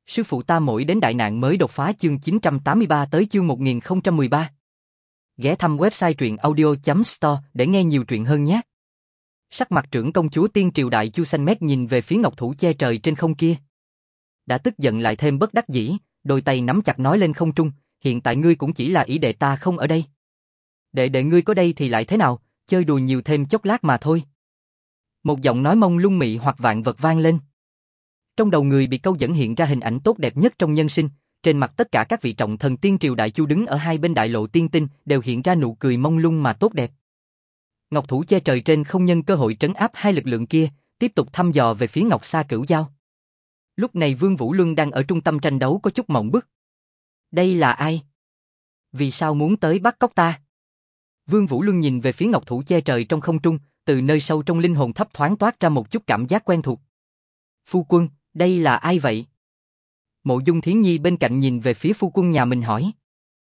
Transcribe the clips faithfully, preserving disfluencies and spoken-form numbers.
Sư phụ ta mỗi đến đại nạn mới đột phá chương chín trăm tám mươi ba tới chương một nghìn không trăm mười ba. Ghé thăm website truyện audio chấm store để nghe nhiều truyện hơn nhé. Sắc mặt trưởng công chúa Tiên Triều Đại Chu xanh mét nhìn về phía ngọc thủ che trời trên không kia. Đã tức giận lại thêm bất đắc dĩ, đôi tay nắm chặt nói lên không trung, hiện tại ngươi cũng chỉ là ỷ đệ ta không ở đây. Đệ đệ ngươi có đây thì lại thế nào, chơi đùa nhiều thêm chốc lát mà thôi. Một giọng nói mông lung mị hoặc vạn vật vang lên. Trong đầu người bị câu dẫn hiện ra hình ảnh tốt đẹp nhất trong nhân sinh, trên mặt tất cả các vị trọng thần Tiên Triều Đại Chu đứng ở hai bên đại lộ tiên tinh đều hiện ra nụ cười mông lung mà tốt đẹp. Ngọc thủ che trời trên không nhân cơ hội trấn áp hai lực lượng kia, tiếp tục thăm dò về phía Ngọc Sa Cửu Giao. Lúc này Vương Vũ Luân đang ở trung tâm tranh đấu có chút mộng bức. Đây là ai? Vì sao muốn tới bắt cóc ta? Vương Vũ Luân nhìn về phía ngọc thủ che trời trong không trung, từ nơi sâu trong linh hồn thấp thoáng toát ra một chút cảm giác quen thuộc. Phu quân, đây là ai vậy? Mộ Dung Thiến Nhi bên cạnh nhìn về phía phu quân nhà mình hỏi.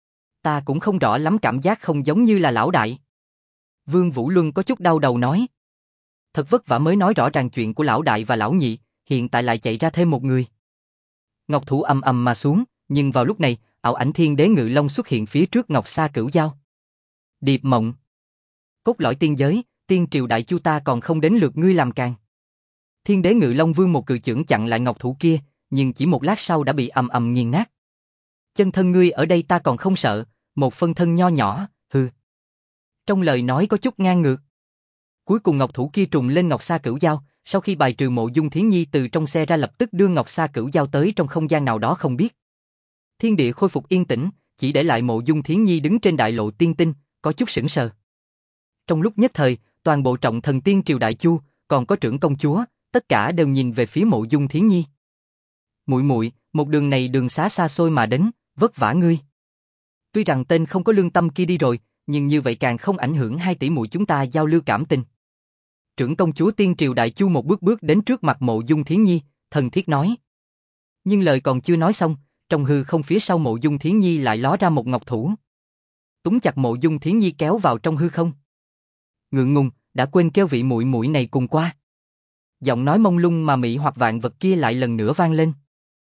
Ta cũng không rõ lắm, cảm giác không giống như là lão đại. Vương Vũ Luân có chút đau đầu nói. Thật vất vả mới nói rõ ràng chuyện của lão đại và lão nhị, hiện tại lại chạy ra thêm một người. Ngọc thủ ầm ầm mà xuống, nhưng vào lúc này, ảo ảnh Thiên Đế Ngự Long xuất hiện phía trước Ngọc Sa Cửu Giao. Điệp Mộng, cốt lõi tiên giới, Tiên Triều Đại Chu ta còn không đến lượt ngươi làm càng. Thiên Đế Ngự Long vương một cự chưởng chặn lại ngọc thủ kia, nhưng chỉ một lát sau đã bị ầm ầm nghiền nát. Chân thân ngươi ở đây ta còn không sợ, một phân thân nho nhỏ, hừ. Trong lời nói có chút ngang ngược. Cuối cùng ngọc thủ kia trùng lên Ngọc Sa Cửu Giao, sau khi bài trừ Mộ Dung Thiến Nhi từ trong xe ra lập tức đưa Ngọc Sa Cửu Giao tới trong không gian nào đó không biết. Thiên địa khôi phục yên tĩnh, chỉ để lại Mộ Dung Thiến Nhi đứng trên đại lộ tiên tinh, có chút sững sờ. Trong lúc nhất thời, toàn bộ trọng thần Tiên Triều Đại Chu, còn có trưởng công chúa, tất cả đều nhìn về phía Mộ Dung Thiến Nhi. Muội muội, một đường này đường xá xa xôi mà đến, vất vả ngươi. Tuy rằng tên không có lương tâm kia đi rồi, nhưng như vậy càng không ảnh hưởng hai tỷ muội chúng ta giao lưu cảm tình. Trưởng công chúa Tiên Triều Đại Chu một bước bước đến trước mặt Mộ Dung Thiến Nhi, thân thiết nói. Nhưng lời còn chưa nói xong, trong hư không phía sau Mộ Dung Thiến Nhi lại ló ra một ngọc thủ. Túng chặt Mộ Dung Thiến Nhi kéo vào trong hư không. Ngượng ngùng, đã quên kêu vị muội muội này cùng qua. Giọng nói mông lung mà mị hoặc vạn vật kia lại lần nữa vang lên.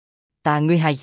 Ta ngươi hay.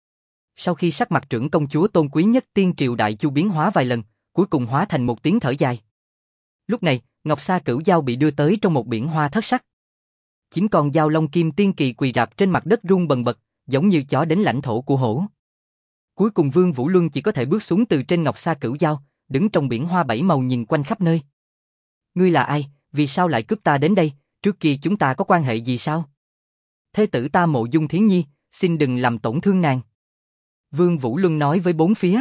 Sau khi sắc mặt trưởng công chúa tôn quý nhất Tiên Triều Đại Chu biến hóa vài lần, cuối cùng hóa thành một tiếng thở dài. Lúc này, Ngọc Sa Cửu Giao bị đưa tới trong một biển hoa thất sắc. Chín con dao long kim tiên kỳ quỳ rạp trên mặt đất run bần bật, giống như chó đến lãnh thổ của hổ. Cuối cùng Vương Vũ Luân chỉ có thể bước xuống từ trên Ngọc Sa Cửu Giao, đứng trong biển hoa bảy màu nhìn quanh khắp nơi. Ngươi là ai, vì sao lại cướp ta đến đây, trước kia chúng ta có quan hệ gì sao? Thế tử ta Mộ Dung Thiến Nhi, xin đừng làm tổn thương nàng. Vương Vũ Luân nói với bốn phía.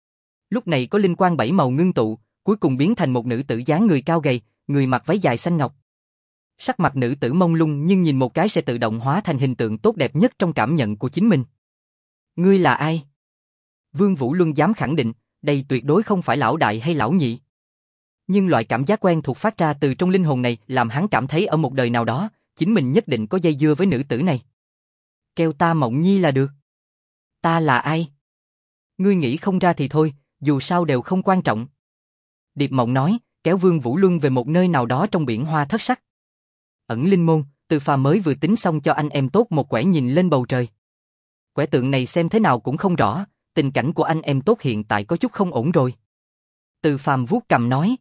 Lúc này có linh quang bảy màu ngưng tụ, cuối cùng biến thành một nữ tử dáng người cao gầy, người mặc váy dài xanh ngọc. Sắc mặt nữ tử mông lung nhưng nhìn một cái sẽ tự động hóa thành hình tượng tốt đẹp nhất trong cảm nhận của chính mình. Ngươi là ai? Vương Vũ Luân dám khẳng định, đây tuyệt đối không phải lão đại hay lão nhị. Nhưng loại cảm giác quen thuộc phát ra từ trong linh hồn này làm hắn cảm thấy ở một đời nào đó, chính mình nhất định có dây dưa với nữ tử này. Kêu ta Mộng Nhi là được. Ta là ai? Ngươi nghĩ không ra thì thôi, dù sao đều không quan trọng. Điệp Mộng nói, kéo Vương Vũ Luân về một nơi nào đó trong biển hoa thất sắc. Ẩn linh môn, Từ Phàm mới vừa tính xong cho anh em tốt một quẻ nhìn lên bầu trời. Quẻ tượng này xem thế nào cũng không rõ, tình cảnh của anh em tốt hiện tại có chút không ổn rồi. Từ Phàm vuốt cằm nói.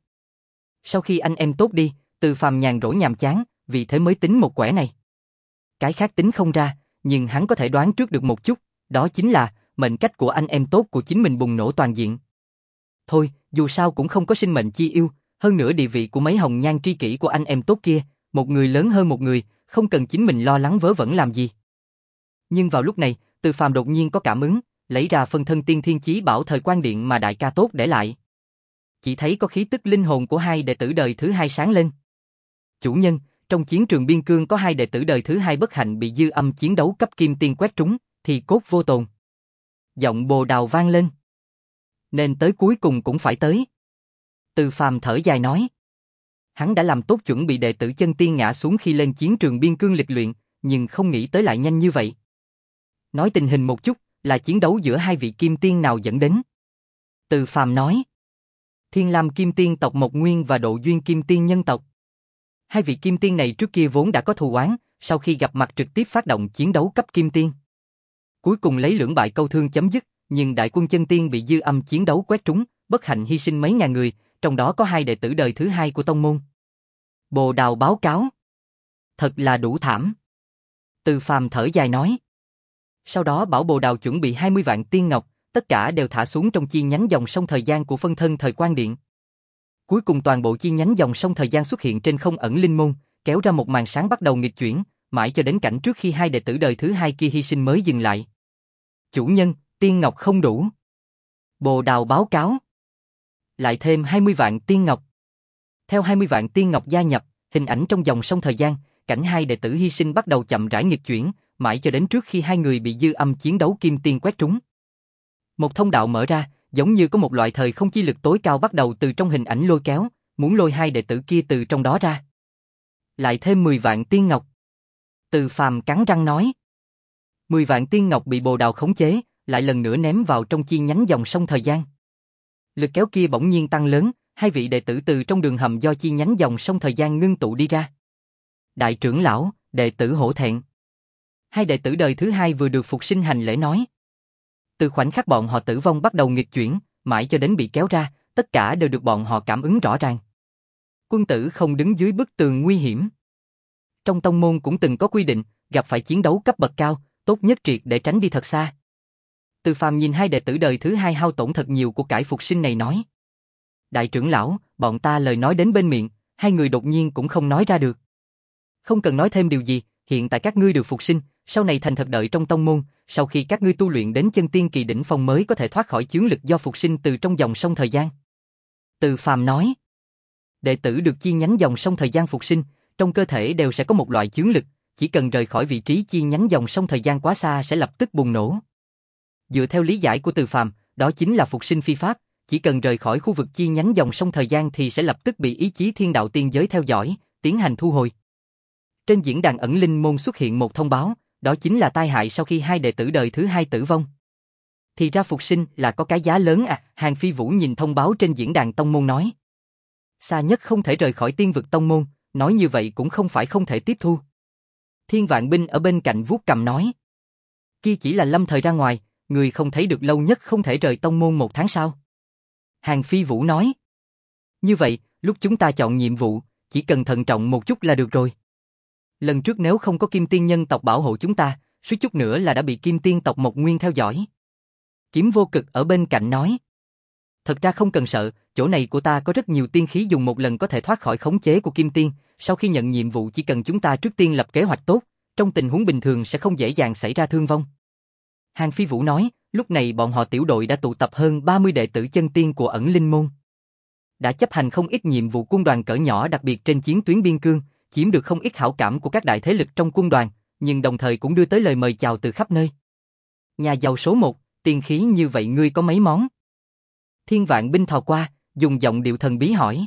Sau khi anh em tốt đi, Từ Phàm nhàn rỗi nhàm chán, vì thế mới tính một quẻ này. Cái khác tính không ra, nhưng hắn có thể đoán trước được một chút, đó chính là mệnh cách của anh em tốt của chính mình bùng nổ toàn diện. Thôi, dù sao cũng không có sinh mệnh chi yêu, hơn nữa địa vị của mấy hồng nhan tri kỷ của anh em tốt kia, một người lớn hơn một người, không cần chính mình lo lắng vớ vẩn làm gì. Nhưng vào lúc này, Từ Phàm đột nhiên có cảm ứng, lấy ra phân thân tiên thiên chí bảo thời quan điện mà đại ca tốt để lại. Chỉ thấy có khí tức linh hồn của hai đệ tử đời thứ hai sáng lên. Chủ nhân, trong chiến trường biên cương có hai đệ tử đời thứ hai bất hạnh bị dư âm chiến đấu cấp kim tiên quét trúng, thì cốt vô tồn. Giọng Bồ Đào vang lên. Nên tới cuối cùng cũng phải tới. Từ Phàm thở dài nói. Hắn đã làm tốt chuẩn bị đệ tử chân tiên ngã xuống khi lên chiến trường biên cương lịch luyện, nhưng không nghĩ tới lại nhanh như vậy. Nói tình hình một chút, là chiến đấu giữa hai vị kim tiên nào dẫn đến. Từ Phàm nói. Thiên Lam Kim Tiên tộc Mộc Nguyên và Độ Duyên Kim Tiên nhân tộc. Hai vị kim tiên này trước kia vốn đã có thù oán, sau khi gặp mặt trực tiếp phát động chiến đấu cấp kim tiên. Cuối cùng lấy lưỡng bại câu thương chấm dứt, nhưng đại quân chân tiên bị dư âm chiến đấu quét trúng, bất hạnh hy sinh mấy ngàn người, trong đó có hai đệ tử đời thứ hai của tông môn. Bồ Đào báo cáo. Thật là đủ thảm. Từ Phàm thở dài nói. Sau đó bảo Bồ Đào chuẩn bị hai mươi vạn tiên ngọc, tất cả đều thả xuống trong chi nhánh dòng sông thời gian của phân thân thời quan điện. Cuối cùng toàn bộ chi nhánh dòng sông thời gian xuất hiện trên không ẩn linh môn, kéo ra một màn sáng bắt đầu nghịch chuyển, mãi cho đến cảnh trước khi hai đệ tử đời thứ hai kia hy sinh mới dừng lại. Chủ nhân, tiên ngọc không đủ. Bồ Đào báo cáo. Lại thêm hai mươi vạn tiên ngọc. Theo hai mươi vạn tiên ngọc gia nhập, hình ảnh trong dòng sông thời gian, cảnh hai đệ tử hy sinh bắt đầu chậm rãi nghịch chuyển, mãi cho đến trước khi hai người bị dư âm chiến đấu kim tiên quét trúng. Một thông đạo mở ra, giống như có một loại thời không chi lực tối cao bắt đầu từ trong hình ảnh lôi kéo, muốn lôi hai đệ tử kia từ trong đó ra. Lại thêm mười vạn tiên ngọc. Từ Phàm cắn răng nói. mười vạn tiên ngọc bị Bồ Đào khống chế, lại lần nữa ném vào trong chi nhánh dòng sông thời gian. Lực kéo kia bỗng nhiên tăng lớn, hai vị đệ tử từ trong đường hầm do chi nhánh dòng sông thời gian ngưng tụ đi ra. Đại trưởng lão, đệ tử hổ thẹn. Hai đệ tử đời thứ hai vừa được phục sinh hành lễ nói. Từ khoảnh khắc bọn họ tử vong bắt đầu nghịch chuyển, mãi cho đến bị kéo ra, tất cả đều được bọn họ cảm ứng rõ ràng. Quân tử không đứng dưới bức tường nguy hiểm. Trong tông môn cũng từng có quy định, gặp phải chiến đấu cấp bậc cao, tốt nhất triệt để tránh đi thật xa. Từ Phàm nhìn hai đệ tử đời thứ hai hao tổn thật nhiều của cải phục sinh này nói. Đại trưởng lão, bọn ta lời nói đến bên miệng, hai người đột nhiên cũng không nói ra được. Không cần nói thêm điều gì, hiện tại các ngươi được phục sinh, sau này thành thật đợi trong tông môn, sau khi các ngươi tu luyện đến chân tiên kỳ đỉnh phong mới có thể thoát khỏi chướng lực do phục sinh từ trong dòng sông thời gian. Từ Phàm nói. Đệ tử được chi nhánh dòng sông thời gian phục sinh, trong cơ thể đều sẽ có một loại chướng lực, chỉ cần rời khỏi vị trí chi nhánh dòng sông thời gian quá xa sẽ lập tức bùng nổ. Dựa theo lý giải của Từ Phàm, đó chính là phục sinh phi pháp, chỉ cần rời khỏi khu vực chi nhánh dòng sông thời gian thì sẽ lập tức bị ý chí thiên đạo tiên giới theo dõi, tiến hành thu hồi. Trên diễn đàn ẩn linh môn xuất hiện một thông báo, đó chính là tai hại sau khi hai đệ tử đời thứ hai tử vong. Thì ra phục sinh là có cái giá lớn à, Hàn Phi Vũ nhìn thông báo trên diễn đàn tông môn nói. Xa nhất không thể rời khỏi tiên vực tông môn, nói như vậy cũng không phải không thể tiếp thu. Thiên Vạn Binh ở bên cạnh vuốt cằm nói. Kia chỉ là lâm thời ra ngoài, người không thấy được lâu nhất không thể rời tông môn một tháng sau. Hàn Phi Vũ nói. Như vậy, lúc chúng ta chọn nhiệm vụ, chỉ cần thận trọng một chút là được rồi. Lần trước nếu không có Kim Tiên nhân tộc bảo hộ chúng ta, suýt chút nữa là đã bị Kim Tiên tộc Mộc Nguyên theo dõi. Kiếm Vô Cực ở bên cạnh nói. Thật ra không cần sợ, chỗ này của ta có rất nhiều tiên khí dùng một lần có thể thoát khỏi khống chế của Kim Tiên, sau khi nhận nhiệm vụ chỉ cần chúng ta trước tiên lập kế hoạch tốt, trong tình huống bình thường sẽ không dễ dàng xảy ra thương vong. Hàn Phi Vũ nói, lúc này bọn họ tiểu đội đã tụ tập hơn ba mươi đệ tử chân tiên của ẩn linh môn. Đã chấp hành không ít nhiệm vụ quân đoàn cỡ nhỏ đặc biệt trên chiến tuyến biên cương, chiếm được không ít hảo cảm của các đại thế lực trong quân đoàn, nhưng đồng thời cũng đưa tới lời mời chào từ khắp nơi. Nhà giàu số một, tiền khí như vậy ngươi có mấy món? Thiên Vạn Binh thò qua, dùng giọng điệu thần bí hỏi.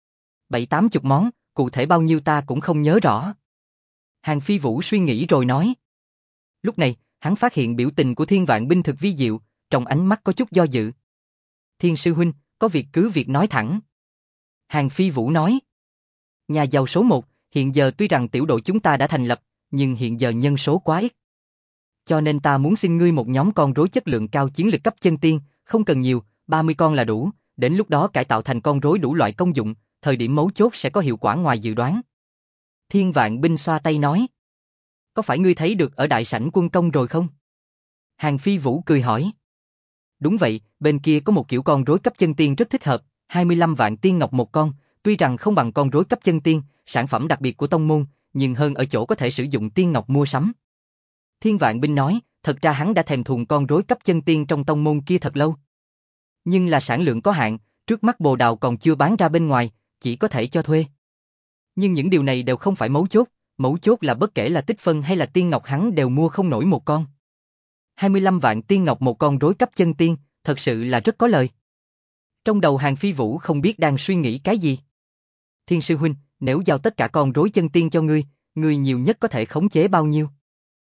Bảy tám chục món, cụ thể bao nhiêu ta cũng không nhớ rõ. Hàn Phi Vũ suy nghĩ rồi nói. Lúc này, hắn phát hiện biểu tình của Thiên Vạn Binh thực vi diệu, trong ánh mắt có chút do dự. Thiên sư huynh, có việc cứ việc nói thẳng. Hàn Phi Vũ nói. Nhà giàu số một, hiện giờ tuy rằng tiểu đội chúng ta đã thành lập, nhưng hiện giờ nhân số quá ít. Cho nên ta muốn xin ngươi một nhóm con rối chất lượng cao chiến lực cấp chân tiên, không cần nhiều, ba mươi con là đủ, đến lúc đó cải tạo thành con rối đủ loại công dụng, thời điểm mấu chốt sẽ có hiệu quả ngoài dự đoán. Thiên Vạn Binh xoa tay nói. Có phải ngươi thấy được ở đại sảnh quân công rồi không? Hàn Phi Vũ cười hỏi. Đúng vậy, bên kia có một kiểu con rối cấp chân tiên rất thích hợp, hai mươi lăm vạn tiên ngọc một con, tuy rằng không bằng con rối cấp chân tiên, sản phẩm đặc biệt của tông môn, nhưng hơn ở chỗ có thể sử dụng tiên ngọc mua sắm. Thiên Vạn Binh nói, thật ra hắn đã thèm thuồng con rối cấp chân tiên trong tông môn kia thật lâu. Nhưng là sản lượng có hạn, trước mắt Bồ Đào còn chưa bán ra bên ngoài, chỉ có thể cho thuê. Nhưng những điều này đều không phải mấu chốt, mấu chốt là bất kể là tích phân hay là tiên ngọc hắn đều mua không nổi một con. hai mươi lăm vạn tiên ngọc một con rối cấp chân tiên, thật sự là rất có lời. Trong đầu Hàn Phi Vũ không biết đang suy nghĩ cái gì. Thiên sư huynh, nếu giao tất cả con rối chân tiên cho ngươi, ngươi nhiều nhất có thể khống chế bao nhiêu?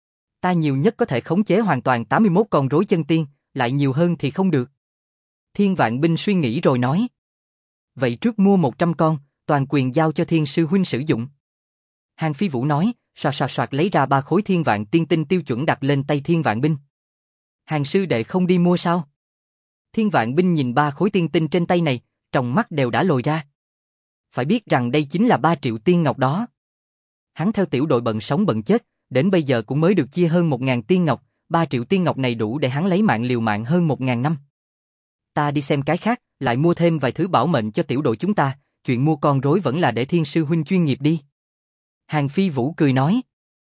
Ta nhiều nhất có thể khống chế hoàn toàn tám mươi mốt con rối chân tiên, lại nhiều hơn thì không được. Thiên Vạn Binh suy nghĩ rồi nói. Vậy trước mua một trăm con, toàn quyền giao cho Thiên sư huynh sử dụng. Hàn Phi Vũ nói, xoạt xoạt xoạt lấy ra ba khối Thiên Vạn tiên tinh tiêu chuẩn đặt lên tay Thiên Vạn Binh. Hàng sư đệ không đi mua sao? Thiên Vạn Binh nhìn ba khối tiên tinh trên tay này, trong mắt đều đã lồi ra. Phải biết rằng đây chính là ba triệu tiên ngọc đó. Hắn theo tiểu đội bận sống bận chết, đến bây giờ cũng mới được chia hơn một ngàn tiên ngọc, ba triệu tiên ngọc này đủ để hắn lấy mạng liều mạng hơn một ngàn năm. Ta đi xem cái khác, lại mua thêm vài thứ bảo mệnh cho tiểu đội chúng ta, chuyện mua con rối vẫn là để Thiên sư huynh chuyên nghiệp đi. Hàng Phi Vũ cười nói.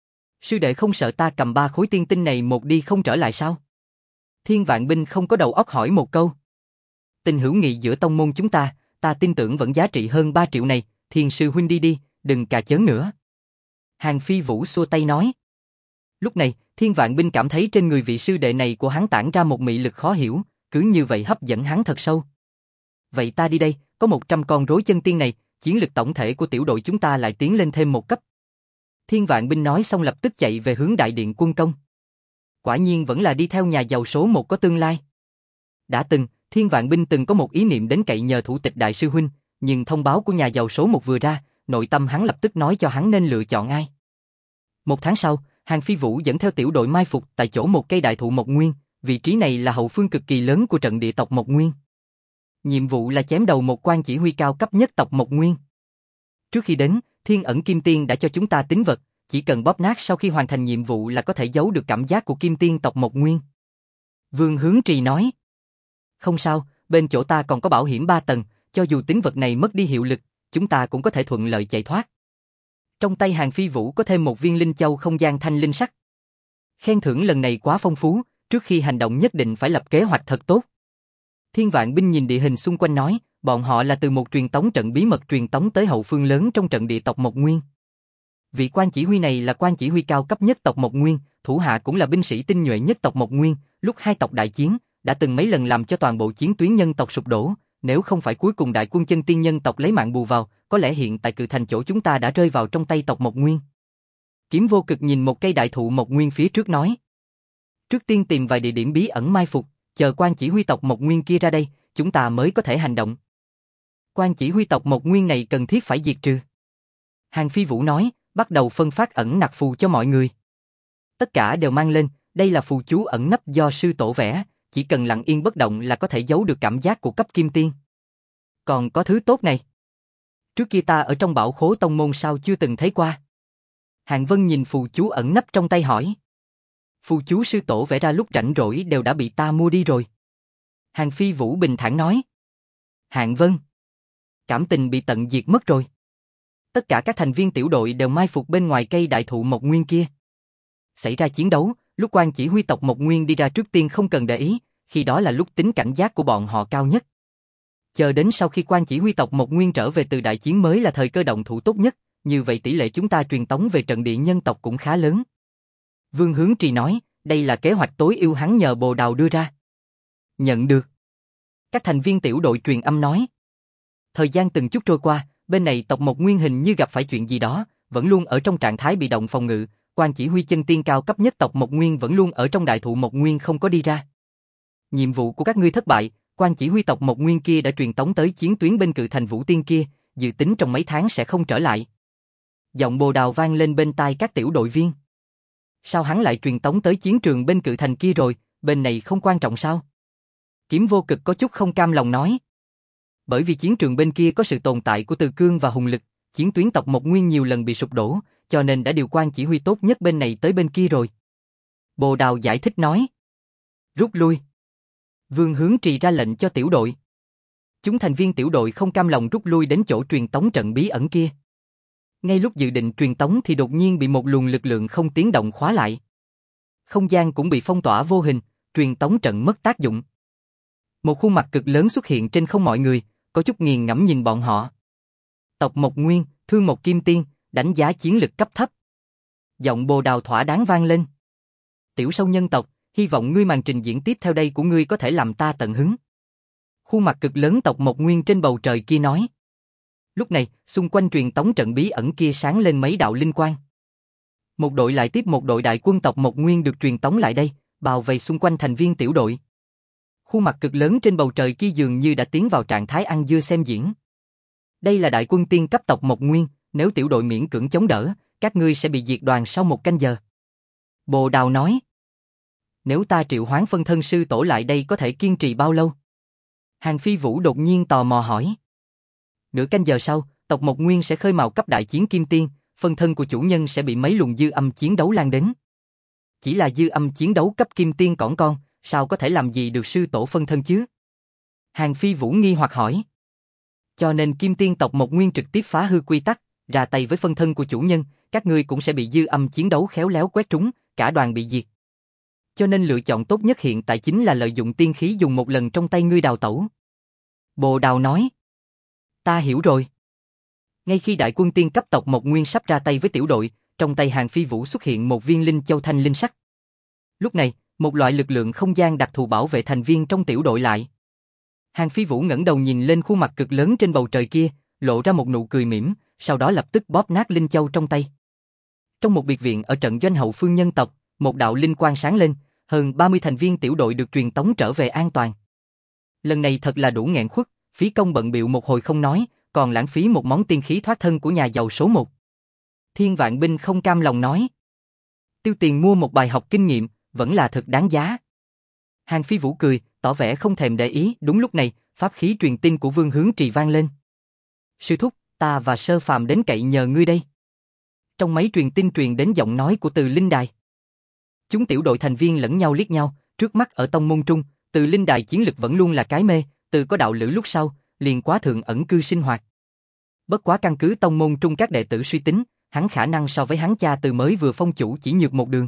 Sư đệ không sợ ta cầm ba khối tiên tinh này một đi không trở lại sao? Thiên Vạn Binh không có đầu óc hỏi một câu. Tình hữu nghị giữa tông môn chúng ta, ta tin tưởng vẫn giá trị hơn ba triệu này, Thiên sư huynh đi đi, đừng cà chớn nữa. Hàng Phi Vũ xua tay nói. Lúc này, Thiên Vạn Binh cảm thấy trên người vị sư đệ này của hắn tản ra một mị lực khó hiểu, cứ như vậy hấp dẫn hắn thật sâu. Vậy ta đi đây, có một trăm con rối chân tiên này, chiến lực tổng thể của tiểu đội chúng ta lại tiến lên thêm một cấp. Thiên Vạn Binh nói xong lập tức chạy về hướng đại điện quân công. Quả nhiên vẫn là đi theo nhà giàu số một có tương lai. Đã từng, Thiên Vạn Binh từng có một ý niệm đến cậy nhờ thủ tịch đại sư huynh, nhưng thông báo của nhà giàu số một vừa ra, nội tâm hắn lập tức nói cho hắn nên lựa chọn ai. Một tháng sau, Hàng Phi Vũ dẫn theo tiểu đội mai phục tại chỗ một cây đại thụ Mộc Nguyên, vị trí này là hậu phương cực kỳ lớn của trận địa tộc Mộc Nguyên. Nhiệm vụ là chém đầu một quan chỉ huy cao cấp nhất tộc Mộc Nguyên. Trước khi đến, Thiên Ẩn Kim Tiên đã cho chúng ta tín vật, chỉ cần bóp nát sau khi hoàn thành nhiệm vụ là có thể giấu được cảm giác của Kim Tiên tộc Mộc Nguyên. Vương Hướng Trì nói. Không sao, bên chỗ ta còn có bảo hiểm ba tầng, cho dù tín vật này mất đi hiệu lực, chúng ta cũng có thể thuận lợi chạy thoát. Trong tay Hàng Phi Vũ có thêm một viên linh châu không gian thanh linh sắc. Khen thưởng lần này quá phong phú, trước khi hành động nhất định phải lập kế hoạch thật tốt. Thiên Vạn Binh nhìn địa hình xung quanh nói, bọn họ là từ một truyền tống trận bí mật truyền tống tới hậu phương lớn trong trận địa tộc Mộc Nguyên. Vị quan chỉ huy này là quan chỉ huy cao cấp nhất tộc Mộc Nguyên, thủ hạ cũng là binh sĩ tinh nhuệ nhất tộc Mộc Nguyên, lúc hai tộc đại chiến, đã từng mấy lần làm cho toàn bộ chiến tuyến nhân tộc sụp đổ, nếu không phải cuối cùng đại quân chân tiên nhân tộc lấy mạng bù vào, có lẽ hiện tại Cự Thành chỗ chúng ta đã rơi vào trong tay tộc Mộc Nguyên. Kiếm Vô Cực nhìn một cây đại thụ Mộc Nguyên phía trước nói. Trước tiên tìm vài địa điểm bí ẩn mai phục, chờ quan chỉ huy tộc Mộc Nguyên kia ra đây, chúng ta mới có thể hành động. Quan chỉ huy tộc Mộc Nguyên này cần thiết phải diệt trừ. Hàng Phi Vũ nói, bắt đầu phân phát ẩn nặc phù cho mọi người. Tất cả đều mang lên, đây là phù chú ẩn nấp do sư tổ vẽ, chỉ cần lặng yên bất động là có thể giấu được cảm giác của cấp kim tiên. Còn có thứ tốt này. Trước kia ta ở trong bảo khố tông môn sao chưa từng thấy qua. Hàng Vân nhìn phù chú ẩn nấp trong tay hỏi. Phù chú sư tổ vẽ ra lúc rảnh rỗi đều đã bị ta mua đi rồi. Hàng Phi Vũ bình thản nói. Hàng Vân. Cảm tình bị tận diệt mất rồi. Tất cả các thành viên tiểu đội đều mai phục bên ngoài cây đại thụ Mộc Nguyên kia. Xảy ra chiến đấu, lúc quan chỉ huy tộc Mộc Nguyên đi ra trước tiên không cần để ý, khi đó là lúc tính cảnh giác của bọn họ cao nhất. Chờ đến sau khi quan chỉ huy tộc Mộc Nguyên trở về từ đại chiến mới là thời cơ động thủ tốt nhất, như vậy tỷ lệ chúng ta truyền tống về trận địa nhân tộc cũng khá lớn. Vương Hướng Trì nói, đây là kế hoạch tối ưu hắn nhờ Bồ Đào đưa ra. Nhận được. Các thành viên tiểu đội truyền âm nói. Thời gian từng chút trôi qua, bên này tộc Mộc Nguyên hình như gặp phải chuyện gì đó, vẫn luôn ở trong trạng thái bị động phòng ngự, quan chỉ huy chân tiên cao cấp nhất tộc Mộc Nguyên vẫn luôn ở trong đại thụ Mộc Nguyên không có đi ra. Nhiệm vụ của các ngươi thất bại, quan chỉ huy tộc Mộc Nguyên kia đã truyền tống tới chiến tuyến bên Cự Thành Vũ Tiên kia, dự tính trong mấy tháng sẽ không trở lại. Giọng Bồ Đào vang lên bên tai các tiểu đội viên. Sao hắn lại truyền tống tới chiến trường bên Cự Thành kia rồi, bên này không quan trọng sao? Kiếm Vô Cực có chút không cam lòng nói. Bởi vì chiến trường bên kia có sự tồn tại của Từ Cương và Hùng Lực, chiến tuyến tộc Mộc Nguyên nhiều lần bị sụp đổ, cho nên đã điều quan chỉ huy tốt nhất bên này tới bên kia rồi. Bồ Đào giải thích nói. Rút lui. Vương Hướng Trì ra lệnh cho tiểu đội. Chúng thành viên tiểu đội không cam lòng rút lui đến chỗ truyền tống trận bí ẩn kia. Ngay lúc dự định truyền tống thì đột nhiên bị một luồng lực lượng không tiếng động khóa lại. Không gian cũng bị phong tỏa vô hình, truyền tống trận mất tác dụng. Một khuôn mặt cực lớn xuất hiện trên không mọi người, có chút nghiền ngẫm nhìn bọn họ. Tộc Mộc Nguyên, Thương Mộc Kim Tiên, đánh giá chiến lực cấp thấp. Giọng Bồ Đào thỏa đáng vang lên. Tiểu sâu nhân tộc, hy vọng ngươi màn trình diễn tiếp theo đây của ngươi có thể làm ta tận hứng. Khuôn mặt cực lớn tộc Mộc Nguyên trên bầu trời kia nói. Lúc này, xung quanh truyền tống trận bí ẩn kia sáng lên mấy đạo linh quang. Một đội lại tiếp một đội đại quân tộc Mộc Nguyên được truyền tống lại đây, bao vây xung quanh thành viên tiểu đội. Khuôn mặt cực lớn trên bầu trời kia dường như đã tiến vào trạng thái ăn dưa xem diễn. Đây là đại quân tiên cấp tộc Mộc Nguyên, nếu tiểu đội miễn cưỡng chống đỡ, các ngươi sẽ bị diệt đoàn sau một canh giờ. Bồ Đào nói. Nếu ta triệu hoán phân thân sư tổ lại đây có thể kiên trì bao lâu? Hàng Phi Vũ đột nhiên tò mò hỏi. Nửa canh giờ sau, tộc Mộc Nguyên sẽ khơi mào cấp đại chiến Kim Tiên, phân thân của chủ nhân sẽ bị mấy luồng dư âm chiến đấu lan đến. Chỉ là dư âm chiến đấu cấp Kim Tiên cỏn con, sao có thể làm gì được sư tổ phân thân chứ? Hàng Phi Vũ nghi hoặc hỏi. Cho nên Kim Tiên tộc Mộc Nguyên trực tiếp phá hư quy tắc, ra tay với phân thân của chủ nhân, các ngươi cũng sẽ bị dư âm chiến đấu khéo léo quét trúng, cả đoàn bị diệt. Cho nên lựa chọn tốt nhất hiện tại chính là lợi dụng tiên khí dùng một lần trong tay ngươi đào tẩu. Bồ Đào nói. Ta hiểu rồi. Ngay khi đại quân tiên cấp tộc Mộc Nguyên sắp ra tay với tiểu đội, trong tay Hàng Phi Vũ xuất hiện một viên linh châu thanh linh sắc. Lúc này, một loại lực lượng không gian đặc thù bảo vệ thành viên trong tiểu đội lại. Hàng Phi Vũ ngẩng đầu nhìn lên khuôn mặt cực lớn trên bầu trời kia, lộ ra một nụ cười mỉm, sau đó lập tức bóp nát linh châu trong tay. Trong một biệt viện ở trận doanh hậu phương nhân tộc, một đạo linh quang sáng lên, hơn ba mươi thành viên tiểu đội được truyền tống trở về an toàn. Lần này thật là đủ nghẹn khuất, phí công bận bịu một hồi không nói, còn lãng phí một món tiên khí thoát thân của nhà giàu số một. Thiên Vạn Binh không cam lòng nói. Tiêu tiền mua một bài học kinh nghiệm, vẫn là thật đáng giá. Hàng Phi Vũ cười, tỏ vẻ không thèm để ý. Đúng lúc này, pháp khí truyền tin của Vương Hướng Trì vang lên. Sư thúc, ta và Sơ Phàm đến cậy nhờ ngươi đây. Trong máy truyền tin truyền đến giọng nói của Từ Linh Đài. Chúng tiểu đội thành viên lẫn nhau liếc nhau, trước mắt ở tông môn trung, Từ Linh Đài chiến lực vẫn luôn là cái mê, từ có đạo lữ lúc sau, liền quá thượng ẩn cư sinh hoạt. Bất quá căn cứ tông môn trung các đệ tử suy tính, hắn khả năng so với hắn cha Từ mới vừa phong chủ chỉ nhược một đường.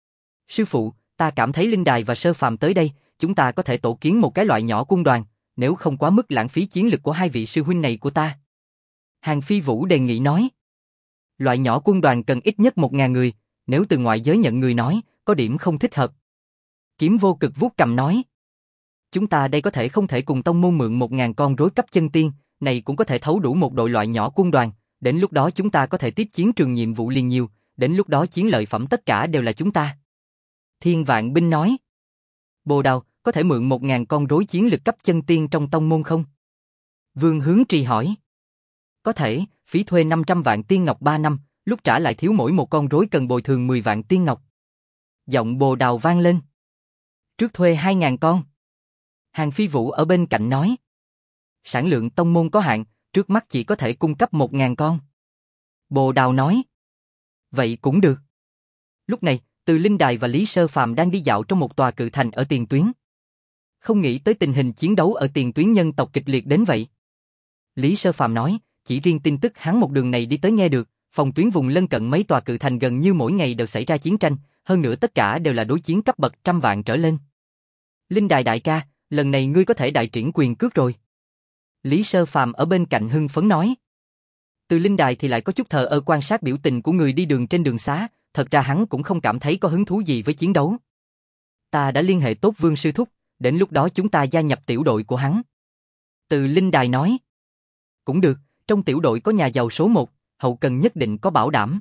Sư phụ, ta cảm thấy Linh Đài và Sơ Phàm tới đây, chúng ta có thể tổ kiến một cái loại nhỏ quân đoàn, nếu không quá mức lãng phí chiến lực của hai vị sư huynh này của ta. Hàng Phi Vũ đề nghị nói. Loại nhỏ quân đoàn cần ít nhất một ngàn người, nếu từ ngoại giới nhận người nói, có điểm không thích hợp. Kiếm Vô Cực vuốt cầm nói. Chúng ta đây có thể không thể cùng tông môn mượn một ngàn con rối cấp chân tiên, này cũng có thể thấu đủ một đội loại nhỏ quân đoàn, đến lúc đó chúng ta có thể tiếp chiến trường nhiệm vụ liền nhiều, đến lúc đó chiến lợi phẩm tất cả đều là chúng ta. Thiên Vạn Binh nói. Bồ Đào, có thể mượn một ngàn con rối chiến lực cấp chân tiên trong tông môn không? Vương Hướng Trì hỏi. Có thể, phí thuê năm trăm vạn tiên ngọc ba năm, lúc trả lại thiếu mỗi một con rối cần bồi thường mười vạn tiên ngọc. Giọng Bồ Đào vang lên. Trước thuê hai ngàn con. Hàng Phi Vũ ở bên cạnh nói. Sản lượng tông môn có hạn, trước mắt chỉ có thể cung cấp một ngàn con. Bồ Đào nói. Vậy cũng được. Lúc này, Từ Linh Đài và Lý Sơ Phàm đang đi dạo trong một tòa cự thành ở tiền tuyến. Không nghĩ tới tình hình chiến đấu ở tiền tuyến nhân tộc kịch liệt đến vậy. Lý Sơ Phàm nói, chỉ riêng tin tức hắn một đường này đi tới nghe được, phòng tuyến vùng lân cận mấy tòa cự thành gần như mỗi ngày đều xảy ra chiến tranh, hơn nữa tất cả đều là đối chiến cấp bậc trăm vạn trở lên. Linh Đài đại ca, lần này ngươi có thể đại triển quyền cước rồi. Lý Sơ Phàm ở bên cạnh hưng phấn nói. Từ Linh Đài thì lại có chút thờ ơ quan sát biểu tình của người đi đường trên đường xá, thật ra hắn cũng không cảm thấy có hứng thú gì với chiến đấu. Ta đã liên hệ tốt Vương sư thúc, đến lúc đó chúng ta gia nhập tiểu đội của hắn. Từ Linh Đài nói. Cũng được, trong tiểu đội có nhà giàu số một, hậu cần nhất định có bảo đảm.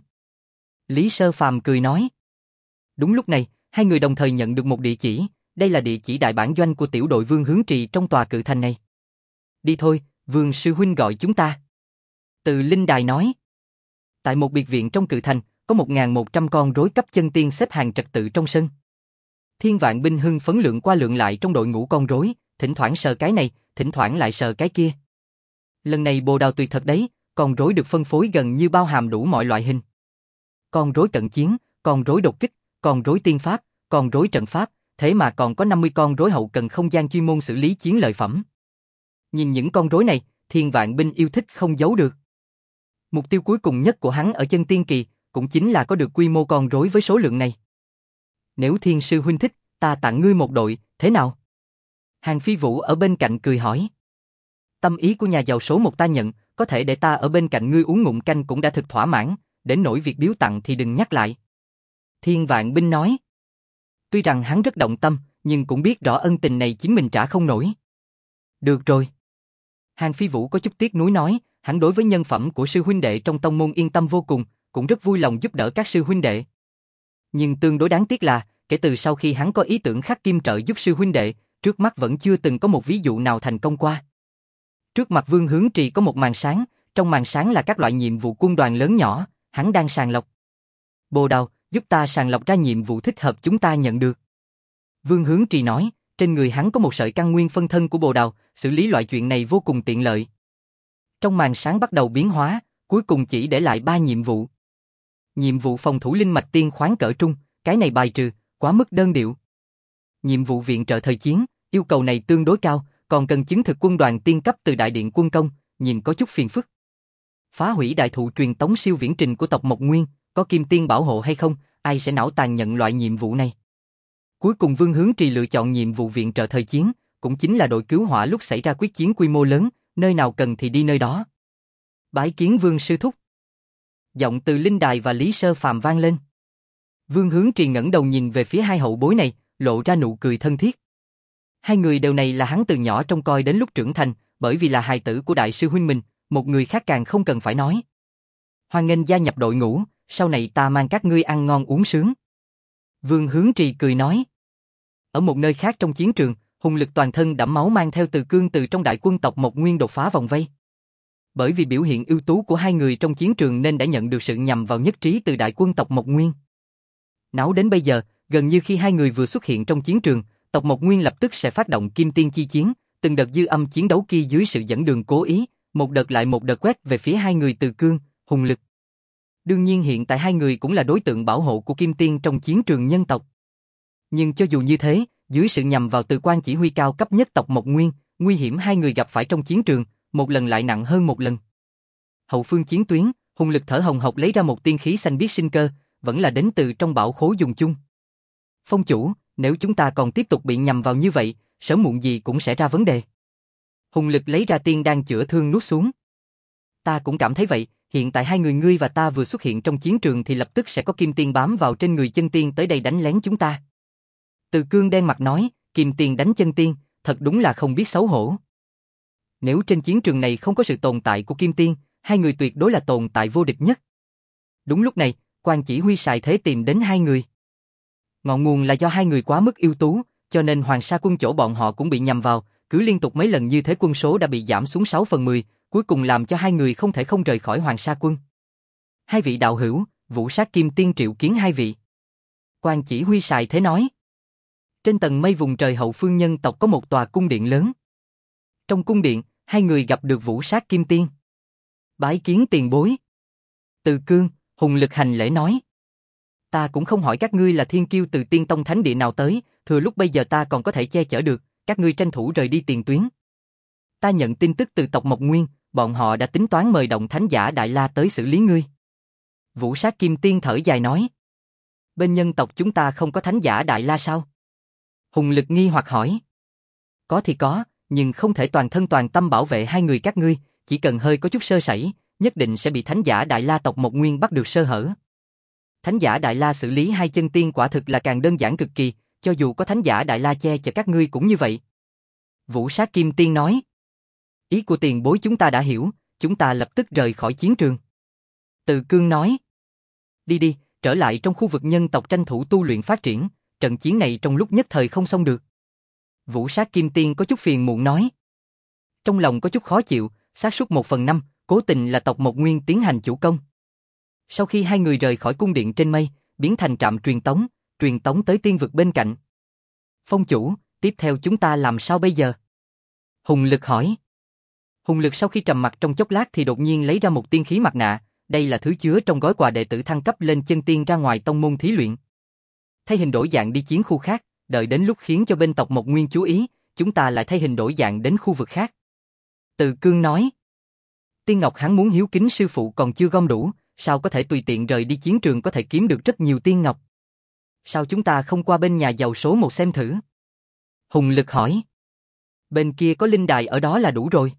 Lý Sơ Phàm cười nói. Đúng lúc này, hai người đồng thời nhận được một địa chỉ, đây là địa chỉ đại bản doanh của tiểu đội Vương Hướng Trì trong tòa cự thành này. Đi thôi, Vương sư huynh gọi chúng ta. Từ Linh Đài nói. Tại một biệt viện trong cự thành, có một nghìn một trăm con rối cấp chân tiên xếp hàng trật tự trong sân. Thiên Vạn Binh hưng phấn lượn qua lượn lại trong đội ngũ con rối, thỉnh thoảng sờ cái này, thỉnh thoảng lại sờ cái kia. Lần này Bồ Đào tuyệt thật đấy, con rối được phân phối gần như bao hàm đủ mọi loại hình. Con rối cận chiến, con rối đột kích, con rối tiên pháp, con rối trận pháp, thế mà còn có năm mươi con rối hậu cần không gian chuyên môn xử lý chiến lợi phẩm. Nhìn những con rối này, Thiên Vạn Binh yêu thích không giấu được. Mục tiêu cuối cùng nhất của hắn ở chân tiên kỳ, cũng chính là có được quy mô con rối với số lượng này. Nếu Thiên sư huynh thích, ta tặng ngươi một đội, thế nào? Hàng Phi Vũ ở bên cạnh cười hỏi. Tâm ý của nhà giàu số một ta nhận, có thể để ta ở bên cạnh ngươi uống ngụm canh cũng đã thực thỏa mãn, đến nỗi việc biếu tặng thì đừng nhắc lại. Thiên Vạn Binh nói. Tuy rằng hắn rất động tâm, nhưng cũng biết rõ ân tình này chính mình trả không nổi. Được rồi. Hàng Phi Vũ có chút tiếc nuối nói, hắn đối với nhân phẩm của sư huynh đệ trong tông môn yên tâm vô cùng, cũng rất vui lòng giúp đỡ các sư huynh đệ. Nhưng tương đối đáng tiếc là, kể từ sau khi hắn có ý tưởng khắc kim trợ giúp sư huynh đệ, trước mắt vẫn chưa từng có một ví dụ nào thành công qua. Trước mặt Vương Hướng Trì có một màn sáng, trong màn sáng là các loại nhiệm vụ quân đoàn lớn nhỏ, hắn đang sàng lọc. Bồ Đào, giúp ta sàng lọc ra nhiệm vụ thích hợp chúng ta nhận được. Vương Hướng Trì nói, trên người hắn có một sợi căn nguyên phân thân của bồ đào, xử lý loại chuyện này vô cùng tiện lợi. Trong màn sáng bắt đầu biến hóa, cuối cùng chỉ để lại ba nhiệm vụ. Nhiệm vụ phòng thủ linh mạch tiên khoáng cỡ trung, cái này bài trừ, quá mức đơn điệu. Nhiệm vụ viện trợ thời chiến, yêu cầu này tương đối cao, còn cần chứng thực quân đoàn tiên cấp từ đại điện quân công, nhìn có chút phiền phức. Phá hủy đại thụ truyền tống siêu viễn trình của tộc Mộc Nguyên, có kim tiên bảo hộ hay không, ai sẽ não tàn nhận loại nhiệm vụ này. Cuối cùng Vương Hướng Trì lựa chọn nhiệm vụ viện trợ thời chiến, cũng chính là đội cứu hỏa lúc xảy ra quyết chiến quy mô lớn, nơi nào cần thì đi nơi đó. Bái kiến Vương sư thúc. Giọng từ Linh Đài và Lý Sơ Phàm vang lên. Vương Hướng Trì ngẩng đầu nhìn về phía hai hậu bối này, lộ ra nụ cười thân thiết. Hai người đều này là hắn từ nhỏ trông coi đến lúc trưởng thành, bởi vì là hài tử của đại sư huynh mình, một người khác càng không cần phải nói. Hoan nghênh gia nhập đội ngũ, sau này ta mang các ngươi ăn ngon uống sướng. Vương Hướng Trì cười nói. Ở một nơi khác trong chiến trường, hùng lực toàn thân đẫm máu mang theo Từ Cương từ trong đại quân tộc Mộc Nguyên đột phá vòng vây. Bởi vì biểu hiện ưu tú của hai người trong chiến trường nên đã nhận được sự nhằm vào nhất trí từ đại quân tộc Mộc Nguyên. Náo đến bây giờ, gần như khi hai người vừa xuất hiện trong chiến trường, tộc Mộc Nguyên lập tức sẽ phát động kim tiên chi chiến, từng đợt dư âm chiến đấu kia dưới sự dẫn đường cố ý, một đợt lại một đợt quét về phía hai người Từ Cương, hùng lực. Đương nhiên hiện tại hai người cũng là đối tượng bảo hộ của kim tiên trong chiến trường nhân tộc. Nhưng cho dù như thế, dưới sự nhằm vào từ quan chỉ huy cao cấp nhất tộc Mộc Nguyên, nguy hiểm hai người gặp phải trong chiến trường, một lần lại nặng hơn một lần. Hậu phương chiến tuyến, hùng lực thở hồng hộc lấy ra một tiên khí xanh biếc sinh cơ, vẫn là đến từ trong bảo khố dùng chung. Phong chủ, nếu chúng ta còn tiếp tục bị nhằm vào như vậy, sớm muộn gì cũng sẽ ra vấn đề. Hùng lực lấy ra tiên đang chữa thương nuốt xuống. Ta cũng cảm thấy vậy, hiện tại hai người ngươi và ta vừa xuất hiện trong chiến trường thì lập tức sẽ có kim tiên bám vào trên người chân tiên tới đây đánh lén chúng ta. Từ Cương đen mặt nói, kim tiên đánh chân tiên, thật đúng là không biết xấu hổ. Nếu trên chiến trường này không có sự tồn tại của kim tiên, hai người tuyệt đối là tồn tại vô địch nhất. Đúng lúc này, quan chỉ huy xài thế tìm đến hai người. Ngọn nguồn là do hai người quá mức ưu tú, cho nên Hoàng Sa quân chỗ bọn họ cũng bị nhằm vào, cứ liên tục mấy lần như thế quân số đã bị giảm xuống sáu phần mười, cuối cùng làm cho hai người không thể không rời khỏi Hoàng Sa quân. Hai vị đạo hữu, Vũ Sát Kim Tiên triệu kiến hai vị. Quan chỉ huy xài thế nói. Trên tầng mây vùng trời hậu phương nhân tộc có một tòa cung điện lớn. Trong cung điện, hai người gặp được Vũ Sát Kim Tiên. Bái kiến tiền bối. Từ Cương, hùng lực hành lễ nói. Ta cũng không hỏi các ngươi là thiên kiêu từ tiên tông thánh địa nào tới, thừa lúc bây giờ ta còn có thể che chở được, các ngươi tranh thủ rời đi tiền tuyến. Ta nhận tin tức từ tộc Mộc Nguyên, bọn họ đã tính toán mời động thánh giả Đại La tới xử lý ngươi. Vũ Sát Kim Tiên thở dài nói. Bên nhân tộc chúng ta không có thánh giả Đại La sao? Hùng lực nghi hoặc hỏi. Có thì có, nhưng không thể toàn thân toàn tâm bảo vệ hai người các ngươi, chỉ cần hơi có chút sơ sẩy, nhất định sẽ bị thánh giả Đại La tộc Mộc Nguyên bắt được sơ hở. Thánh giả Đại La xử lý hai chân tiên quả thực là càng đơn giản cực kỳ, cho dù có thánh giả Đại La che chở các ngươi cũng như vậy. Vũ Sát Kim Tiên nói. Ý của tiền bối chúng ta đã hiểu, chúng ta lập tức rời khỏi chiến trường. Từ Cương nói. Đi đi, trở lại trong khu vực nhân tộc tranh thủ tu luyện phát triển, trận chiến này trong lúc nhất thời không xong được. Vũ Sát Kim Tiên có chút phiền muộn nói. Trong lòng có chút khó chịu, xác suất một phần năm, cố tình là tộc Mộc Nguyên tiến hành chủ công. Sau khi hai người rời khỏi cung điện trên mây, biến thành trạm truyền tống, truyền tống tới tiên vực bên cạnh. Phong chủ, tiếp theo chúng ta làm sao bây giờ? Hùng lực hỏi. Hùng lực sau khi trầm mặc trong chốc lát thì đột nhiên lấy ra một tiên khí mặt nạ, đây là thứ chứa trong gói quà đệ tử thăng cấp lên chân tiên ra ngoài tông môn thí luyện. Thay hình đổi dạng đi chiến khu khác, đợi đến lúc khiến cho bên tộc Mộc Nguyên chú ý, chúng ta lại thay hình đổi dạng đến khu vực khác. Từ Cương nói. Tiên Ngọc hắn muốn hiếu kính sư phụ còn chưa gom đủ, sao có thể tùy tiện rời đi chiến trường có thể kiếm được rất nhiều tiên ngọc. Sao chúng ta không qua bên nhà giàu số một xem thử? Hùng lực hỏi. Bên kia có linh đài ở đó là đủ rồi.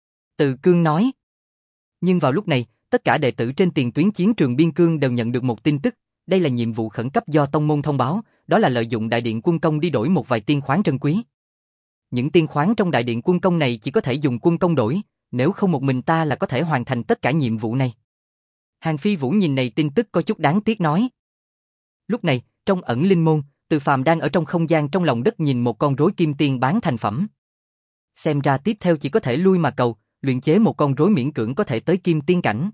Từ Cương nói. Nhưng vào lúc này, tất cả đệ tử trên tiền tuyến chiến trường biên cương đều nhận được một tin tức, đây là nhiệm vụ khẩn cấp do tông môn thông báo, đó là lợi dụng đại điện quân công đi đổi một vài tiên khoáng trân quý. Những tiên khoáng trong đại điện quân công này chỉ có thể dùng quân công đổi, nếu không một mình ta là có thể hoàn thành tất cả nhiệm vụ này. Hàng Phi Vũ nhìn này tin tức có chút đáng tiếc nói. Lúc này, trong ẩn linh môn, Từ Phàm đang ở trong không gian trong lòng đất nhìn một con rối kim tiên bán thành phẩm. Xem ra tiếp theo chỉ có thể lui mà cầu, luyện chế một con rối miễn cưỡng có thể tới kim tiên cảnh.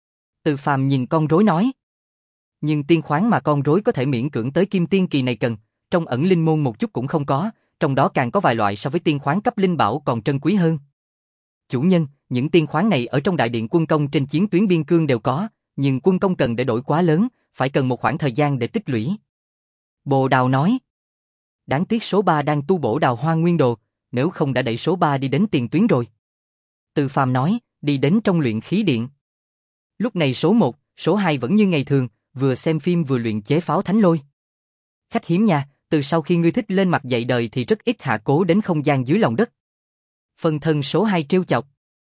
Từ Phàm nhìn con rối nói. Nhưng tiên khoáng mà con rối có thể miễn cưỡng tới kim tiên kỳ này cần, trong ẩn linh môn một chút cũng không có, trong đó càng có vài loại so với tiên khoáng cấp linh bảo còn trân quý hơn. Chủ nhân, những tiên khoáng này ở trong đại điện quân công trên chiến tuyến biên cương đều có, nhưng quân công cần để đổi quá lớn, phải cần một khoảng thời gian để tích lũy. Bồ Đào nói. Đáng tiếc số ba đang tu bổ Đào Hoa Nguyên Đồ, nếu không đã đẩy số ba đi đến tiền tuyến rồi. Từ Phàm nói, đi đến trong luyện khí điện. Lúc này số một, số hai vẫn như ngày thường, vừa xem phim vừa luyện chế pháo thánh lôi. Khách hiếm nha, từ sau khi ngươi thích lên mặt dạy đời thì rất ít hạ cố đến không gian dưới lòng đất. Phân thân số hai trêu chọc.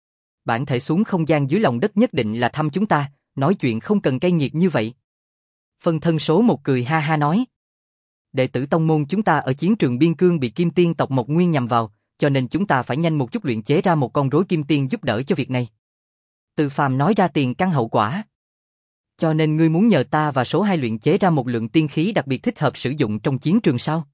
Bản thể xuống không gian dưới lòng đất nhất định là thăm chúng ta, nói chuyện không cần cay nghiệt như vậy. Phân thân số một cười ha ha nói. Đệ tử tông môn chúng ta ở chiến trường biên cương bị Kim Tiên tộc Mộc Nguyên nhằm vào, cho nên chúng ta phải nhanh một chút luyện chế ra một con rối Kim Tiên giúp đỡ cho việc này. Từ Phàm nói ra tiền căn hậu quả. Cho nên ngươi muốn nhờ ta và số hai luyện chế ra một lượng tiên khí đặc biệt thích hợp sử dụng trong chiến trường sao?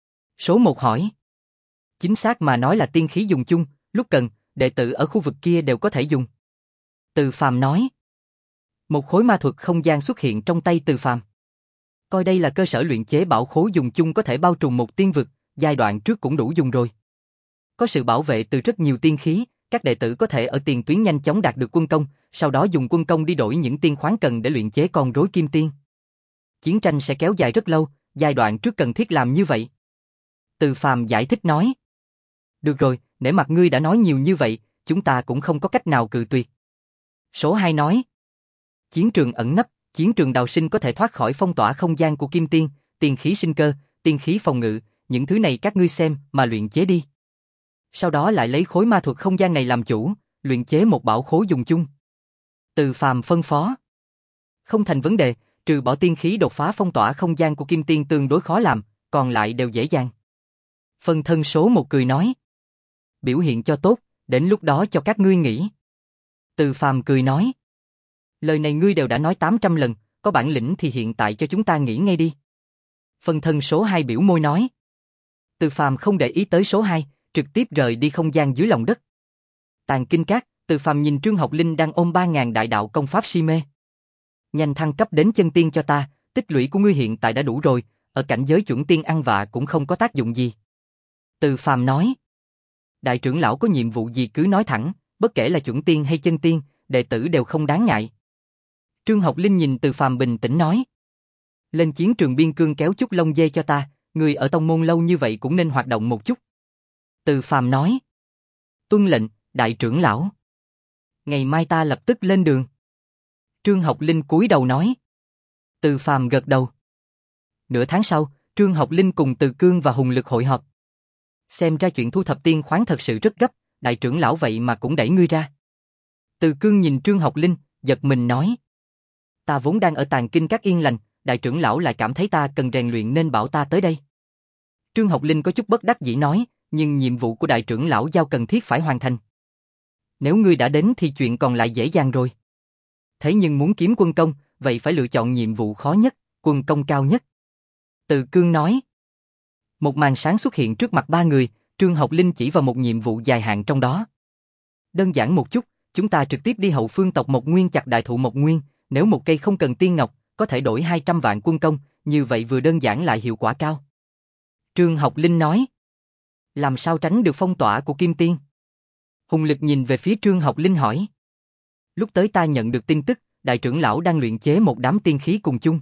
Số một hỏi. Chính xác mà nói là tiên khí dùng chung, lúc cần, đệ tử ở khu vực kia đều có thể dùng. Từ Phàm nói. Một khối ma thuật không gian xuất hiện trong tay Từ Phàm. Coi đây là cơ sở luyện chế bảo khố dùng chung có thể bao trùm một tiên vực, giai đoạn trước cũng đủ dùng rồi. Có sự bảo vệ từ rất nhiều tiên khí, các đệ tử có thể ở tiền tuyến nhanh chóng đạt được quân công, sau đó dùng quân công đi đổi những tiên khoáng cần để luyện chế con rối Kim Tiên. Chiến tranh sẽ kéo dài rất lâu, giai đoạn trước cần thiết làm như vậy. Từ Phàm giải thích nói. Được rồi, nể mặt ngươi đã nói nhiều như vậy, chúng ta cũng không có cách nào cự tuyệt. Số hai nói. Chiến trường ẩn nấp, chiến trường đào sinh có thể thoát khỏi phong tỏa không gian của Kim Tiên, tiên khí sinh cơ, tiên khí phòng ngự, những thứ này các ngươi xem mà luyện chế đi. Sau đó lại lấy khối ma thuật không gian này làm chủ, luyện chế một bảo khố dùng chung. Từ Phàm phân phó. Không thành vấn đề, trừ bỏ tiên khí đột phá phong tỏa không gian của Kim Tiên tương đối khó làm, còn lại đều dễ dàng. Phân thân số một cười nói. Biểu hiện cho tốt, đến lúc đó cho các ngươi nghĩ. Từ Phàm cười nói. Lời này ngươi đều đã nói tám trăm lần, có bản lĩnh thì hiện tại cho chúng ta nghĩ ngay đi. Phân thân số hai biểu môi nói. Từ Phàm không để ý tới số hai, trực tiếp rời đi không gian dưới lòng đất. Tàn Kinh Các, Từ Phàm nhìn Trương Học Linh đang ôm ba ngàn đại đạo công pháp si mê. Nhanh thăng cấp đến chân tiên cho ta, tích lũy của ngươi hiện tại đã đủ rồi, ở cảnh giới chuẩn tiên ăn vạ cũng không có tác dụng gì. Từ Phàm nói. Đại trưởng lão có nhiệm vụ gì cứ nói thẳng, bất kể là chuẩn tiên hay chân tiên, đệ tử đều không đáng ngại. Trương Học Linh nhìn Từ Phàm bình tĩnh nói. Lên chiến trường biên cương kéo chút lông dê cho ta, người ở tông môn lâu như vậy cũng nên hoạt động một chút. Từ Phàm nói. Tuân lệnh, đại trưởng lão. Ngày mai ta lập tức lên đường. Trương Học Linh cúi đầu nói. Từ Phàm gật đầu. Nửa tháng sau, Trương Học Linh cùng Từ Cương và Hùng Lực hội họp. Xem ra chuyện thu thập tiên khoáng thật sự rất gấp, đại trưởng lão vậy mà cũng đẩy ngươi ra. Từ Cương nhìn Trương Học Linh, giật mình nói. Ta vốn đang ở Tàn Kinh Các yên lành, đại trưởng lão lại cảm thấy ta cần rèn luyện nên bảo ta tới đây. Trương Học Linh có chút bất đắc dĩ nói, nhưng nhiệm vụ của đại trưởng lão giao cần thiết phải hoàn thành. Nếu ngươi đã đến thì chuyện còn lại dễ dàng rồi. Thế nhưng muốn kiếm quân công, vậy phải lựa chọn nhiệm vụ khó nhất, quân công cao nhất. Từ Cương nói. Một màn sáng xuất hiện trước mặt ba người, Trương Học Linh chỉ vào một nhiệm vụ dài hạn trong đó. Đơn giản một chút, chúng ta trực tiếp đi hậu phương tộc Mộc Nguyên chặt đại thụ Mộc Nguyên, nếu một cây không cần tiên ngọc, có thể đổi hai trăm vạn quân công, như vậy vừa đơn giản lại hiệu quả cao. Trương Học Linh nói. Làm sao tránh được phong tỏa của Kim Tiên? Hùng Lực nhìn về phía Trương Học Linh hỏi. Lúc tới ta nhận được tin tức, đại trưởng lão đang luyện chế một đám tiên khí cùng chung.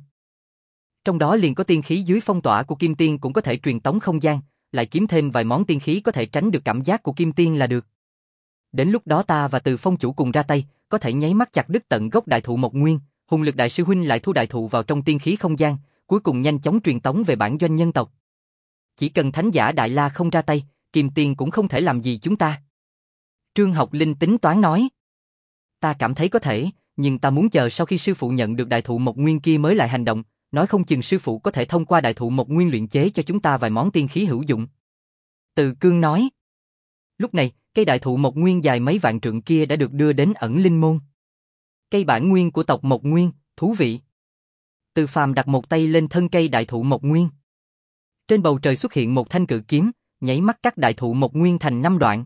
Trong đó liền có tiên khí dưới phong tỏa của Kim Tiên cũng có thể truyền tống không gian, lại kiếm thêm vài món tiên khí có thể tránh được cảm giác của Kim Tiên là được. Đến lúc đó ta và Từ Phong chủ cùng ra tay, có thể nháy mắt chặt đứt tận gốc đại thụ Mộc Nguyên, Hùng Lực đại sư huynh lại thu đại thụ vào trong tiên khí không gian, cuối cùng nhanh chóng truyền tống về bản doanh nhân tộc. Chỉ cần thánh giả Đại La không ra tay, Kim Tiên cũng không thể làm gì chúng ta. Trương Học Linh tính toán nói. Ta cảm thấy có thể, nhưng ta muốn chờ sau khi sư phụ nhận được đại thụ Mộc Nguyên kia mới lại hành động, nói không chừng sư phụ có thể thông qua đại thụ Mộc Nguyên luyện chế cho chúng ta vài món tiên khí hữu dụng. Từ Cương nói. Lúc này, cây đại thụ Mộc Nguyên dài mấy vạn trượng kia đã được đưa đến ẩn linh môn. Cây bản nguyên của tộc Mộc Nguyên, thú vị. Từ Phàm đặt một tay lên thân cây đại thụ Mộc Nguyên. Trên bầu trời xuất hiện một thanh cự kiếm, nháy mắt cắt đại thụ Mộc Nguyên thành năm đoạn.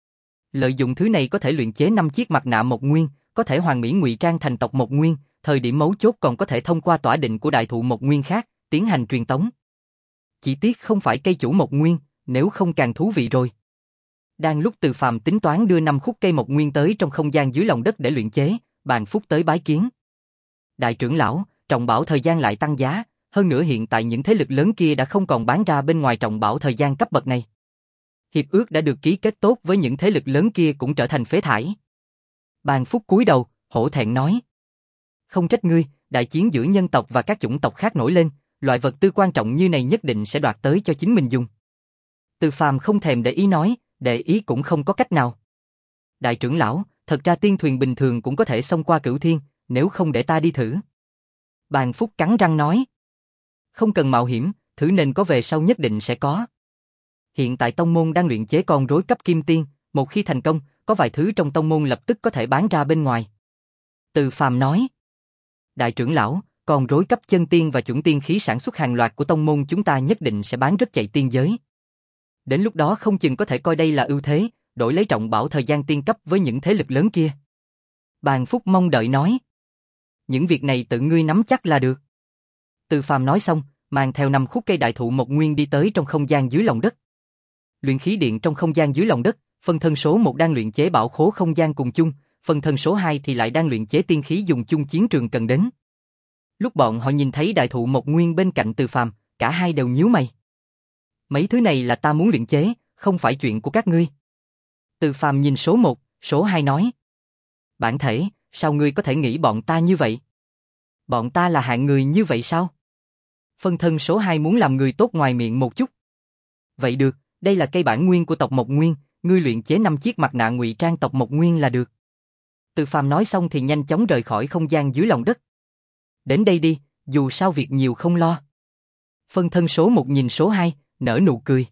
Lợi dụng thứ này có thể luyện chế năm chiếc mặt nạ Mộc Nguyên, có thể hoàn mỹ ngụy trang thành tộc Mộc Nguyên, thời điểm mấu chốt còn có thể thông qua tỏa định của đại thụ Mộc Nguyên khác, tiến hành truyền tống. Chỉ tiếc không phải cây chủ mộc nguyên, nếu không càng thú vị rồi. Đang lúc Từ Phàm tính toán đưa năm khúc cây mộc nguyên tới trong không gian dưới lòng đất để luyện chế, Bàn Phúc tới bái kiến. Đại trưởng lão, trọng bảo thời gian lại tăng giá, hơn nữa hiện tại những thế lực lớn kia đã không còn bán ra bên ngoài trọng bảo thời gian cấp bậc này. Hiệp ước đã được ký kết tốt với những thế lực lớn kia cũng trở thành phế thải. Bàn Phúc cúi đầu, hổ thẹn nói. Không trách ngươi, đại chiến giữa nhân tộc và các chủng tộc khác nổi lên, loại vật tư quan trọng như này nhất định sẽ đoạt tới cho chính mình dùng. Từ Phàm không thèm để ý nói, để ý cũng không có cách nào. Đại trưởng lão, thật ra tiên thuyền bình thường cũng có thể xông qua cửu thiên, nếu không để ta đi thử. Bàn Phúc cắn răng nói. Không cần mạo hiểm, thử nên có về sau nhất định sẽ có. Hiện tại tông môn đang luyện chế con rối cấp kim tiên, một khi thành công, có vài thứ trong tông môn lập tức có thể bán ra bên ngoài. Từ Phàm nói. Đại trưởng lão, con rối cấp chân tiên và chuẩn tiên khí sản xuất hàng loạt của tông môn chúng ta nhất định sẽ bán rất chạy tiên giới. Đến lúc đó không chừng có thể coi đây là ưu thế, đổi lấy trọng bảo thời gian tiên cấp với những thế lực lớn kia. Bàn Phúc mong đợi nói. Những việc này tự ngươi nắm chắc là được. Từ Phàm nói xong, mang theo năm khúc cây đại thụ mộc nguyên đi tới trong không gian dưới lòng đất. Luyện khí điện trong không gian dưới lòng đất, phân thân số một đang luyện chế bảo khố không gian cùng chung, phân thân số hai thì lại đang luyện chế tiên khí dùng chung chiến trường cần đến. Lúc bọn họ nhìn thấy đại thụ mộc nguyên bên cạnh Từ Phàm, cả hai đều nhíu mày. Mấy thứ này là ta muốn luyện chế, không phải chuyện của các ngươi. Từ Phàm nhìn số một, số hai nói. Bản thể, sao ngươi có thể nghĩ bọn ta như vậy? Bọn ta là hạng người như vậy sao? Phân thân số hai muốn làm người tốt ngoài miệng một chút. Vậy được, đây là cây bản nguyên của tộc Mộc Nguyên, ngươi luyện chế năm chiếc mặt nạ ngụy trang tộc Mộc Nguyên là được. Từ Phàm nói xong thì nhanh chóng rời khỏi không gian dưới lòng đất. Đến đây đi, dù sao việc nhiều không lo. Phân thân số một nhìn số hai, nở nụ cười.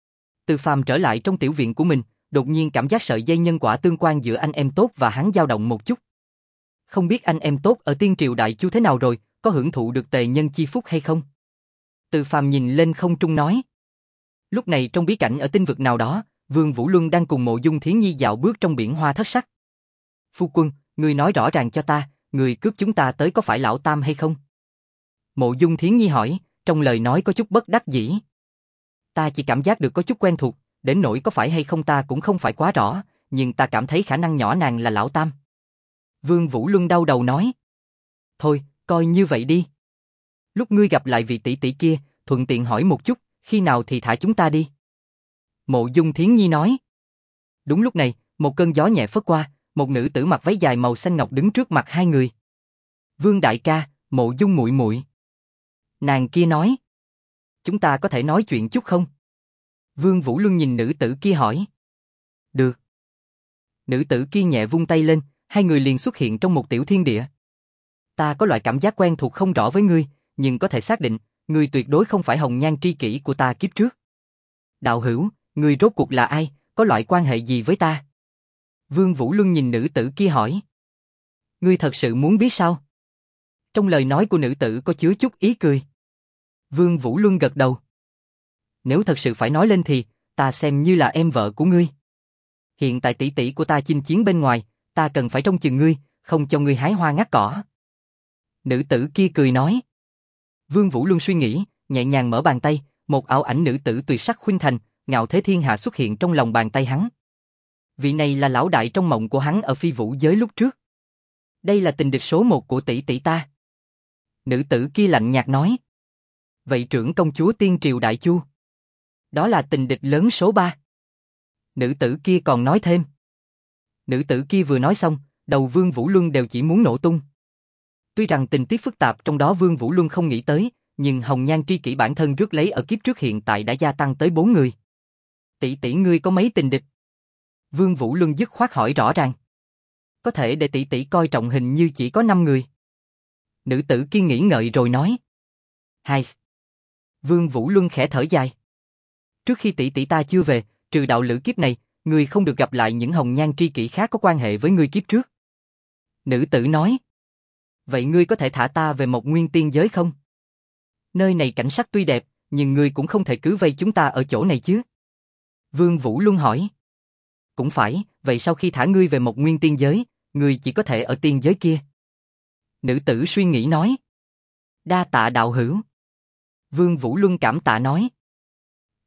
Từ Phàm trở lại trong tiểu viện của mình, đột nhiên cảm giác sợi dây nhân quả tương quan giữa anh em tốt và hắn dao động một chút. Không biết anh em tốt ở Tiên Triều Đại Chu thế nào rồi, có hưởng thụ được tề nhân chi phúc hay không? Từ Phàm nhìn lên không trung nói. Lúc này trong bí cảnh ở tinh vực nào đó, Vương Vũ Luân đang cùng Mộ Dung Thiến Nhi dạo bước trong biển hoa thất sắc. Phu quân, ngươi nói rõ ràng cho ta, người cướp chúng ta tới có phải lão Tam hay không? Mộ Dung Thiến Nhi hỏi, trong lời nói có chút bất đắc dĩ. Ta chỉ cảm giác được có chút quen thuộc, đến nỗi có phải hay không ta cũng không phải quá rõ, nhưng ta cảm thấy khả năng nhỏ nàng là lão Tam. Vương Vũ Luân đau đầu nói. Thôi, coi như vậy đi. Lúc ngươi gặp lại vị tỷ tỷ kia, thuận tiện hỏi một chút, khi nào thì thả chúng ta đi. Mộ Dung Thiến Nhi nói. Đúng lúc này, một cơn gió nhẹ phất qua, một nữ tử mặc váy dài màu xanh ngọc đứng trước mặt hai người. Vương đại ca, Mộ Dung muội muội. Nàng kia nói. Chúng ta có thể nói chuyện chút không? Vương Vũ Luân nhìn nữ tử kia hỏi. Được. Nữ tử kia nhẹ vung tay lên, hai người liền xuất hiện trong một tiểu thiên địa. Ta có loại cảm giác quen thuộc không rõ với ngươi, nhưng có thể xác định, ngươi tuyệt đối không phải hồng nhan tri kỷ của ta kiếp trước. Đạo hữu, ngươi rốt cuộc là ai, có loại quan hệ gì với ta? Vương Vũ Luân nhìn nữ tử kia hỏi. Ngươi thật sự muốn biết sao? Trong lời nói của nữ tử có chứa chút ý cười. Vương Vũ Luân gật đầu. Nếu thật sự phải nói lên thì, ta xem như là em vợ của ngươi. Hiện tại tỷ tỷ của ta chinh chiến bên ngoài, ta cần phải trông chừng ngươi, không cho ngươi hái hoa ngắt cỏ. Nữ tử kia cười nói. Vương Vũ Luân suy nghĩ, nhẹ nhàng mở bàn tay, một ảo ảnh nữ tử tuyệt sắc khuynh thành, ngạo thế thiên hạ xuất hiện trong lòng bàn tay hắn. Vị này là lão đại trong mộng của hắn ở phi vũ giới lúc trước. Đây là tình địch số một của tỷ tỷ ta. Nữ tử kia lạnh nhạt nói. Vậy trưởng công chúa Tiên Triều Đại Chu? Đó là tình địch lớn số ba. Nữ tử kia còn nói thêm. Nữ tử kia vừa nói xong, đầu Vương Vũ Luân đều chỉ muốn nổ tung. Tuy rằng tình tiết phức tạp trong đó Vương Vũ Luân không nghĩ tới, nhưng hồng nhan tri kỷ bản thân rước lấy ở kiếp trước hiện tại đã gia tăng tới bốn người. Tỷ tỷ ngươi có mấy tình địch? Vương Vũ Luân dứt khoát hỏi rõ ràng. Có thể để tỷ tỷ coi trọng hình như chỉ có năm người. Nữ tử kia nghĩ ngợi rồi nói. Hai. Vương Vũ Luân khẽ thở dài. Trước khi tỷ tỷ ta chưa về, trừ đạo lữ kiếp này, ngươi không được gặp lại những hồng nhan tri kỷ khác có quan hệ với ngươi kiếp trước. Nữ tử nói. Vậy ngươi có thể thả ta về một nguyên tiên giới không? Nơi này cảnh sắc tuy đẹp, nhưng ngươi cũng không thể cứ vây chúng ta ở chỗ này chứ. Vương Vũ Luân hỏi. Cũng phải, vậy sau khi thả ngươi về một nguyên tiên giới, ngươi chỉ có thể ở tiên giới kia. Nữ tử suy nghĩ nói. Đa tạ đạo hữu. Vương Vũ Luân cảm tạ nói.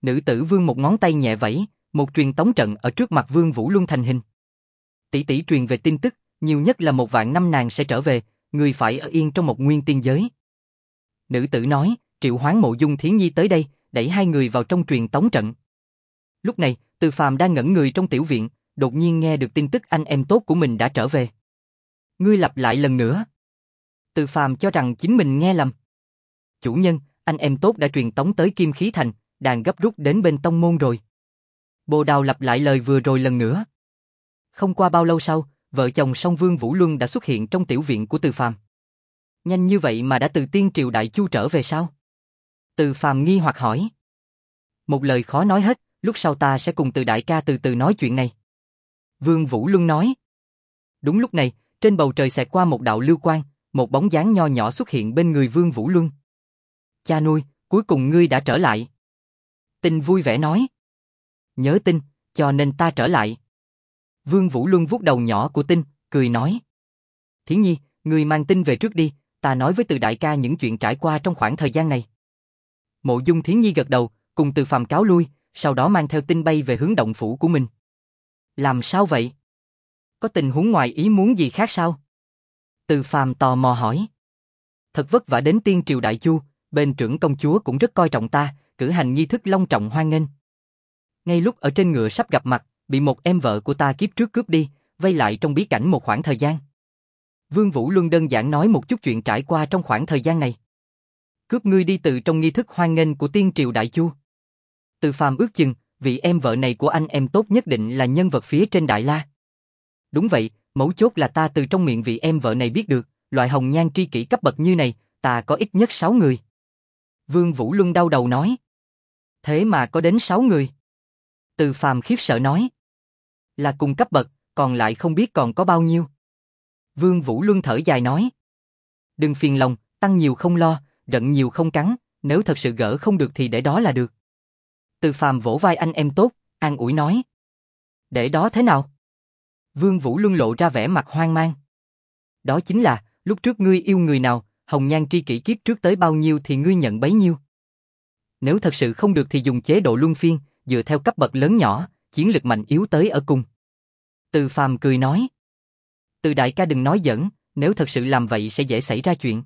Nữ tử Vương một ngón tay nhẹ vẫy, một truyền tống trận ở trước mặt Vương Vũ Luân thành hình. Tỷ tỷ truyền về tin tức, nhiều nhất là một vạn năm nàng sẽ trở về, người phải ở yên trong một nguyên tiên giới. Nữ tử nói, triệu hoán Mộ Dung Thiến Nhi tới đây, đẩy hai người vào trong truyền tống trận. Lúc này, Từ Phàm đang ngẩn người trong tiểu viện, đột nhiên nghe được tin tức anh em tốt của mình đã trở về. Ngươi lặp lại lần nữa. Từ Phàm cho rằng chính mình nghe lầm. Chủ nhân, anh em tốt đã truyền tống tới Kim Khí Thành, đang gấp rút đến bên tông môn rồi. Bồ Đào lặp lại lời vừa rồi lần nữa. Không qua bao lâu sau, vợ chồng song Vương Vũ Luân đã xuất hiện trong tiểu viện của Từ Phàm. Nhanh như vậy mà đã từ Tiên Triều Đại Chu trở về sao? Từ Phàm nghi hoặc hỏi. Một lời khó nói hết, lúc sau ta sẽ cùng Từ đại ca từ từ nói chuyện này. Vương Vũ Luân nói. Đúng lúc này, trên bầu trời xẹt qua một đạo lưu quang, một bóng dáng nho nhỏ xuất hiện bên người Vương Vũ Luân. Cha nuôi, cuối cùng ngươi đã trở lại. Tinh vui vẻ nói. Nhớ Tinh, cho nên ta trở lại. Vương Vũ Luân vuốt đầu nhỏ của Tinh, cười nói. Thiến Nhi, ngươi mang Tinh về trước đi, ta nói với Từ đại ca những chuyện trải qua trong khoảng thời gian này. Mộ Dung Thiến Nhi gật đầu, cùng Từ Phàm cáo lui, sau đó mang theo Tinh bay về hướng động phủ của mình. Làm sao vậy? Có tình huống ngoài ý muốn gì khác sao? Từ Phàm tò mò hỏi. Thật vất vả đến Tiên Triều Đại Chu, bên trưởng công chúa cũng rất coi trọng ta, cử hành nghi thức long trọng hoan nghênh. Ngay lúc ở trên ngựa sắp gặp mặt, bị một em vợ của ta kiếp trước cướp đi, vây lại trong bí cảnh một khoảng thời gian. Vương Vũ Luân đơn giản nói một chút chuyện trải qua trong khoảng thời gian này. Cướp ngươi đi từ trong nghi thức hoan nghênh của Tiên Triều Đại Chu. Từ Phàm ước chừng, vị em vợ này của anh em tốt nhất định là nhân vật phía trên Đại La. Đúng vậy, mấu chốt là ta từ trong miệng vị em vợ này biết được, loại hồng nhan tri kỷ cấp bậc như này, ta có ít nhất sáu người. Vương Vũ Luân đau đầu nói. Thế mà có đến sáu người. Từ Phàm khiếp sợ nói. Là cùng cấp bậc, còn lại không biết còn có bao nhiêu. Vương Vũ Luân thở dài nói. Đừng phiền lòng, tăng nhiều không lo, rận nhiều không cắn, nếu thật sự gỡ không được thì để đó là được. Từ Phàm vỗ vai anh em tốt, an ủi nói. Để đó thế nào? Vương Vũ Luân lộ ra vẻ mặt hoang mang. Đó chính là, lúc trước ngươi yêu người nào, hồng nhan tri kỷ kiếp trước tới bao nhiêu thì ngươi nhận bấy nhiêu. Nếu thật sự không được thì dùng chế độ luân phiên, dựa theo cấp bậc lớn nhỏ, chiến lực mạnh yếu tới ở cùng. Từ Phàm cười nói. Từ đại ca đừng nói giỡn, nếu thật sự làm vậy sẽ dễ xảy ra chuyện.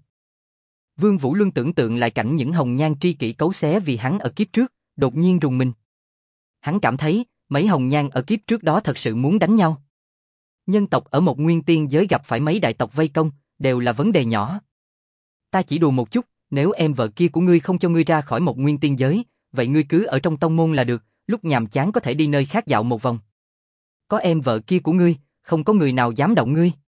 Vương Vũ Luân tưởng tượng lại cảnh những hồng nhan tri kỷ cấu xé vì hắn ở kiếp trước, đột nhiên rùng mình. Hắn cảm thấy, mấy hồng nhan ở kiếp trước đó thật sự muốn đánh nhau. Nhân tộc ở một nguyên tiên giới gặp phải mấy đại tộc vây công, đều là vấn đề nhỏ. Ta chỉ đùa một chút, nếu em vợ kia của ngươi không cho ngươi ra khỏi một nguyên tiên giới, vậy ngươi cứ ở trong tông môn là được, lúc nhàm chán có thể đi nơi khác dạo một vòng. Có em vợ kia của ngươi, không có người nào dám động ngươi.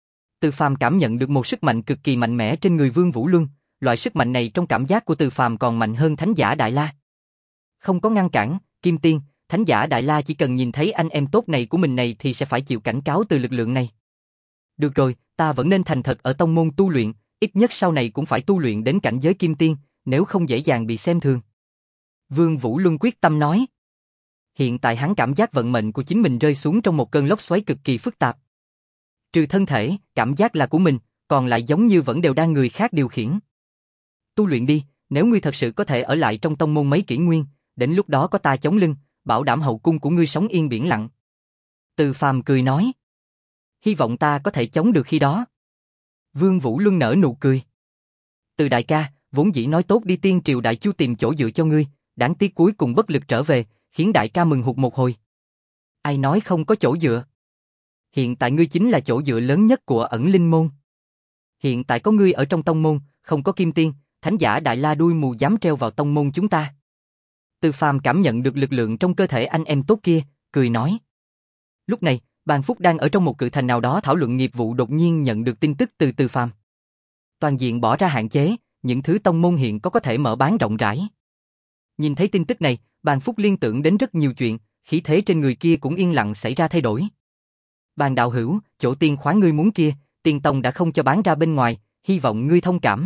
Từ Phàm cảm nhận được một sức mạnh cực kỳ mạnh mẽ trên người Vương Vũ Luân, loại sức mạnh này trong cảm giác của Từ Phàm còn mạnh hơn Thánh giả Đại La. Không có ngăn cản, Kim Tiên, Thánh giả Đại La chỉ cần nhìn thấy anh em tốt này của mình này thì sẽ phải chịu cảnh cáo từ lực lượng này. Được rồi, ta vẫn nên thành thật ở tông môn tu luyện, ít nhất sau này cũng phải tu luyện đến cảnh giới Kim Tiên, nếu không dễ dàng bị xem thường. Vương Vũ Luân quyết tâm nói. Hiện tại hắn cảm giác vận mệnh của chính mình rơi xuống trong một cơn lốc xoáy cực kỳ phức tạp. Trừ thân thể, cảm giác là của mình, còn lại giống như vẫn đều đang người khác điều khiển. Tu luyện đi, nếu ngươi thật sự có thể ở lại trong tông môn mấy kỷ nguyên, đến lúc đó có ta chống lưng, bảo đảm hậu cung của ngươi sống yên biển lặng. Từ Phàm cười nói. Hy vọng ta có thể chống được khi đó. Vương Vũ Luân nở nụ cười. Từ đại ca, vốn dĩ nói tốt đi Tiên Triều Đại Chu tìm chỗ dựa cho ngươi, đáng tiếc cuối cùng bất lực trở về, khiến đại ca mừng hụt một hồi. Ai nói không có chỗ dựa? Hiện tại ngươi chính là chỗ dựa lớn nhất của ẩn linh môn. Hiện tại có ngươi ở trong tông môn, không có Kim Tiên, Thánh giả Đại La đuôi mù dám treo vào tông môn chúng ta. Từ Phàm cảm nhận được lực lượng trong cơ thể anh em tốt kia, cười nói. Lúc này, Bàn Phúc đang ở trong một cự thành nào đó thảo luận nghiệp vụ đột nhiên nhận được tin tức từ Từ Phàm. Toàn diện bỏ ra hạn chế, những thứ tông môn hiện có có thể mở bán rộng rãi. Nhìn thấy tin tức này, Bàn Phúc liên tưởng đến rất nhiều chuyện, khí thế trên người kia cũng yên lặng xảy ra thay đổi. Bàn đạo hữu, chỗ tiên khoáng ngươi muốn kia, Tiên Tông đã không cho bán ra bên ngoài, hy vọng ngươi thông cảm.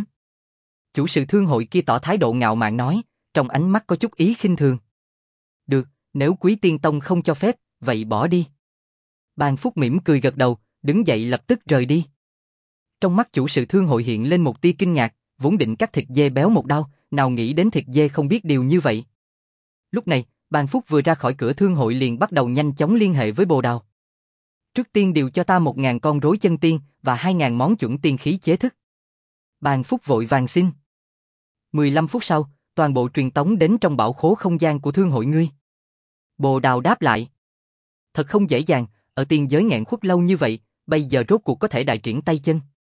Chủ sự thương hội kia tỏ thái độ ngạo mạn nói, trong ánh mắt có chút ý khinh thường. Được, nếu Quý Tiên Tông không cho phép, vậy bỏ đi. Bàn Phúc mỉm cười gật đầu, đứng dậy lập tức rời đi. Trong mắt chủ sự thương hội hiện lên một tia kinh ngạc, vốn định cắt thịt dê béo một đao, nào nghĩ đến thịt dê không biết điều như vậy. Lúc này, Bàn Phúc vừa ra khỏi cửa thương hội liền bắt đầu nhanh chóng liên hệ với Bồ Đào. Trước tiên điều cho ta một ngàn con rối chân tiên và hai ngàn món chuẩn tiên khí chế thức. Bàn Phúc vội vàng xin. mười lăm phút sau, toàn bộ truyền tống đến trong bảo khố không gian của thương hội ngươi. Bồ Đào đáp lại. Thật không dễ dàng, ở tiên giới nghẹn khuất lâu như vậy, bây giờ rốt cuộc có thể đại triển tay chân.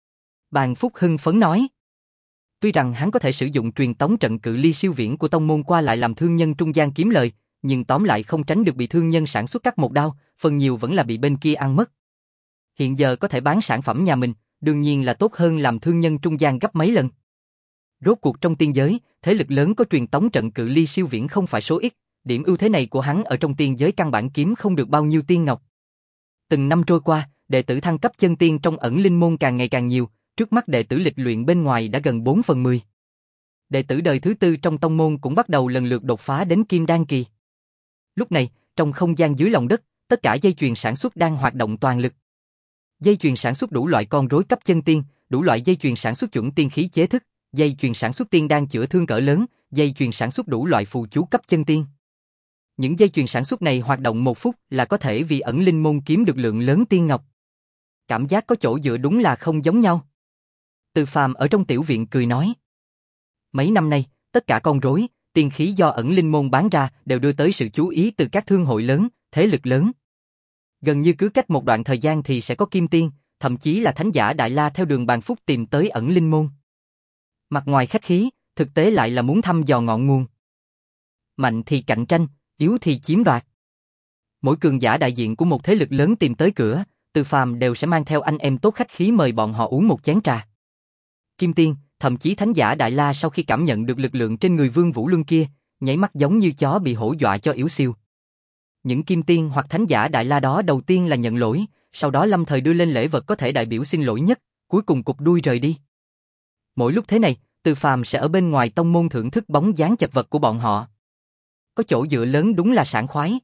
Bàn Phúc hưng phấn nói. Tuy rằng hắn có thể sử dụng truyền tống trận cự ly siêu viễn của tông môn qua lại làm thương nhân trung gian kiếm lời, nhưng tóm lại không tránh được bị thương nhân sản xuất cắt một đao, phần nhiều vẫn là bị bên kia ăn mất. Hiện giờ có thể bán sản phẩm nhà mình, đương nhiên là tốt hơn làm thương nhân trung gian gấp mấy lần. Rốt cuộc trong tiên giới, thế lực lớn có truyền tống trận cự ly siêu viễn không phải số ít, điểm ưu thế này của hắn ở trong tiên giới căn bản kiếm không được bao nhiêu tiên ngọc. Từng năm trôi qua, đệ tử thăng cấp chân tiên trong ẩn linh môn càng ngày càng nhiều, trước mắt đệ tử lịch luyện bên ngoài đã gần bốn phần mười. Đệ tử đời thứ tư trong tông môn cũng bắt đầu lần lượt đột phá đến kim đan kỳ. Lúc này, trong không gian dưới lòng đất, tất cả dây chuyền sản xuất đang hoạt động toàn lực. Dây chuyền sản xuất đủ loại con rối cấp chân tiên, đủ loại dây chuyền sản xuất chuẩn tiên khí chế thức, dây chuyền sản xuất tiên đan chữa thương cỡ lớn, dây chuyền sản xuất đủ loại phù chú cấp chân tiên. Những dây chuyền sản xuất này hoạt động một phút là có thể vì ẩn linh môn kiếm được lượng lớn tiên ngọc. Cảm giác có chỗ dựa đúng là không giống nhau. Từ Phàm ở trong tiểu viện cười nói. Mấy năm nay, tất cả con rối, tiên khí do ẩn linh môn bán ra đều đưa tới sự chú ý từ các thương hội lớn, thế lực lớn. Gần như cứ cách một đoạn thời gian thì sẽ có kim tiên, thậm chí là thánh giả Đại La theo đường Bàn Phúc tìm tới ẩn linh môn. Mặt ngoài khách khí, thực tế lại là muốn thăm dò ngọn nguồn. Mạnh thì cạnh tranh, yếu thì chiếm đoạt. Mỗi cường giả đại diện của một thế lực lớn tìm tới cửa, Từ Phàm đều sẽ mang theo anh em tốt khách khí mời bọn họ uống một chén trà. Kim tiên, thậm chí thánh giả Đại La sau khi cảm nhận được lực lượng trên người Vương Vũ Luân kia, nháy mắt giống như chó bị hổ dọa cho yếu siêu. Những kim tiên hoặc thánh giả Đại La đó đầu tiên là nhận lỗi, sau đó lâm thời đưa lên lễ vật có thể đại biểu xin lỗi nhất, cuối cùng cụp đuôi rời đi. Mỗi lúc thế này, Từ Phàm sẽ ở bên ngoài tông môn thưởng thức bóng dáng chật vật của bọn họ. Có chỗ dựa lớn đúng là sảng khoái.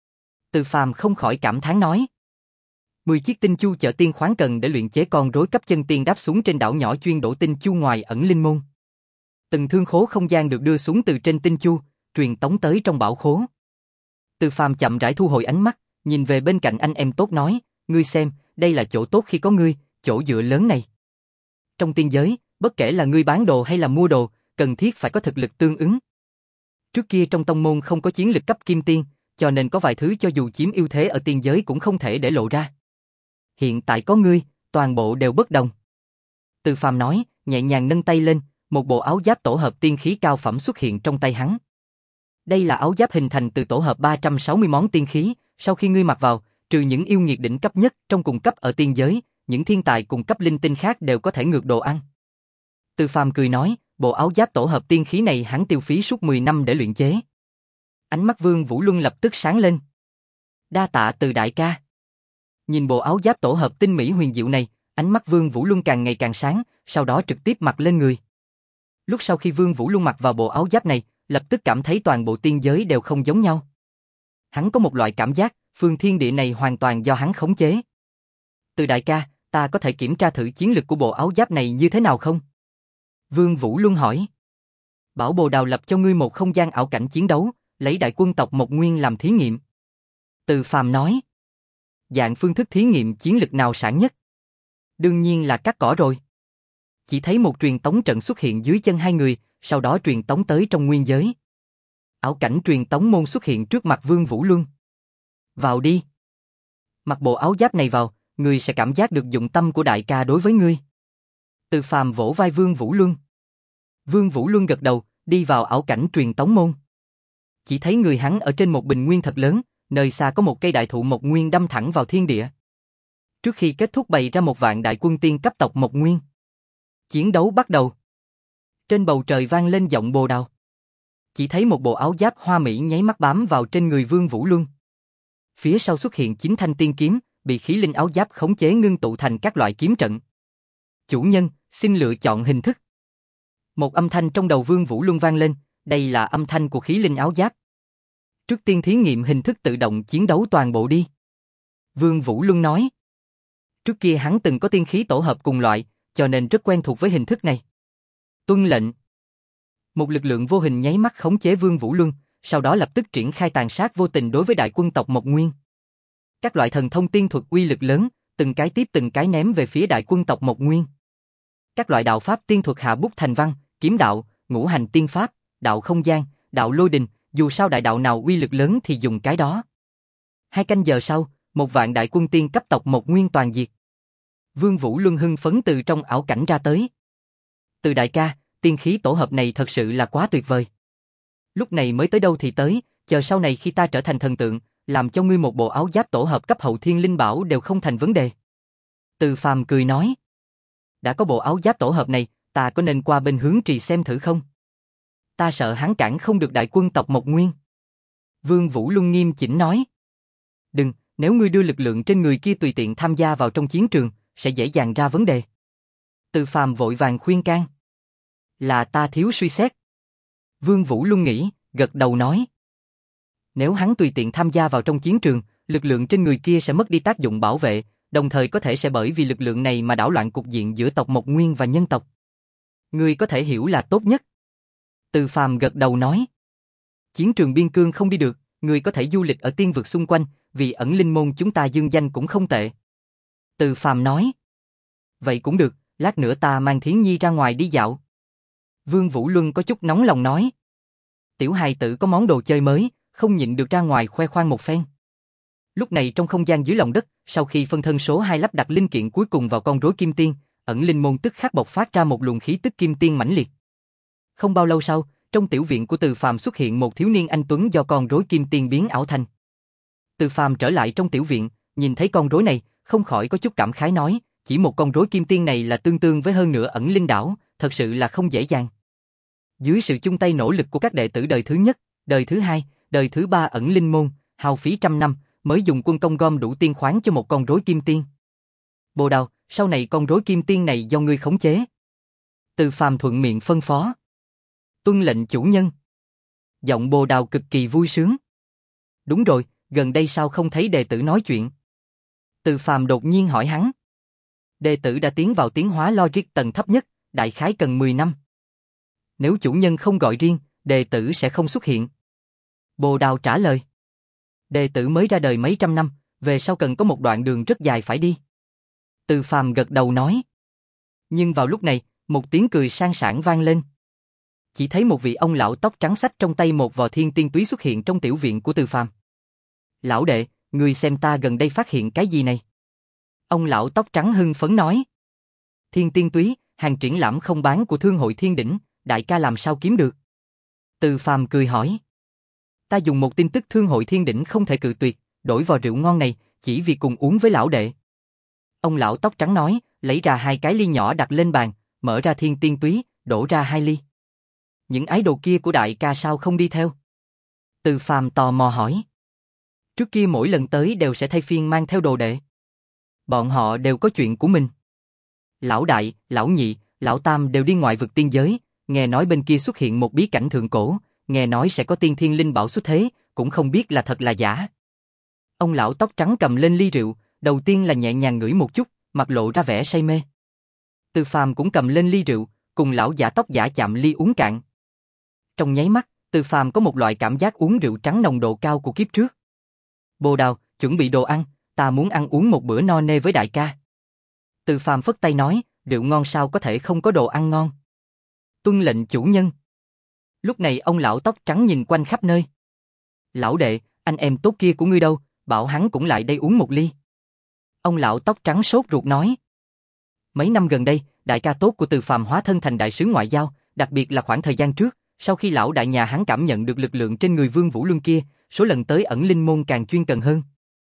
Từ Phàm không khỏi cảm thán nói. Mười chiếc tinh chu chở tiên khoáng cần để luyện chế con rối cấp chân tiên đáp xuống trên đảo nhỏ chuyên đổ tinh chu ngoài ẩn linh môn. Từng thương khố không gian được đưa xuống từ trên tinh chu, truyền tống tới trong bảo khố. Từ Phàm chậm rãi thu hồi ánh mắt, nhìn về bên cạnh anh em tốt nói, ngươi xem, đây là chỗ tốt khi có ngươi, chỗ dựa lớn này. Trong tiên giới, bất kể là ngươi bán đồ hay là mua đồ, cần thiết phải có thực lực tương ứng. Trước kia trong tông môn không có chiến lực cấp kim tiên, cho nên có vài thứ cho dù chiếm ưu thế ở tiên giới cũng không thể để lộ ra. Hiện tại có ngươi, toàn bộ đều bất đồng. Từ Phàm nói, nhẹ nhàng nâng tay lên, một bộ áo giáp tổ hợp tiên khí cao phẩm xuất hiện trong tay hắn. Đây là áo giáp hình thành từ tổ hợp ba trăm sáu mươi món tiên khí, sau khi ngươi mặc vào, trừ những yêu nghiệt đỉnh cấp nhất trong cùng cấp ở tiên giới, những thiên tài cùng cấp linh tinh khác đều có thể ngược đồ ăn. Từ Phàm cười nói, bộ áo giáp tổ hợp tiên khí này hắn tiêu phí suốt mười năm để luyện chế. Ánh mắt Vương Vũ Luân lập tức sáng lên. Đa tạ Từ đại ca. Nhìn bộ áo giáp tổ hợp tinh mỹ huyền diệu này, ánh mắt Vương Vũ Luân càng ngày càng sáng, sau đó trực tiếp mặc lên người. Lúc sau khi Vương Vũ Luân mặc vào bộ áo giáp này, lập tức cảm thấy toàn bộ tiên giới đều không giống nhau. Hắn có một loại cảm giác, phương thiên địa này hoàn toàn do hắn khống chế. Từ đại ca, ta có thể kiểm tra thử chiến lực của bộ áo giáp này như thế nào không? Vương Vũ Luân hỏi. Bảo Bồ Đào lập cho ngươi một không gian ảo cảnh chiến đấu, lấy đại quân tộc Mộc Nguyên làm thí nghiệm. Từ Phàm nói. Dạng phương thức thí nghiệm chiến lực nào sản nhất? Đương nhiên là cắt cỏ rồi. Chỉ thấy một truyền tống trận xuất hiện dưới chân hai người, sau đó truyền tống tới trong nguyên giới. Ảo cảnh truyền tống môn xuất hiện trước mặt Vương Vũ Luân. Vào đi. Mặc bộ áo giáp này vào, ngươi sẽ cảm giác được dụng tâm của đại ca đối với ngươi. Từ Phàm vỗ vai Vương Vũ Luân. Vương Vũ Luân gật đầu, đi vào ảo cảnh truyền tống môn. Chỉ thấy người hắn ở trên một bình nguyên thật lớn, nơi xa có một cây đại thụ Mộc Nguyên đâm thẳng vào thiên địa. Trước khi kết thúc bày ra một vạn đại quân tiên cấp tộc Mộc Nguyên. Chiến đấu bắt đầu. Trên bầu trời vang lên giọng Bồ Đào. Chỉ thấy một bộ áo giáp hoa mỹ nháy mắt bám vào trên người Vương Vũ Luân. Phía sau xuất hiện chín thanh tiên kiếm, bị khí linh áo giáp khống chế ngưng tụ thành các loại kiếm trận. Chủ nhân, xin lựa chọn hình thức. Một âm thanh trong đầu Vương Vũ Luân vang lên, đây là âm thanh của khí linh áo giáp. Trước tiên thí nghiệm hình thức tự động chiến đấu toàn bộ đi. Vương Vũ Luân nói. Trước kia hắn từng có tiên khí tổ hợp cùng loại, cho nên rất quen thuộc với hình thức này. Tuân lệnh. Một lực lượng vô hình nháy mắt khống chế Vương Vũ Luân, sau đó lập tức triển khai tàn sát vô tình đối với đại quân tộc Mộc Nguyên. Các loại thần thông tiên thuật uy lực lớn, từng cái tiếp từng cái ném về phía đại quân tộc Mộc Nguyên. Các loại đạo pháp tiên thuật hạ bút thành văn, kiếm đạo, ngũ hành tiên pháp, đạo không gian, đạo lôi đình, dù sao đại đạo nào uy lực lớn thì dùng cái đó. Hai canh giờ sau, một vạn đại quân tiên cấp tộc Mộc Nguyên toàn diệt. Vương Vũ Luân hưng phấn từ trong ảo cảnh ra tới. Từ đại ca, tiên khí tổ hợp này thật sự là quá tuyệt vời. Lúc này mới tới đâu thì tới, chờ sau này khi ta trở thành thần tượng, làm cho ngươi một bộ áo giáp tổ hợp cấp hậu thiên linh bảo đều không thành vấn đề. Từ Phàm cười nói. Đã có bộ áo giáp tổ hợp này, ta có nên qua bên hướng trì xem thử không? Ta sợ hắn cản không được đại quân tộc Mộc Nguyên. Vương Vũ Luân nghiêm chỉnh nói. Đừng, nếu ngươi đưa lực lượng trên người kia tùy tiện tham gia vào trong chiến trường, sẽ dễ dàng ra vấn đề. Từ Phàm vội vàng khuyên can. Là ta thiếu suy xét. Vương Vũ Luân nghĩ, gật đầu nói. Nếu hắn tùy tiện tham gia vào trong chiến trường, lực lượng trên người kia sẽ mất đi tác dụng bảo vệ, đồng thời có thể sẽ bởi vì lực lượng này mà đảo loạn cục diện giữa tộc Mộc Nguyên và nhân tộc. Ngươi có thể hiểu là tốt nhất. Từ Phàm gật đầu nói. Chiến trường biên cương không đi được, ngươi có thể du lịch ở tiên vực xung quanh, vì ẩn linh môn chúng ta dương danh cũng không tệ. Từ Phàm nói. Vậy cũng được, lát nữa ta mang Thiến Nhi ra ngoài đi dạo. Vương Vũ Luân có chút nóng lòng nói. Tiểu hài tử có món đồ chơi mới, không nhịn được ra ngoài khoe khoang một phen. Lúc này trong không gian dưới lòng đất, sau khi phân thân số hai lắp đặt linh kiện cuối cùng vào con rối kim tiên, ẩn linh môn tức khắc bộc phát ra một luồng khí tức kim tiên mãnh liệt. Không bao lâu sau, trong tiểu viện của Từ Phàm xuất hiện một thiếu niên anh tuấn do con rối kim tiên biến ảo thành. Từ Phàm trở lại trong tiểu viện, nhìn thấy con rối này, không khỏi có chút cảm khái nói, chỉ một con rối kim tiên này là tương tương với hơn nửa ẩn linh đảo, thật sự là không dễ dàng. Dưới sự chung tay nỗ lực của các đệ tử đời thứ nhất, đời thứ hai, đời thứ ba ẩn linh môn, hao phí trăm năm, mới dùng quân công gom đủ tiên khoáng cho một con rối kim tiên. Bồ Đào, sau này con rối kim tiên này do ngươi khống chế. Từ Phàm thuận miệng phân phó. Tuân lệnh chủ nhân. Giọng Bồ Đào cực kỳ vui sướng. Đúng rồi, gần đây sao không thấy đệ tử nói chuyện? Từ Phàm đột nhiên hỏi hắn. Đệ tử đã tiến vào tiến hóa logic tầng thấp nhất, đại khái cần mười năm. Nếu chủ nhân không gọi riêng, đệ tử sẽ không xuất hiện. Bồ Đào trả lời. Đệ tử mới ra đời mấy trăm năm, về sau cần có một đoạn đường rất dài phải đi. Từ Phàm gật đầu nói. Nhưng vào lúc này, một tiếng cười sang sảng vang lên. Chỉ thấy một vị ông lão tóc trắng xách trong tay một vò thiên tiên túy xuất hiện trong tiểu viện của Từ Phàm. Lão đệ, ngươi xem ta gần đây phát hiện cái gì này? Ông lão tóc trắng hưng phấn nói. Thiên tiên túy, hàng triển lãm không bán của thương hội Thiên Đỉnh, đại ca làm sao kiếm được? Từ Phàm cười hỏi. Ta dùng một tin tức thương hội Thiên Đỉnh không thể cự tuyệt, đổi vào rượu ngon này, chỉ vì cùng uống với lão đệ. Ông lão tóc trắng nói, lấy ra hai cái ly nhỏ đặt lên bàn, mở ra thiên tiên túy, đổ ra hai ly. Những ái đồ kia của đại ca sao không đi theo? Từ Phàm tò mò hỏi. Trước kia mỗi lần tới đều sẽ thay phiên mang theo đồ đệ. Bọn họ đều có chuyện của mình. Lão đại, lão nhị, lão tam đều đi ngoại vực tiên giới, nghe nói bên kia xuất hiện một bí cảnh thượng cổ, nghe nói sẽ có tiên thiên linh bảo xuất thế, cũng không biết là thật là giả. Ông lão tóc trắng cầm lên ly rượu, đầu tiên là nhẹ nhàng ngửi một chút, mặt lộ ra vẻ say mê. Từ Phàm cũng cầm lên ly rượu, cùng lão giả tóc giả chạm ly uống cạn. Trong nháy mắt, Từ Phàm có một loại cảm giác uống rượu trắng nồng độ cao của kiếp trước. Bồ Đào, chuẩn bị đồ ăn, ta muốn ăn uống một bữa no nê với đại ca. Từ Phàm phất tay nói, rượu ngon sao có thể không có đồ ăn ngon. Tuân lệnh chủ nhân. Lúc này ông lão tóc trắng nhìn quanh khắp nơi. Lão đệ, anh em tốt kia của ngươi đâu, bảo hắn cũng lại đây uống một ly. Ông lão tóc trắng sốt ruột nói. Mấy năm gần đây, đại ca tốt của Từ Phàm hóa thân thành đại sứ ngoại giao, đặc biệt là khoảng thời gian trước, sau khi lão đại nhà hắn cảm nhận được lực lượng trên người Vương Vũ Luân kia, số lần tới ẩn linh môn càng chuyên cần hơn.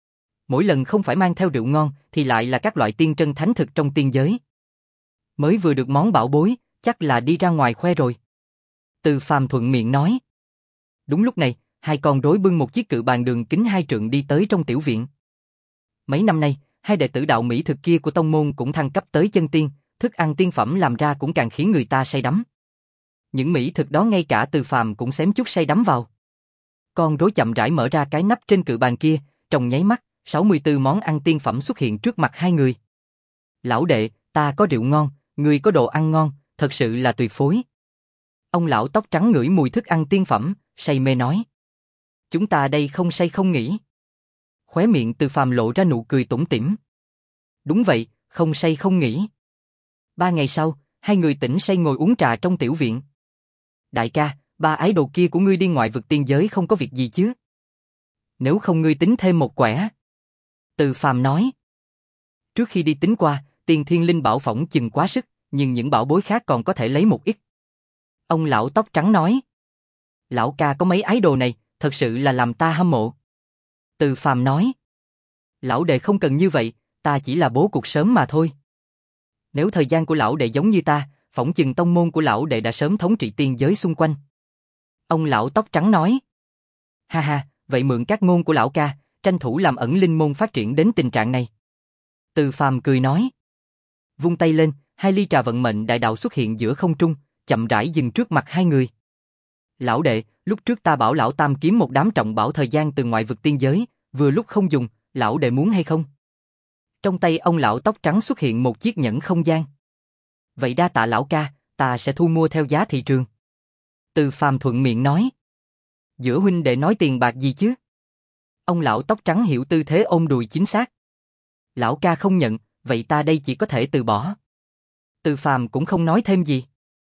Mỗi lần không phải mang theo rượu ngon, thì lại là các loại tiên trân thánh thực trong tiên giới. Mới vừa được món bảo bối, chắc là đi ra ngoài khoe rồi. Từ Phàm thuận miệng nói. Đúng lúc này, hai con rối bưng một chiếc cự bàn đường kính hai trượng đi tới trong tiểu viện. Mấy năm nay, hai đệ tử đạo mỹ thực kia của tông môn cũng thăng cấp tới chân tiên, thức ăn tiên phẩm làm ra cũng càng khiến người ta say đắm. Những mỹ thực đó ngay cả Từ Phàm cũng xém chút say đắm vào. Con rối chậm rãi mở ra cái nắp trên cự bàn kia, trong nháy mắt, sáu mươi tư món ăn tiên phẩm xuất hiện trước mặt hai người. Lão đệ, ta có rượu ngon, ngươi có đồ ăn ngon, thật sự là tuyệt phối. Ông lão tóc trắng ngửi mùi thức ăn tiên phẩm, say mê nói. Chúng ta đây không say không nghỉ. Khóe miệng Từ Phàm lộ ra nụ cười tủm tỉm. Đúng vậy, không say không nghỉ. Ba ngày sau, hai người tỉnh say ngồi uống trà trong tiểu viện. Đại ca, ba ái đồ kia của ngươi đi ngoại vực tiên giới không có việc gì chứ? Nếu không ngươi tính thêm một quẻ. Từ Phàm nói. Trước khi đi tính qua, tiền thiên linh bảo phỏng chừng quá sức, nhưng những bảo bối khác còn có thể lấy một ít. Ông lão tóc trắng nói. Lão ca có mấy ái đồ này, thật sự là làm ta hâm mộ. Từ Phàm nói. Lão đệ không cần như vậy, ta chỉ là bố cục sớm mà thôi. Nếu thời gian của lão đệ giống như ta, phỏng chừng tông môn của lão đệ đã sớm thống trị tiên giới xung quanh. Ông lão tóc trắng nói. Ha ha, vậy mượn các ngôn của lão ca, tranh thủ làm ẩn linh môn phát triển đến tình trạng này. Từ Phàm cười nói. Vung tay lên, hai ly trà vận mệnh đại đạo xuất hiện giữa không trung, chậm rãi dừng trước mặt hai người. Lão đệ, lúc trước ta bảo lão tam kiếm một đám trọng bảo thời gian từ ngoại vực tiên giới, vừa lúc không dùng, lão đệ muốn hay không? Trong tay ông lão tóc trắng xuất hiện một chiếc nhẫn không gian. Vậy đa tạ lão ca, ta sẽ thu mua theo giá thị trường. Từ Phàm thuận miệng nói. Giữa huynh đệ nói tiền bạc gì chứ? Ông lão tóc trắng hiểu tư thế ôm đùi chính xác. Lão ca không nhận, vậy ta đây chỉ có thể từ bỏ. Từ Phàm cũng không nói thêm gì.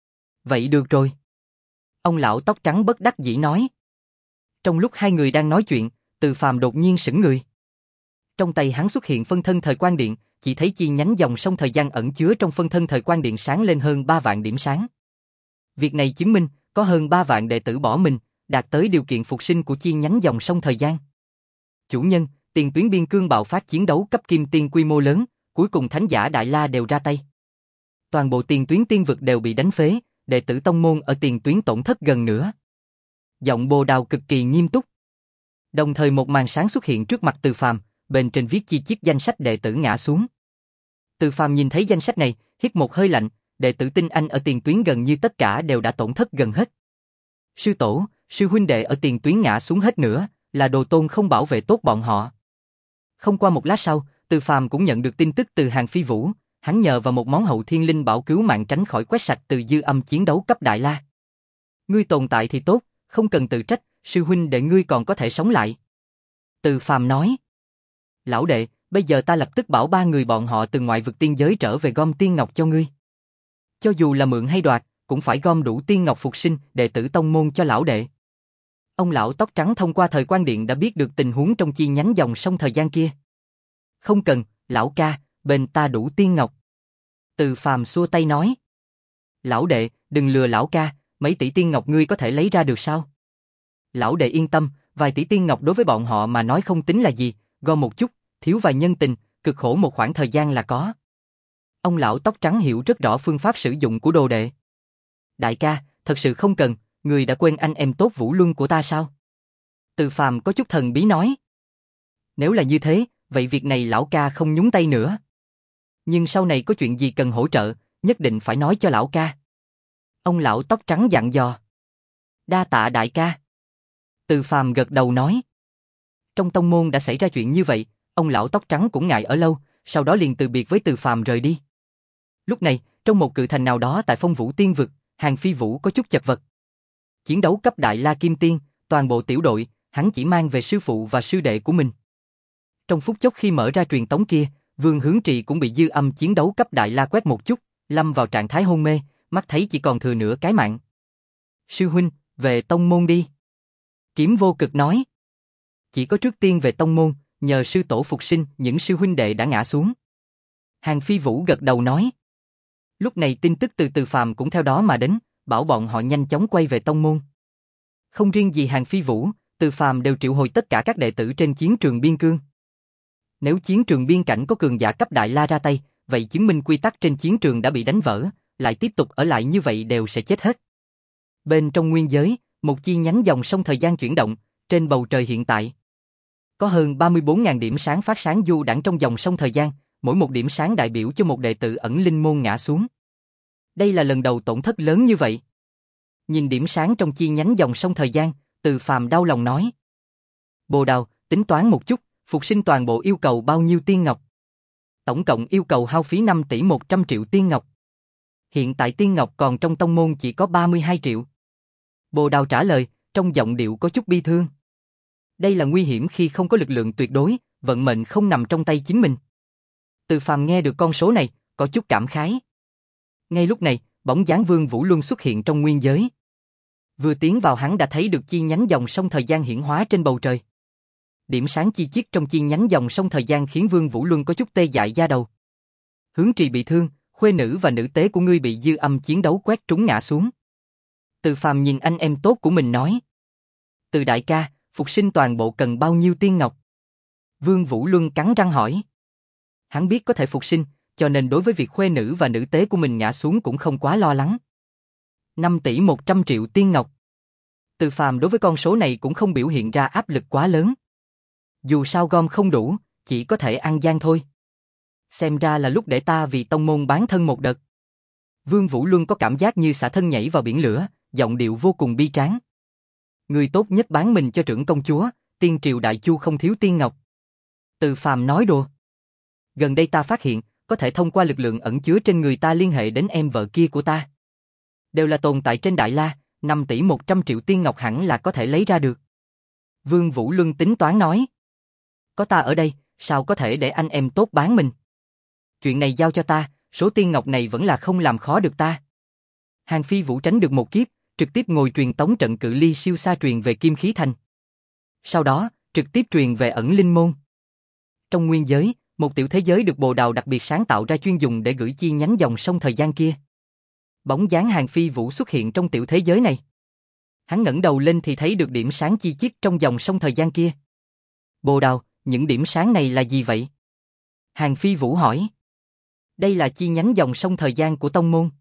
Vậy được rồi. Ông lão tóc trắng bất đắc dĩ nói. Trong lúc hai người đang nói chuyện, Từ Phàm đột nhiên sững người. Trong tay hắn xuất hiện phân thân thời quang điện, chỉ thấy chi nhánh dòng sông thời gian ẩn chứa trong phân thân thời quang điện sáng lên hơn ba vạn điểm sáng. Việc này chứng minh, có hơn ba vạn đệ tử bỏ mình, đạt tới điều kiện phục sinh của chi nhánh dòng sông thời gian. Chủ nhân, tiền tuyến biên cương bạo phát chiến đấu cấp kim tiên quy mô lớn, cuối cùng thánh giả Đại La đều ra tay. Toàn bộ tiền tuyến tiên vực đều bị đánh phế, đệ tử tông môn ở tiền tuyến tổn thất gần nửa. Giọng Bồ Đào cực kỳ nghiêm túc. Đồng thời một màn sáng xuất hiện trước mặt Từ Phàm, bên trên viết chi chiết danh sách đệ tử ngã xuống. Từ Phàm nhìn thấy danh sách này, hít một hơi lạnh, đệ tử tinh anh ở tiền tuyến gần như tất cả đều đã tổn thất gần hết. Sư tổ, sư huynh đệ ở tiền tuyến ngã xuống hết nữa, là đồ tôn không bảo vệ tốt bọn họ. Không qua một lát sau, Từ Phàm cũng nhận được tin tức từ Hàn Phi Vũ, hắn nhờ vào một món hậu thiên linh bảo cứu mạng tránh khỏi quét sạch từ dư âm chiến đấu cấp Đại La. Ngươi tồn tại thì tốt, không cần tự trách, sư huynh đệ ngươi còn có thể sống lại. Từ Phàm nói. Lão đệ, bây giờ ta lập tức bảo ba người bọn họ từ ngoại vực tiên giới trở về gom tiên ngọc cho ngươi. Cho dù là mượn hay đoạt, cũng phải gom đủ tiên ngọc phục sinh, đệ tử tông môn cho lão đệ. Ông lão tóc trắng thông qua thời quan điện đã biết được tình huống trong chi nhánh dòng sông thời gian kia. Không cần, lão ca, bên ta đủ tiên ngọc. Từ Phàm xua tay nói. Lão đệ, đừng lừa lão ca, mấy tỷ tiên ngọc ngươi có thể lấy ra được sao? Lão đệ yên tâm, vài tỷ tiên ngọc đối với bọn họ mà nói không tính là gì, gom một chút, thiếu vài nhân tình, cực khổ một khoảng thời gian là có. Ông lão tóc trắng hiểu rất rõ phương pháp sử dụng của đồ đệ. Đại ca, thật sự không cần, người đã quên anh em tốt Vũ Luân của ta sao? Từ Phàm có chút thần bí nói. Nếu là như thế, vậy việc này lão ca không nhúng tay nữa. Nhưng sau này có chuyện gì cần hỗ trợ, nhất định phải nói cho lão ca. Ông lão tóc trắng dặn dò. Đa tạ đại ca. Từ Phàm gật đầu nói. Trong tông môn đã xảy ra chuyện như vậy, ông lão tóc trắng cũng ngại ở lâu, sau đó liền từ biệt với Từ Phàm rời đi. Lúc này, trong một cự thành nào đó tại Phong Vũ Tiên vực, Hàn Phi Vũ có chút chật vật. Chiến đấu cấp Đại La Kim Tiên, toàn bộ tiểu đội, hắn chỉ mang về sư phụ và sư đệ của mình. Trong phút chốc khi mở ra truyền tống kia, Vương Hướng Trì cũng bị dư âm chiến đấu cấp Đại La quét một chút, lâm vào trạng thái hôn mê, mắt thấy chỉ còn thừa nửa cái mạng. Sư huynh, về tông môn đi. Kiếm Vô Cực nói. Chỉ có trước tiên về tông môn, nhờ sư tổ phục sinh những sư huynh đệ đã ngã xuống. Hàn Phi Vũ gật đầu nói. Lúc này tin tức từ Từ Phàm cũng theo đó mà đến, bảo bọn họ nhanh chóng quay về tông môn. Không riêng gì Hàn Phi Vũ, Từ Phàm đều triệu hồi tất cả các đệ tử trên chiến trường biên cương. Nếu chiến trường biên cảnh có cường giả cấp Đại La ra tay, vậy chứng minh quy tắc trên chiến trường đã bị đánh vỡ, lại tiếp tục ở lại như vậy đều sẽ chết hết. Bên trong nguyên giới, một chi nhánh dòng sông thời gian chuyển động, trên bầu trời hiện tại. Có hơn ba mươi bốn nghìn điểm sáng phát sáng du đãng trong dòng sông thời gian, mỗi một điểm sáng đại biểu cho một đệ tử ẩn linh môn ngã xuống. Đây là lần đầu tổn thất lớn như vậy. Nhìn điểm sáng trong chi nhánh dòng sông thời gian, Từ Phàm đau lòng nói. Bồ Đào, tính toán một chút, phục sinh toàn bộ yêu cầu bao nhiêu tiên ngọc? Tổng cộng yêu cầu hao phí năm tỷ một trăm triệu tiên ngọc. Hiện tại tiên ngọc còn trong tông môn chỉ có ba mươi hai triệu. Bồ Đào trả lời, trong giọng điệu có chút bi thương. Đây là nguy hiểm khi không có lực lượng tuyệt đối, vận mệnh không nằm trong tay chính mình. Từ Phàm nghe được con số này, có chút cảm khái. Ngay lúc này, bóng dáng Vương Vũ Luân xuất hiện trong nguyên giới. Vừa tiến vào hắn đã thấy được chi nhánh dòng sông thời gian hiển hóa trên bầu trời. Điểm sáng chi chít trong chi nhánh dòng sông thời gian khiến Vương Vũ Luân có chút tê dại da đầu. Hướng Trì bị thương, khuê nữ và nữ tế của ngươi bị dư âm chiến đấu quét trúng ngã xuống. Từ Phàm nhìn anh em tốt của mình nói. Từ đại ca, phục sinh toàn bộ cần bao nhiêu tiên ngọc? Vương Vũ Luân cắn răng hỏi. Hắn biết có thể phục sinh, cho nên đối với việc khuê nữ và nữ tế của mình ngã xuống cũng không quá lo lắng. năm tỷ một trăm triệu tiên ngọc. Từ Phàm đối với con số này cũng không biểu hiện ra áp lực quá lớn. Dù sao gom không đủ, chỉ có thể ăn gian thôi. Xem ra là lúc để ta vì tông môn bán thân một đợt. Vương Vũ Luân có cảm giác như xả thân nhảy vào biển lửa, giọng điệu vô cùng bi tráng. Người tốt nhất bán mình cho trưởng công chúa, tiên triều đại chu không thiếu tiên ngọc. Từ Phàm nói đùa. Gần đây ta phát hiện, có thể thông qua lực lượng ẩn chứa trên người ta liên hệ đến em vợ kia của ta. Đều là tồn tại trên Đại La, năm tỷ một trăm triệu tiên ngọc hẳn là có thể lấy ra được. Vương Vũ Luân tính toán nói. Có ta ở đây, sao có thể để anh em tốt bán mình? Chuyện này giao cho ta, số tiên ngọc này vẫn là không làm khó được ta. Hàng Phi Vũ tránh được một kiếp, trực tiếp ngồi truyền tống trận cự ly siêu xa truyền về Kim Khí Thành. Sau đó, trực tiếp truyền về ẩn linh môn. Trong nguyên giới, một tiểu thế giới được Bồ Đào đặc biệt sáng tạo ra chuyên dùng để gửi chi nhánh dòng sông thời gian kia. Bóng dáng Hàng Phi Vũ xuất hiện trong tiểu thế giới này. Hắn ngẩng đầu lên thì thấy được điểm sáng chi chít trong dòng sông thời gian kia. Bồ Đào, những điểm sáng này là gì vậy? Hàng Phi Vũ hỏi. Đây là chi nhánh dòng sông thời gian của tông môn.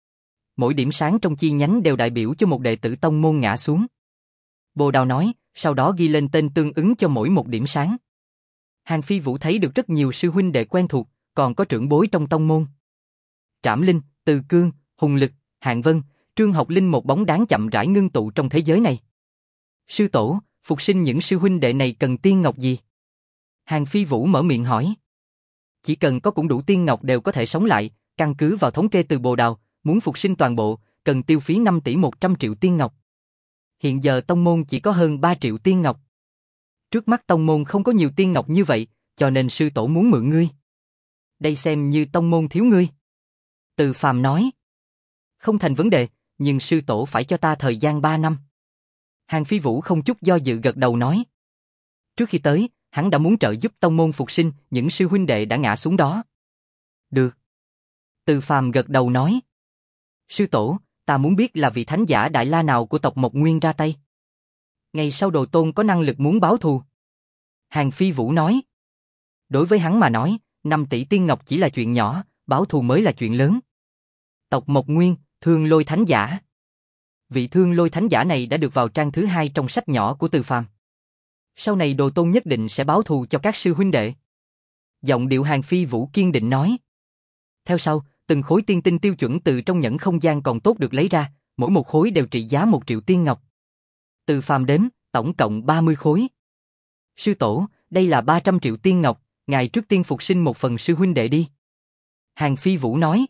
Mỗi điểm sáng trong chi nhánh đều đại biểu cho một đệ tử tông môn ngã xuống. Bồ Đào nói, sau đó ghi lên tên tương ứng cho mỗi một điểm sáng. Hàng Phi Vũ thấy được rất nhiều sư huynh đệ quen thuộc, còn có trưởng bối trong tông môn. Trảm Linh, Từ Cương, Hùng Lực, Hạng Vân, Trương Học Linh một bóng dáng chậm rãi ngưng tụ trong thế giới này. Sư tổ, phục sinh những sư huynh đệ này cần tiên ngọc gì? Hàng Phi Vũ mở miệng hỏi. Chỉ cần có cũng đủ tiên ngọc đều có thể sống lại, căn cứ vào thống kê từ Bồ Đào, muốn phục sinh toàn bộ, cần tiêu phí năm tỷ một trăm triệu tiên ngọc. Hiện giờ tông môn chỉ có hơn ba triệu tiên ngọc. Trước mắt tông môn không có nhiều tiên ngọc như vậy, cho nên sư tổ muốn mượn ngươi. Đây xem như tông môn thiếu ngươi. Từ Phàm nói. Không thành vấn đề, nhưng sư tổ phải cho ta thời gian ba năm. Hàng Phi Vũ không chút do dự gật đầu nói. Trước khi tới, hắn đã muốn trợ giúp tông môn phục sinh những sư huynh đệ đã ngã xuống đó. Được. Từ Phàm gật đầu nói. Sư tổ, ta muốn biết là vị thánh giả Đại La nào của tộc Mộc Nguyên ra tay. Ngày sau Đồ Tôn có năng lực muốn báo thù. Hàng Phi Vũ nói. Đối với hắn mà nói, năm tỷ tiên ngọc chỉ là chuyện nhỏ, báo thù mới là chuyện lớn. Tộc Mộc Nguyên, Thương Lôi Thánh Giả. Vị Thương Lôi Thánh Giả này đã được vào trang thứ hai trong sách nhỏ của Từ Phàm. Sau này Đồ Tôn nhất định sẽ báo thù cho các sư huynh đệ. Giọng điệu Hàng Phi Vũ kiên định nói. Theo sau, từng khối tiên tinh tiêu chuẩn từ trong nhẫn không gian còn tốt được lấy ra, mỗi một khối đều trị giá một triệu tiên ngọc. Từ Phàm đếm, tổng cộng ba mươi khối. Sư tổ, đây là ba trăm triệu tiên ngọc, ngài trước tiên phục sinh một phần sư huynh đệ đi. Hàng Phi Vũ nói.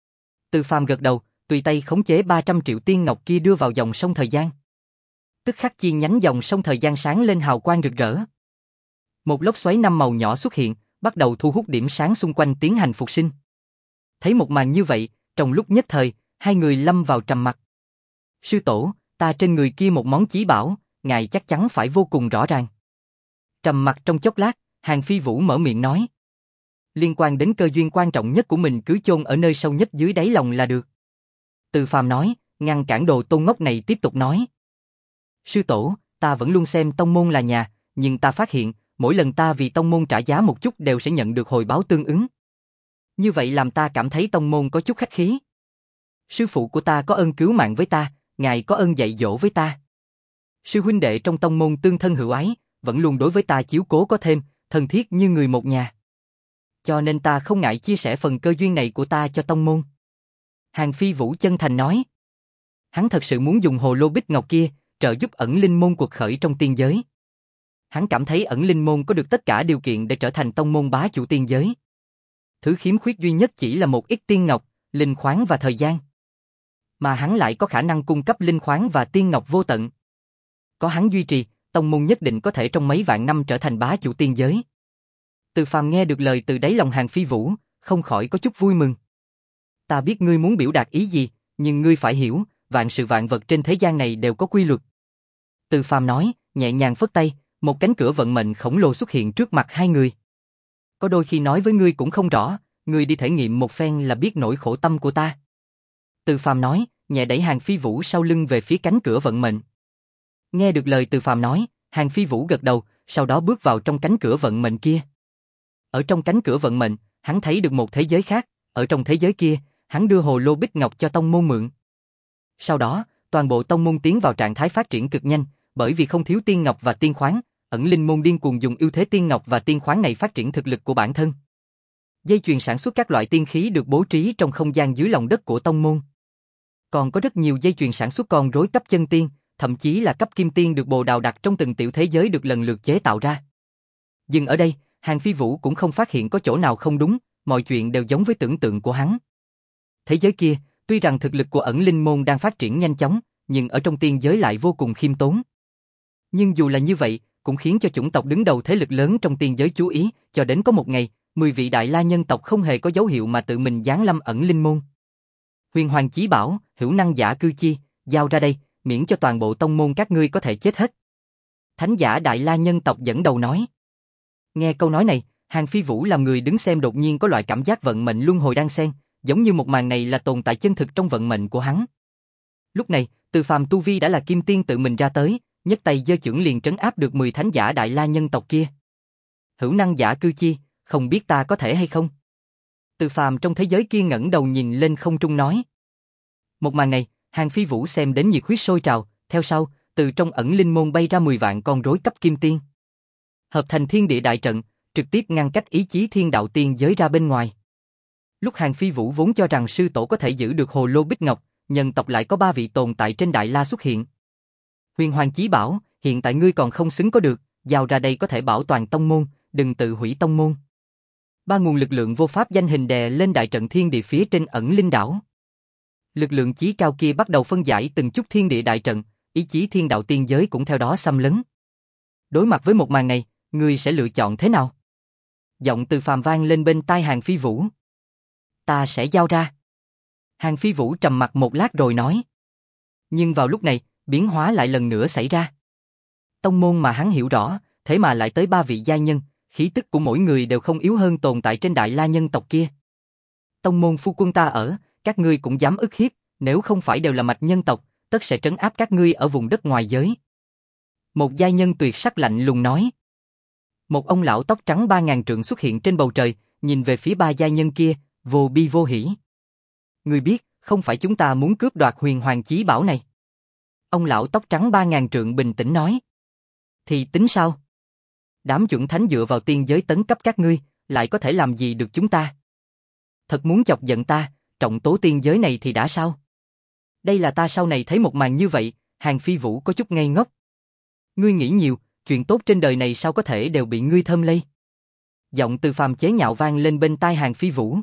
Từ Phàm gật đầu, tùy tay khống chế ba trăm triệu tiên ngọc kia đưa vào dòng sông thời gian. Tức khắc chi nhánh dòng sông thời gian sáng lên hào quang rực rỡ. Một lốc xoáy năm màu nhỏ xuất hiện, bắt đầu thu hút điểm sáng xung quanh tiến hành phục sinh. Thấy một màn như vậy, trong lúc nhất thời, hai người lâm vào trầm mặc. Sư tổ, ta trên người kia một món chí bảo, ngài chắc chắn phải vô cùng rõ ràng. Trầm mặc trong chốc lát, Hàng Phi Vũ mở miệng nói. Liên quan đến cơ duyên quan trọng nhất của mình cứ chôn ở nơi sâu nhất dưới đáy lòng là được. Từ Phàm nói, ngăn cản Đồ Tôn ngốc này tiếp tục nói. Sư tổ, ta vẫn luôn xem tông môn là nhà, nhưng ta phát hiện, mỗi lần ta vì tông môn trả giá một chút đều sẽ nhận được hồi báo tương ứng. Như vậy làm ta cảm thấy tông môn có chút khách khí. Sư phụ của ta có ơn cứu mạng với ta, ngài có ơn dạy dỗ với ta. Sư huynh đệ trong tông môn tương thân hữu ái, vẫn luôn đối với ta chiếu cố có thêm, thân thiết như người một nhà. Cho nên ta không ngại chia sẻ phần cơ duyên này của ta cho tông môn. Hàng Phi Vũ chân thành nói. Hắn thật sự muốn dùng hồ lô bích ngọc kia, trợ giúp ẩn linh môn cuộc khởi trong tiên giới. Hắn cảm thấy ẩn linh môn có được tất cả điều kiện để trở thành tông môn bá chủ tiên giới. Thứ khiếm khuyết duy nhất chỉ là một ít tiên ngọc, linh khoáng và thời gian. Mà hắn lại có khả năng cung cấp linh khoáng và tiên ngọc vô tận. Có hắn duy trì, tông môn nhất định có thể trong mấy vạn năm trở thành bá chủ tiên giới. Từ Phàm nghe được lời từ đáy lòng Hàn Phi Vũ, không khỏi có chút vui mừng. Ta biết ngươi muốn biểu đạt ý gì, nhưng ngươi phải hiểu, vạn sự vạn vật trên thế gian này đều có quy luật. Từ Phàm nói, nhẹ nhàng phất tay, một cánh cửa vận mệnh khổng lồ xuất hiện trước mặt hai người. Có đôi khi nói với ngươi cũng không rõ, ngươi đi thể nghiệm một phen là biết nỗi khổ tâm của ta. Từ Phàm nói, nhẹ đẩy Hàn Phi Vũ sau lưng về phía cánh cửa vận mệnh. Nghe được lời Từ Phàm nói, Hàn Phi Vũ gật đầu, sau đó bước vào trong cánh cửa vận mệnh kia. Ở trong cánh cửa vận mệnh, hắn thấy được một thế giới khác, ở trong thế giới kia, hắn đưa hồ lô bích ngọc cho tông môn mượn. Sau đó, toàn bộ tông môn tiến vào trạng thái phát triển cực nhanh, bởi vì không thiếu tiên ngọc và tiên khoáng, ẩn linh môn điên cuồng dùng ưu thế tiên ngọc và tiên khoáng này phát triển thực lực của bản thân. Dây chuyền sản xuất các loại tiên khí được bố trí trong không gian dưới lòng đất của tông môn. Còn có rất nhiều dây chuyền sản xuất con rối cấp chân tiên, thậm chí là cấp kim tiên được bồ đào đặt trong từng tiểu thế giới được lần lượt chế tạo ra. Nhưng ở đây, Hàn Phi Vũ cũng không phát hiện có chỗ nào không đúng, mọi chuyện đều giống với tưởng tượng của hắn. Thế giới kia, tuy rằng thực lực của ẩn linh môn đang phát triển nhanh chóng, nhưng ở trong tiên giới lại vô cùng khiêm tốn. Nhưng dù là như vậy, cũng khiến cho chủng tộc đứng đầu thế lực lớn trong tiên giới chú ý, cho đến có một ngày, mười vị đại la nhân tộc không hề có dấu hiệu mà tự mình giáng lâm ẩn linh môn. Huyền Hoàng Chí Bảo, hữu năng giả cư chi, giao ra đây, miễn cho toàn bộ tông môn các ngươi có thể chết hết. Thánh giả đại la nhân tộc dẫn đầu nói. Nghe câu nói này, Hàn Phi Vũ làm người đứng xem đột nhiên có loại cảm giác vận mệnh luân hồi đang xen, giống như một màn này là tồn tại chân thực trong vận mệnh của hắn. Lúc này, Từ Phàm tu vi đã là kim tiên tự mình ra tới, nhấc tay giơ chưởng liền trấn áp được mười thánh giả đại la nhân tộc kia. Hữu năng giả cư chi, không biết ta có thể hay không? Từ Phàm trong thế giới kia ngẩng đầu nhìn lên không trung nói. Một màn này, Hàn Phi Vũ xem đến nhiệt huyết sôi trào, theo sau, từ trong ẩn linh môn bay ra mười vạn con rối cấp kim tiên. Hợp thành thiên địa đại trận, trực tiếp ngăn cách ý chí thiên đạo tiên giới ra bên ngoài. Lúc Hàn Phi Vũ vốn cho rằng sư tổ có thể giữ được hồ lô bích ngọc, nhân tộc lại có ba vị tồn tại trên đại la xuất hiện. Huyền Hoàng Chí Bảo, hiện tại ngươi còn không xứng có được, giao ra đây có thể bảo toàn tông môn, đừng tự hủy tông môn. Ba nguồn lực lượng vô pháp danh hình đè lên đại trận thiên địa phía trên ẩn linh đảo. Lực lượng chí cao kia bắt đầu phân giải từng chút thiên địa đại trận, ý chí thiên đạo tiên giới cũng theo đó xâm lấn. Đối mặt với một màn này, ngươi sẽ lựa chọn thế nào? Giọng Từ Phàm vang lên bên tai Hàn Phi Vũ. Ta sẽ giao ra. Hàn Phi Vũ trầm mặc một lát rồi nói. Nhưng vào lúc này, biến hóa lại lần nữa xảy ra. Tông môn mà hắn hiểu rõ, thế mà lại tới ba vị giai nhân, khí tức của mỗi người đều không yếu hơn tồn tại trên đại la nhân tộc kia. Tông môn phu quân ta ở, các ngươi cũng dám ức hiếp, nếu không phải đều là mạch nhân tộc, tất sẽ trấn áp các ngươi ở vùng đất ngoài giới. Một giai nhân tuyệt sắc lạnh lùng nói. Một ông lão tóc trắng ba ngàn trượng xuất hiện trên bầu trời, nhìn về phía ba giai nhân kia, vô bi vô hỉ. Ngươi biết, không phải chúng ta muốn cướp đoạt Huyền Hoàng Chí Bảo này. Ông lão tóc trắng ba ngàn trượng bình tĩnh nói. Thì tính sao? Đám chuẩn thánh dựa vào tiên giới tấn cấp các ngươi, lại có thể làm gì được chúng ta? Thật muốn chọc giận ta, trọng tố tiên giới này thì đã sao? Đây là ta sau này thấy một màn như vậy, Hàn Phi Vũ có chút ngây ngốc. Ngươi nghĩ nhiều, chuyện tốt trên đời này sao có thể đều bị ngươi thơm lây? Giọng Từ Phàm chế nhạo vang lên bên tai Hàn Phi Vũ.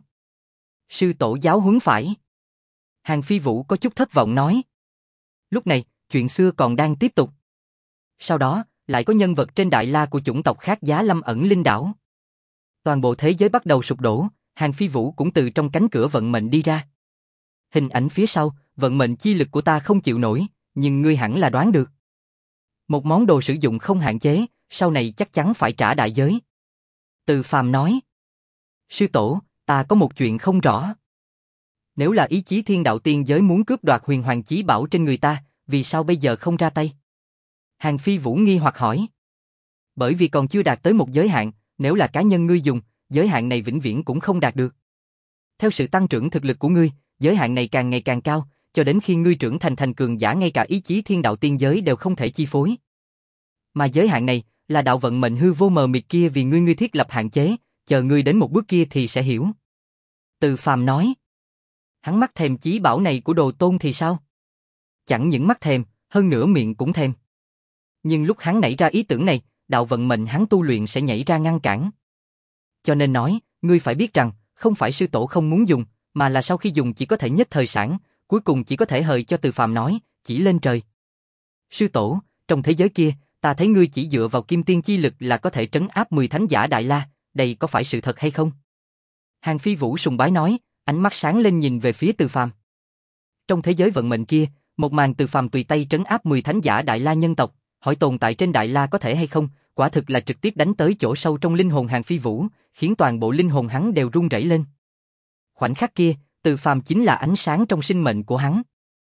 Sư tổ giáo huấn phải. Hàn Phi Vũ có chút thất vọng nói. Lúc này, chuyện xưa còn đang tiếp tục. Sau đó, lại có nhân vật trên đại la của chủng tộc khác giá lâm ẩn linh đảo. Toàn bộ thế giới bắt đầu sụp đổ, Hàn Phi Vũ cũng từ trong cánh cửa vận mệnh đi ra. Hình ảnh phía sau, vận mệnh chi lực của ta không chịu nổi, nhưng ngươi hẳn là đoán được. Một món đồ sử dụng không hạn chế, sau này chắc chắn phải trả đại giới. Từ Phàm nói. Sư tổ, ta có một chuyện không rõ. Nếu là ý chí thiên đạo tiên giới muốn cướp đoạt Huyền Hoàng Chí Bảo trên người ta, vì sao bây giờ không ra tay? Hàn Phi Vũ nghi hoặc hỏi. Bởi vì còn chưa đạt tới một giới hạn, nếu là cá nhân ngươi dùng, giới hạn này vĩnh viễn cũng không đạt được. Theo sự tăng trưởng thực lực của ngươi, giới hạn này càng ngày càng cao, cho đến khi ngươi trưởng thành thành cường giả ngay cả ý chí thiên đạo tiên giới đều không thể chi phối. Mà giới hạn này, là đạo vận mệnh hư vô mờ mịt kia vì ngươi ngươi thiết lập hạn chế, chờ ngươi đến một bước kia thì sẽ hiểu. Từ Phàm nói. Hắn mắt thèm chí bảo này của Đồ Tôn thì sao? Chẳng những mắt thèm, hơn nữa miệng cũng thèm. Nhưng lúc hắn nảy ra ý tưởng này, đạo vận mệnh hắn tu luyện sẽ nhảy ra ngăn cản. Cho nên nói, ngươi phải biết rằng, không phải sư tổ không muốn dùng, mà là sau khi dùng chỉ có thể nhất thời sản, cuối cùng chỉ có thể hời cho Từ Phàm nói, chỉ lên trời. Sư tổ, trong thế giới kia, ta thấy ngươi chỉ dựa vào kim tiên chi lực là có thể trấn áp mười thánh giả Đại La, đây có phải sự thật hay không? Hàng Phi Vũ sùng bái nói, ánh mắt sáng lên nhìn về phía Từ Phàm. Trong thế giới vận mệnh kia, một màn Từ Phàm tùy tay trấn áp mười thánh giả Đại La nhân tộc, hỏi tồn tại trên Đại La có thể hay không, quả thực là trực tiếp đánh tới chỗ sâu trong linh hồn Hàng Phi Vũ, khiến toàn bộ linh hồn hắn đều run rẩy lên. Khoảnh khắc kia, Từ Phàm chính là ánh sáng trong sinh mệnh của hắn.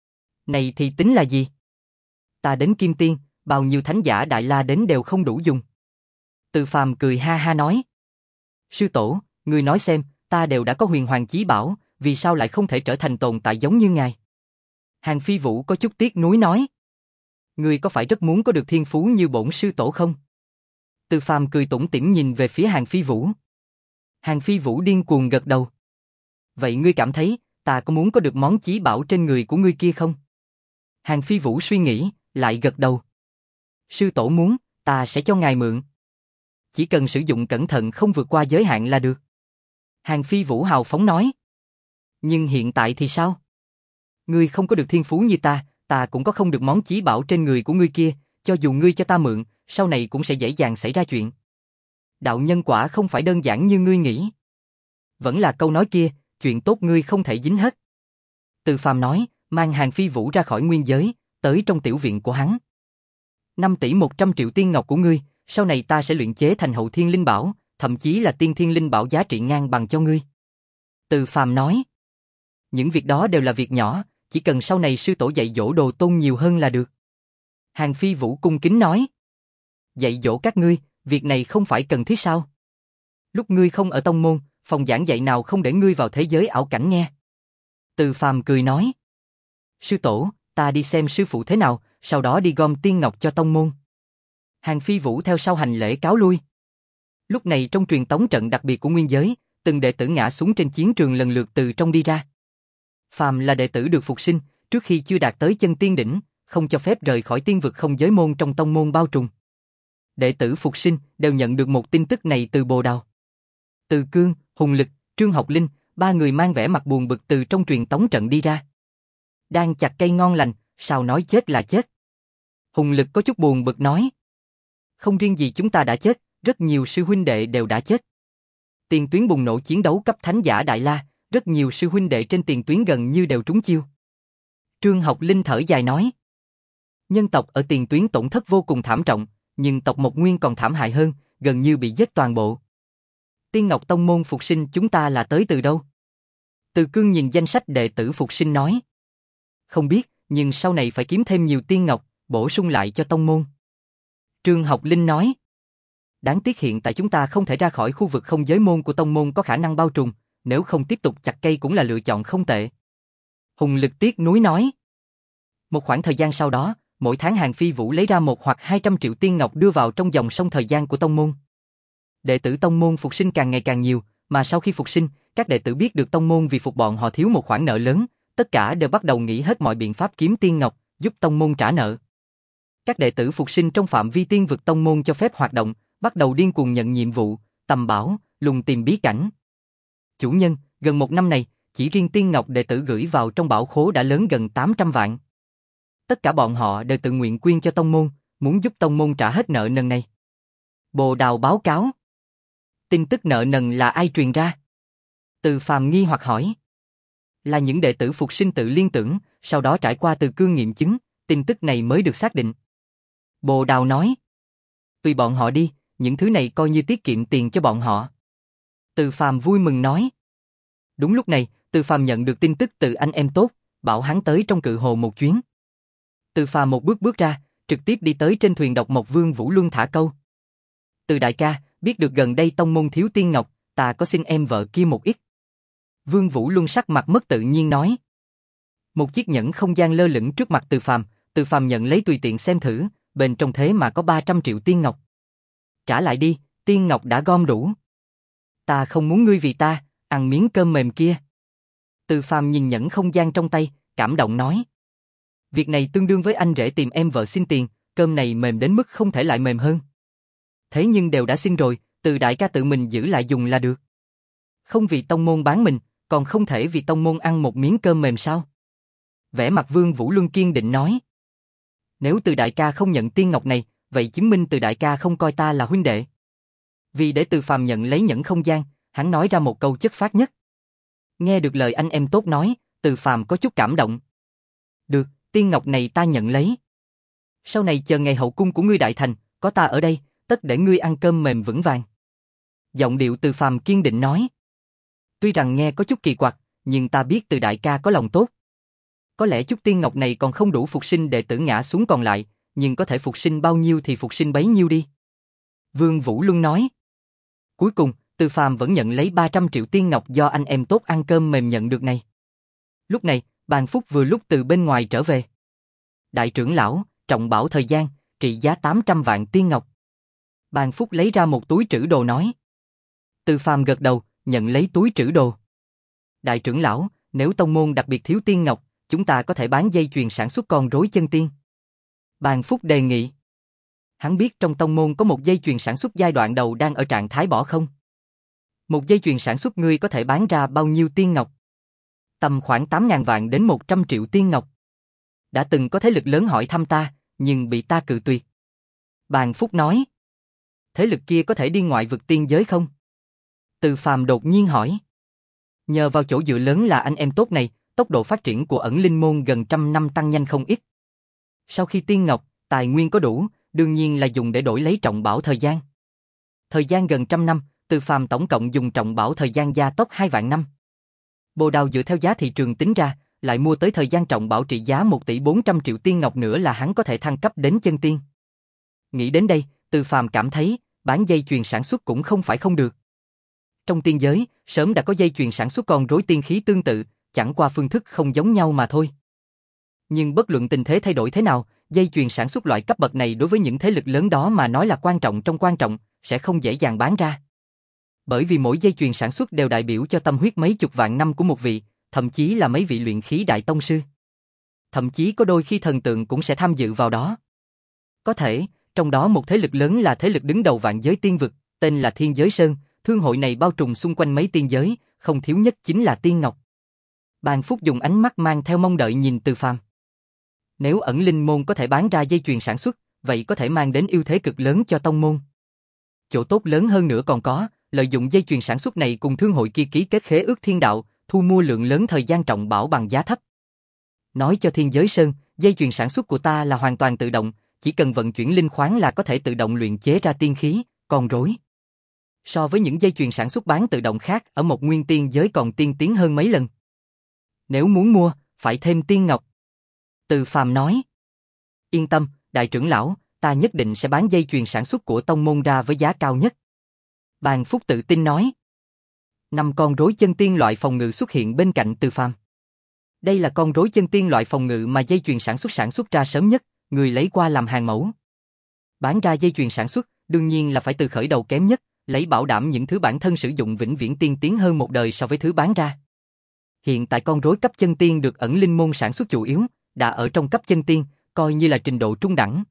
Này thì tính là gì? Ta đến kim tiên, bao nhiêu thánh giả Đại La đến đều không đủ dùng. Từ Phàm cười ha ha nói. Sư tổ, ngươi nói xem, ta đều đã có huyền hoàng chí bảo, vì sao lại không thể trở thành tồn tại giống như ngài? Hàng Phi Vũ có chút tiếc nuối nói. Ngươi có phải rất muốn có được thiên phú như bổn sư tổ không? Từ Phàm cười tủm tỉm nhìn về phía Hàng Phi Vũ. Hàng Phi Vũ điên cuồng gật đầu. Vậy ngươi cảm thấy, ta có muốn có được món chí bảo trên người của ngươi kia không? Hàng Phi Vũ suy nghĩ, lại gật đầu. Sư tổ muốn, ta sẽ cho ngài mượn. Chỉ cần sử dụng cẩn thận không vượt qua giới hạn là được. Hàng Phi Vũ hào phóng nói. Nhưng hiện tại thì sao? Ngươi không có được thiên phú như ta, ta cũng có không được món chí bảo trên người của ngươi kia, cho dù ngươi cho ta mượn, sau này cũng sẽ dễ dàng xảy ra chuyện. Đạo nhân quả không phải đơn giản như ngươi nghĩ. Vẫn là câu nói kia, chuyện tốt ngươi không thể dính hết. Từ Phàm nói, mang Hàng Phi Vũ ra khỏi nguyên giới, tới trong tiểu viện của hắn. năm tỷ một trăm triệu tiên ngọc của ngươi, sau này ta sẽ luyện chế thành hậu thiên linh bảo, thậm chí là tiên thiên linh bảo giá trị ngang bằng cho ngươi. Từ Phàm nói, những việc đó đều là việc nhỏ, chỉ cần sau này sư tổ dạy dỗ đồ tôn nhiều hơn là được. Hàng Phi Vũ cung kính nói, dạy dỗ các ngươi, việc này không phải cần thiết sao? Lúc ngươi không ở tông môn, phòng giảng dạy nào không để ngươi vào thế giới ảo cảnh nghe? Từ Phàm cười nói, sư tổ, ta đi xem sư phụ thế nào, sau đó đi gom tiên ngọc cho tông môn. Hàng Phi Vũ theo sau hành lễ cáo lui. Lúc này trong truyền tống trận đặc biệt của nguyên giới, từng đệ tử ngã xuống trên chiến trường lần lượt từ trong đi ra. Phàm là đệ tử được phục sinh, trước khi chưa đạt tới chân tiên đỉnh, không cho phép rời khỏi tiên vực không giới môn trong tông môn bao trùm. Đệ tử phục sinh đều nhận được một tin tức này từ Bồ Đào. Từ Cương, Hùng Lực, Trương Học Linh, ba người mang vẻ mặt buồn bực từ trong truyền tống trận đi ra. Đang chặt cây ngon lành, sao nói chết là chết? Hùng Lực có chút buồn bực nói. Không riêng gì chúng ta đã chết, rất nhiều sư huynh đệ đều đã chết. Tiền tuyến bùng nổ chiến đấu cấp thánh giả Đại La, rất nhiều sư huynh đệ trên tiền tuyến gần như đều trúng chiêu. Trương Học Linh thở dài nói. Nhân tộc ở tiền tuyến tổn thất vô cùng thảm trọng, nhưng tộc Mộc Nguyên còn thảm hại hơn, gần như bị giết toàn bộ. Tiên Ngọc Tông môn phục sinh chúng ta là tới từ đâu? Từ Cương nhìn danh sách đệ tử phục sinh nói. Không biết, nhưng sau này phải kiếm thêm nhiều tiên ngọc, bổ sung lại cho tông môn. Trương Học Linh nói. Đáng tiếc hiện tại chúng ta không thể ra khỏi khu vực không giới môn của tông môn có khả năng bao trùm, nếu không tiếp tục chặt cây cũng là lựa chọn không tệ. Hùng Lực tiếc nuối nói. Một khoảng thời gian sau đó, mỗi tháng Hàng Phi Vũ lấy ra một hoặc hai trăm triệu tiên ngọc đưa vào trong dòng sông thời gian của tông môn. Đệ tử tông môn phục sinh càng ngày càng nhiều, mà sau khi phục sinh, các đệ tử biết được tông môn vì phục bọn họ thiếu một khoản nợ lớn, tất cả đều bắt đầu nghĩ hết mọi biện pháp kiếm tiên ngọc, giúp tông môn trả nợ. Các đệ tử phục sinh trong phạm vi tiên vực tông môn cho phép hoạt động, bắt đầu điên cuồng nhận nhiệm vụ, tầm bảo, lùng tìm bí cảnh. Chủ nhân, gần một năm này, chỉ riêng tiên ngọc đệ tử gửi vào trong bảo khố đã lớn gần tám trăm vạn. Tất cả bọn họ đều tự nguyện quyên cho tông môn, muốn giúp tông môn trả hết nợ nần này. Bồ Đào báo cáo. Tin tức nợ nần là ai truyền ra? Từ Phàm nghi hoặc hỏi. Là những đệ tử phục sinh tự liên tưởng, sau đó trải qua Từ Cương nghiệm chứng, tin tức này mới được xác định. Bồ Đào nói. Tùy bọn họ đi, những thứ này coi như tiết kiệm tiền cho bọn họ. Từ Phàm vui mừng nói. Đúng lúc này, Từ Phàm nhận được tin tức từ anh em tốt, bảo hắn tới trong cự hồ một chuyến. Từ Phàm một bước bước ra, trực tiếp đi tới trên thuyền độc mộc Vương Vũ Luân thả câu. Từ đại ca, biết được gần đây tông môn thiếu tiên ngọc, ta có xin em vợ kia một ít. Vương Vũ Luân sắc mặt mất tự nhiên nói. Một chiếc nhẫn không gian lơ lửng trước mặt Từ Phàm, Từ Phàm nhận lấy tùy tiện xem thử, bên trong thế mà có ba trăm triệu tiên ngọc. Trả lại đi, tiên ngọc đã gom đủ. Ta không muốn ngươi vì ta, ăn miếng cơm mềm kia. Từ Phàm nhìn nhẫn không gian trong tay, cảm động nói. Việc này tương đương với anh rể tìm em vợ xin tiền, cơm này mềm đến mức không thể lại mềm hơn. Thế nhưng đều đã xin rồi, Từ đại ca tự mình giữ lại dùng là được. Không vì tông môn bán mình, còn không thể vì tông môn ăn một miếng cơm mềm sao? Vẻ mặt Vương Vũ Luân kiên định nói. Nếu Từ đại ca không nhận tiên ngọc này, vậy chứng minh Từ đại ca không coi ta là huynh đệ. Vì để Từ Phàm nhận lấy nhẫn không gian, hắn nói ra một câu chất phác nhất. Nghe được lời anh em tốt nói, Từ Phàm có chút cảm động. Được, tiên ngọc này ta nhận lấy. Sau này chờ ngày hậu cung của ngươi đại thành, có ta ở đây, tất để ngươi ăn cơm mềm vững vàng. Giọng điệu Từ Phàm kiên định nói. Tuy rằng nghe có chút kỳ quặc, nhưng ta biết Từ đại ca có lòng tốt. Có lẽ chút tiên ngọc này còn không đủ phục sinh đệ tử ngã xuống còn lại, nhưng có thể phục sinh bao nhiêu thì phục sinh bấy nhiêu đi. Vương Vũ Luân nói. Cuối cùng, Từ Phàm vẫn nhận lấy ba trăm triệu tiên ngọc do anh em tốt ăn cơm mềm nhận được này. Lúc này, Bàn Phúc vừa lúc từ bên ngoài trở về. Đại trưởng lão, trọng bảo thời gian, trị giá tám trăm vạn tiên ngọc. Bàn Phúc lấy ra một túi trữ đồ nói. Từ Phàm gật đầu, nhận lấy túi trữ đồ. Đại trưởng lão, nếu tông môn đặc biệt thiếu tiên ngọc, chúng ta có thể bán dây chuyền sản xuất con rối chân tiên. Bàn Phúc đề nghị. Hắn biết trong tông môn có một dây chuyền sản xuất giai đoạn đầu đang ở trạng thái bỏ không. Một dây chuyền sản xuất ngươi có thể bán ra bao nhiêu tiên ngọc? Tầm khoảng tám ngàn vạn đến một trăm triệu tiên ngọc. Đã từng có thế lực lớn hỏi thăm ta, nhưng bị ta cự tuyệt. Bàn Phúc nói. Thế lực kia có thể đi ngoại vực tiên giới không? Từ Phàm đột nhiên hỏi. Nhờ vào chỗ dựa lớn là anh em tốt này, tốc độ phát triển của ẩn linh môn gần trăm năm tăng nhanh không ít. Sau khi tiên ngọc, tài nguyên có đủ, đương nhiên là dùng để đổi lấy trọng bảo thời gian. Thời gian gần trăm năm, Từ Phàm tổng cộng dùng trọng bảo thời gian gia tốc hai vạn năm. Bồ đào dựa theo giá thị trường tính ra, lại mua tới thời gian trọng bảo trị giá một tỷ bốn trăm triệu tiên ngọc nữa là hắn có thể thăng cấp đến chân tiên. Nghĩ đến đây, Từ Phàm cảm thấy, bán dây chuyền sản xuất cũng không phải không được. Trong tiên giới, sớm đã có dây chuyền sản xuất con rối tiên khí tương tự, chẳng qua phương thức không giống nhau mà thôi. Nhưng bất luận tình thế thay đổi thế nào, dây chuyền sản xuất loại cấp bậc này đối với những thế lực lớn đó mà nói là quan trọng trong quan trọng, sẽ không dễ dàng bán ra. Bởi vì mỗi dây chuyền sản xuất đều đại biểu cho tâm huyết mấy chục vạn năm của một vị, thậm chí là mấy vị luyện khí đại tông sư. Thậm chí có đôi khi thần tượng cũng sẽ tham dự vào đó. Có thể, trong đó một thế lực lớn là thế lực đứng đầu vạn giới tiên vực, tên là Thiên Giới Sơn, thương hội này bao trùm xung quanh mấy tiên giới, không thiếu nhất chính là tiên ngọc. Bàn Phúc dùng ánh mắt mang theo mong đợi nhìn Từ Phàm. Nếu ẩn linh môn có thể bán ra dây chuyền sản xuất, vậy có thể mang đến ưu thế cực lớn cho tông môn. Chỗ tốt lớn hơn nữa còn có, lợi dụng dây chuyền sản xuất này cùng thương hội kia ký kết khế ước thiên đạo, thu mua lượng lớn thời gian trọng bảo bằng giá thấp. Nói cho Thiên Giới Sơn, dây chuyền sản xuất của ta là hoàn toàn tự động, chỉ cần vận chuyển linh khoáng là có thể tự động luyện chế ra tiên khí, con rối. So với những dây chuyền sản xuất bán tự động khác ở một nguyên tiên giới còn tiên tiến hơn mấy lần. Nếu muốn mua, phải thêm tiên ngọc. Từ Phàm nói. Yên tâm, đại trưởng lão, ta nhất định sẽ bán dây chuyền sản xuất của tông môn ra với giá cao nhất. Bàn Phúc tự tin nói. Năm con rối chân tiên loại phòng ngự xuất hiện bên cạnh Từ Phàm. Đây là con rối chân tiên loại phòng ngự mà dây chuyền sản xuất sản xuất ra sớm nhất, người lấy qua làm hàng mẫu. Bán ra dây chuyền sản xuất, đương nhiên là phải từ khởi đầu kém nhất, lấy bảo đảm những thứ bản thân sử dụng vĩnh viễn tiên tiến hơn một đời so với thứ bán ra. Hiện tại con rối cấp chân tiên được ẩn linh môn sản xuất chủ yếu, đã ở trong cấp chân tiên, coi như là trình độ trung đẳng.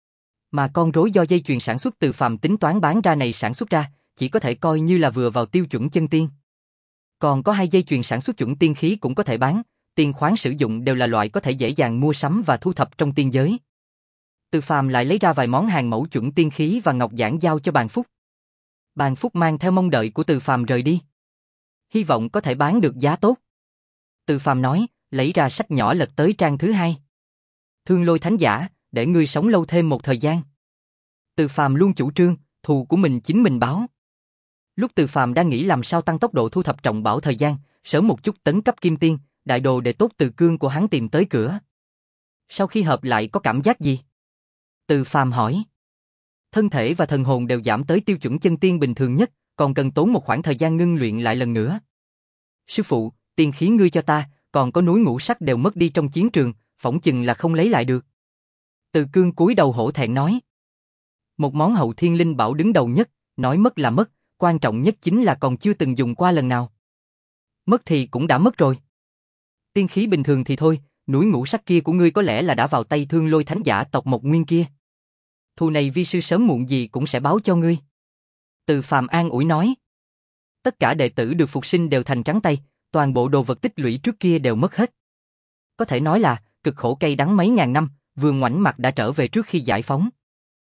Mà con rối do dây chuyền sản xuất Từ Phàm tính toán bán ra này sản xuất ra, chỉ có thể coi như là vừa vào tiêu chuẩn chân tiên. Còn có hai dây chuyền sản xuất chuẩn tiên khí cũng có thể bán, tiên khoáng sử dụng đều là loại có thể dễ dàng mua sắm và thu thập trong tiên giới. Từ Phàm lại lấy ra vài món hàng mẫu chuẩn tiên khí và ngọc giản giao cho Bàn Phúc. Bàn Phúc mang theo mong đợi của Từ Phàm rời đi. Hy vọng có thể bán được giá tốt. Từ Phàm nói, lấy ra sách nhỏ lật tới trang thứ hai. Thương Lôi Thánh Giả, để ngươi sống lâu thêm một thời gian. Từ Phàm luôn chủ trương, thù của mình chính mình báo. Lúc Từ Phàm đang nghĩ làm sao tăng tốc độ thu thập trọng bảo thời gian, sớm một chút tấn cấp kim tiên, đại đồ đệ tốt Từ Cương của hắn tìm tới cửa. Sau khi hợp lại có cảm giác gì? Từ Phàm hỏi. Thân thể và thần hồn đều giảm tới tiêu chuẩn chân tiên bình thường nhất, còn cần tốn một khoảng thời gian ngưng luyện lại lần nữa. Sư phụ, tiên khí ngươi cho ta, còn có núi ngũ sắc đều mất đi trong chiến trường, phỏng chừng là không lấy lại được. Từ Cương cúi đầu hổ thẹn nói. Một món hậu thiên linh bảo đứng đầu nhất, nói mất là mất, quan trọng nhất chính là còn chưa từng dùng qua lần nào. Mất thì cũng đã mất rồi. Tiên khí bình thường thì thôi, núi ngũ sắc kia của ngươi có lẽ là đã vào tay Thương Lôi Thánh Giả tộc Mộc Nguyên kia. Thù này vi sư sớm muộn gì cũng sẽ báo cho ngươi. Từ Phàm an ủi nói. Tất cả đệ tử được phục sinh đều thành trắng tay, toàn bộ đồ vật tích lũy trước kia đều mất hết. Có thể nói là, cực khổ cay đắng mấy ngàn năm, vừa ngoảnh mặt đã trở về trước khi giải phóng.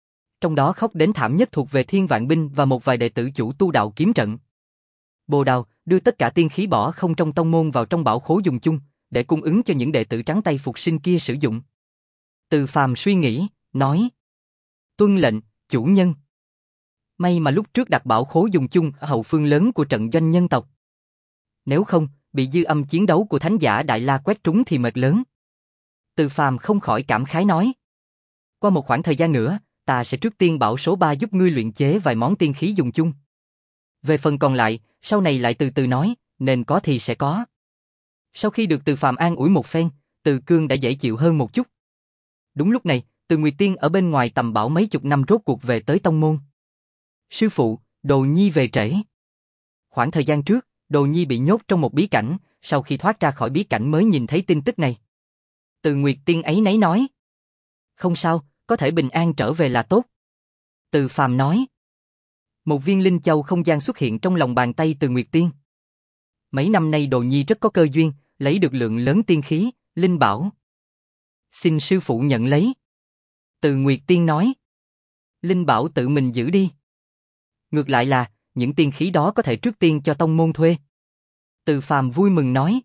trong đó khóc đến thảm nhất thuộc về Thiên Vạn Binh và một vài đệ tử chủ tu đạo kiếm trận. Bồ Đào đưa tất cả tiên khí bỏ không trong tông môn vào trong bảo khố dùng chung, để cung ứng cho những đệ tử trắng tay phục sinh kia sử dụng. Từ Phàm suy nghĩ, nói: tuân lệnh, chủ nhân. May mà lúc trước đặt bảo khố dùng chung ở hậu phương lớn của trận doanh nhân tộc. Nếu không, bị dư âm chiến đấu của thánh giả Đại La quét trúng thì mệt lớn. Từ Phàm không khỏi cảm khái nói: qua một khoảng thời gian nữa, ta sẽ trước tiên bảo số ba giúp ngươi luyện chế vài món tiên khí dùng chung. Về phần còn lại, sau này lại từ từ nói, nên có thì sẽ có. Sau khi được Từ Phàm an ủi một phen, Từ Cương đã dễ chịu hơn một chút. Đúng lúc này, Từ Nguyệt Tiên ở bên ngoài tầm bảo mấy chục năm rốt cuộc về tới tông môn. Sư phụ, Đồ Nhi về trễ. Khoảng thời gian trước, Đồ Nhi bị nhốt trong một bí cảnh, sau khi thoát ra khỏi bí cảnh mới nhìn thấy tin tức này. Từ Nguyệt Tiên ấy nấy nói: không sao, có thể bình an trở về là tốt. Từ Phàm nói. Một viên linh châu không gian xuất hiện trong lòng bàn tay Từ Nguyệt Tiên. Mấy năm nay Đồ Nhi rất có cơ duyên, lấy được lượng lớn tiên khí, linh bảo. Xin sư phụ nhận lấy. Từ Nguyệt Tiên nói. Linh bảo tự mình giữ đi. Ngược lại là, những tiên khí đó có thể trước tiên cho tông môn thuê. Từ Phàm vui mừng nói.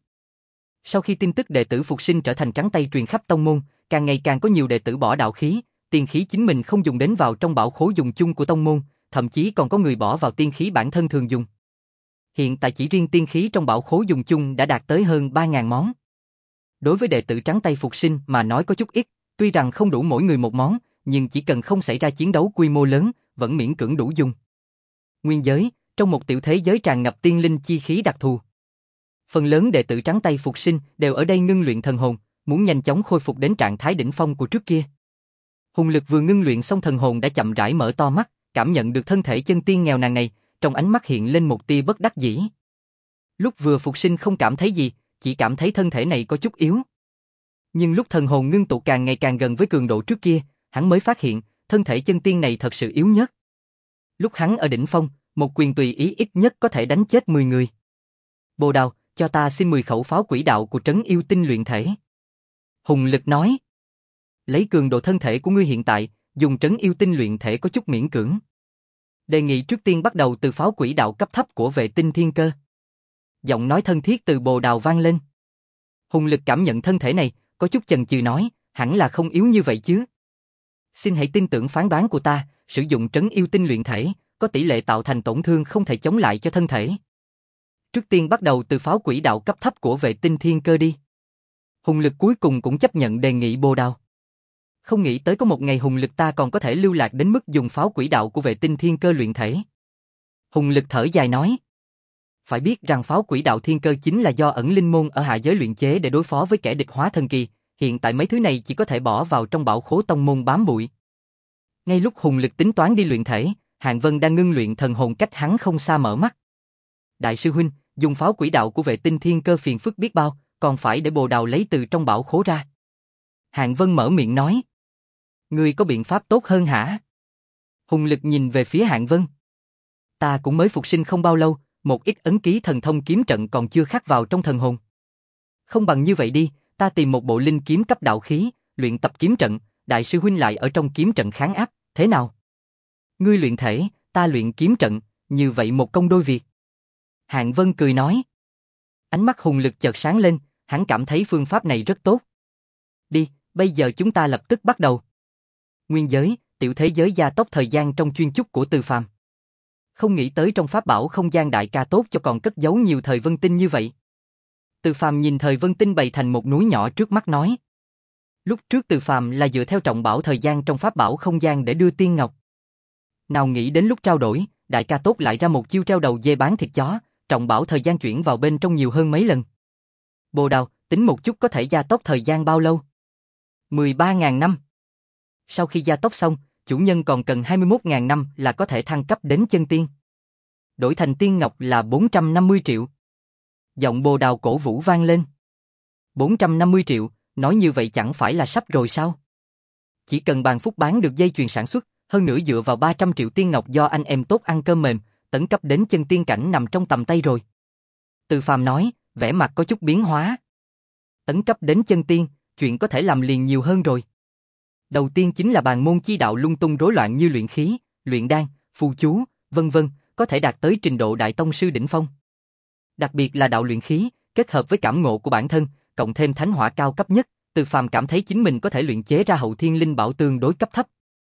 Sau khi tin tức đệ tử phục sinh trở thành trắng tay truyền khắp tông môn, càng ngày càng có nhiều đệ tử bỏ đạo khí, tiên khí chính mình không dùng đến vào trong bảo khố dùng chung của tông môn, thậm chí còn có người bỏ vào tiên khí bản thân thường dùng. Hiện tại chỉ riêng tiên khí trong bảo khố dùng chung đã đạt tới hơn ba nghìn món. Đối với đệ tử trắng tay phục sinh mà nói có chút ít, tuy rằng không đủ mỗi người một món, nhưng chỉ cần không xảy ra chiến đấu quy mô lớn, vẫn miễn cưỡng đủ dùng. Nguyên giới, trong một tiểu thế giới tràn ngập tiên linh chi khí đặc thù. Phần lớn đệ tử trắng tay phục sinh đều ở đây ngưng luyện thần hồn, muốn nhanh chóng khôi phục đến trạng thái đỉnh phong của trước kia. Hùng Lực vừa ngưng luyện xong thần hồn đã chậm rãi mở to mắt, cảm nhận được thân thể chân tiên nghèo nàn này, trong ánh mắt hiện lên một tia bất đắc dĩ. Lúc vừa phục sinh không cảm thấy gì, chỉ cảm thấy thân thể này có chút yếu. Nhưng lúc thần hồn ngưng tụ càng ngày càng gần với cường độ trước kia, hắn mới phát hiện, thân thể chân tiên này thật sự yếu nhất. Lúc hắn ở đỉnh phong, một quyền tùy ý ít nhất có thể đánh chết mười người. Bồ Đào, cho ta xin mười khẩu pháo quỷ đạo của trấn yêu tinh luyện thể. Hùng Lực nói. Lấy cường độ thân thể của ngươi hiện tại, dùng trấn yêu tinh luyện thể có chút miễn cưỡng. Đề nghị trước tiên bắt đầu từ pháo quỷ đạo cấp thấp của Vệ Tinh Thiên Cơ. Giọng nói thân thiết từ Bồ Đào vang lên. Hùng Lực cảm nhận thân thể này, có chút chần chừ nói, hẳn là không yếu như vậy chứ. Xin hãy tin tưởng phán đoán của ta, sử dụng trấn yêu tinh luyện thể, có tỷ lệ tạo thành tổn thương không thể chống lại cho thân thể. Trước tiên bắt đầu từ pháo quỷ đạo cấp thấp của Vệ Tinh Thiên Cơ đi. Hùng Lực cuối cùng cũng chấp nhận đề nghị Bồ Đào. Không nghĩ tới có một ngày Hùng Lực ta còn có thể lưu lạc đến mức dùng pháo quỷ đạo của Vệ Tinh Thiên Cơ luyện thể. Hùng Lực thở dài nói. Phải biết rằng pháo quỷ đạo thiên cơ chính là do ẩn linh môn ở hạ giới luyện chế để đối phó với kẻ địch hóa thần kỳ, hiện tại mấy thứ này chỉ có thể bỏ vào trong bảo khố tông môn bám bụi. Ngay lúc Hùng Lực tính toán đi luyện thể, Hạng Vân đang ngưng luyện thần hồn cách hắn không xa mở mắt. Đại sư huynh, dùng pháo quỷ đạo của Vệ Tinh Thiên Cơ phiền phức biết bao, còn phải để Bồ Đào lấy từ trong bảo khố ra. Hạng Vân mở miệng nói. Ngươi có biện pháp tốt hơn hả? Hùng Lực nhìn về phía Hạng Vân. Ta cũng mới phục sinh không bao lâu, một ít ấn ký thần thông kiếm trận còn chưa khắc vào trong thần hồn. Không bằng như vậy đi, ta tìm một bộ linh kiếm cấp đạo khí, luyện tập kiếm trận, đại sư huynh lại ở trong kiếm trận kháng áp, thế nào? Ngươi luyện thể, ta luyện kiếm trận, như vậy một công đôi việc. Hạng Vân cười nói. Ánh mắt Hùng Lực chợt sáng lên, hắn cảm thấy phương pháp này rất tốt. Đi, bây giờ chúng ta lập tức bắt đầu. Nguyên giới, tiểu thế giới gia tốc thời gian trong chuyên chúc của Từ Phàm. Không nghĩ tới trong pháp bảo không gian đại ca tốt cho còn cất giấu nhiều thời vân tinh như vậy. Từ Phàm nhìn thời vân tinh bày thành một núi nhỏ trước mắt nói. Lúc trước Từ Phàm là dựa theo trọng bảo thời gian trong pháp bảo không gian để đưa tiên ngọc. Nào nghĩ đến lúc trao đổi, đại ca tốt lại ra một chiêu treo đầu dê bán thịt chó, trọng bảo thời gian chuyển vào bên trong nhiều hơn mấy lần. Bồ Đào, tính một chút có thể gia tốc thời gian bao lâu? mười ba nghìn năm. Sau khi gia tốc xong, chủ nhân còn cần hai mươi mốt nghìn năm là có thể thăng cấp đến chân tiên. Đổi thành tiên ngọc là bốn trăm năm mươi triệu. Giọng Bồ Đào cổ vũ vang lên. bốn trăm năm mươi triệu, nói như vậy chẳng phải là sắp rồi sao? Chỉ cần Bàn Phúc bán được dây chuyền sản xuất, hơn nữa dựa vào ba trăm triệu tiên ngọc do anh em tốt ăn cơm mềm, tấn cấp đến chân tiên cảnh nằm trong tầm tay rồi. Từ Phàm nói, vẻ mặt có chút biến hóa. Tấn cấp đến chân tiên, chuyện có thể làm liền nhiều hơn rồi. Đầu tiên chính là bàn môn chi đạo lung tung rối loạn như luyện khí, luyện đan, phù chú, vân vân, có thể đạt tới trình độ đại tông sư đỉnh phong. Đặc biệt là đạo luyện khí, kết hợp với cảm ngộ của bản thân, cộng thêm thánh hỏa cao cấp nhất, Từ Phàm cảm thấy chính mình có thể luyện chế ra hậu thiên linh bảo tương đối cấp thấp.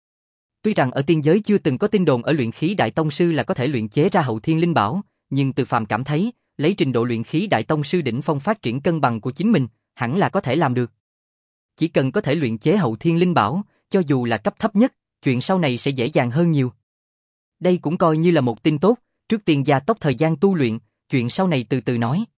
Tuy rằng ở tiên giới chưa từng có tin đồn ở luyện khí đại tông sư là có thể luyện chế ra hậu thiên linh bảo, nhưng Từ Phàm cảm thấy, lấy trình độ luyện khí đại tông sư đỉnh phong phát triển cân bằng của chính mình, hẳn là có thể làm được. Chỉ cần có thể luyện chế hậu thiên linh bảo, cho dù là cấp thấp nhất, chuyện sau này sẽ dễ dàng hơn nhiều. Đây cũng coi như là một tin tốt, trước tiên gia tốc thời gian tu luyện, chuyện sau này từ từ nói.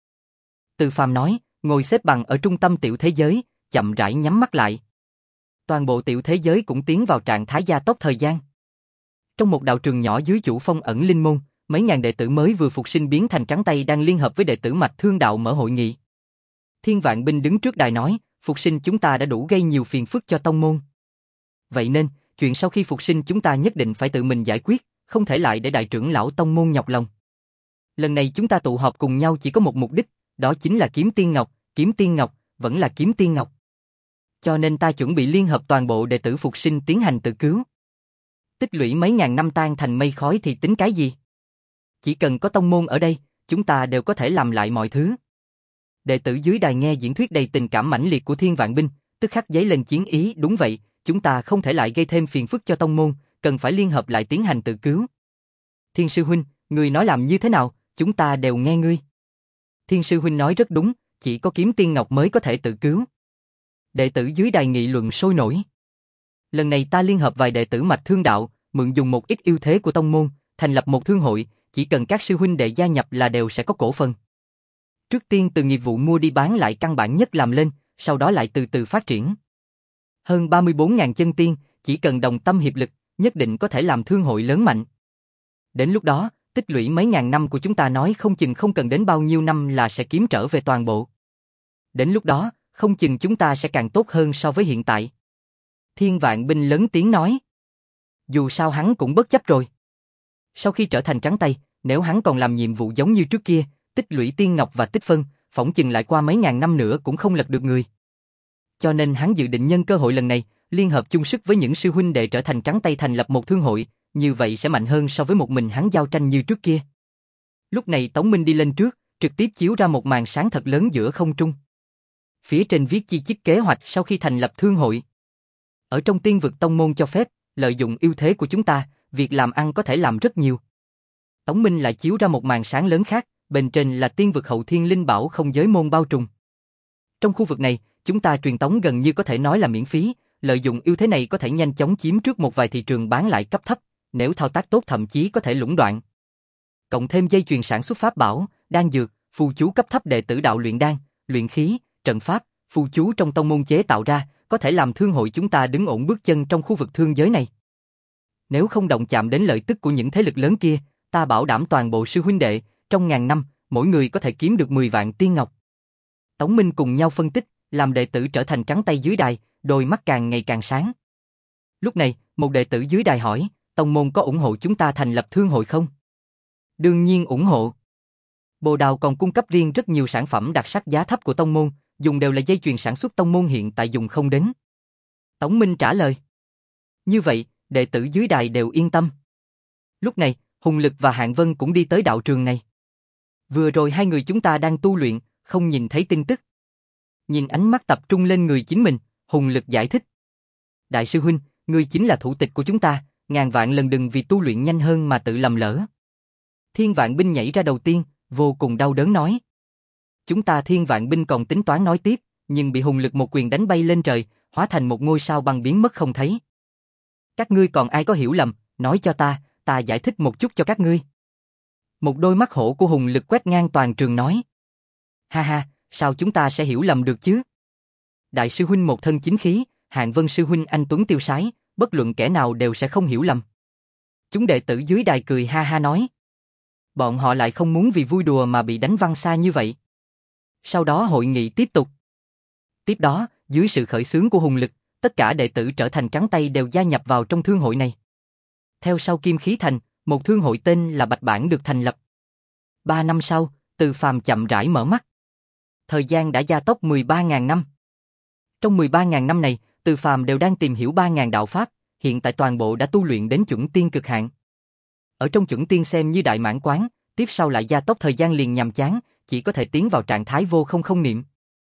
Từ Phàm nói, ngồi xếp bằng ở trung tâm tiểu thế giới, chậm rãi nhắm mắt lại. Toàn bộ tiểu thế giới cũng tiến vào trạng thái gia tốc thời gian. Trong một đạo trường nhỏ dưới chủ phong ẩn linh môn, mấy ngàn đệ tử mới vừa phục sinh biến thành trắng tay đang liên hợp với đệ tử mạch thương đạo mở hội nghị. Thiên Vạn Binh đứng trước đài nói, phục sinh chúng ta đã đủ gây nhiều phiền phức cho tông môn. Vậy nên, chuyện sau khi phục sinh chúng ta nhất định phải tự mình giải quyết, không thể lại để đại trưởng lão tông môn nhọc lòng. Lần này chúng ta tụ họp cùng nhau chỉ có một mục đích, đó chính là kiếm tiên ngọc, kiếm tiên ngọc, vẫn là kiếm tiên ngọc. Cho nên ta chuẩn bị liên hợp toàn bộ đệ tử phục sinh tiến hành tự cứu. Tích lũy mấy ngàn năm tan thành mây khói thì tính cái gì? Chỉ cần có tông môn ở đây, chúng ta đều có thể làm lại mọi thứ. Đệ tử dưới đài nghe diễn thuyết đầy tình cảm mãnh liệt của Thiên Vạn Binh, tức khắc giấy lên chiến ý, đúng vậy, chúng ta không thể lại gây thêm phiền phức cho tông môn, cần phải liên hợp lại tiến hành tự cứu. Thiên sư huynh, ngươi nói làm như thế nào, chúng ta đều nghe ngươi. Thiên sư huynh nói rất đúng, chỉ có kiếm tiên ngọc mới có thể tự cứu. Đệ tử dưới đài nghị luận sôi nổi. Lần này ta liên hợp vài đệ tử mạch thương đạo, mượn dùng một ít ưu thế của tông môn, thành lập một thương hội, chỉ cần các sư huynh đệ gia nhập là đều sẽ có cổ phần. Trước tiên từ nghiệp vụ mua đi bán lại căn bản nhất làm lên, sau đó lại từ từ phát triển. Hơn ba mươi bốn nghìn chân tiên, chỉ cần đồng tâm hiệp lực, nhất định có thể làm thương hội lớn mạnh. Đến lúc đó, tích lũy mấy ngàn năm của chúng ta nói không chừng không cần đến bao nhiêu năm là sẽ kiếm trở về toàn bộ. Đến lúc đó, không chừng chúng ta sẽ càng tốt hơn so với hiện tại. Thiên Vạn Binh lớn tiếng nói. Dù sao hắn cũng bất chấp rồi. Sau khi trở thành trắng tay, nếu hắn còn làm nhiệm vụ giống như trước kia, tích lũy tiên ngọc và tích phân, phỏng chừng lại qua mấy ngàn năm nữa cũng không lật được người. Cho nên hắn dự định nhân cơ hội lần này, liên hợp chung sức với những sư huynh đệ trở thành trắng tay thành lập một thương hội, như vậy sẽ mạnh hơn so với một mình hắn giao tranh như trước kia. Lúc này Tống Minh đi lên trước, trực tiếp chiếu ra một màn sáng thật lớn giữa không trung. Phía trên viết chi chít kế hoạch sau khi thành lập thương hội. Ở trong tiên vực tông môn cho phép, lợi dụng ưu thế của chúng ta, việc làm ăn có thể làm rất nhiều. Tống Minh lại chiếu ra một màn sáng lớn khác, bên trên là tiên vực hậu thiên linh bảo không giới môn bao trùm. Trong khu vực này, chúng ta truyền tống gần như có thể nói là miễn phí, lợi dụng ưu thế này có thể nhanh chóng chiếm trước một vài thị trường bán lại cấp thấp, nếu thao tác tốt thậm chí có thể lũng đoạn. Cộng thêm dây chuyền sản xuất pháp bảo, đan dược, phù chú cấp thấp đệ tử đạo luyện đan, luyện khí, trận pháp, phù chú trong tông môn chế tạo ra, có thể làm thương hội chúng ta đứng ổn bước chân trong khu vực thương giới này. Nếu không động chạm đến lợi tức của những thế lực lớn kia, ta bảo đảm toàn bộ sư huynh đệ, trong ngàn năm, mỗi người có thể kiếm được mười vạn tiên ngọc. Tống Minh cùng nhau phân tích, làm đệ tử trở thành trắng tay dưới đài, đôi mắt càng ngày càng sáng. Lúc này, một đệ tử dưới đài hỏi, tông môn có ủng hộ chúng ta thành lập thương hội không? Đương nhiên ủng hộ. Bồ Đào còn cung cấp riêng rất nhiều sản phẩm đặc sắc giá thấp của tông môn, dùng đều là dây chuyền sản xuất tông môn hiện tại dùng không đến. Tống Minh trả lời. Như vậy, đệ tử dưới đài đều yên tâm. Lúc này, Hùng Lực và Hạng Vân cũng đi tới đạo trường này. Vừa rồi hai người chúng ta đang tu luyện, không nhìn thấy tin tức. Nhìn ánh mắt tập trung lên người chính mình, Hùng Lực giải thích. Đại sư huynh, ngươi chính là thủ tịch của chúng ta, ngàn vạn lần đừng vì tu luyện nhanh hơn mà tự lầm lỡ. Thiên Vạn Binh nhảy ra đầu tiên, vô cùng đau đớn nói. Chúng ta Thiên Vạn Binh còn tính toán nói tiếp, nhưng bị Hùng Lực một quyền đánh bay lên trời, hóa thành một ngôi sao băng biến mất không thấy. Các ngươi còn ai có hiểu lầm, nói cho ta, ta giải thích một chút cho các ngươi. Một đôi mắt hổ của Hùng Lực quét ngang toàn trường nói. Ha ha, sao chúng ta sẽ hiểu lầm được chứ? Đại sư huynh một thân chính khí, Hạng Vân sư huynh anh tuấn tiêu sái, bất luận kẻ nào đều sẽ không hiểu lầm. Chúng đệ tử dưới đài cười ha ha nói. Bọn họ lại không muốn vì vui đùa mà bị đánh văng xa như vậy. Sau đó hội nghị tiếp tục. Tiếp đó, dưới sự khởi xướng của Hùng Lực, tất cả đệ tử trở thành trắng tay đều gia nhập vào trong thương hội này. Theo sau Kim Khí Thành, một thương hội tên là Bạch Bản được thành lập. Ba năm sau, Từ Phàm chậm rãi mở mắt. Thời gian đã gia tốc mười ba nghìn năm. Trong mười ba nghìn năm này, Từ Phàm đều đang tìm hiểu ba ngàn đạo pháp, hiện tại toàn bộ đã tu luyện đến chuẩn tiên cực hạn. Ở trong chuẩn tiên xem như đại mãn quán, tiếp sau lại gia tốc thời gian liền nhàm chán, chỉ có thể tiến vào trạng thái vô không không niệm.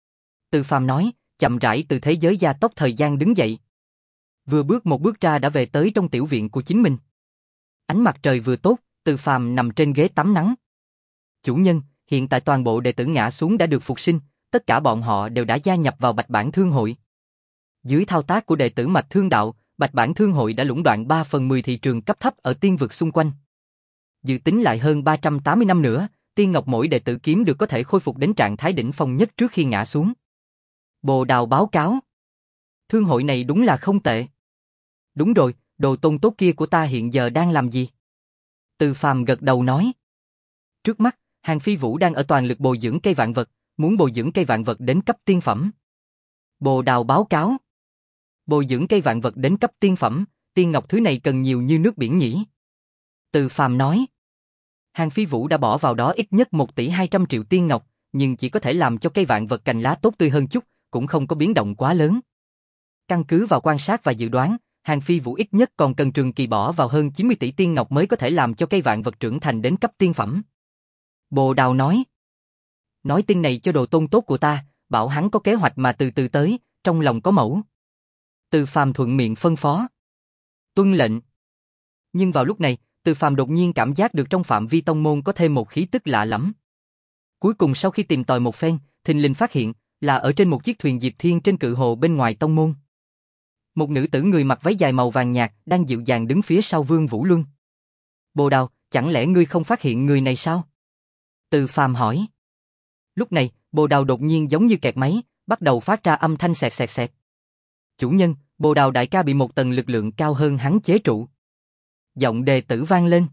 Từ Phàm nói, chậm rãi từ thế giới gia tốc thời gian đứng dậy. Vừa bước một bước ra đã về tới trong tiểu viện của chính mình. Ánh mặt trời vừa tốt, Từ Phàm nằm trên ghế tắm nắng. Chủ nhân, hiện tại toàn bộ đệ tử ngã xuống đã được phục sinh, tất cả bọn họ đều đã gia nhập vào Bạch Bản Thương Hội. Dưới thao tác của đệ tử Mạch Thương Đạo, Bạch Bản Thương Hội đã lũng đoạn ba phần mười thị trường cấp thấp ở tiên vực xung quanh. Dự tính lại hơn ba trăm tám mươi năm nữa, tiên ngọc mỗi đệ tử kiếm được có thể khôi phục đến trạng thái đỉnh phong nhất trước khi ngã xuống. Bồ Đào báo cáo. Thương hội này đúng là không tệ. Đúng rồi, đồ tôn tốt kia của ta hiện giờ đang làm gì? Từ Phàm gật đầu nói. Trước mắt, Hàng Phi Vũ đang ở toàn lực bồi dưỡng cây vạn vật, muốn bồi dưỡng cây vạn vật đến cấp tiên phẩm. Bồ Đào báo cáo. Bồi dưỡng cây vạn vật đến cấp tiên phẩm, tiên ngọc thứ này cần nhiều như nước biển nhỉ? Từ Phàm nói. Hàng Phi Vũ đã bỏ vào đó ít nhất một tỷ hai trăm triệu tiên ngọc, nhưng chỉ có thể làm cho cây vạn vật cành lá tốt tươi hơn chút, cũng không có biến động quá lớn. Căn cứ vào quan sát và dự đoán, Hàng Phi Vũ ít nhất còn cần trường kỳ bỏ vào hơn chín mươi tỷ tiên ngọc mới có thể làm cho cây vạn vật trưởng thành đến cấp tiên phẩm. Bồ Đào nói. Nói tin này cho đồ tôn tốt của ta, bảo hắn có kế hoạch mà từ từ tới, trong lòng có mẫu. Từ Phàm thuận miệng phân phó. Tuân lệnh. Nhưng vào lúc này, Từ Phàm đột nhiên cảm giác được trong phạm vi tông môn có thêm một khí tức lạ lẫm. Cuối cùng sau khi tìm tòi một phen, thình lình phát hiện là ở trên một chiếc thuyền Diệp Thiên trên cự hồ bên ngoài tông môn. Một nữ tử người mặc váy dài màu vàng nhạt đang dịu dàng đứng phía sau Vương Vũ Luân. Bồ Đào, chẳng lẽ ngươi không phát hiện người này sao? Từ Phàm hỏi. Lúc này, Bồ Đào đột nhiên giống như kẹt máy, bắt đầu phát ra âm thanh xẹt xẹt xẹt. Chủ nhân, Bồ Đào đại ca bị một tầng lực lượng cao hơn hắn chế trụ. Giọng đề tử vang lên.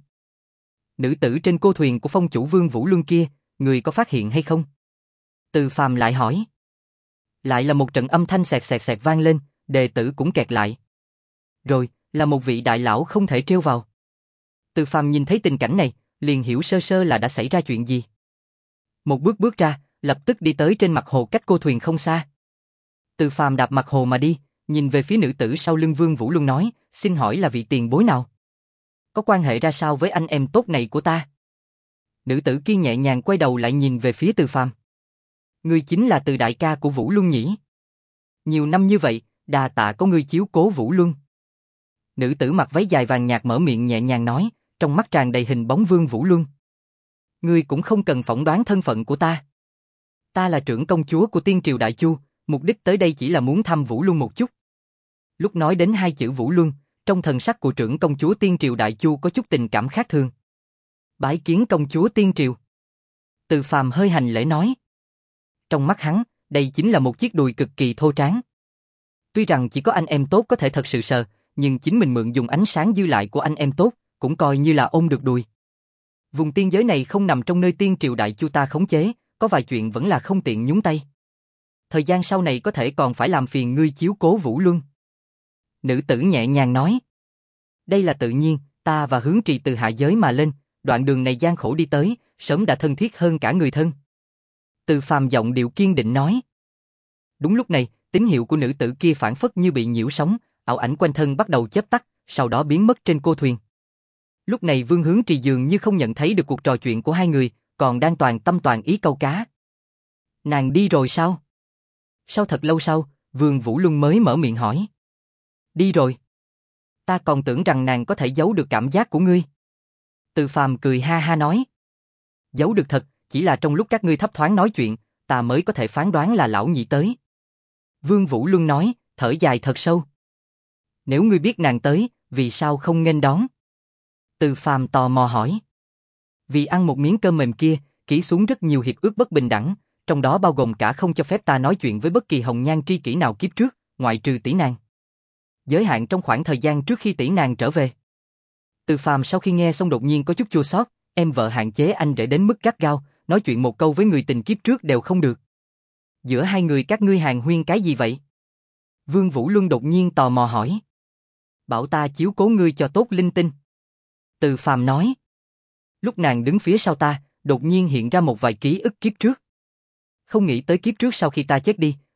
Nữ tử trên cô thuyền của phong chủ Vương Vũ Luân kia, người có phát hiện hay không? Từ Phàm lại hỏi. Lại là một trận âm thanh xẹt xẹt xẹt vang lên, đề tử cũng kẹt lại. Rồi, là một vị đại lão không thể trêu vào. Từ Phàm nhìn thấy tình cảnh này, liền hiểu sơ sơ là đã xảy ra chuyện gì. Một bước bước ra, lập tức đi tới trên mặt hồ cách cô thuyền không xa. Từ Phàm đạp mặt hồ mà đi, nhìn về phía nữ tử sau lưng Vương Vũ Luân nói, xin hỏi là vị tiền bối nào? Có quan hệ ra sao với anh em tốt này của ta? Nữ tử kia nhẹ nhàng quay đầu lại nhìn về phía Từ Phàm. Ngươi chính là Từ đại ca của Vũ Luân nhỉ? Nhiều năm như vậy, đà tạ có ngươi chiếu cố Vũ Luân. Nữ tử mặc váy dài vàng nhạt mở miệng nhẹ nhàng nói, trong mắt tràn đầy hình bóng Vương Vũ Luân. Ngươi cũng không cần phỏng đoán thân phận của ta. Ta là trưởng công chúa của Tiên Triều Đại Chu, mục đích tới đây chỉ là muốn thăm Vũ Luân một chút. Lúc nói đến hai chữ Vũ Luân, trong thần sắc của trưởng công chúa Tiên Triều Đại Chu có chút tình cảm khác thường. Bái kiến công chúa Tiên Triều. Từ Phàm hơi hành lễ nói. Trong mắt hắn, đây chính là một chiếc đùi cực kỳ thô tráng. Tuy rằng chỉ có anh em tốt có thể thật sự sờ, nhưng chính mình mượn dùng ánh sáng dư lại của anh em tốt, cũng coi như là ôm được đùi. Vùng tiên giới này không nằm trong nơi Tiên Triều Đại Chu ta khống chế, có vài chuyện vẫn là không tiện nhúng tay. Thời gian sau này có thể còn phải làm phiền ngươi chiếu cố Vũ Luân. Nữ tử nhẹ nhàng nói. Đây là tự nhiên, ta và Hướng Trì từ hạ giới mà lên, đoạn đường này gian khổ đi tới, sớm đã thân thiết hơn cả người thân. Từ Phàm giọng điệu kiên định nói. Đúng lúc này, tín hiệu của nữ tử kia phản phất như bị nhiễu sóng, ảo ảnh quanh thân bắt đầu chớp tắt, sau đó biến mất trên cô thuyền. Lúc này Vương Hướng Trì dường như không nhận thấy được cuộc trò chuyện của hai người, còn đang toàn tâm toàn ý câu cá. Nàng đi rồi sao? Sau thật lâu sau, Vương Vũ Luân mới mở miệng hỏi. Đi rồi. Ta còn tưởng rằng nàng có thể giấu được cảm giác của ngươi. Từ Phàm cười ha ha nói. Giấu được thật, chỉ là trong lúc các ngươi thấp thoáng nói chuyện, ta mới có thể phán đoán là lão nhị tới. Vương Vũ Luân nói, thở dài thật sâu. Nếu ngươi biết nàng tới, vì sao không nghênh đón? Từ Phàm tò mò hỏi. Vì ăn một miếng cơm mềm kia, ký xuống rất nhiều hiệp ước bất bình đẳng, trong đó bao gồm cả không cho phép ta nói chuyện với bất kỳ hồng nhan tri kỷ nào kiếp trước, ngoại trừ tỷ nàng. Giới hạn trong khoảng thời gian trước khi tỷ nàng trở về. Từ Phàm sau khi nghe xong đột nhiên có chút chua xót, em vợ hạn chế anh rể đến mức gắt gao, nói chuyện một câu với người tình kiếp trước đều không được. Giữa hai người các ngươi hàn huyên cái gì vậy? Vương Vũ Luân đột nhiên tò mò hỏi. Bảo ta chiếu cố ngươi cho tốt linh tinh. Từ Phàm nói. Lúc nàng đứng phía sau ta, đột nhiên hiện ra một vài ký ức kiếp trước. Không nghĩ tới kiếp trước sau khi ta chết đi,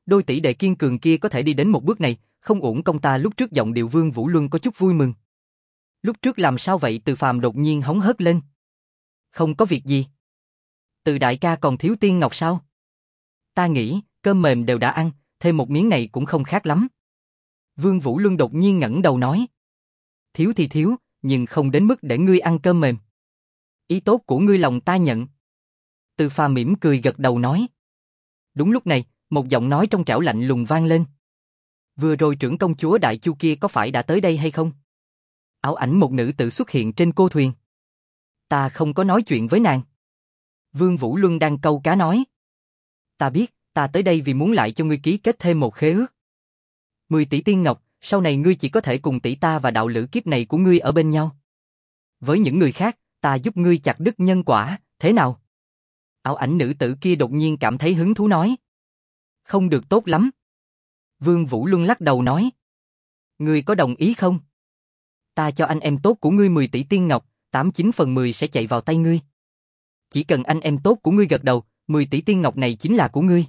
Đôi tỷ đệ kiên cường kia có thể đi đến một bước này, không uổng công ta lúc trước. Giọng điệu Vương Vũ Luân có chút vui mừng. Lúc trước làm sao vậy? Từ Phàm đột nhiên hống hớt lên. Không có việc gì. Từ đại ca còn thiếu tiên ngọc sao? Ta nghĩ, cơm mềm đều đã ăn, thêm một miếng này cũng không khác lắm. Vương Vũ Luân đột nhiên ngẩng đầu nói. Thiếu thì thiếu, nhưng không đến mức để ngươi ăn cơm mềm. Ý tốt của ngươi lòng ta nhận. Từ Phàm mỉm cười gật đầu nói. Đúng lúc này, một giọng nói trong trẻo lạnh lùng vang lên. Vừa rồi trưởng công chúa Đại Chu kia có phải đã tới đây hay không? Ảo ảnh một nữ tử xuất hiện trên cô thuyền. Ta không có nói chuyện với nàng. Vương Vũ Luân đang câu cá nói. Ta biết, ta tới đây vì muốn lại cho ngươi ký kết thêm một khế ước. Mười tỷ tiên ngọc, sau này ngươi chỉ có thể cùng tỷ ta và đạo lữ kiếp này của ngươi ở bên nhau. Với những người khác, ta giúp ngươi chặt đứt nhân quả, thế nào? Ảo ảnh nữ tử kia đột nhiên cảm thấy hứng thú nói. Không được tốt lắm. Vương Vũ Luân lắc đầu nói. Ngươi có đồng ý không? Ta cho anh em tốt của ngươi mười tỷ tiên ngọc, tám chín phần mười sẽ chạy vào tay ngươi. Chỉ cần anh em tốt của ngươi gật đầu, mười tỷ tiên ngọc này chính là của ngươi.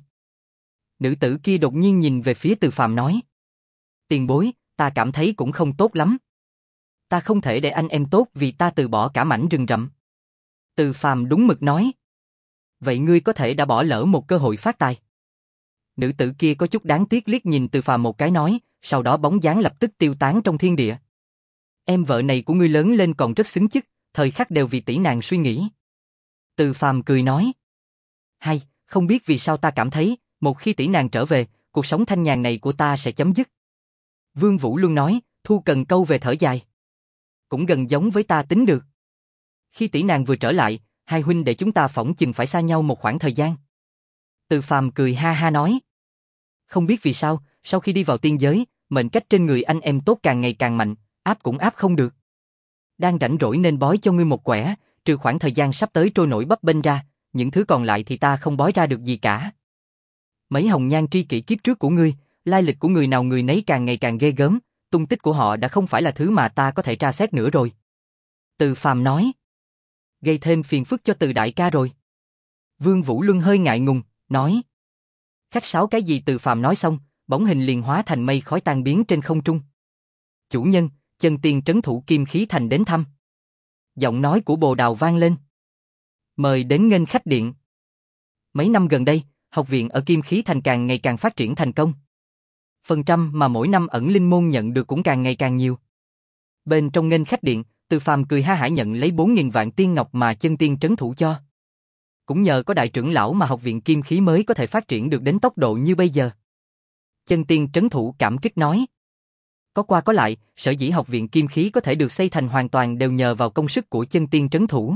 Nữ tử kia đột nhiên nhìn về phía Từ Phàm nói. Tiền bối, ta cảm thấy cũng không tốt lắm. Ta không thể để anh em tốt vì ta từ bỏ cả mảnh rừng rậm. Từ Phàm đúng mực nói. Vậy ngươi có thể đã bỏ lỡ một cơ hội phát tài. Nữ tử kia có chút đáng tiếc liếc nhìn Từ Phàm một cái nói, sau đó bóng dáng lập tức tiêu tán trong thiên địa. Em vợ này của ngươi lớn lên còn rất xứng chức, thời khắc đều vì tỷ nàng suy nghĩ. Từ Phàm cười nói. Hay, không biết vì sao ta cảm thấy, một khi tỷ nàng trở về, cuộc sống thanh nhàn này của ta sẽ chấm dứt. Vương Vũ Luân nói, thu cần câu về thở dài. Cũng gần giống với ta tính được. Khi tỷ nàng vừa trở lại, hai huynh đệ chúng ta phỏng chừng phải xa nhau một khoảng thời gian. Từ Phàm cười ha ha nói. Không biết vì sao, sau khi đi vào tiên giới, mệnh cách trên người anh em tốt càng ngày càng mạnh, áp cũng áp không được. Đang rảnh rỗi nên bói cho ngươi một quẻ, trừ khoảng thời gian sắp tới trôi nổi bấp bênh ra, những thứ còn lại thì ta không bói ra được gì cả. Mấy hồng nhan tri kỷ kiếp trước của ngươi, lai lịch của người nào người nấy càng ngày càng ghê gớm, tung tích của họ đã không phải là thứ mà ta có thể tra xét nữa rồi. Từ Phàm nói. Gây thêm phiền phức cho Từ đại ca rồi. Vương Vũ Luân hơi ngại ngùng, nói. Khách sáo cái gì? Từ Phàm nói xong, bóng hình liền hóa thành mây khói tan biến trên không trung. Chủ nhân, chân tiên trấn thủ Kim Khí Thành đến thăm. Giọng nói của Bồ Đào vang lên. Mời đến nghênh khách điện. Mấy năm gần đây, học viện ở Kim Khí Thành càng ngày càng phát triển thành công. Phần trăm mà mỗi năm ẩn linh môn nhận được cũng càng ngày càng nhiều. Bên trong nghênh khách điện, Từ Phàm cười ha hả nhận lấy bốn nghìn vạn tiên ngọc mà chân tiên trấn thủ cho. Cũng nhờ có đại trưởng lão mà học viện Kim Khí mới có thể phát triển được đến tốc độ như bây giờ. Chân tiên trấn thủ cảm kích nói. Có qua có lại, sở dĩ học viện Kim Khí có thể được xây thành hoàn toàn đều nhờ vào công sức của chân tiên trấn thủ.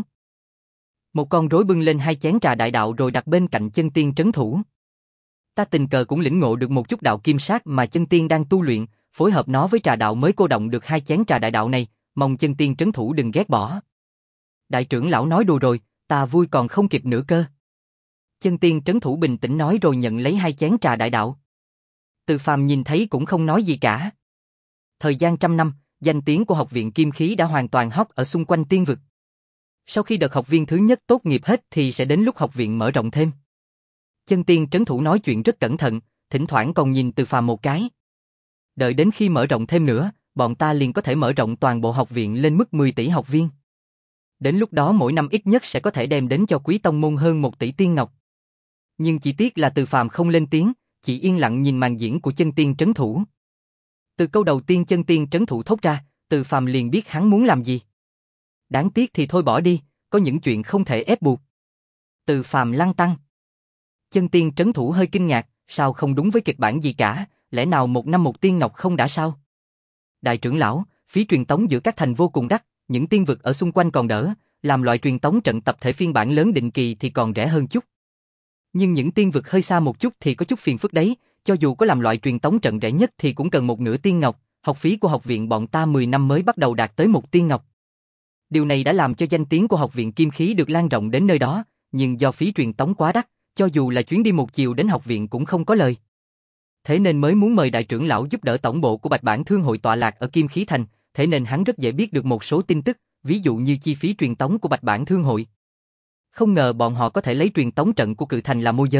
Một con rối bưng lên hai chén trà đại đạo rồi đặt bên cạnh chân tiên trấn thủ. Ta tình cờ cũng lĩnh ngộ được một chút đạo kim sát mà chân tiên đang tu luyện, phối hợp nó với trà đạo mới cô động được hai chén trà đại đạo này, mong chân tiên trấn thủ đừng ghét bỏ. Đại trưởng lão nói đùa rồi, ta vui còn không kịp nữa cơ. Chân tiên trấn thủ bình tĩnh nói rồi nhận lấy hai chén trà đại đạo. Từ Phàm nhìn thấy cũng không nói gì cả. Thời gian trăm năm, danh tiếng của học viện Kim Khí đã hoàn toàn hót ở xung quanh tiên vực. Sau khi đợt học viên thứ nhất tốt nghiệp hết thì sẽ đến lúc học viện mở rộng thêm. Chân tiên trấn thủ nói chuyện rất cẩn thận, thỉnh thoảng còn nhìn Từ Phàm một cái. Đợi đến khi mở rộng thêm nữa, bọn ta liền có thể mở rộng toàn bộ học viện lên mức mười tỷ học viên. Đến lúc đó mỗi năm ít nhất sẽ có thể đem đến cho quý tông môn hơn một tỷ tiên ngọc. Nhưng chỉ tiếc là Từ Phàm không lên tiếng, chỉ yên lặng nhìn màn diễn của chân tiên trấn thủ. Từ câu đầu tiên chân tiên trấn thủ thốt ra, Từ Phàm liền biết hắn muốn làm gì. Đáng tiếc thì thôi bỏ đi, có những chuyện không thể ép buộc. Từ Phàm lăng tăng. Chân tiên trấn thủ hơi kinh ngạc, sao không đúng với kịch bản gì cả, lẽ nào một năm một tiên ngọc không đã sao? Đại trưởng lão, phí truyền tống giữa các thành vô cùng đắt, những tiên vực ở xung quanh còn đỡ, làm loại truyền tống trận tập thể phiên bản lớn định kỳ thì còn rẻ hơn chút. Nhưng những tiên vực hơi xa một chút thì có chút phiền phức đấy, cho dù có làm loại truyền tống trận rẻ nhất thì cũng cần một nửa tiên ngọc, học phí của học viện bọn ta mười năm mới bắt đầu đạt tới một tiên ngọc. Điều này đã làm cho danh tiếng của học viện Kim Khí được lan rộng đến nơi đó, nhưng do phí truyền tống quá đắt, cho dù là chuyến đi một chiều đến học viện cũng không có lời. Thế nên mới muốn mời đại trưởng lão giúp đỡ tổng bộ của Bạch Bản Thương hội tọa lạc ở Kim Khí Thành, thế nên hắn rất dễ biết được một số tin tức, ví dụ như chi phí truyền tống của Bạch Bản Thương hội. Không ngờ bọn họ có thể lấy truyền tống trận của Cự Thành làm môi giới,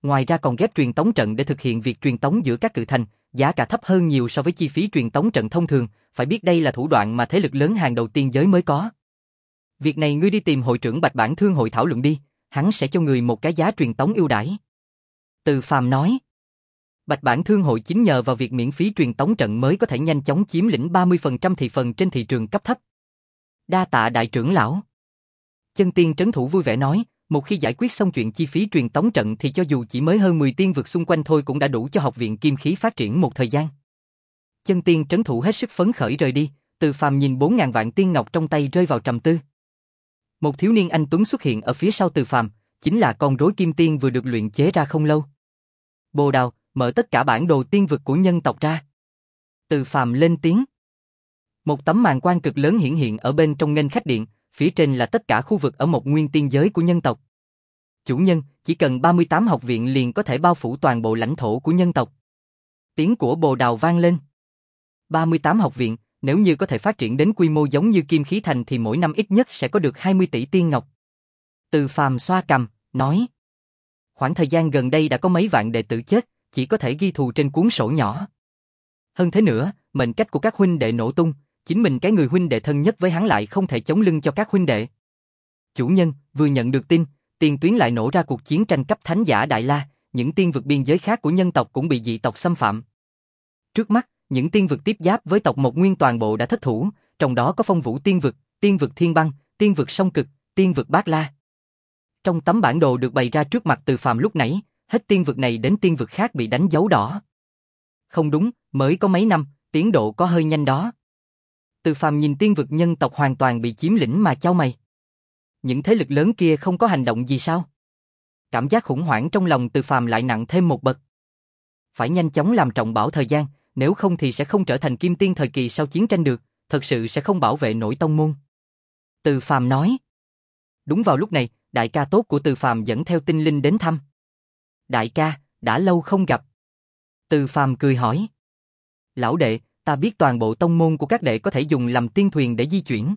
Ngoài ra còn ghép truyền tống trận để thực hiện việc truyền tống giữa các cự thành, giá cả thấp hơn nhiều so với chi phí truyền tống trận thông thường, phải biết đây là thủ đoạn mà thế lực lớn hàng đầu tiên giới mới có. Việc này ngươi đi tìm hội trưởng Bạch Bản Thương hội thảo luận đi, hắn sẽ cho người một cái giá truyền tống ưu đãi. Từ Phàm nói. Bạch Bản Thương hội chính nhờ vào việc miễn phí truyền tống trận mới có thể nhanh chóng chiếm lĩnh ba mươi phần trăm thị phần trên thị trường cấp thấp. Đa tạ đại trưởng lão. Chân tiên trấn thủ vui vẻ nói, một khi giải quyết xong chuyện chi phí truyền tống trận thì cho dù chỉ mới hơn mười tiên vực xung quanh thôi cũng đã đủ cho học viện kim khí phát triển một thời gian. Chân tiên trấn thủ hết sức phấn khởi rời đi, Từ Phàm nhìn bốn ngàn vạn tiên ngọc trong tay rơi vào trầm tư. Một thiếu niên anh tuấn xuất hiện ở phía sau Từ Phàm, chính là con rối kim tiên vừa được luyện chế ra không lâu. Bồ Đào, mở tất cả bản đồ tiên vực của nhân tộc ra. Từ Phàm lên tiếng. Một tấm màn quang cực lớn hiển hiện ở bên trong nghênh khách điện, phía trên là tất cả khu vực ở một nguyên tiên giới của nhân tộc. Chủ nhân, chỉ cần ba mươi tám học viện liền có thể bao phủ toàn bộ lãnh thổ của nhân tộc. Tiếng của Bồ Đào vang lên. ba mươi tám học viện, nếu như có thể phát triển đến quy mô giống như Kim Khí Thành thì mỗi năm ít nhất sẽ có được hai mươi tỷ tiên ngọc. Từ Phàm xoa cằm, nói. Khoảng thời gian gần đây đã có mấy vạn đệ tử chết, chỉ có thể ghi thù trên cuốn sổ nhỏ. Hơn thế nữa, mệnh cách của các huynh đệ nổ tung, chính mình cái người huynh đệ thân nhất với hắn lại không thể chống lưng cho các huynh đệ. Chủ nhân, vừa nhận được tin, tiền tuyến lại nổ ra cuộc chiến tranh cấp thánh giả Đại La, những tiên vực biên giới khác của nhân tộc cũng bị dị tộc xâm phạm. Trước mắt, những tiên vực tiếp giáp với tộc Mộc Nguyên toàn bộ đã thất thủ, trong đó có Phong Vũ tiên vực, tiên vực Thiên Băng, tiên vực Sông Cực, tiên vực Bát La. Trong tấm bản đồ được bày ra trước mặt Từ Phàm lúc nãy, hết tiên vực này đến tiên vực khác bị đánh dấu đỏ. Không đúng, mới có mấy năm, tiến độ có hơi nhanh đó. Từ Phàm nhìn tiên vực nhân tộc hoàn toàn bị chiếm lĩnh mà chau mày. Những thế lực lớn kia không có hành động gì sao? Cảm giác khủng hoảng trong lòng Từ Phàm lại nặng thêm một bậc. Phải nhanh chóng làm trọng bảo thời gian, nếu không thì sẽ không trở thành kim tiên thời kỳ sau chiến tranh được, thật sự sẽ không bảo vệ nổi tông môn. Từ Phàm nói. Đúng vào lúc này, đại ca tốt của Từ Phàm dẫn theo tinh linh đến thăm. Đại ca, đã lâu không gặp. Từ Phàm cười hỏi. Lão đệ, ta biết toàn bộ tông môn của các đệ có thể dùng làm tiên thuyền để di chuyển.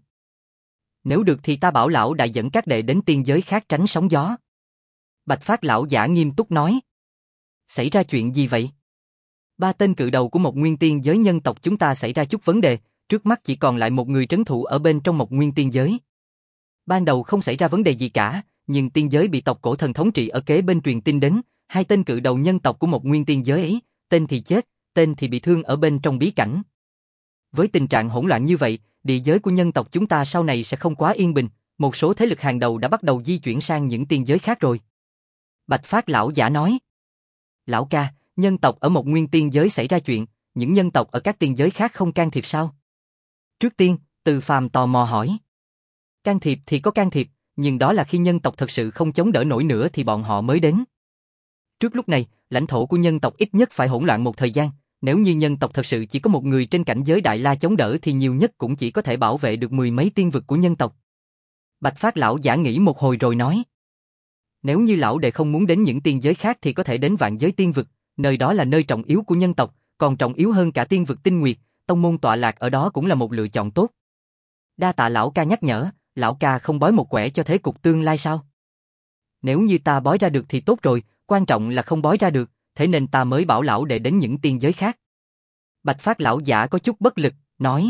Nếu được thì ta bảo lão đại dẫn các đệ đến tiên giới khác tránh sóng gió. Bạch Phát lão giả nghiêm túc nói. Xảy ra chuyện gì vậy? Ba tên cự đầu của một nguyên tiên giới nhân tộc chúng ta xảy ra chút vấn đề, trước mắt chỉ còn lại một người trấn thủ ở bên trong một nguyên tiên giới. Ban đầu không xảy ra vấn đề gì cả, nhưng tiên giới bị tộc cổ thần thống trị ở kế bên truyền tin đến, hai tên cự đầu nhân tộc của một nguyên tiên giới ấy, tên thì chết, tên thì bị thương ở bên trong bí cảnh. Với tình trạng hỗn loạn như vậy, địa giới của nhân tộc chúng ta sau này sẽ không quá yên bình, một số thế lực hàng đầu đã bắt đầu di chuyển sang những tiên giới khác rồi. Bạch Phát lão giả nói. Lão ca, nhân tộc ở một nguyên tiên giới xảy ra chuyện, những nhân tộc ở các tiên giới khác không can thiệp sao? Trước tiên, Từ Phàm tò mò hỏi. Can thiệp thì có can thiệp, nhưng đó là khi nhân tộc thật sự không chống đỡ nổi nữa thì bọn họ mới đến. Trước lúc này, lãnh thổ của nhân tộc ít nhất phải hỗn loạn một thời gian, nếu như nhân tộc thật sự chỉ có một người trên cảnh giới Đại La chống đỡ thì nhiều nhất cũng chỉ có thể bảo vệ được mười mấy tiên vực của nhân tộc. Bạch Phát lão giả nghĩ một hồi rồi nói. Nếu như lão đệ không muốn đến những tiên giới khác thì có thể đến vạn giới tiên vực, nơi đó là nơi trọng yếu của nhân tộc, còn trọng yếu hơn cả tiên vực tinh nguyệt, tông môn tọa lạc ở đó cũng là một lựa chọn tốt. Đa tạ lão ca nhắc nhở, lão ca không bói một quẻ cho thế cục tương lai sao? Nếu như ta bói ra được thì tốt rồi, quan trọng là không bói ra được, thế nên ta mới bảo lão đệ đến những tiên giới khác. Bạch Phát lão giả có chút bất lực, nói.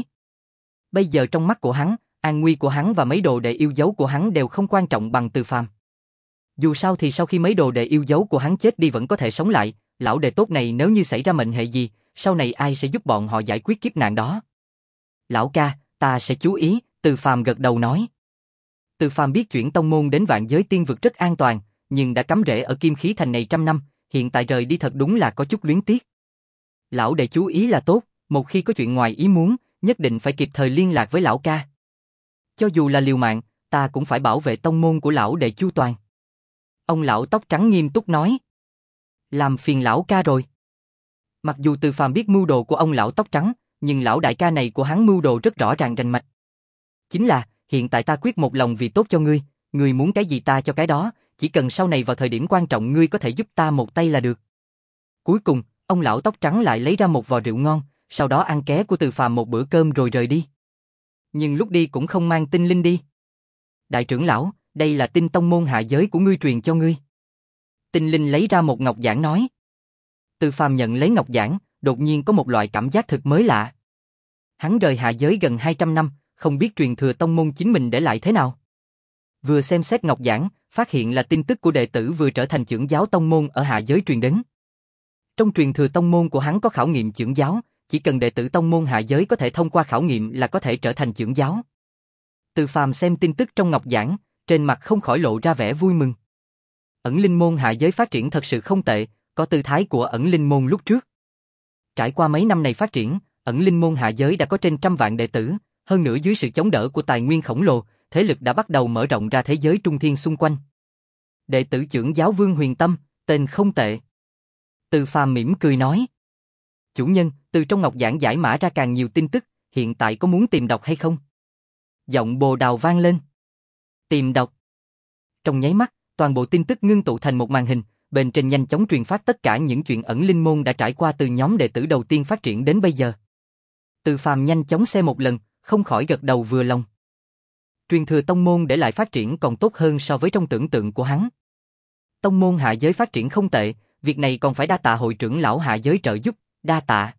Bây giờ trong mắt của hắn, an nguy của hắn và mấy đồ đệ yêu dấu của hắn đều không quan trọng bằng Từ Phàm. Dù sao thì sau khi mấy đồ đệ yêu dấu của hắn chết đi vẫn có thể sống lại, lão đệ tốt này nếu như xảy ra mệnh hệ gì, sau này ai sẽ giúp bọn họ giải quyết kiếp nạn đó? Lão ca, ta sẽ chú ý, Từ Phàm gật đầu nói. Từ Phàm biết chuyển tông môn đến vạn giới tiên vực rất an toàn, nhưng đã cắm rễ ở Kim Khí Thành này trăm năm, hiện tại rời đi thật đúng là có chút luyến tiếc. Lão đệ chú ý là tốt, một khi có chuyện ngoài ý muốn, nhất định phải kịp thời liên lạc với lão ca. Cho dù là liều mạng, ta cũng phải bảo vệ tông môn của lão đệ chu toàn. Ông lão tóc trắng nghiêm túc nói. Làm phiền lão ca rồi. Mặc dù Từ Phàm biết mưu đồ của ông lão tóc trắng, nhưng lão đại ca này của hắn mưu đồ rất rõ ràng rành mạch. Chính là, hiện tại ta quyết một lòng vì tốt cho ngươi, ngươi muốn cái gì ta cho cái đó, chỉ cần sau này vào thời điểm quan trọng ngươi có thể giúp ta một tay là được. Cuối cùng, ông lão tóc trắng lại lấy ra một vò rượu ngon, sau đó ăn ké của Từ Phàm một bữa cơm rồi rời đi. Nhưng lúc đi cũng không mang tinh linh đi. Đại trưởng lão, đây là tinh tông môn hạ giới của ngươi truyền cho ngươi. Tinh Linh lấy ra một ngọc giản nói. Từ Phàm nhận lấy ngọc giản, đột nhiên có một loại cảm giác thực mới lạ. Hắn rời hạ giới gần hai trăm năm, không biết truyền thừa tông môn chính mình để lại thế nào. Vừa xem xét ngọc giản, phát hiện là tin tức của đệ tử vừa trở thành trưởng giáo tông môn ở hạ giới truyền đến. Trong truyền thừa tông môn của hắn có khảo nghiệm trưởng giáo, chỉ cần đệ tử tông môn hạ giới có thể thông qua khảo nghiệm là có thể trở thành trưởng giáo. Từ Phàm xem tin tức trong ngọc giản, trên mặt không khỏi lộ ra vẻ vui mừng. Ẩn linh môn hạ giới phát triển thật sự không tệ, có tư thái của ẩn linh môn lúc trước. Trải qua mấy năm này phát triển, ẩn linh môn hạ giới đã có trên trăm vạn đệ tử, hơn nữa dưới sự chống đỡ của tài nguyên khổng lồ, thế lực đã bắt đầu mở rộng ra thế giới trung thiên xung quanh. Đệ tử trưởng giáo Vương Huyền Tâm, tên không tệ. Từ Phàm mỉm cười nói. Chủ nhân, từ trong ngọc giản giải mã ra càng nhiều tin tức, hiện tại có muốn tìm đọc hay không? Giọng Bồ Đào vang lên. Tìm đọc. Trong nháy mắt, toàn bộ tin tức ngưng tụ thành một màn hình, bên trên nhanh chóng truyền phát tất cả những chuyện ẩn linh môn đã trải qua từ nhóm đệ tử đầu tiên phát triển đến bây giờ. Từ Phàm nhanh chóng xem một lần, không khỏi gật đầu vừa lòng. Truyền thừa tông môn để lại phát triển còn tốt hơn so với trong tưởng tượng của hắn. Tông môn hạ giới phát triển không tệ, việc này còn phải đa tạ hội trưởng lão hạ giới trợ giúp, đa tạ.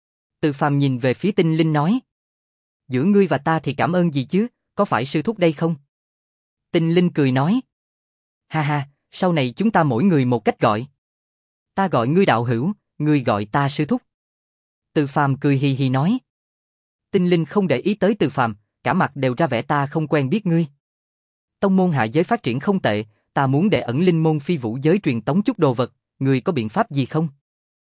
Từ Phàm nhìn về phía Tinh Linh nói. Giữa ngươi và ta thì cảm ơn gì chứ, có phải sư thúc đây không? Tinh Linh cười nói. Ha ha, sau này chúng ta mỗi người một cách gọi. Ta gọi ngươi đạo hữu, ngươi gọi ta sư thúc. Từ Phàm cười hì hì nói. Tinh Linh không để ý tới Từ Phàm, cả mặt đều ra vẻ ta không quen biết ngươi. Tông môn hạ giới phát triển không tệ, ta muốn để ẩn linh môn phi vũ giới truyền tống chút đồ vật, ngươi có biện pháp gì không?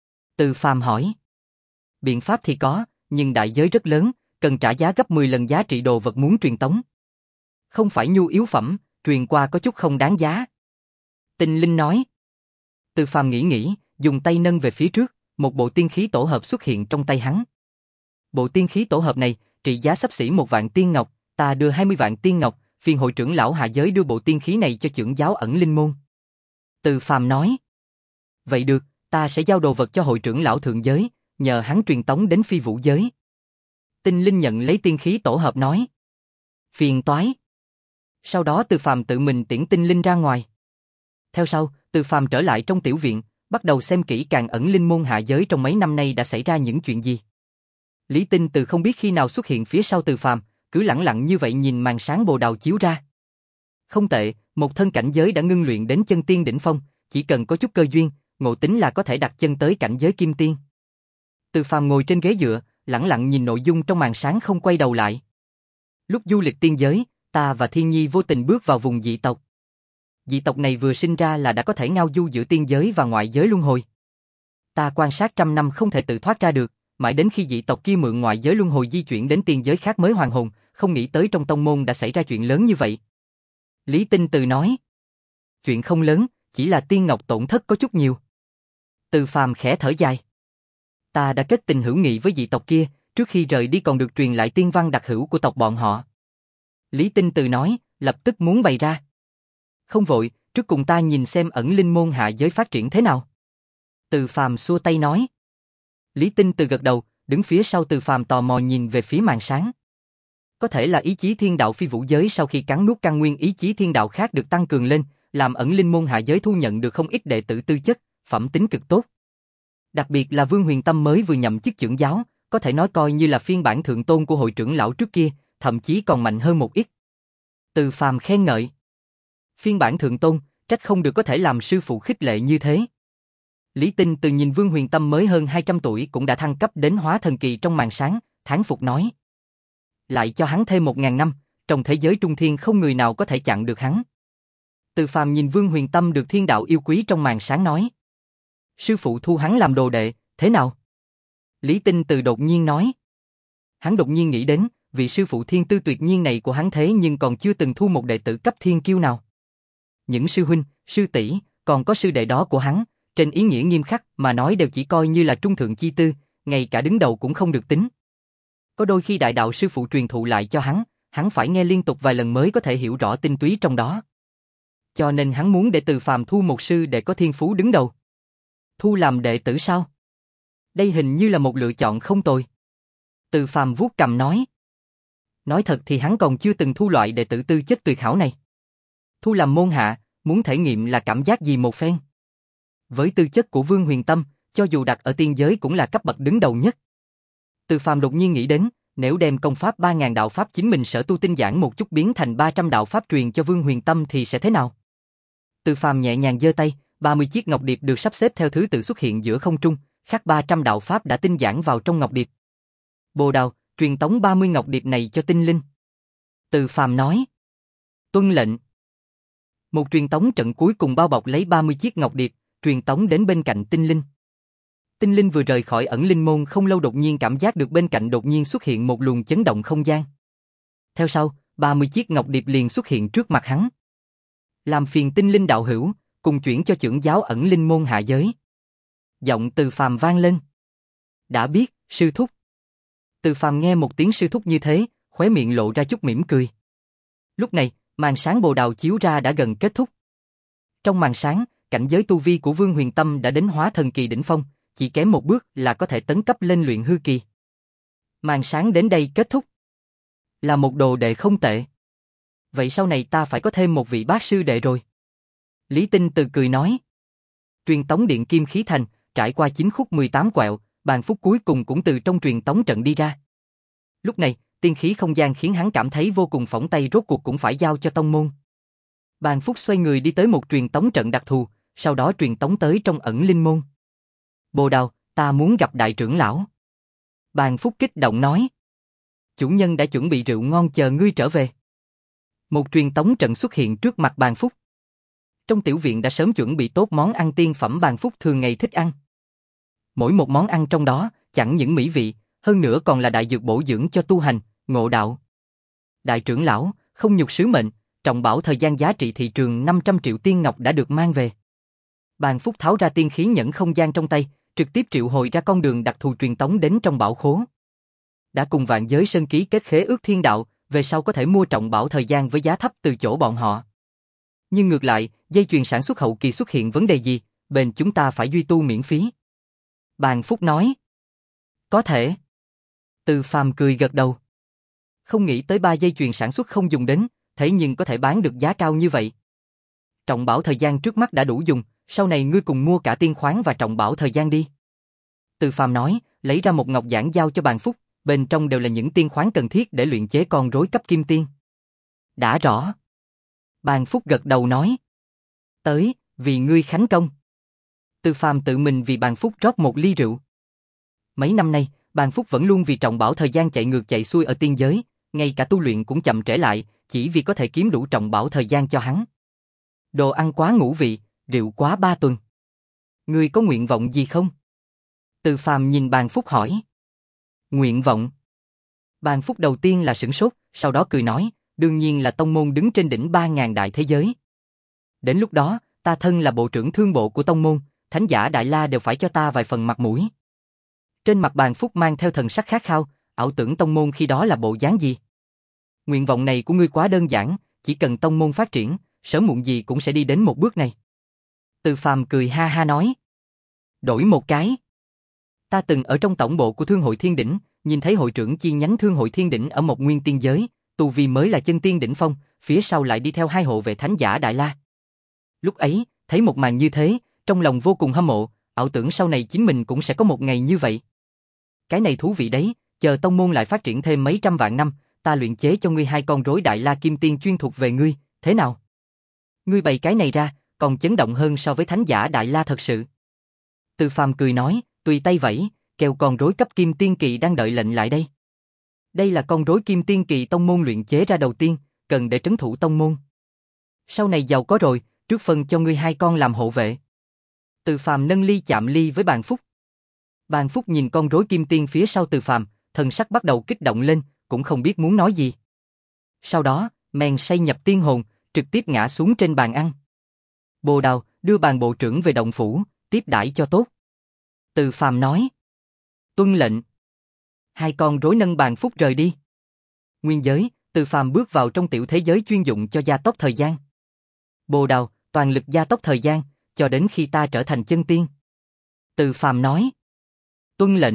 Từ Phàm hỏi. Biện pháp thì có, nhưng đại giới rất lớn, cần trả giá gấp mười lần giá trị đồ vật muốn truyền tống. Không phải nhu yếu phẩm, truyền qua có chút không đáng giá. Tinh Linh nói. Từ Phàm nghĩ nghĩ, dùng tay nâng về phía trước, một bộ tiên khí tổ hợp xuất hiện trong tay hắn. Bộ tiên khí tổ hợp này, trị giá xấp xỉ một vạn tiên ngọc, ta đưa hai mươi vạn tiên ngọc, phiền hội trưởng lão hạ giới đưa bộ tiên khí này cho trưởng giáo ẩn linh môn. Từ Phàm nói. Vậy được, ta sẽ giao đồ vật cho hội trưởng lão thượng giới, nhờ hắn truyền tống đến phi vũ giới. Tinh Linh nhận lấy tiên khí tổ hợp nói. Phiền toái. Sau đó Từ Phàm tự mình tiễn Tinh Linh ra ngoài. Theo sau, Từ Phàm trở lại trong tiểu viện, bắt đầu xem kỹ càng ẩn linh môn hạ giới trong mấy năm nay đã xảy ra những chuyện gì. Lý Tinh Từ không biết khi nào xuất hiện phía sau Từ Phàm, cứ lẳng lặng như vậy nhìn màn sáng bồ đào chiếu ra. Không tệ, một thân cảnh giới đã ngưng luyện đến chân tiên đỉnh phong, chỉ cần có chút cơ duyên, ngộ tính là có thể đặt chân tới cảnh giới kim tiên. Từ Phàm ngồi trên ghế dựa, lẳng lặng nhìn nội dung trong màn sáng không quay đầu lại. Lúc du lịch tiên giới, ta và Thiên Nhi vô tình bước vào vùng dị tộc. Dị tộc này vừa sinh ra là đã có thể ngao du giữa tiên giới và ngoại giới luân hồi. Ta quan sát trăm năm không thể tự thoát ra được, mãi đến khi dị tộc kia mượn ngoại giới luân hồi di chuyển đến tiên giới khác mới hoàn hồn, không nghĩ tới trong tông môn đã xảy ra chuyện lớn như vậy. Lý Tinh Từ nói. Chuyện không lớn, chỉ là tiên ngọc tổn thất có chút nhiều. Từ Phàm khẽ thở dài. Ta đã kết tình hữu nghị với dị tộc kia, trước khi rời đi còn được truyền lại tiên văn đặc hữu của tộc bọn họ. Lý Tinh Từ nói, lập tức muốn bày ra. Không vội, trước cùng ta nhìn xem ẩn linh môn hạ giới phát triển thế nào. Từ Phàm xua tay nói. Lý Tinh Từ gật đầu, đứng phía sau Từ Phàm tò mò nhìn về phía màn sáng. Có thể là ý chí thiên đạo phi vũ giới sau khi cắn nuốt căn nguyên ý chí thiên đạo khác được tăng cường lên, làm ẩn linh môn hạ giới thu nhận được không ít đệ tử tư chất, phẩm tính cực tốt. Đặc biệt là Vương Huyền Tâm mới vừa nhậm chức trưởng giáo, có thể nói coi như là phiên bản thượng tôn của hội trưởng lão trước kia, thậm chí còn mạnh hơn một ít. Từ Phàm khen ngợi. Phiên bản thượng tôn, trách không được có thể làm sư phụ khích lệ như thế. Lý Tinh Từ nhìn Vương Huyền Tâm mới hơn hai trăm tuổi cũng đã thăng cấp đến hóa thần kỳ trong màn sáng, thán phục nói. Lại cho hắn thêm một ngàn năm, trong thế giới trung thiên không người nào có thể chặn được hắn. Từ Phàm nhìn Vương Huyền Tâm được thiên đạo yêu quý trong màn sáng nói. Sư phụ thu hắn làm đồ đệ, thế nào? Lý Tinh Từ đột nhiên nói. Hắn đột nhiên nghĩ đến, vị sư phụ thiên tư tuyệt nhiên này của hắn thế nhưng còn chưa từng thu một đệ tử cấp thiên kiêu nào. Những sư huynh, sư tỷ, còn có sư đệ đó của hắn, trên ý nghĩa nghiêm khắc mà nói đều chỉ coi như là trung thượng chi tư, ngay cả đứng đầu cũng không được tính. Có đôi khi đại đạo sư phụ truyền thụ lại cho hắn, hắn phải nghe liên tục vài lần mới có thể hiểu rõ tinh túy trong đó. Cho nên hắn muốn để Từ Phàm thu một sư để có thiên phú đứng đầu. Thu làm đệ tử sao? Đây hình như là một lựa chọn không tồi. Từ Phàm vuốt cằm nói. Nói thật thì hắn còn chưa từng thu loại đệ tử tư chất tuyệt hảo này. Thu làm môn hạ, muốn thể nghiệm là cảm giác gì một phen. với tư chất của Vương Huyền Tâm, cho dù đặt ở tiên giới cũng là cấp bậc đứng đầu nhất. Từ Phàm đột nhiên nghĩ đến, nếu đem công pháp ba ngàn đạo pháp chính mình sở tu tinh giản một chút biến thành ba trăm đạo pháp truyền cho Vương Huyền Tâm thì sẽ thế nào? Từ Phàm nhẹ nhàng giơ tay, ba mươi chiếc ngọc điệp được sắp xếp theo thứ tự xuất hiện giữa không trung, khắc ba trăm đạo pháp đã tinh giản vào trong ngọc điệp. Bồ Đào, truyền tống ba mươi ngọc điệp này cho tinh linh. Từ Phàm nói. Tuân lệnh. Một truyền tống trận cuối cùng bao bọc lấy ba mươi chiếc ngọc điệp, truyền tống đến bên cạnh tinh linh. Tinh linh vừa rời khỏi ẩn linh môn không lâu đột nhiên cảm giác được bên cạnh đột nhiên xuất hiện một luồng chấn động không gian. Theo sau, ba mươi chiếc ngọc điệp liền xuất hiện trước mặt hắn. Làm phiền tinh linh đạo hữu, cùng chuyển cho trưởng giáo ẩn linh môn hạ giới. Giọng Từ Phàm vang lên. Đã biết, sư thúc. Từ Phàm nghe một tiếng sư thúc như thế, khóe miệng lộ ra chút mỉm cười. Lúc này, màn sáng bồ đào chiếu ra đã gần kết thúc. Trong màn sáng, cảnh giới tu vi của Vương Huyền Tâm đã đến hóa thần kỳ đỉnh phong, chỉ kém một bước là có thể tấn cấp lên luyện hư kỳ. Màn sáng đến đây kết thúc. Là một đồ đệ không tệ. Vậy sau này ta phải có thêm một vị bác sư đệ rồi. Lý Tinh Từ cười nói. Truyền tống điện kim khí thành, trải qua chín khúc mười tám quẹo, bàn phúc cuối cùng cũng từ trong truyền tống trận đi ra. Lúc này, tiên khí không gian khiến hắn cảm thấy vô cùng phỏng tay, rốt cuộc cũng phải giao cho tông môn. Bàn phúc xoay người đi tới một truyền tống trận đặc thù, sau đó truyền tống tới trong ẩn linh môn. Bồ Đào, ta muốn gặp đại trưởng lão. Bàn phúc kích động nói. Chủ nhân đã chuẩn bị rượu ngon chờ ngươi trở về. Một truyền tống trận xuất hiện trước mặt bàn phúc. Trong tiểu viện đã sớm chuẩn bị tốt món ăn tiên phẩm bàn phúc thường ngày thích ăn. Mỗi một món ăn trong đó, chẳng những mỹ vị, hơn nữa còn là đại dược bổ dưỡng cho tu hành, ngộ đạo. Đại trưởng lão, không nhục sứ mệnh, trọng bảo thời gian giá trị thị trường năm trăm triệu tiên ngọc đã được mang về. Bàn phúc tháo ra tiên khí nhẫn không gian trong tay, trực tiếp triệu hồi ra con đường đặc thù truyền tống đến trong bảo khố. Đã cùng Vạn Giới Sơn ký kết khế ước thiên đạo, về sau có thể mua trọng bảo thời gian với giá thấp từ chỗ bọn họ. Nhưng ngược lại, dây chuyền sản xuất hậu kỳ xuất hiện vấn đề gì, bên chúng ta phải duy tu miễn phí. Bàn phúc nói. Có thể. Từ Phàm cười gật đầu. Không nghĩ tới ba dây chuyền sản xuất không dùng đến, thế nhưng có thể bán được giá cao như vậy. Trọng bảo thời gian trước mắt đã đủ dùng, sau này ngươi cùng mua cả tiên khoáng và trọng bảo thời gian đi. Từ Phàm nói, lấy ra một ngọc giản giao cho bàn phúc, bên trong đều là những tiên khoáng cần thiết để luyện chế con rối cấp kim tiên. Đã rõ. Bàn phúc gật đầu nói. Tới, vì ngươi khánh công. Từ Phàm tự mình vì bàn phúc rót một ly rượu. Mấy năm nay, bàn phúc vẫn luôn vì trọng bảo thời gian chạy ngược chạy xuôi ở tiên giới, ngay cả tu luyện cũng chậm trễ lại, chỉ vì có thể kiếm đủ trọng bảo thời gian cho hắn. Đồ ăn quá ngũ vị, rượu quá ba tuần. Ngươi có nguyện vọng gì không? Từ Phàm nhìn bàn phúc hỏi. Nguyện vọng. Bàn phúc đầu tiên là sửng sốt, sau đó cười nói, đương nhiên là tông môn đứng trên đỉnh ba ngàn đại thế giới. Đến lúc đó, ta thân là bộ trưởng thương bộ của tông môn, thánh giả Đại La đều phải cho ta vài phần mặt mũi. Trên mặt bàn phúc mang theo thần sắc khát khao, ảo tưởng tông môn khi đó là bộ dáng gì. Nguyện vọng này của ngươi quá đơn giản, chỉ cần tông môn phát triển, sớm muộn gì cũng sẽ đi đến một bước này. Từ Phàm cười ha ha nói. Đổi một cái. Ta từng ở trong tổng bộ của Thương hội Thiên Đỉnh, nhìn thấy hội trưởng chi nhánh Thương hội Thiên Đỉnh ở một nguyên tiên giới, tu vi mới là chân tiên đỉnh phong, phía sau lại đi theo hai hộ vệ thánh giả Đại La. Lúc ấy, thấy một màn như thế, trong lòng vô cùng hâm mộ, ảo tưởng sau này chính mình cũng sẽ có một ngày như vậy. Cái này thú vị đấy, chờ tông môn lại phát triển thêm mấy trăm vạn năm, ta luyện chế cho ngươi hai con rối Đại La Kim Tiên chuyên thuộc về ngươi, thế nào? Ngươi bày cái này ra, còn chấn động hơn so với thánh giả Đại La thật sự. Từ Phàm cười nói, tùy tay vẫy, kêu con rối cấp Kim Tiên kỳ đang đợi lệnh lại đây. Đây là con rối Kim Tiên kỳ tông môn luyện chế ra đầu tiên, cần để trấn thủ tông môn. Sau này giàu có rồi, trước phân cho ngươi hai con làm hộ vệ. Từ Phàm nâng ly chạm ly với bàn phúc. Bàn phúc nhìn con rối Kim Tiên phía sau Từ Phàm, thần sắc bắt đầu kích động lên, cũng không biết muốn nói gì. Sau đó, men say nhập tiên hồn, trực tiếp ngã xuống trên bàn ăn. Bồ Đào, đưa bàn bộ trưởng về động phủ, tiếp đãi cho tốt. Từ Phàm nói. Tuân lệnh. Hai con rối nâng bàn phúc rời đi. Nguyên giới, Từ Phàm bước vào trong tiểu thế giới chuyên dụng cho gia tốc thời gian. Bồ Đào, toàn lực gia tốc thời gian, cho đến khi ta trở thành chân tiên. Từ Phàm nói. Tuân lệnh.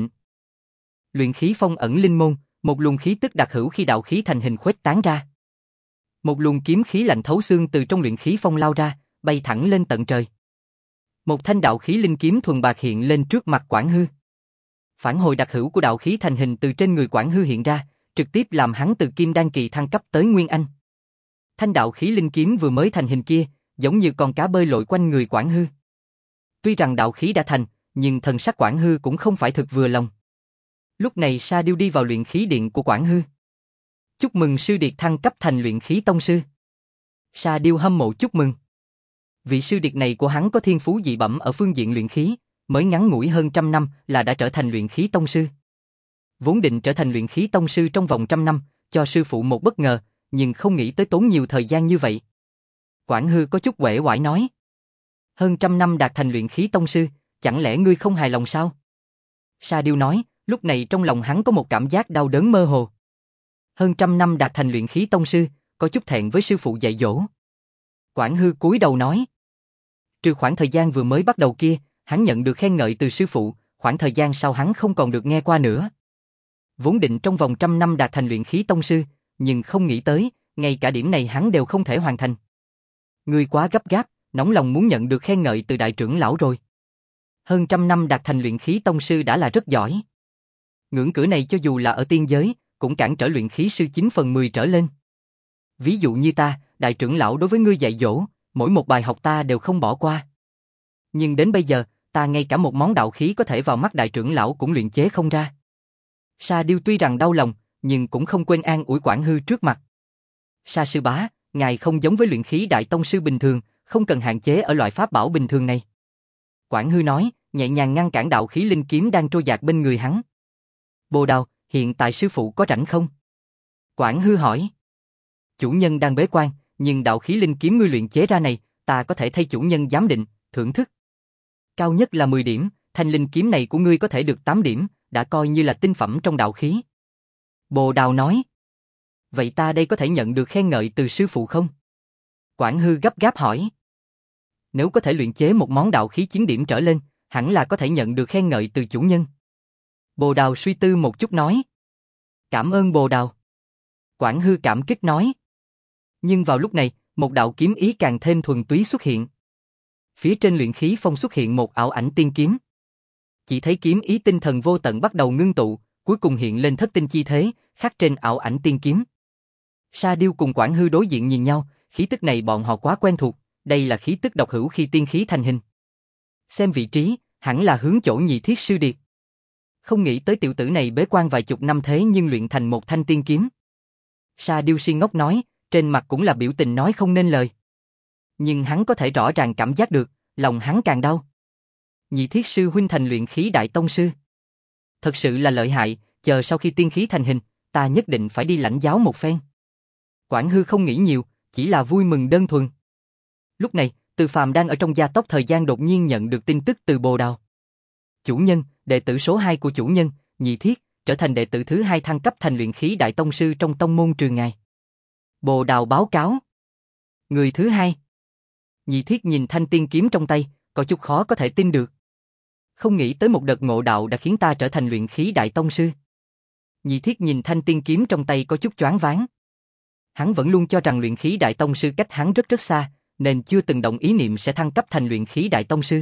Luyện khí phong ẩn linh môn, một luồng khí tức đặc hữu khi đạo khí thành hình khuếch tán ra. Một luồng kiếm khí lạnh thấu xương từ trong luyện khí phong lao ra, bay thẳng lên tận trời. Một thanh đạo khí linh kiếm thuần bạc hiện lên trước mặt Quảng Hư. Phản hồi đặc hữu của đạo khí thành hình từ trên người Quảng Hư hiện ra, trực tiếp làm hắn từ kim đan kỳ thăng cấp tới nguyên anh. Thanh đạo khí linh kiếm vừa mới thành hình kia, giống như con cá bơi lội quanh người Quảng Hư. Tuy rằng đạo khí đã thành, nhưng thần sắc Quảng Hư cũng không phải thực vừa lòng. Lúc này Sa Điêu đi vào luyện khí điện của Quảng Hư. Chúc mừng sư điệt thăng cấp thành luyện khí tông sư. Sa Điêu hâm mộ chúc mừng. Vị sư điệt này của hắn có thiên phú dị bẩm ở phương diện luyện khí, mới ngắn ngủi hơn trăm năm là đã trở thành luyện khí tông sư. Vốn định trở thành luyện khí tông sư trong vòng trăm năm, cho sư phụ một bất ngờ, nhưng không nghĩ tới tốn nhiều thời gian như vậy. Quảng Hư có chút uể oải nói. Hơn trăm năm đạt thành luyện khí tông sư, chẳng lẽ ngươi không hài lòng sao? Sa Điêu nói, lúc này trong lòng hắn có một cảm giác đau đớn mơ hồ. Hơn trăm năm đạt thành luyện khí tông sư, có chút thẹn với sư phụ dạy dỗ. Quảng Hư cúi đầu nói. Trừ khoảng thời gian vừa mới bắt đầu kia, hắn nhận được khen ngợi từ sư phụ, khoảng thời gian sau hắn không còn được nghe qua nữa. Vốn định trong vòng trăm năm đạt thành luyện khí tông sư, nhưng không nghĩ tới, ngay cả điểm này hắn đều không thể hoàn thành. Ngươi quá gấp gáp, nóng lòng muốn nhận được khen ngợi từ đại trưởng lão rồi. Hơn trăm năm đạt thành luyện khí tông sư đã là rất giỏi. Ngưỡng cửa này cho dù là ở tiên giới, cũng cản trở luyện khí sư chín phần mười trở lên. Ví dụ như ta, đại trưởng lão đối với ngươi dạy dỗ, mỗi một bài học ta đều không bỏ qua. Nhưng đến bây giờ, ta ngay cả một món đạo khí có thể vào mắt đại trưởng lão cũng luyện chế không ra. Sa Điêu tuy rằng đau lòng, nhưng cũng không quên an ủi Quảng Hư trước mặt. Sa sư bá, ngài không giống với luyện khí đại tông sư bình thường, không cần hạn chế ở loại pháp bảo bình thường này. Quảng Hư nói, nhẹ nhàng ngăn cản đạo khí linh kiếm đang trôi dạt bên người hắn. Bồ Đào, hiện tại sư phụ có rảnh không? Quảng Hư hỏi. Chủ nhân đang bế quan, nhưng đạo khí linh kiếm ngươi luyện chế ra này, ta có thể thay chủ nhân giám định, thưởng thức. Cao nhất là mười điểm, thanh linh kiếm này của ngươi có thể được tám điểm, đã coi như là tinh phẩm trong đạo khí. Bồ Đào nói. Vậy ta đây có thể nhận được khen ngợi từ sư phụ không? Quảng Hư gấp gáp hỏi. Nếu có thể luyện chế một món đạo khí chín điểm trở lên, hẳn là có thể nhận được khen ngợi từ chủ nhân. Bồ Đào suy tư một chút nói. Cảm ơn Bồ Đào. Quảng Hư cảm kích nói. Nhưng vào lúc này, một đạo kiếm ý càng thêm thuần túy xuất hiện. Phía trên luyện khí phong xuất hiện một ảo ảnh tiên kiếm. Chỉ thấy kiếm ý tinh thần vô tận bắt đầu ngưng tụ, cuối cùng hiện lên thất tinh chi thế, khắc trên ảo ảnh tiên kiếm. Sa Điêu cùng Quảng Hư đối diện nhìn nhau, khí tức này bọn họ quá quen thuộc, đây là khí tức độc hữu khi tiên khí thành hình. Xem vị trí, hẳn là hướng chỗ Nhị Thiết sư điệt. Không nghĩ tới tiểu tử này bế quan vài chục năm thế nhưng luyện thành một thanh tiên kiếm. Sa Điêu si ngốc nói, trên mặt cũng là biểu tình nói không nên lời. Nhưng hắn có thể rõ ràng cảm giác được, lòng hắn càng đau. Nhị Thiết sư huynh thành luyện khí đại tông sư. Thật sự là lợi hại, chờ sau khi tiên khí thành hình, ta nhất định phải đi lãnh giáo một phen. Quảng Hư không nghĩ nhiều, chỉ là vui mừng đơn thuần. Lúc này, Từ Phàm đang ở trong gia tốc thời gian đột nhiên nhận được tin tức từ Bồ Đào. Chủ nhân, đệ tử số hai của chủ nhân, Nhị Thiết, trở thành đệ tử thứ hai thăng cấp thành luyện khí đại tông sư trong tông môn trường ngài. Bồ Đào báo cáo. Người thứ hai. Nhị Thiết nhìn thanh tiên kiếm trong tay, có chút khó có thể tin được. Không nghĩ tới một đợt ngộ đạo đã khiến ta trở thành luyện khí đại tông sư. Nhị Thiết nhìn thanh tiên kiếm trong tay có chút choáng váng. Hắn vẫn luôn cho rằng luyện khí đại tông sư cách hắn rất rất xa, nên chưa từng động ý niệm sẽ thăng cấp thành luyện khí đại tông sư.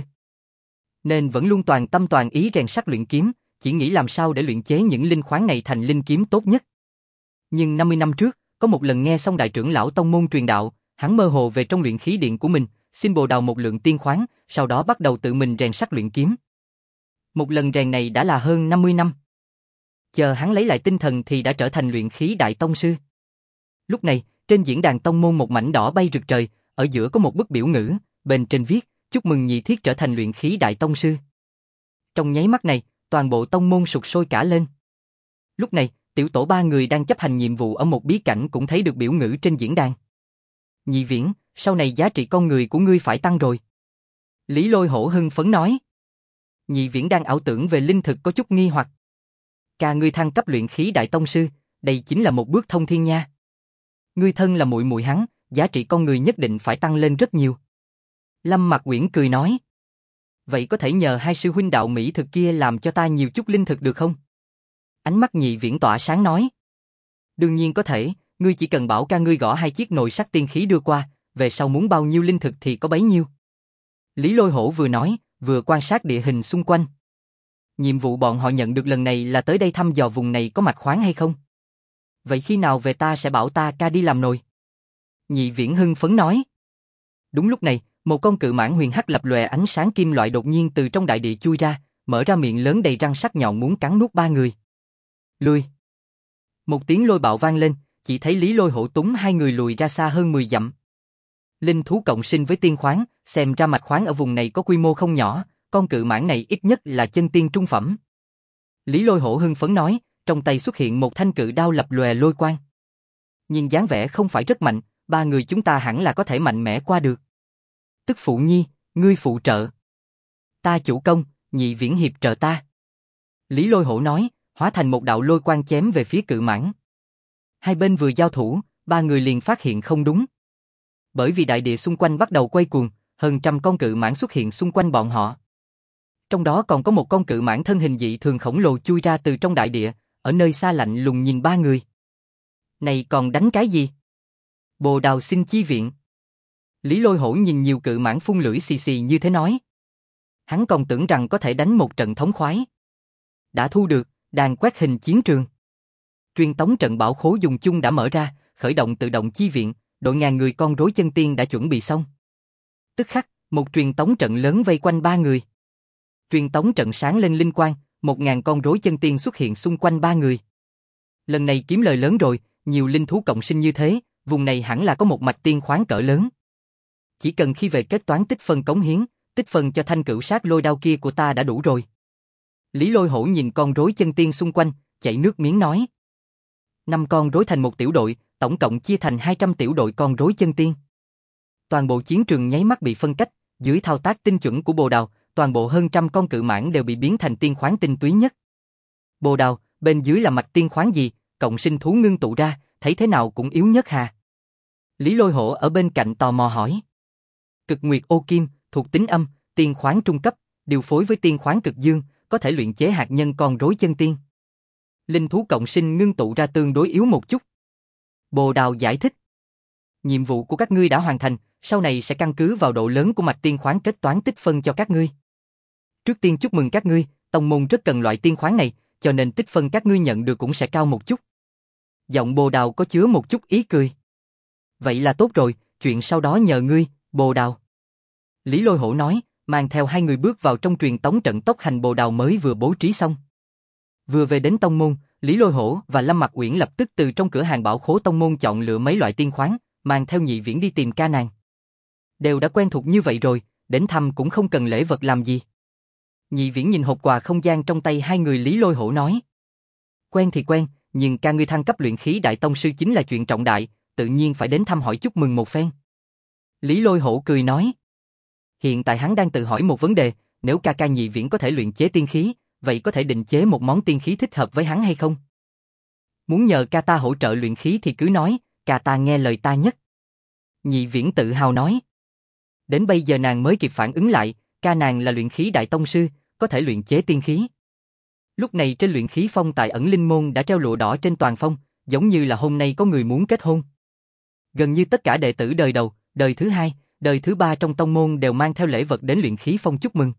Nên vẫn luôn toàn tâm toàn ý rèn sắt luyện kiếm, chỉ nghĩ làm sao để luyện chế những linh khoáng này thành linh kiếm tốt nhất. Nhưng năm mươi năm trước, có một lần nghe xong đại trưởng lão tông môn truyền đạo, hắn mơ hồ về trong luyện khí điện của mình, xin Bồ Đào một lượng tiên khoáng, sau đó bắt đầu tự mình rèn sắt luyện kiếm. Một lần rèn này đã là hơn năm mươi năm. Chờ hắn lấy lại tinh thần thì đã trở thành luyện khí đại tông sư. Lúc này, trên diễn đàn tông môn một mảnh đỏ bay rực trời, ở giữa có một bức biểu ngữ, bên trên viết, chúc mừng Nhị Thiết trở thành luyện khí đại tông sư. Trong nháy mắt này, toàn bộ tông môn sục sôi cả lên. Lúc này, tiểu tổ ba người đang chấp hành nhiệm vụ ở một bí cảnh cũng thấy được biểu ngữ trên diễn đàn. Nhị Viễn, sau này giá trị con người của ngươi phải tăng rồi. Lý Lôi Hổ hưng phấn nói. Nhị Viễn đang ảo tưởng về linh thực có chút nghi hoặc. Ca ngươi thăng cấp luyện khí đại tông sư, đây chính là một bước thông thiên nha. Ngươi thân là muội muội hắn, giá trị con người nhất định phải tăng lên rất nhiều. Lâm Mặc Uyển cười nói. Vậy có thể nhờ hai sư huynh đạo mỹ thực kia làm cho ta nhiều chút linh thực được không? Ánh mắt Nhị Viễn tỏa sáng nói. Đương nhiên có thể, ngươi chỉ cần bảo ca ngươi gõ hai chiếc nồi sắt tiên khí đưa qua, về sau muốn bao nhiêu linh thực thì có bấy nhiêu. Lý Lôi Hổ vừa nói, vừa quan sát địa hình xung quanh. Nhiệm vụ bọn họ nhận được lần này là tới đây thăm dò vùng này có mạch khoáng hay không. Vậy khi nào về ta sẽ bảo ta ca đi làm nồi. Nhị Viễn hưng phấn nói. Đúng lúc này, một con cự mãng huyền hắc lập lòe ánh sáng kim loại đột nhiên từ trong đại địa chui ra, mở ra miệng lớn đầy răng sắc nhọn muốn cắn nuốt ba người. Lùi. Một tiếng lôi bạo vang lên, chỉ thấy Lý Lôi Hổ túng hai người lùi ra xa hơn mười dặm. Linh thú cộng sinh với tiên khoáng, xem ra mạch khoáng ở vùng này có quy mô không nhỏ, con cự mãng này ít nhất là chân tiên trung phẩm. Lý Lôi Hổ hưng phấn nói, trong tay xuất hiện một thanh cự đao lập lòe lôi quang. Nhìn dáng vẻ không phải rất mạnh, ba người chúng ta hẳn là có thể mạnh mẽ qua được. Tức Phụ Nhi, ngươi phụ trợ. Ta chủ công, Nhị Viễn hiệp trợ ta. Lý Lôi Hổ nói, hóa thành một đạo lôi quang chém về phía cự mãng. Hai bên vừa giao thủ, ba người liền phát hiện không đúng. Bởi vì đại địa xung quanh bắt đầu quay cuồng, hơn trăm con cự mãng xuất hiện xung quanh bọn họ. Trong đó còn có một con cự mãng thân hình dị thường khổng lồ chui ra từ trong đại địa, ở nơi xa lạnh lùng nhìn ba người. Này còn đánh cái gì? Bồ Đào xin chi viện. Lý Lôi Hổ nhìn nhiều cự mãng phun lưỡi xì xì như thế nói. Hắn còn tưởng rằng có thể đánh một trận thống khoái. Đã thu được, đàn quét hình chiến trường. Truyền tống trận bảo khố dùng chung đã mở ra, khởi động tự động chi viện, đội ngàn người con rối chân tiên đã chuẩn bị xong. Tức khắc, một truyền tống trận lớn vây quanh ba người. Truyền tống trận sáng lên linh quang, một ngàn con rối chân tiên xuất hiện xung quanh ba người. Lần này kiếm lời lớn rồi, nhiều linh thú cộng sinh như thế, vùng này hẳn là có một mạch tiên khoáng cỡ lớn. Chỉ cần khi về kết toán tích phân cống hiến, tích phân cho thanh cửu sát lôi đao kia của ta đã đủ rồi. Lý Lôi Hổ nhìn con rối chân tiên xung quanh, chảy nước miếng nói. Năm con rối thành một tiểu đội, tổng cộng chia thành hai trăm tiểu đội con rối chân tiên. Toàn bộ chiến trường nháy mắt bị phân cách, dưới thao tác tinh chuẩn của Bồ Đào, toàn bộ hơn trăm con cự mãng đều bị biến thành tiên khoáng tinh túy nhất. Bồ Đào, bên dưới là mạch tiên khoáng gì, cộng sinh thú ngưng tụ ra, thấy thế nào cũng yếu nhất hà. Lý Lôi Hổ ở bên cạnh tò mò hỏi. Cực Nguyệt Ô Kim, thuộc tính âm, tiên khoáng trung cấp, điều phối với tiên khoáng cực dương, có thể luyện chế hạt nhân con rối chân tiên. Linh thú cộng sinh ngưng tụ ra tương đối yếu một chút. Bồ Đào giải thích. Nhiệm vụ của các ngươi đã hoàn thành, sau này sẽ căn cứ vào độ lớn của mạch tiên khoáng kết toán tích phân cho các ngươi. Trước tiên chúc mừng các ngươi, tông môn rất cần loại tiên khoáng này, cho nên tích phân các ngươi nhận được cũng sẽ cao một chút. Giọng Bồ Đào có chứa một chút ý cười. Vậy là tốt rồi, chuyện sau đó nhờ ngươi, Bồ Đào. Lý Lôi Hổ nói, mang theo hai người bước vào trong truyền tống trận tốc hành Bồ Đào mới vừa bố trí xong. Vừa về đến tông môn, Lý Lôi Hổ và Lâm Mặc Uyển lập tức từ trong cửa hàng bảo khố tông môn chọn lựa mấy loại tiên khoáng, mang theo Nhị Viễn đi tìm ca nàng. Đều đã quen thuộc như vậy rồi, đến thăm cũng không cần lễ vật làm gì. Nhị Viễn nhìn hộp quà không gian trong tay hai người. Lý Lôi Hổ nói. Quen thì quen, nhưng ca ngươi thăng cấp luyện khí đại tông sư chính là chuyện trọng đại, tự nhiên phải đến thăm hỏi chúc mừng một phen. Lý Lôi Hổ cười nói. Hiện tại hắn đang tự hỏi một vấn đề, nếu ca ca Nhị Viễn có thể luyện chế tiên khí, vậy có thể định chế một món tiên khí thích hợp với hắn hay không? Muốn nhờ ca ta hỗ trợ luyện khí thì cứ nói, ca ta nghe lời ta nhất. Nhị Viễn tự hào nói. Đến bây giờ nàng mới kịp phản ứng lại, ca nàng là luyện khí đại tông sư, có thể luyện chế tiên khí. Lúc này trên luyện khí phong tại ẩn linh môn đã treo lụa đỏ trên toàn phong, giống như là hôm nay có người muốn kết hôn. Gần như tất cả đệ tử đời đầu, đời thứ hai, đời thứ ba trong tông môn đều mang theo lễ vật đến luyện khí phong chúc mừng.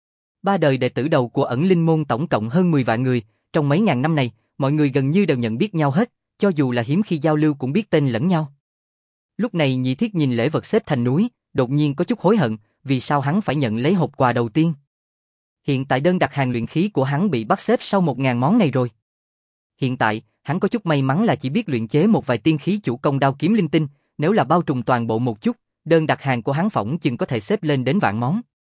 Ba đời đệ tử đầu của ẩn linh môn tổng cộng hơn mười vạn người, trong mấy ngàn năm này, mọi người gần như đều nhận biết nhau hết, cho dù là hiếm khi giao lưu cũng biết tên lẫn nhau. Lúc này Nhị Thiết nhìn lễ vật xếp thành núi, đột nhiên có chút hối hận, vì sao hắn phải nhận lấy hộp quà đầu tiên. Hiện tại đơn đặt hàng luyện khí của hắn bị bắt xếp sau một ngàn món này rồi. Hiện tại, hắn có chút may mắn là chỉ biết luyện chế một vài tiên khí chủ công đao kiếm linh tinh, nếu là bao trùm toàn bộ một chút, đơn đặt hàng của hắn phỏng chừng có thể xếp lên đến vạn món.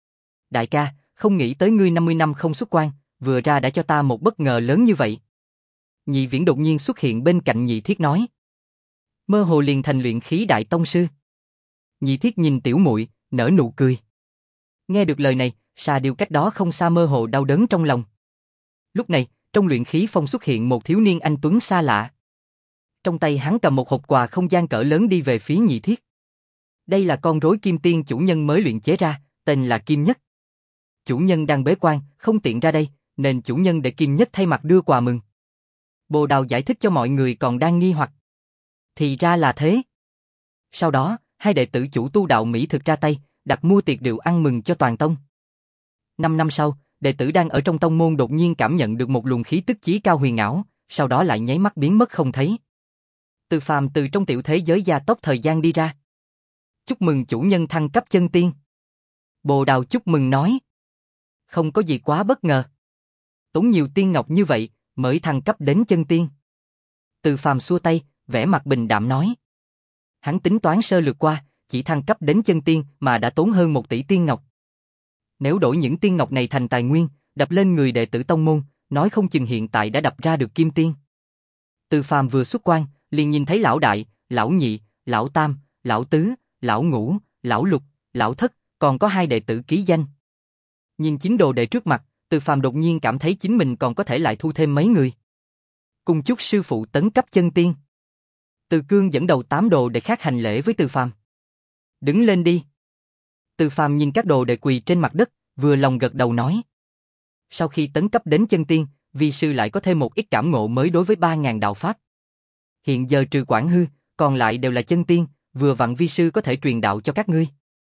Đại ca, không nghĩ tới ngươi năm mươi năm không xuất quan, vừa ra đã cho ta một bất ngờ lớn như vậy. Nhị Viễn đột nhiên xuất hiện bên cạnh Nhị Thiết nói. Mơ hồ liền thành luyện khí đại tông sư. Nhị Thiết nhìn tiểu muội, nở nụ cười. Nghe được lời này, Sa Điêu cách đó không xa mơ hồ đau đớn trong lòng. Lúc này, trong luyện khí phong xuất hiện một thiếu niên anh tuấn xa lạ. Trong tay hắn cầm một hộp quà không gian cỡ lớn đi về phía Nhị Thiết. Đây là con rối kim tiên chủ nhân mới luyện chế ra, tên là Kim Nhất. Chủ nhân đang bế quan, không tiện ra đây, nên chủ nhân để Kim Nhất thay mặt đưa quà mừng. Bồ Đào giải thích cho mọi người còn đang nghi hoặc. Thì ra là thế. Sau đó, hai đệ tử chủ tu đạo Mỹ thực ra tay, đặt mua tiệc rượu ăn mừng cho toàn tông. Năm năm sau, đệ tử đang ở trong tông môn đột nhiên cảm nhận được một luồng khí tức chí cao huyền ảo, sau đó lại nháy mắt biến mất không thấy. Từ Phàm từ trong tiểu thế giới gia tốc thời gian đi ra. Chúc mừng chủ nhân thăng cấp chân tiên. Bồ Đào chúc mừng nói. Không có gì quá bất ngờ. Tốn nhiều tiên ngọc như vậy, mới thăng cấp đến chân tiên. Từ Phàm xua tay, vẻ mặt bình đạm nói. Hắn tính toán sơ lược qua, chỉ thăng cấp đến chân tiên mà đã tốn hơn một tỷ tiên ngọc. Nếu đổi những tiên ngọc này thành tài nguyên, đập lên người đệ tử tông môn, nói không chừng hiện tại đã đập ra được kim tiên. Từ Phàm vừa xuất quan, liền nhìn thấy lão đại, lão nhị, lão tam, lão tứ, lão ngũ, lão lục, lão thất, còn có hai đệ tử ký danh. Nhìn chín đồ đệ trước mặt, Từ Phàm đột nhiên cảm thấy chính mình còn có thể lại thu thêm mấy người. Cùng chúc sư phụ tấn cấp chân tiên. Từ Cương dẫn đầu tám đồ đệ khác hành lễ với Từ Phàm. Đứng lên đi. Từ Phàm nhìn các đồ đệ quỳ trên mặt đất, vừa lòng gật đầu nói. Sau khi tấn cấp đến chân tiên, vi sư lại có thêm một ít cảm ngộ mới đối với ba ngàn đạo pháp. Hiện giờ trừ Quảng Hư, còn lại đều là chân tiên, vừa vặn vi sư có thể truyền đạo cho các ngươi.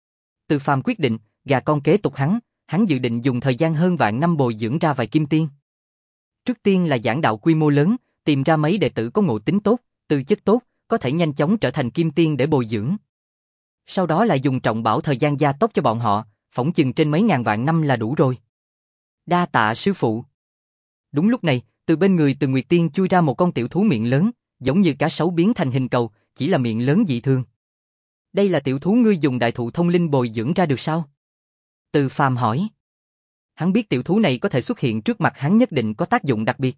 Từ Phàm quyết định, gà con kế tục hắn, hắn dự định dùng thời gian hơn vạn năm bồi dưỡng ra vài kim tiên. Trước tiên là giảng đạo quy mô lớn, tìm ra mấy đệ tử có ngộ tính tốt, tư chất tốt, có thể nhanh chóng trở thành kim tiên để bồi dưỡng. Sau đó lại dùng trọng bảo thời gian gia tốc cho bọn họ, phỏng chừng trên mấy ngàn vạn năm là đủ rồi. Đa tạ sư phụ. Đúng lúc này, từ bên người Từ Nguyệt Tiên chui ra một con tiểu thú miệng lớn, giống như cá sấu biến thành hình cầu, chỉ là miệng lớn dị thường. Đây là tiểu thú ngươi dùng đại thụ thông linh bồi dưỡng ra được sao? Từ Phàm hỏi. Hắn biết tiểu thú này có thể xuất hiện trước mặt hắn nhất định có tác dụng đặc biệt.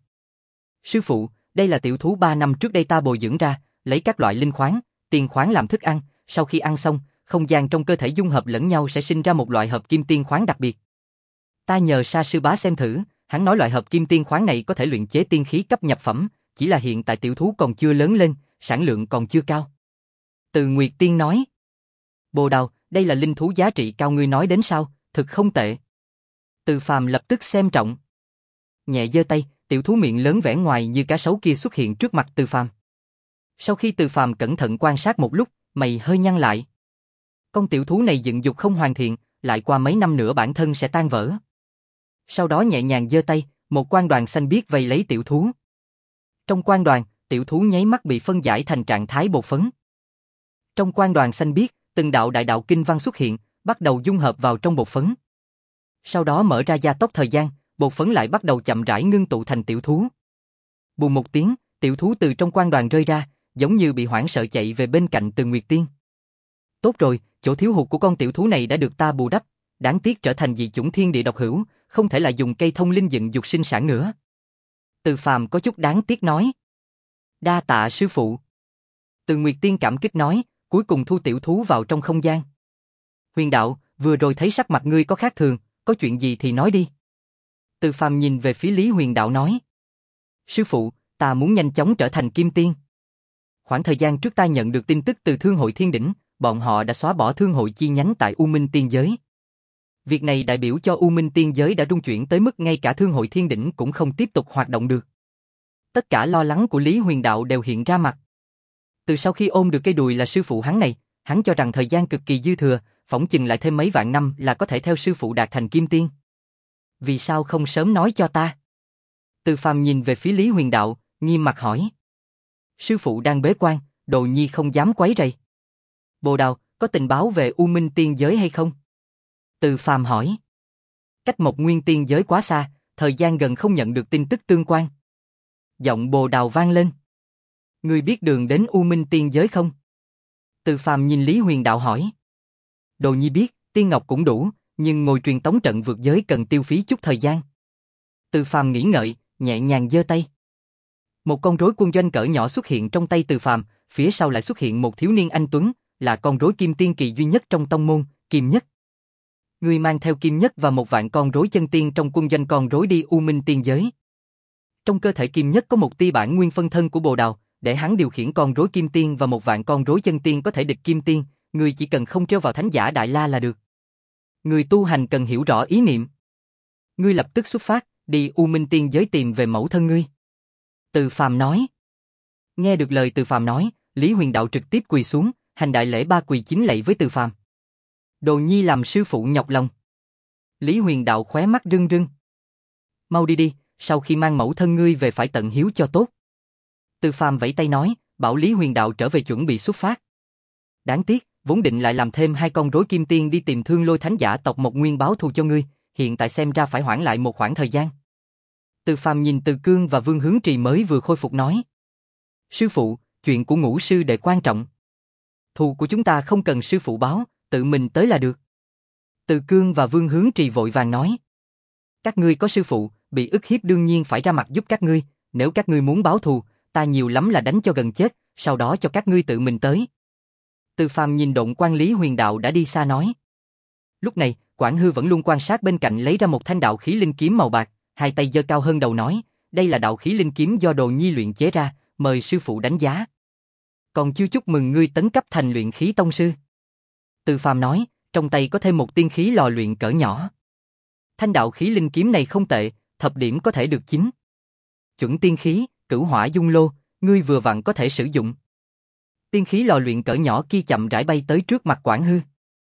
Sư phụ, đây là tiểu thú ba năm trước đây ta bồi dưỡng ra, lấy các loại linh khoáng, tiền khoáng làm thức ăn, sau khi ăn xong, không gian trong cơ thể dung hợp lẫn nhau sẽ sinh ra một loại hợp kim tiên khoáng đặc biệt. Ta nhờ Sa sư bá xem thử, hắn nói loại hợp kim tiên khoáng này có thể luyện chế tiên khí cấp nhập phẩm, chỉ là hiện tại tiểu thú còn chưa lớn lên, sản lượng còn chưa cao. Từ Nguyệt Tiên nói. Bồ Đào, đây là linh thú giá trị cao ngươi nói đến sao, thực không tệ. Từ Phàm lập tức xem trọng. Nhẹ giơ tay, tiểu thú miệng lớn vẻ ngoài như cá sấu kia xuất hiện trước mặt Từ Phàm. Sau khi Từ Phàm cẩn thận quan sát một lúc, mày hơi nhăn lại. Con tiểu thú này dựng dục không hoàn thiện, lại qua mấy năm nữa bản thân sẽ tan vỡ. Sau đó nhẹ nhàng giơ tay, một quang đoàn xanh biếc vây lấy tiểu thú. Trong quang đoàn, tiểu thú nháy mắt bị phân giải thành trạng thái bột phấn. Trong quang đoàn xanh biếc, từng đạo đại đạo kinh văn xuất hiện, bắt đầu dung hợp vào trong bột phấn. Sau đó mở ra gia tốc thời gian, bột phấn lại bắt đầu chậm rãi ngưng tụ thành tiểu thú. Bùm một tiếng, tiểu thú từ trong quang đoàn rơi ra, giống như bị hoảng sợ chạy về bên cạnh Từ Nguyệt Tiên. Tốt rồi, chỗ thiếu hụt của con tiểu thú này đã được ta bù đắp, đáng tiếc trở thành dị chủng thiên địa độc hữu, không thể lại dùng cây thông linh dựng dục sinh sản nữa. Từ Phàm có chút đáng tiếc nói. Đa tạ sư phụ. Từ Nguyệt Tiên cảm kích nói, cuối cùng thu tiểu thú vào trong không gian. Huyền đạo, vừa rồi thấy sắc mặt ngươi có khác thường, có chuyện gì thì nói đi. Từ Phàm nhìn về phía Lý Huyền đạo nói. Sư phụ, ta muốn nhanh chóng trở thành kim tiên. Khoảng thời gian trước ta nhận được tin tức từ Thương hội Thiên Đỉnh, bọn họ đã xóa bỏ thương hội chi nhánh tại U Minh Tiên Giới. Việc này đại biểu cho U Minh Tiên Giới đã rung chuyển tới mức ngay cả Thương hội Thiên Đỉnh cũng không tiếp tục hoạt động được. Tất cả lo lắng của Lý Huyền đạo đều hiện ra mặt. Từ sau khi ôm được cây đùi là sư phụ hắn này, hắn cho rằng thời gian cực kỳ dư thừa, phỏng chừng lại thêm mấy vạn năm là có thể theo sư phụ đạt thành kim tiên. Vì sao không sớm nói cho ta? Từ Phàm nhìn về phía Lý Huyền đạo, nghiêm mặt hỏi. Sư phụ đang bế quan, đồ nhi không dám quấy rầy. Bồ Đào, có tình báo về U Minh Tiên Giới hay không? Từ Phàm hỏi. Cách Mộc Nguyên Tiên Giới quá xa, thời gian gần không nhận được tin tức tương quan. Giọng Bồ Đào vang lên. Ngươi biết đường đến U Minh Tiên Giới không? Từ Phàm nhìn Lý Huyền đạo hỏi. Đồ nhi biết, tiên ngọc cũng đủ, nhưng ngồi truyền tống trận vượt giới cần tiêu phí chút thời gian. Từ Phàm nghĩ ngợi, nhẹ nhàng giơ tay. Một con rối quân doanh cỡ nhỏ xuất hiện trong tay Từ Phàm, phía sau lại xuất hiện một thiếu niên anh tuấn, là con rối kim tiên kỳ duy nhất trong tông môn, Kim Nhất. Ngươi mang theo Kim Nhất và một vạn con rối chân tiên trong quân doanh con rối đi U Minh Tiên Giới. Trong cơ thể Kim Nhất có một tia bản nguyên phân thân của Bồ Đào, để hắn điều khiển con rối kim tiên và một vạn con rối chân tiên có thể địch kim tiên, ngươi chỉ cần không trêu vào thánh giả Đại La là được. Người tu hành cần hiểu rõ ý niệm. Ngươi lập tức xuất phát, đi U Minh Tiên Giới tìm về mẫu thân ngươi. Từ Phàm nói. Nghe được lời Từ Phàm nói, Lý Huyền đạo trực tiếp quỳ xuống, hành đại lễ ba quỳ chín lạy với Từ Phàm. Đồ nhi làm sư phụ nhọc lòng. Lý Huyền Đạo khóe mắt rưng rưng. Mau đi đi, sau khi mang mẫu thân ngươi về phải tận hiếu cho tốt. Từ Phàm vẫy tay nói, bảo Lý Huyền Đạo trở về chuẩn bị xuất phát. Đáng tiếc, vốn định lại làm thêm hai con rối kim tiên đi tìm Thương Lôi Thánh Giả tộc Mộc Nguyên báo thù cho ngươi, hiện tại xem ra phải hoãn lại một khoảng thời gian. Từ Phàm nhìn Từ Cương và Vương Hướng Trì mới vừa khôi phục nói. Sư phụ, chuyện của Ngũ sư đệ quan trọng. Thù của chúng ta không cần sư phụ báo, tự mình tới là được. Từ Cương và Vương Hướng Trì vội vàng nói. Các ngươi có sư phụ, bị ức hiếp đương nhiên phải ra mặt giúp các ngươi, nếu các ngươi muốn báo thù, ta nhiều lắm là đánh cho gần chết, sau đó cho các ngươi tự mình tới. Từ Phàm nhìn Độn Quan Lý Huyền Đạo đã đi xa nói. Lúc này, Quảng Hư vẫn luôn quan sát bên cạnh lấy ra một thanh đạo khí linh kiếm màu bạc, hai tay giơ cao hơn đầu nói, đây là đạo khí linh kiếm do Đồ nhi luyện chế ra, mời sư phụ đánh giá. Còn chưa chúc mừng ngươi tấn cấp thành luyện khí tông sư. Từ Phàm nói, trong tay có thêm một tiên khí lò luyện cỡ nhỏ. Thanh đạo khí linh kiếm này không tệ, thập điểm có thể được chín. Chuẩn tiên khí, Cửu Hỏa Dung Lô, ngươi vừa vặn có thể sử dụng. Tiên khí lò luyện cỡ nhỏ kia chậm rãi bay tới trước mặt Quảng Hư.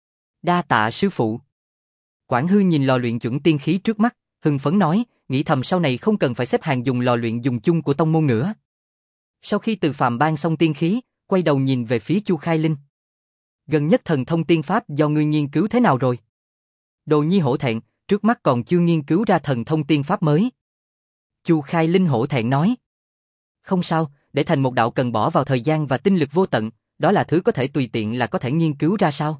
Đa tạ sư phụ. Quảng Hư nhìn lò luyện chuẩn tiên khí trước mắt, hưng phấn nói, nghĩ thầm sau này không cần phải xếp hàng dùng lò luyện dùng chung của tông môn nữa. Sau khi Từ Phàm ban xong tiên khí, quay đầu nhìn về phía Chu Khai Linh. Gần nhất thần thông tiên pháp do ngươi nghiên cứu thế nào rồi? Đồ nhi hổ thẹn, trước mắt còn chưa nghiên cứu ra thần thông tiên pháp mới. Chu Khai Linh hổ thẹn nói. Không sao, để thành một đạo cần bỏ vào thời gian và tinh lực vô tận, đó là thứ có thể tùy tiện là có thể nghiên cứu ra sao?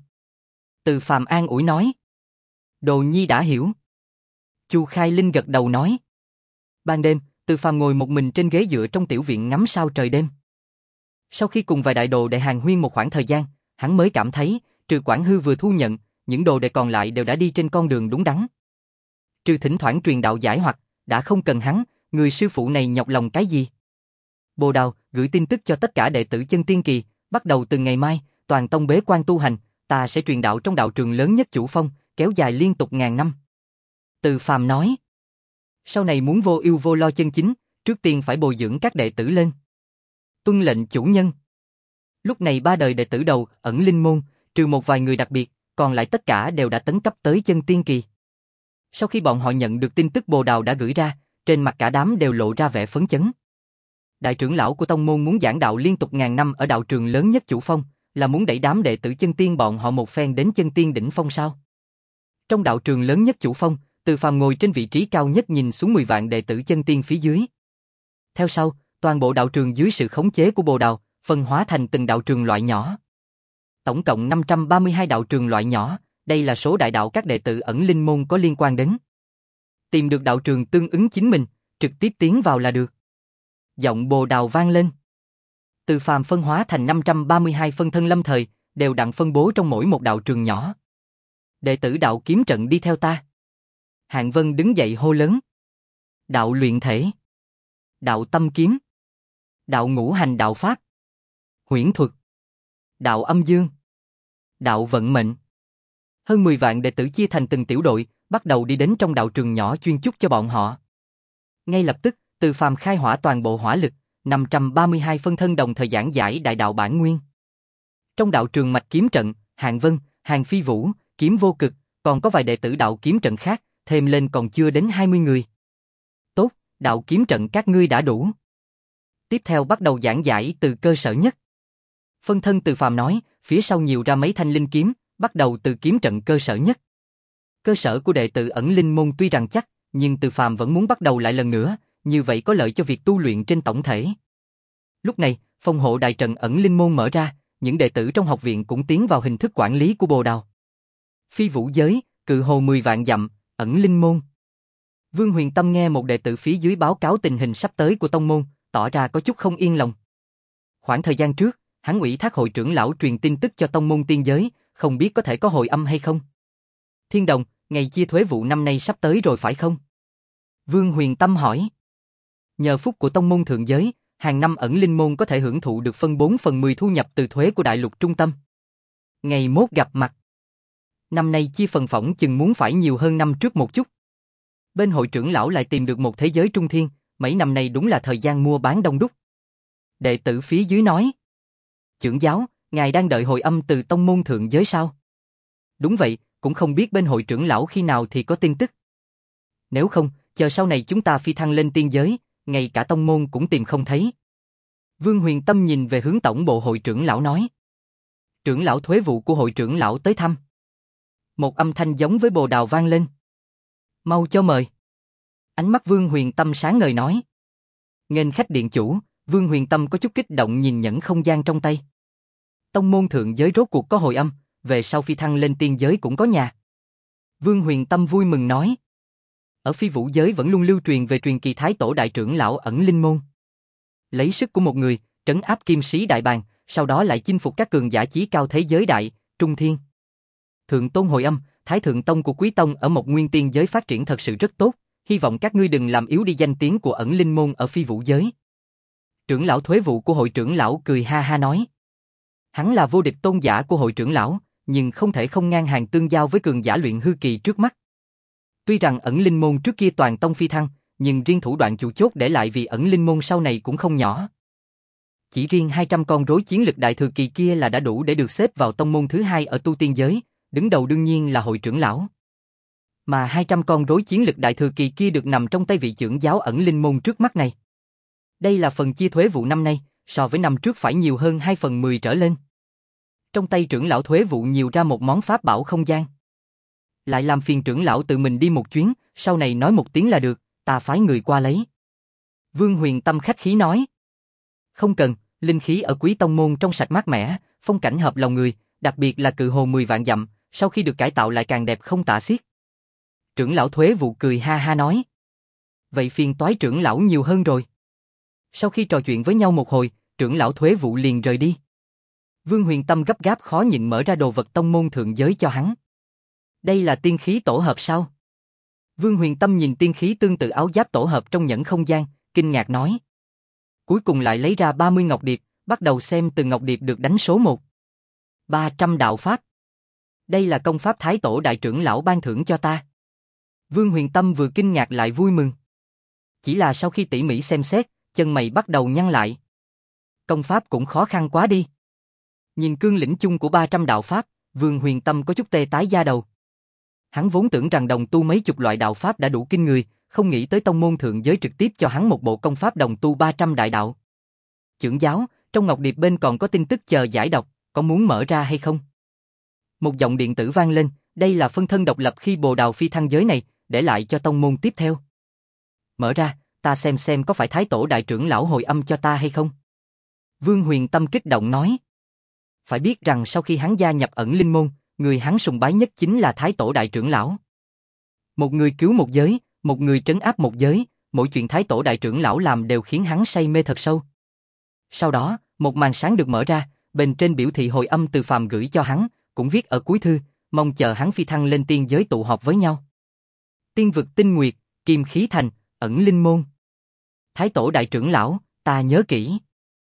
Từ Phàm an ủi nói. Đồ nhi đã hiểu. Chu Khai Linh gật đầu nói. Ban đêm, Từ Phàm ngồi một mình trên ghế dựa trong tiểu viện ngắm sao trời đêm. Sau khi cùng vài đại đồ đệ hàn huyên một khoảng thời gian, hắn mới cảm thấy, trừ Quảng Hư vừa thu nhận, những đồ đệ còn lại đều đã đi trên con đường đúng đắn. Trừ thỉnh thoảng truyền đạo giải hoặc, đã không cần hắn, người sư phụ này nhọc lòng cái gì? Bồ Đào, gửi tin tức cho tất cả đệ tử chân tiên kỳ, bắt đầu từ ngày mai, toàn tông bế quan tu hành, ta sẽ truyền đạo trong đạo trường lớn nhất Chủ Phong, kéo dài liên tục ngàn năm. Từ Phàm nói. Sau này muốn vô ưu vô lo chân chính, trước tiên phải bồi dưỡng các đệ tử lên. Tuân lệnh chủ nhân. Lúc này ba đời đệ tử đầu, ẩn linh môn, trừ một vài người đặc biệt, còn lại tất cả đều đã tấn cấp tới chân tiên kỳ. Sau khi bọn họ nhận được tin tức Bồ Đào đã gửi ra, trên mặt cả đám đều lộ ra vẻ phấn chấn. Đại trưởng lão của tông môn muốn giảng đạo liên tục ngàn năm ở đạo trường lớn nhất Chủ Phong, là muốn đẩy đám đệ tử chân tiên bọn họ một phen đến chân tiên đỉnh phong sao? Trong đạo trường lớn nhất Chủ Phong, Từ Phàm ngồi trên vị trí cao nhất nhìn xuống mười vạn đệ tử chân tiên phía dưới. Theo sau, toàn bộ đạo trường dưới sự khống chế của Bồ Đào, phân hóa thành từng đạo trường loại nhỏ. Tổng cộng năm trăm ba mươi hai đạo trường loại nhỏ, đây là số đại đạo các đệ tử ẩn linh môn có liên quan đến. Tìm được đạo trường tương ứng chính mình, trực tiếp tiến vào là được. Giọng Bồ Đào vang lên. Từ Phàm phân hóa thành năm trăm ba mươi hai phân thân lâm thời, đều đặn phân bố trong mỗi một đạo trường nhỏ. Đệ tử đạo kiếm trận đi theo ta. Hạng Vân đứng dậy hô lớn. Đạo luyện thể. Đạo tâm kiếm. Đạo ngũ hành đạo pháp. Huyễn thuật. Đạo âm dương. Đạo vận mệnh. Hơn mười vạn đệ tử chia thành từng tiểu đội, bắt đầu đi đến trong đạo trường nhỏ chuyên chúc cho bọn họ. Ngay lập tức, Từ Phàm khai hỏa toàn bộ hỏa lực, năm trăm ba mươi hai phân thân đồng thời giảng giải đại đạo bản nguyên. Trong đạo trường mạch kiếm trận, Hạng Vân, Hàn Phi Vũ, Kiếm Vô Cực, còn có vài đệ tử đạo kiếm trận khác, thêm lên còn chưa đến hai mươi người. Tốt, đạo kiếm trận các ngươi đã đủ. Tiếp theo bắt đầu giảng giải từ cơ sở nhất. Phân thân Từ Phàm nói, phía sau nhiều ra mấy thanh linh kiếm, bắt đầu từ kiếm trận cơ sở nhất. Cơ sở của đệ tử ẩn linh môn tuy rằng chắc, nhưng Từ Phàm vẫn muốn bắt đầu lại lần nữa, như vậy có lợi cho việc tu luyện trên tổng thể. Lúc này, phòng hộ đại trận ẩn linh môn mở ra, những đệ tử trong học viện cũng tiến vào hình thức quản lý của Bồ Đào. Phi vũ giới, cự hồ mười vạn dặm, ẩn linh môn. Vương Huyền Tâm nghe một đệ tử phía dưới báo cáo tình hình sắp tới của tông môn, tỏ ra có chút không yên lòng. Khoảng thời gian trước, hắn ủy thác hội trưởng lão truyền tin tức cho tông môn tiên giới, không biết có thể có hồi âm hay không. Thiên Đồng, ngày chia thuế vụ năm nay sắp tới rồi phải không? Vương Huyền Tâm hỏi. Nhờ phúc của tông môn thượng giới, hàng năm ẩn linh môn có thể hưởng thụ được phân bốn phần mười thu nhập từ thuế của đại lục trung tâm. Ngày mốt gặp mặt. Năm nay chia phần phỏng chừng muốn phải nhiều hơn năm trước một chút. Bên hội trưởng lão lại tìm được một thế giới trung thiên, mấy năm nay đúng là thời gian mua bán đông đúc. Đệ tử phía dưới nói. Trưởng giáo, ngài đang đợi hồi âm từ tông môn thượng giới sao? Đúng vậy, cũng không biết bên hội trưởng lão khi nào thì có tin tức. Nếu không, chờ sau này chúng ta phi thăng lên tiên giới, ngay cả tông môn cũng tìm không thấy. Vương Huyền Tâm nhìn về hướng tổng bộ hội trưởng lão nói. Trưởng lão thuế vụ của hội trưởng lão tới thăm. Một âm thanh giống với bồ đào vang lên. Mau cho mời. Ánh mắt Vương Huyền Tâm sáng ngời nói. Nghênh khách điện chủ, Vương Huyền Tâm có chút kích động nhìn nhẫn không gian trong tay. Tông môn thượng giới rốt cuộc có hồi âm, về sau phi thăng lên tiên giới cũng có nhà. Vương Huyền Tâm vui mừng nói. Ở phi vũ giới vẫn luôn lưu truyền về truyền kỳ thái tổ đại trưởng lão ẩn linh môn. Lấy sức của một người, trấn áp kim sĩ đại bàng, sau đó lại chinh phục các cường giả chí cao thế giới đại, trung thiên. Thượng tôn hồi âm, thái thượng tông của quý tông ở một nguyên tiên giới phát triển thật sự rất tốt, hy vọng các ngươi đừng làm yếu đi danh tiếng của ẩn linh môn ở phi vũ giới. Trưởng lão thuế vụ của hội trưởng lão cười ha ha nói. Hắn là vô địch tôn giả của hội trưởng lão, nhưng không thể không ngang hàng tương giao với cường giả luyện hư kỳ trước mắt. Tuy rằng ẩn linh môn trước kia toàn tông phi thăng, nhưng riêng thủ đoạn chủ chốt để lại vì ẩn linh môn sau này cũng không nhỏ. Chỉ riêng hai trăm con rối chiến lực đại thừa kỳ kia là đã đủ để được xếp vào tông môn thứ hai ở tu tiên giới, đứng đầu đương nhiên là hội trưởng lão. Mà hai trăm con rối chiến lực đại thừa kỳ kia được nằm trong tay vị trưởng giáo ẩn linh môn trước mắt này. Đây là phần chia thuế vụ năm nay, so với năm trước phải nhiều hơn hai phần mười trở lên. Trong tay trưởng lão thuế vụ nhiều ra một món pháp bảo không gian. Lại làm phiền trưởng lão tự mình đi một chuyến, sau này nói một tiếng là được, ta phái người qua lấy. Vương Huyền Tâm khách khí nói. Không cần, linh khí ở Quý Tông môn trong sạch mát mẻ, phong cảnh hợp lòng người, đặc biệt là cự hồ mười vạn dặm, sau khi được cải tạo lại càng đẹp không tả xiết. Trưởng lão thuế vụ cười ha ha nói. Vậy phiền toái trưởng lão nhiều hơn rồi. Sau khi trò chuyện với nhau một hồi, trưởng lão thuế vụ liền rời đi. Vương Huyền Tâm gấp gáp khó nhịn mở ra đồ vật tông môn thượng giới cho hắn. Đây là tiên khí tổ hợp sao? Vương Huyền Tâm nhìn tiên khí tương tự áo giáp tổ hợp trong nhẫn không gian, kinh ngạc nói. Cuối cùng lại lấy ra ba mươi ngọc điệp, bắt đầu xem từng ngọc điệp được đánh số một. ba trăm đạo pháp. Đây là công pháp thái tổ đại trưởng lão ban thưởng cho ta. Vương Huyền Tâm vừa kinh ngạc lại vui mừng. Chỉ là sau khi tỉ mỉ xem xét, chân mày bắt đầu nhăn lại. Công pháp cũng khó khăn quá đi. Nhìn cương lĩnh chung của ba trăm đạo pháp, Vương Huyền Tâm có chút tê tái da đầu. Hắn vốn tưởng rằng đồng tu mấy chục loại đạo pháp đã đủ kinh người, không nghĩ tới tông môn thượng giới trực tiếp cho hắn một bộ công pháp đồng tu ba trăm đại đạo. Trưởng giáo, trong ngọc điệp bên còn có tin tức chờ giải đọc, có muốn mở ra hay không? Một giọng điện tử vang lên, đây là phân thân độc lập khi Bồ Đào phi thăng giới này, để lại cho tông môn tiếp theo. Mở ra, ta xem xem có phải thái tổ đại trưởng lão hồi âm cho ta hay không? Vương Huyền Tâm kích động nói. Phải biết rằng sau khi hắn gia nhập ẩn linh môn, người hắn sùng bái nhất chính là thái tổ đại trưởng lão. Một người cứu một giới, một người trấn áp một giới, mỗi chuyện thái tổ đại trưởng lão làm đều khiến hắn say mê thật sâu. Sau đó, một màn sáng được mở ra, bên trên biểu thị hồi âm từ phàm gửi cho hắn, cũng viết ở cuối thư, mong chờ hắn phi thăng lên tiên giới tụ họp với nhau. Tiên vực tinh nguyệt, kim khí thành, ẩn linh môn. Thái tổ đại trưởng lão, ta nhớ kỹ.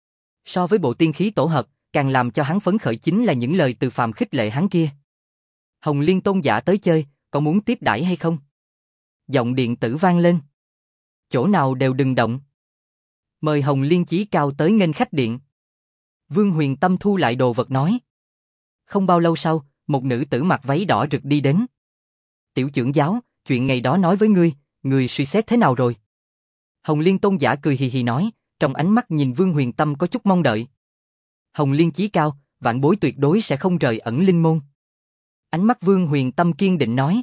So với bộ tiên khí tổ hợp, càng làm cho hắn phấn khởi chính là những lời từ phàm khích lệ hắn kia. Hồng Liên tôn giả tới chơi, có muốn tiếp đãi hay không? Giọng điện tử vang lên. Chỗ nào đều đừng động. Mời Hồng Liên chí cao tới nghênh khách điện. Vương Huyền Tâm thu lại đồ vật nói. Không bao lâu sau, một nữ tử mặc váy đỏ rực đi đến. Tiểu trưởng giáo, chuyện ngày đó nói với ngươi, ngươi suy xét thế nào rồi? Hồng Liên tôn giả cười hì hì nói, trong ánh mắt nhìn Vương Huyền Tâm có chút mong đợi. Hồng Liên chí cao, vạn bối tuyệt đối sẽ không rời ẩn linh môn. Ánh mắt Vương Huyền Tâm kiên định nói.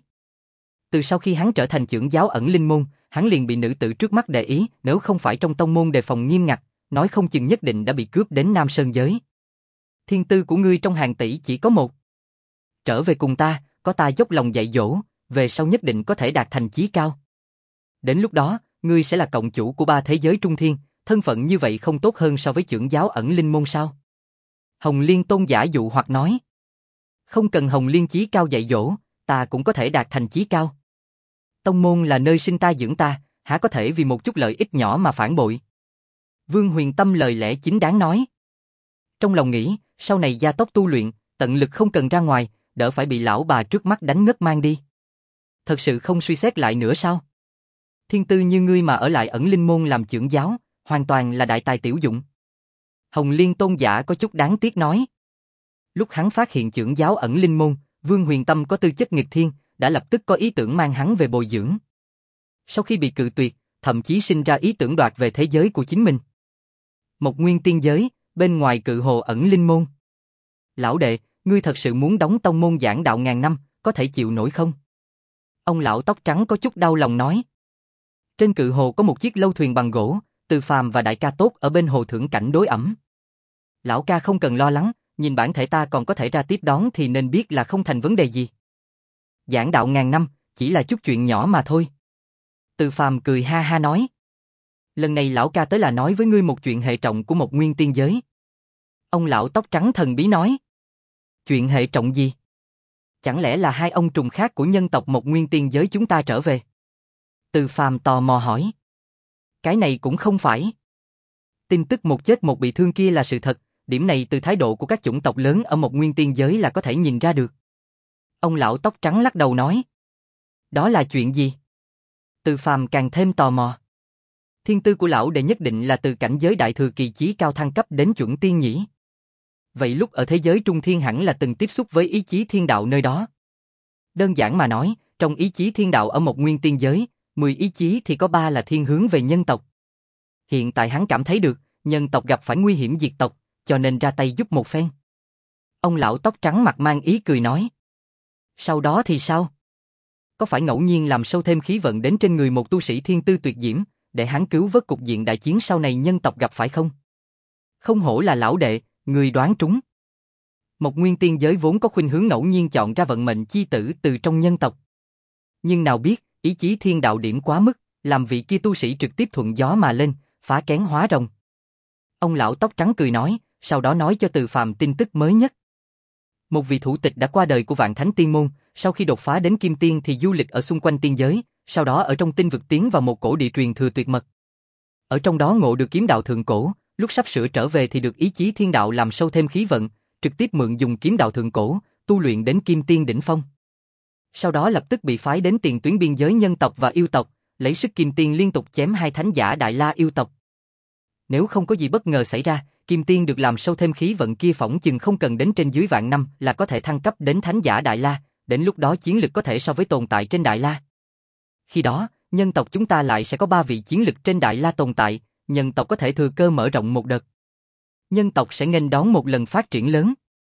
Từ sau khi hắn trở thành trưởng giáo ẩn linh môn, hắn liền bị nữ tử trước mắt để ý, nếu không phải trong tông môn đề phòng nghiêm ngặt, nói không chừng nhất định đã bị cướp đến Nam Sơn giới. Thiên tư của ngươi trong hàng tỷ chỉ có một. Trở về cùng ta, có ta dốc lòng dạy dỗ, về sau nhất định có thể đạt thành chí cao. Đến lúc đó, ngươi sẽ là cộng chủ của ba thế giới trung thiên, thân phận như vậy không tốt hơn so với trưởng giáo ẩn linh môn sao? Hồng Liên tôn giả dụ hoặc nói. Không cần Hồng Liên chí cao dạy dỗ, ta cũng có thể đạt thành chí cao. Tông môn là nơi sinh ta dưỡng ta, há có thể vì một chút lợi ích nhỏ mà phản bội. Vương Huyền Tâm lời lẽ chính đáng nói. Trong lòng nghĩ, sau này gia tốc tu luyện, tận lực không cần ra ngoài, đỡ phải bị lão bà trước mắt đánh ngất mang đi. Thật sự không suy xét lại nữa sao? Thiên tư như ngươi mà ở lại ẩn linh môn làm trưởng giáo, hoàn toàn là đại tài tiểu dụng. Hồng Liên tôn giả có chút đáng tiếc nói. Lúc hắn phát hiện trưởng giáo ẩn linh môn, Vương Huyền Tâm có tư chất nghịch thiên, đã lập tức có ý tưởng mang hắn về bồi dưỡng. Sau khi bị cự tuyệt, thậm chí sinh ra ý tưởng đoạt về thế giới của chính mình. Một nguyên tiên giới, bên ngoài cự hồ ẩn linh môn. Lão đệ, ngươi thật sự muốn đóng tông môn giảng đạo ngàn năm, có thể chịu nổi không? Ông lão tóc trắng có chút đau lòng nói. Trên cự hồ có một chiếc lâu thuyền bằng gỗ, Từ Phàm và đại ca Tốt ở bên hồ thưởng cảnh đối ẩm. Lão ca không cần lo lắng, nhìn bản thể ta còn có thể ra tiếp đón thì nên biết là không thành vấn đề gì. Giảng đạo ngàn năm, chỉ là chút chuyện nhỏ mà thôi. Từ Phàm cười ha ha nói. Lần này lão ca tới là nói với ngươi một chuyện hệ trọng của một nguyên tiên giới. Ông lão tóc trắng thần bí nói. Chuyện hệ trọng gì? Chẳng lẽ là hai ông trùng khác của nhân tộc một nguyên tiên giới chúng ta trở về? Từ Phàm tò mò hỏi. Cái này cũng không phải. Tin tức một chết một bị thương kia là sự thật, điểm này từ thái độ của các chủng tộc lớn ở một nguyên tiên giới là có thể nhìn ra được. Ông lão tóc trắng lắc đầu nói. Đó là chuyện gì? Từ Phàm càng thêm tò mò. Thiên tư của lão đệ nhất định là từ cảnh giới đại thừa kỳ chí cao thăng cấp đến chuẩn tiên nhỉ. Vậy lúc ở thế giới trung thiên hẳn là từng tiếp xúc với ý chí thiên đạo nơi đó. Đơn giản mà nói, trong ý chí thiên đạo ở một nguyên tiên giới, mười ý chí thì có ba là thiên hướng về nhân tộc. Hiện tại hắn cảm thấy được, nhân tộc gặp phải nguy hiểm diệt tộc, cho nên ra tay giúp một phen. Ông lão tóc trắng mặt mang ý cười nói. Sau đó thì sao? Có phải ngẫu nhiên làm sâu thêm khí vận đến trên người một tu sĩ thiên tư tuyệt diễm, để hắn cứu vớt cục diện đại chiến sau này nhân tộc gặp phải không? Không hổ là lão đệ, người đoán trúng. Một nguyên tiên giới vốn có khuynh hướng ngẫu nhiên chọn ra vận mệnh chi tử từ trong nhân tộc. Nhưng nào biết, ý chí thiên đạo điểm quá mức, làm vị kia tu sĩ trực tiếp thuận gió mà lên, phá kén hóa rồng. Ông lão tóc trắng cười nói, sau đó nói cho Từ Phàm tin tức mới nhất. Một vị thủ tịch đã qua đời của Vạn Thánh Tiên Môn, sau khi đột phá đến Kim Tiên thì du lịch ở xung quanh tiên giới, sau đó ở trong tinh vực tiến vào một cổ địa truyền thừa tuyệt mật. Ở trong đó ngộ được kiếm đạo thượng cổ, lúc sắp sửa trở về thì được ý chí thiên đạo làm sâu thêm khí vận, trực tiếp mượn dùng kiếm đạo thượng cổ, tu luyện đến Kim Tiên đỉnh phong. Sau đó lập tức bị phái đến tiền tuyến biên giới nhân tộc và yêu tộc, lấy sức Kim Tiên liên tục chém hai thánh giả Đại La yêu tộc. Nếu không có gì bất ngờ xảy ra, Kim Tiên được làm sâu thêm khí vận kia phỏng chừng không cần đến trên dưới vạn năm là có thể thăng cấp đến thánh giả Đại La, đến lúc đó chiến lực có thể so với tồn tại trên Đại La. Khi đó, nhân tộc chúng ta lại sẽ có ba vị chiến lực trên Đại La tồn tại, nhân tộc có thể thừa cơ mở rộng một đợt. Nhân tộc sẽ nghênh đón một lần phát triển lớn.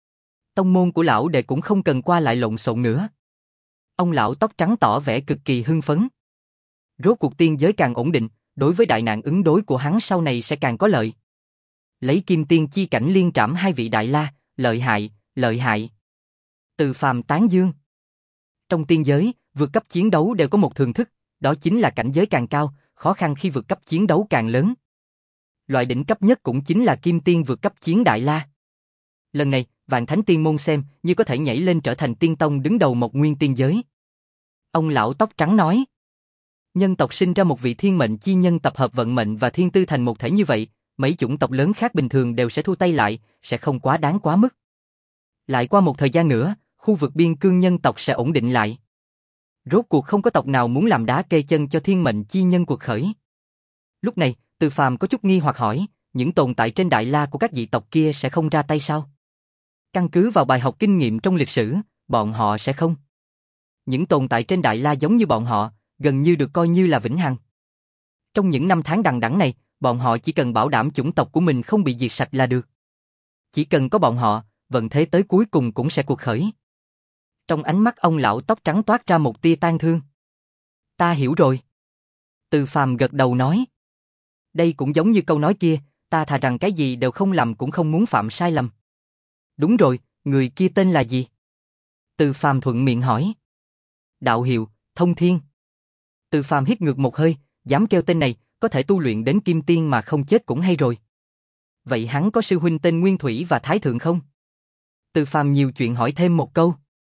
Tông môn của lão đệ cũng không cần qua lại lộn xộn nữa. Ông lão tóc trắng tỏ vẻ cực kỳ hưng phấn. Rốt cuộc tiên giới càng ổn định, đối với đại nạn ứng đối của hắn sau này sẽ càng có lợi. Lấy Kim Tiên chi cảnh liên trảm hai vị Đại La, lợi hại, lợi hại. Từ Phàm tán dương. Trong tiên giới, vượt cấp chiến đấu đều có một thường thức, đó chính là cảnh giới càng cao, khó khăn khi vượt cấp chiến đấu càng lớn. Loại đỉnh cấp nhất cũng chính là Kim Tiên vượt cấp chiến Đại La. Lần này, Vạn Thánh Tiên Môn xem như có thể nhảy lên trở thành tiên tông đứng đầu một nguyên tiên giới. Ông lão tóc trắng nói. Nhân tộc sinh ra một vị thiên mệnh chi nhân tập hợp vận mệnh và thiên tư thành một thể như vậy, mấy chủng tộc lớn khác bình thường đều sẽ thu tay lại, sẽ không quá đáng quá mức. Lại qua một thời gian nữa, khu vực biên cương nhân tộc sẽ ổn định lại. Rốt cuộc không có tộc nào muốn làm đá kê chân cho thiên mệnh chi nhân cuộc khởi. Lúc này, Từ Phàm có chút nghi hoặc hỏi, những tồn tại trên Đại La của các dị tộc kia sẽ không ra tay sao? Căn cứ vào bài học kinh nghiệm trong lịch sử, bọn họ sẽ không. Những tồn tại trên Đại La giống như bọn họ, gần như được coi như là vĩnh hằng. Trong những năm tháng đằng đẵng này, bọn họ chỉ cần bảo đảm chủng tộc của mình không bị diệt sạch là được. Chỉ cần có bọn họ, vận thế tới cuối cùng cũng sẽ cuộc khởi. Trong ánh mắt ông lão tóc trắng toát ra một tia tang thương. Ta hiểu rồi. Từ Phàm gật đầu nói. Đây cũng giống như câu nói kia, ta thà rằng cái gì đều không làm cũng không muốn phạm sai lầm. Đúng rồi, người kia tên là gì? Từ Phàm thuận miệng hỏi. Đạo hiệu, Thông Thiên. Từ Phàm hít ngược một hơi, dám kêu tên này, có thể tu luyện đến Kim Tiên mà không chết cũng hay rồi. Vậy hắn có sư huynh tên Nguyên Thủy và Thái Thượng không? Từ Phàm nhiều chuyện hỏi thêm một câu.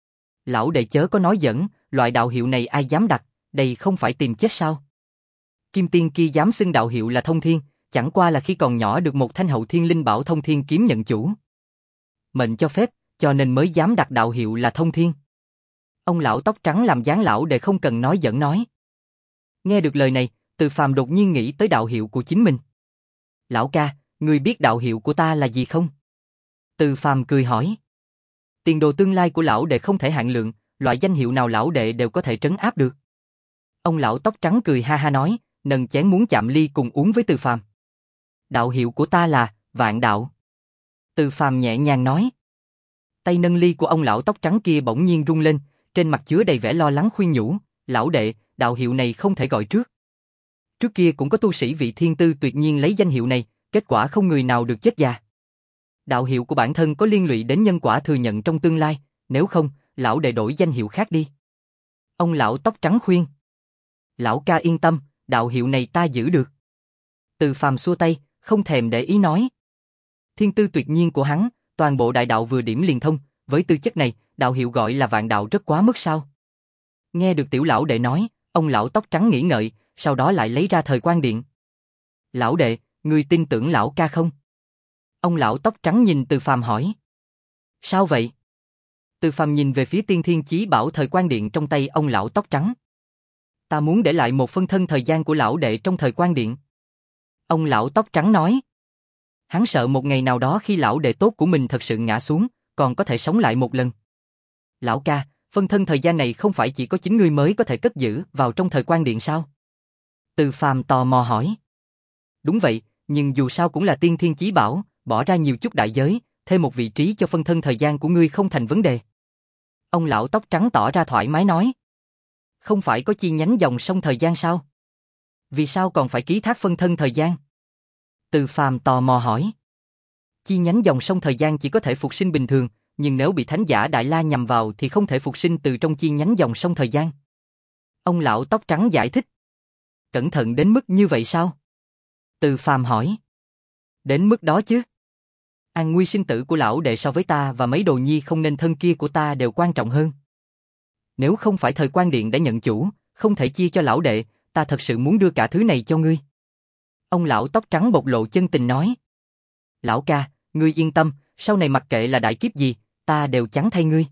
Lão đệ chớ có nói giỡn, loại đạo hiệu này ai dám đặt, đây không phải tìm chết sao? Kim Tiên kia dám xưng đạo hiệu là Thông Thiên, chẳng qua là khi còn nhỏ được một thanh hậu thiên linh bảo Thông Thiên kiếm nhận chủ. Mệnh cho phép, cho nên mới dám đặt đạo hiệu là Thông Thiên. Ông lão tóc trắng làm dáng lão đệ không cần nói giỡn nói. Nghe được lời này, Từ Phàm đột nhiên nghĩ tới đạo hiệu của chính mình. Lão ca, ngươi biết đạo hiệu của ta là gì không? Từ Phàm cười hỏi. Tiền đồ tương lai của lão đệ không thể hạn lượng, loại danh hiệu nào lão đệ đều có thể trấn áp được. Ông lão tóc trắng cười ha ha nói, nâng chén muốn chạm ly cùng uống với Từ Phàm. Đạo hiệu của ta là Vạn Đạo. Từ Phàm nhẹ nhàng nói. Tay nâng ly của ông lão tóc trắng kia bỗng nhiên rung lên, trên mặt chứa đầy vẻ lo lắng khuyên nhủ, lão đệ, đạo hiệu này không thể gọi trước. Trước kia cũng có tu sĩ vị thiên tư tuyệt nhiên lấy danh hiệu này, kết quả không người nào được chết già. Đạo hiệu của bản thân có liên lụy đến nhân quả thừa nhận trong tương lai, nếu không, lão đệ đổi danh hiệu khác đi. Ông lão tóc trắng khuyên. Lão ca yên tâm, đạo hiệu này ta giữ được. Từ Phàm xua tay, không thèm để ý nói. Thiên tư tuyệt nhiên của hắn, toàn bộ đại đạo vừa điểm liền thông, với tư chất này, đạo hiệu gọi là Vạn Đạo rất quá mức sao. Nghe được tiểu lão đệ nói, ông lão tóc trắng nghĩ ngợi, sau đó lại lấy ra thời quan điện. Lão đệ, ngươi tin tưởng lão ca không? Ông lão tóc trắng nhìn Từ Phàm hỏi. Sao vậy? Từ Phàm nhìn về phía tiên thiên chí bảo thời quan điện trong tay ông lão tóc trắng. Ta muốn để lại một phân thân thời gian của lão đệ trong thời quan điện. Ông lão tóc trắng nói. Hắn sợ một ngày nào đó khi lão đệ tốt của mình thật sự ngã xuống, còn có thể sống lại một lần. Lão ca, phân thân thời gian này không phải chỉ có chính ngươi mới có thể cất giữ vào trong thời quan điện sao? Từ Phàm tò mò hỏi. Đúng vậy, nhưng dù sao cũng là tiên thiên chí bảo, bỏ ra nhiều chút đại giới, thêm một vị trí cho phân thân thời gian của ngươi không thành vấn đề. Ông lão tóc trắng tỏ ra thoải mái nói. Không phải có chi nhánh dòng sông thời gian sao? Vì sao còn phải ký thác phân thân thời gian? Từ Phàm tò mò hỏi. Chi nhánh dòng sông thời gian chỉ có thể phục sinh bình thường, nhưng nếu bị thánh giả Đại La nhằm vào thì không thể phục sinh từ trong chi nhánh dòng sông thời gian. Ông lão tóc trắng giải thích. Cẩn thận đến mức như vậy sao? Từ Phàm hỏi. Đến mức đó chứ. An nguy sinh tử của lão đệ so với ta và mấy đồ nhi không nên thân kia của ta đều quan trọng hơn. Nếu không phải thời quan điện đã nhận chủ, không thể chia cho lão đệ, ta thật sự muốn đưa cả thứ này cho ngươi. Ông lão tóc trắng bộc lộ chân tình nói. Lão ca, ngươi yên tâm, sau này mặc kệ là đại kiếp gì, ta đều chắn thay ngươi.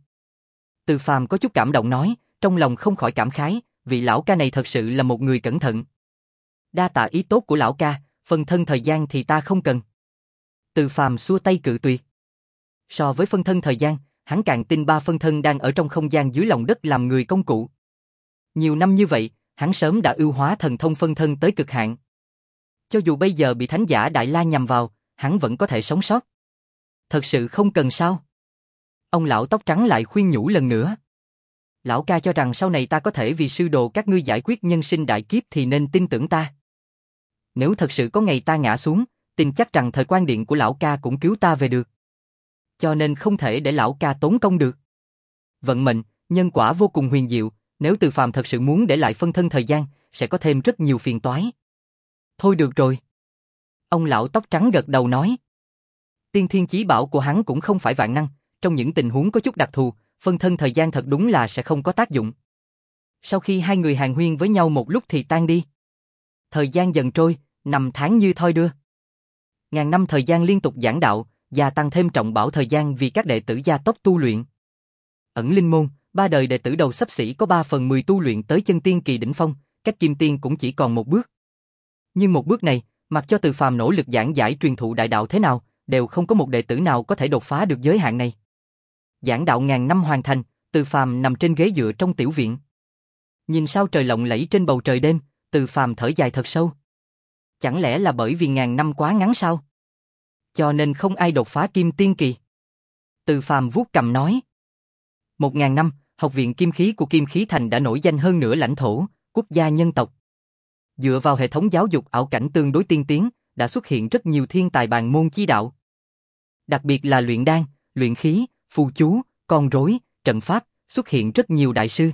Từ Phàm có chút cảm động nói, trong lòng không khỏi cảm khái, vị lão ca này thật sự là một người cẩn thận. Đa tạ ý tốt của lão ca, phân thân thời gian thì ta không cần. Từ Phàm xua tay cự tuyệt. So với phân thân thời gian, hắn càng tin ba phân thân đang ở trong không gian dưới lòng đất làm người công cụ. Nhiều năm như vậy, hắn sớm đã ưu hóa thần thông phân thân tới cực hạn. Cho dù bây giờ bị thánh giả Đại La nhằm vào, hắn vẫn có thể sống sót. Thật sự không cần sao? Ông lão tóc trắng lại khuyên nhủ lần nữa. Lão ca cho rằng sau này ta có thể vì sư đồ các ngươi giải quyết nhân sinh đại kiếp thì nên tin tưởng ta. Nếu thật sự có ngày ta ngã xuống, tin chắc rằng thời quan điện của lão ca cũng cứu ta về được. Cho nên không thể để lão ca tốn công được. Vận mệnh, nhân quả vô cùng huyền diệu, nếu Từ Phàm thật sự muốn để lại phân thân thời gian, sẽ có thêm rất nhiều phiền toái. Thôi được rồi. Ông lão tóc trắng gật đầu nói. Tiên thiên chí bảo của hắn cũng không phải vạn năng, trong những tình huống có chút đặc thù, phân thân thời gian thật đúng là sẽ không có tác dụng. Sau khi hai người hàn huyên với nhau một lúc thì tan đi. Thời gian dần trôi, năm tháng như thoi đưa. Ngàn năm thời gian liên tục giảng đạo, gia tăng thêm trọng bảo thời gian vì các đệ tử gia tốc tu luyện. Ẩn Linh môn, ba đời đệ tử đầu xấp xỉ có ba phần mười tu luyện tới chân tiên kỳ đỉnh phong, cách kim tiên cũng chỉ còn một bước. Nhưng một bước này, mặc cho Từ Phàm nỗ lực giảng giải truyền thụ đại đạo thế nào, đều không có một đệ tử nào có thể đột phá được giới hạn này. Giảng đạo ngàn năm hoàn thành, Từ Phàm nằm trên ghế dựa trong tiểu viện. Nhìn sao trời lộng lẫy trên bầu trời đêm, Từ Phàm thở dài thật sâu. Chẳng lẽ là bởi vì ngàn năm quá ngắn sao? Cho nên không ai đột phá kim tiên kỳ. Từ Phàm vuốt cằm nói. Một ngàn năm, học viện kim khí của Kim Khí Thành đã nổi danh hơn nửa lãnh thổ, quốc gia nhân tộc. Dựa vào hệ thống giáo dục ảo cảnh tương đối tiên tiến, đã xuất hiện rất nhiều thiên tài bàn môn chi đạo. Đặc biệt là luyện đan, luyện khí, phù chú, con rối, trận pháp, xuất hiện rất nhiều đại sư.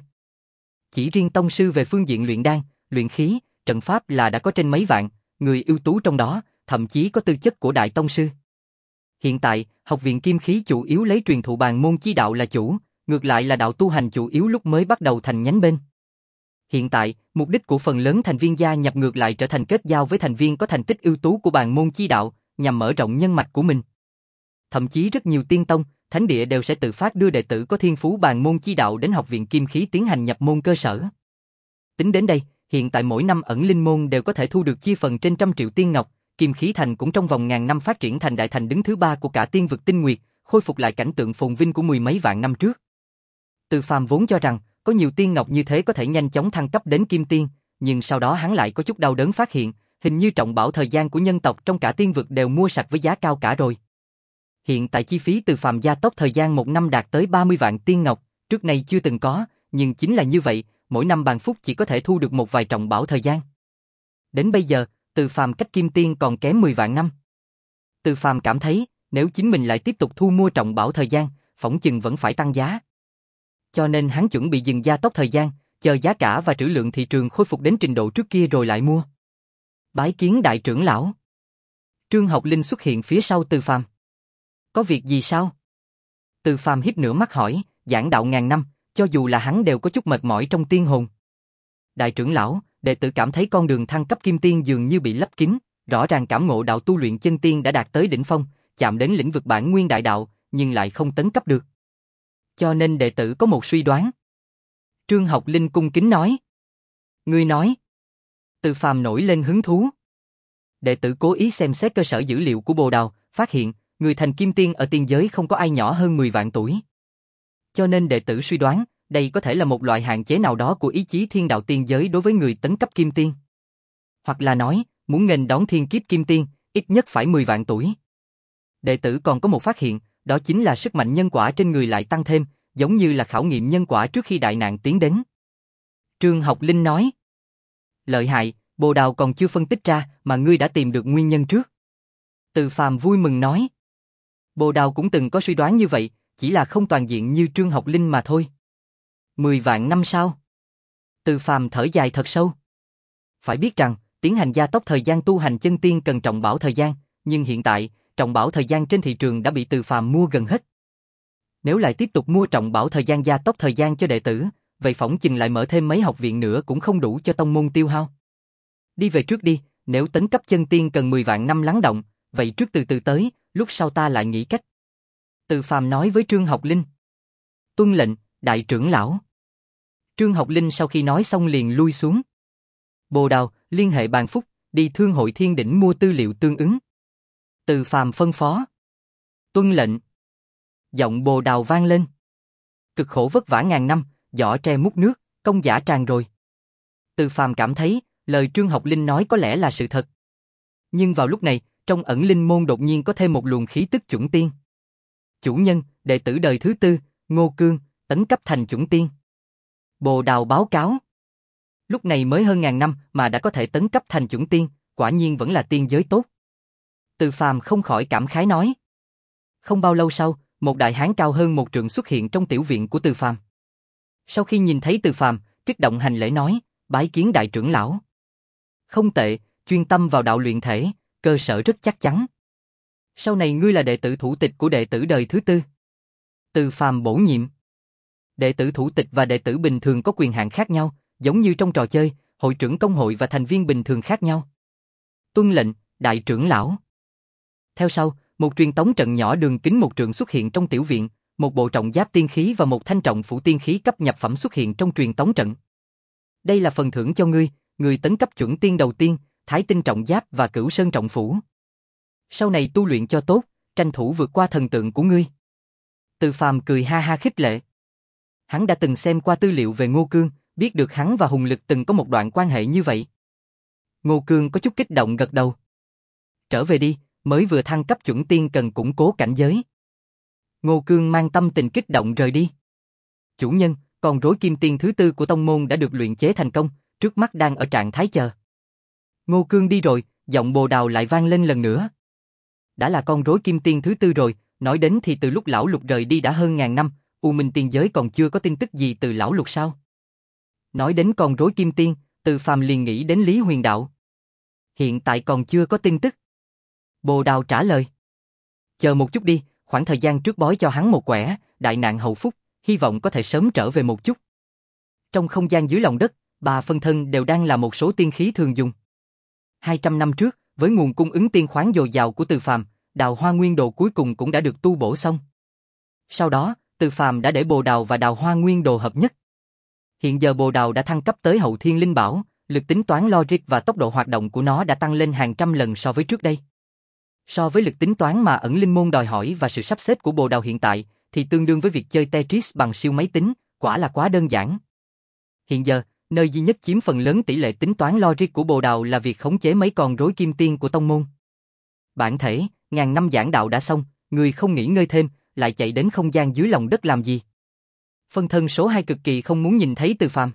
Chỉ riêng tông sư về phương diện luyện đan, luyện khí, trận pháp là đã có trên mấy vạn, người ưu tú trong đó, thậm chí có tư chất của đại tông sư. Hiện tại, học viện kim khí chủ yếu lấy truyền thụ bàn môn chi đạo là chủ, ngược lại là đạo tu hành chủ yếu lúc mới bắt đầu thành nhánh bên. Hiện tại, mục đích của phần lớn thành viên gia nhập ngược lại trở thành kết giao với thành viên có thành tích ưu tú của bàn môn chi đạo, nhằm mở rộng nhân mạch của mình. Thậm chí rất nhiều tiên tông, thánh địa đều sẽ tự phát đưa đệ tử có thiên phú bàn môn chi đạo đến học viện kim khí tiến hành nhập môn cơ sở. Tính đến đây, hiện tại mỗi năm Ẩn Linh môn đều có thể thu được chia phần trên trăm triệu tiên ngọc, Kim Khí Thành cũng trong vòng ngàn năm phát triển thành đại thành đứng thứ ba của cả tiên vực tinh nguyệt, khôi phục lại cảnh tượng phồn vinh của mười mấy vạn năm trước. Từ Phàm vốn cho rằng, có nhiều tiên ngọc như thế có thể nhanh chóng thăng cấp đến kim tiên, nhưng sau đó hắn lại có chút đau đớn phát hiện, hình như trọng bảo thời gian của nhân tộc trong cả tiên vực đều mua sạch với giá cao cả rồi. Hiện tại chi phí Từ Phàm gia tốc thời gian một năm đạt tới ba mươi vạn tiên ngọc, trước nay chưa từng có, nhưng chính là như vậy, mỗi năm bàn phúc chỉ có thể thu được một vài trọng bảo thời gian. Đến bây giờ, Từ Phàm cách kim tiên còn kém mười vạn năm. Từ Phàm cảm thấy, nếu chính mình lại tiếp tục thu mua trọng bảo thời gian, phỏng chừng vẫn phải tăng giá. Cho nên hắn chuẩn bị dừng gia tốc thời gian, chờ giá cả và trữ lượng thị trường khôi phục đến trình độ trước kia rồi lại mua. Bái kiến đại trưởng lão. Trương Học Linh xuất hiện phía sau Từ Phàm. Có việc gì sao? Từ Phàm híp nửa mắt hỏi, giảng đạo ngàn năm, cho dù là hắn đều có chút mệt mỏi trong tiên hồn. Đại trưởng lão, đệ tử cảm thấy con đường thăng cấp kim tiên dường như bị lấp kín, rõ ràng cảm ngộ đạo tu luyện chân tiên đã đạt tới đỉnh phong, chạm đến lĩnh vực bản nguyên đại đạo, nhưng lại không tấn cấp được. Cho nên đệ tử có một suy đoán. Trương Học Linh cung kính nói. Ngươi nói. Từ Phàm nổi lên hứng thú. Đệ tử cố ý xem xét cơ sở dữ liệu của Bồ Đào, phát hiện, người thành kim tiên ở tiên giới không có ai nhỏ hơn mười vạn tuổi. Cho nên đệ tử suy đoán, đây có thể là một loại hạn chế nào đó của ý chí thiên đạo tiên giới đối với người tấn cấp kim tiên. Hoặc là nói, muốn nghênh đón thiên kiếp kim tiên, ít nhất phải mười vạn tuổi. Đệ tử còn có một phát hiện, đó chính là sức mạnh nhân quả trên người lại tăng thêm, giống như là khảo nghiệm nhân quả trước khi đại nạn tiến đến. Trương Học Linh nói. Lợi hại, Bồ Đào còn chưa phân tích ra mà ngươi đã tìm được nguyên nhân trước. Từ Phàm vui mừng nói. Bồ Đào cũng từng có suy đoán như vậy, chỉ là không toàn diện như Trương Học Linh mà thôi. Mười vạn năm sau. Từ Phàm thở dài thật sâu. Phải biết rằng, tiến hành gia tốc thời gian tu hành chân tiên cần trọng bảo thời gian, nhưng hiện tại, trọng bảo thời gian trên thị trường đã bị Từ Phàm mua gần hết. Nếu lại tiếp tục mua trọng bảo thời gian gia tốc thời gian cho đệ tử, vậy phỏng chừng lại mở thêm mấy học viện nữa cũng không đủ cho tông môn tiêu hao. Đi về trước đi, nếu tấn cấp chân tiên cần mười vạn năm lắng động, vậy trước từ từ tới, lúc sau ta lại nghĩ cách. Từ Phàm nói với Trương Học Linh. Tuân lệnh, đại trưởng lão. Trương Học Linh sau khi nói xong liền lui xuống. Bồ Đào, liên hệ bàn phúc, đi thương hội Thiên Đỉnh mua tư liệu tương ứng. Từ Phàm phân phó. Tuân lệnh. Giọng Bồ Đào vang lên. Cực khổ vất vả ngàn năm, giỏ tre múc nước, công giả tràn rồi. Từ Phàm cảm thấy, lời Trương Học Linh nói có lẽ là sự thật. Nhưng vào lúc này, trong ẩn linh môn đột nhiên có thêm một luồng khí tức chuẩn tiên. Chủ nhân, đệ tử đời thứ tư, Ngô Cương, tấn cấp thành chuẩn tiên. Bồ Đào báo cáo. Lúc này mới hơn ngàn năm mà đã có thể tấn cấp thành chuẩn tiên, quả nhiên vẫn là tiên giới tốt. Từ Phàm không khỏi cảm khái nói. Không bao lâu sau, một đại hán cao hơn một trượng xuất hiện trong tiểu viện của Từ Phàm. Sau khi nhìn thấy Từ Phàm, kích động hành lễ nói, bái kiến đại trưởng lão. Không tệ, chuyên tâm vào đạo luyện thể, cơ sở rất chắc chắn. Sau này ngươi là đệ tử thủ tịch của đệ tử đời thứ tư. Từ Phàm bổ nhiệm. Đệ tử thủ tịch và đệ tử bình thường có quyền hạn khác nhau, giống như trong trò chơi, hội trưởng công hội và thành viên bình thường khác nhau. Tuân lệnh, đại trưởng lão. Theo sau, một truyền tống trận nhỏ đường kính một trượng xuất hiện trong tiểu viện, một bộ trọng giáp tiên khí và một thanh trọng phủ tiên khí cấp nhập phẩm xuất hiện trong truyền tống trận. Đây là phần thưởng cho ngươi, người tấn cấp chuẩn tiên đầu tiên, Thái Tinh trọng giáp và Cửu Sơn trọng phủ. Sau này tu luyện cho tốt, tranh thủ vượt qua thần tượng của ngươi. Từ Phàm cười ha ha khích lệ. Hắn đã từng xem qua tư liệu về Ngô Cương, biết được hắn và Hùng Lực từng có một đoạn quan hệ như vậy. Ngô Cương có chút kích động gật đầu. Trở về đi, mới vừa thăng cấp chuẩn tiên cần củng cố cảnh giới. Ngô Cương mang tâm tình kích động rời đi. Chủ nhân, con rối kim tiên thứ tư của tông môn đã được luyện chế thành công, trước mắt đang ở trạng thái chờ. Ngô Cương đi rồi, giọng Bồ Đào lại vang lên lần nữa. Đã là con rối kim tiên thứ tư rồi, nói đến thì từ lúc lão Lục rời đi đã hơn ngàn năm, U Minh tiên giới còn chưa có tin tức gì từ lão Lục sao? Nói đến con rối kim tiên, Từ Phàm liền nghĩ đến Lý Huyền Đạo. Hiện tại còn chưa có tin tức. Bồ Đào trả lời. Chờ một chút đi, khoảng thời gian trước bói cho hắn một quẻ, đại nạn hậu phúc, hy vọng có thể sớm trở về một chút. Trong không gian dưới lòng đất, ba phân thân đều đang là một số tiên khí thường dùng. hai trăm năm trước, với nguồn cung ứng tiên khoáng dồi dào của Từ Phàm, Đào Hoa Nguyên Đồ cuối cùng cũng đã được tu bổ xong. Sau đó, Từ Phàm đã để Bồ Đào và Đào Hoa Nguyên Đồ hợp nhất. Hiện giờ Bồ Đào đã thăng cấp tới hậu thiên linh bảo, lực tính toán logic và tốc độ hoạt động của nó đã tăng lên hàng trăm lần so với trước đây. So với lực tính toán mà ẩn linh môn đòi hỏi và sự sắp xếp của Bồ Đào hiện tại, thì tương đương với việc chơi Tetris bằng siêu máy tính, quả là quá đơn giản. Hiện giờ, nơi duy nhất chiếm phần lớn tỷ lệ tính toán logic của Bồ Đào là việc khống chế mấy con rối kim tiên của tông môn. Bản thể, ngàn năm giảng đạo đã xong, người không nghỉ ngơi thêm, lại chạy đến không gian dưới lòng đất làm gì? Phân thân số hai cực kỳ không muốn nhìn thấy Từ Phàm.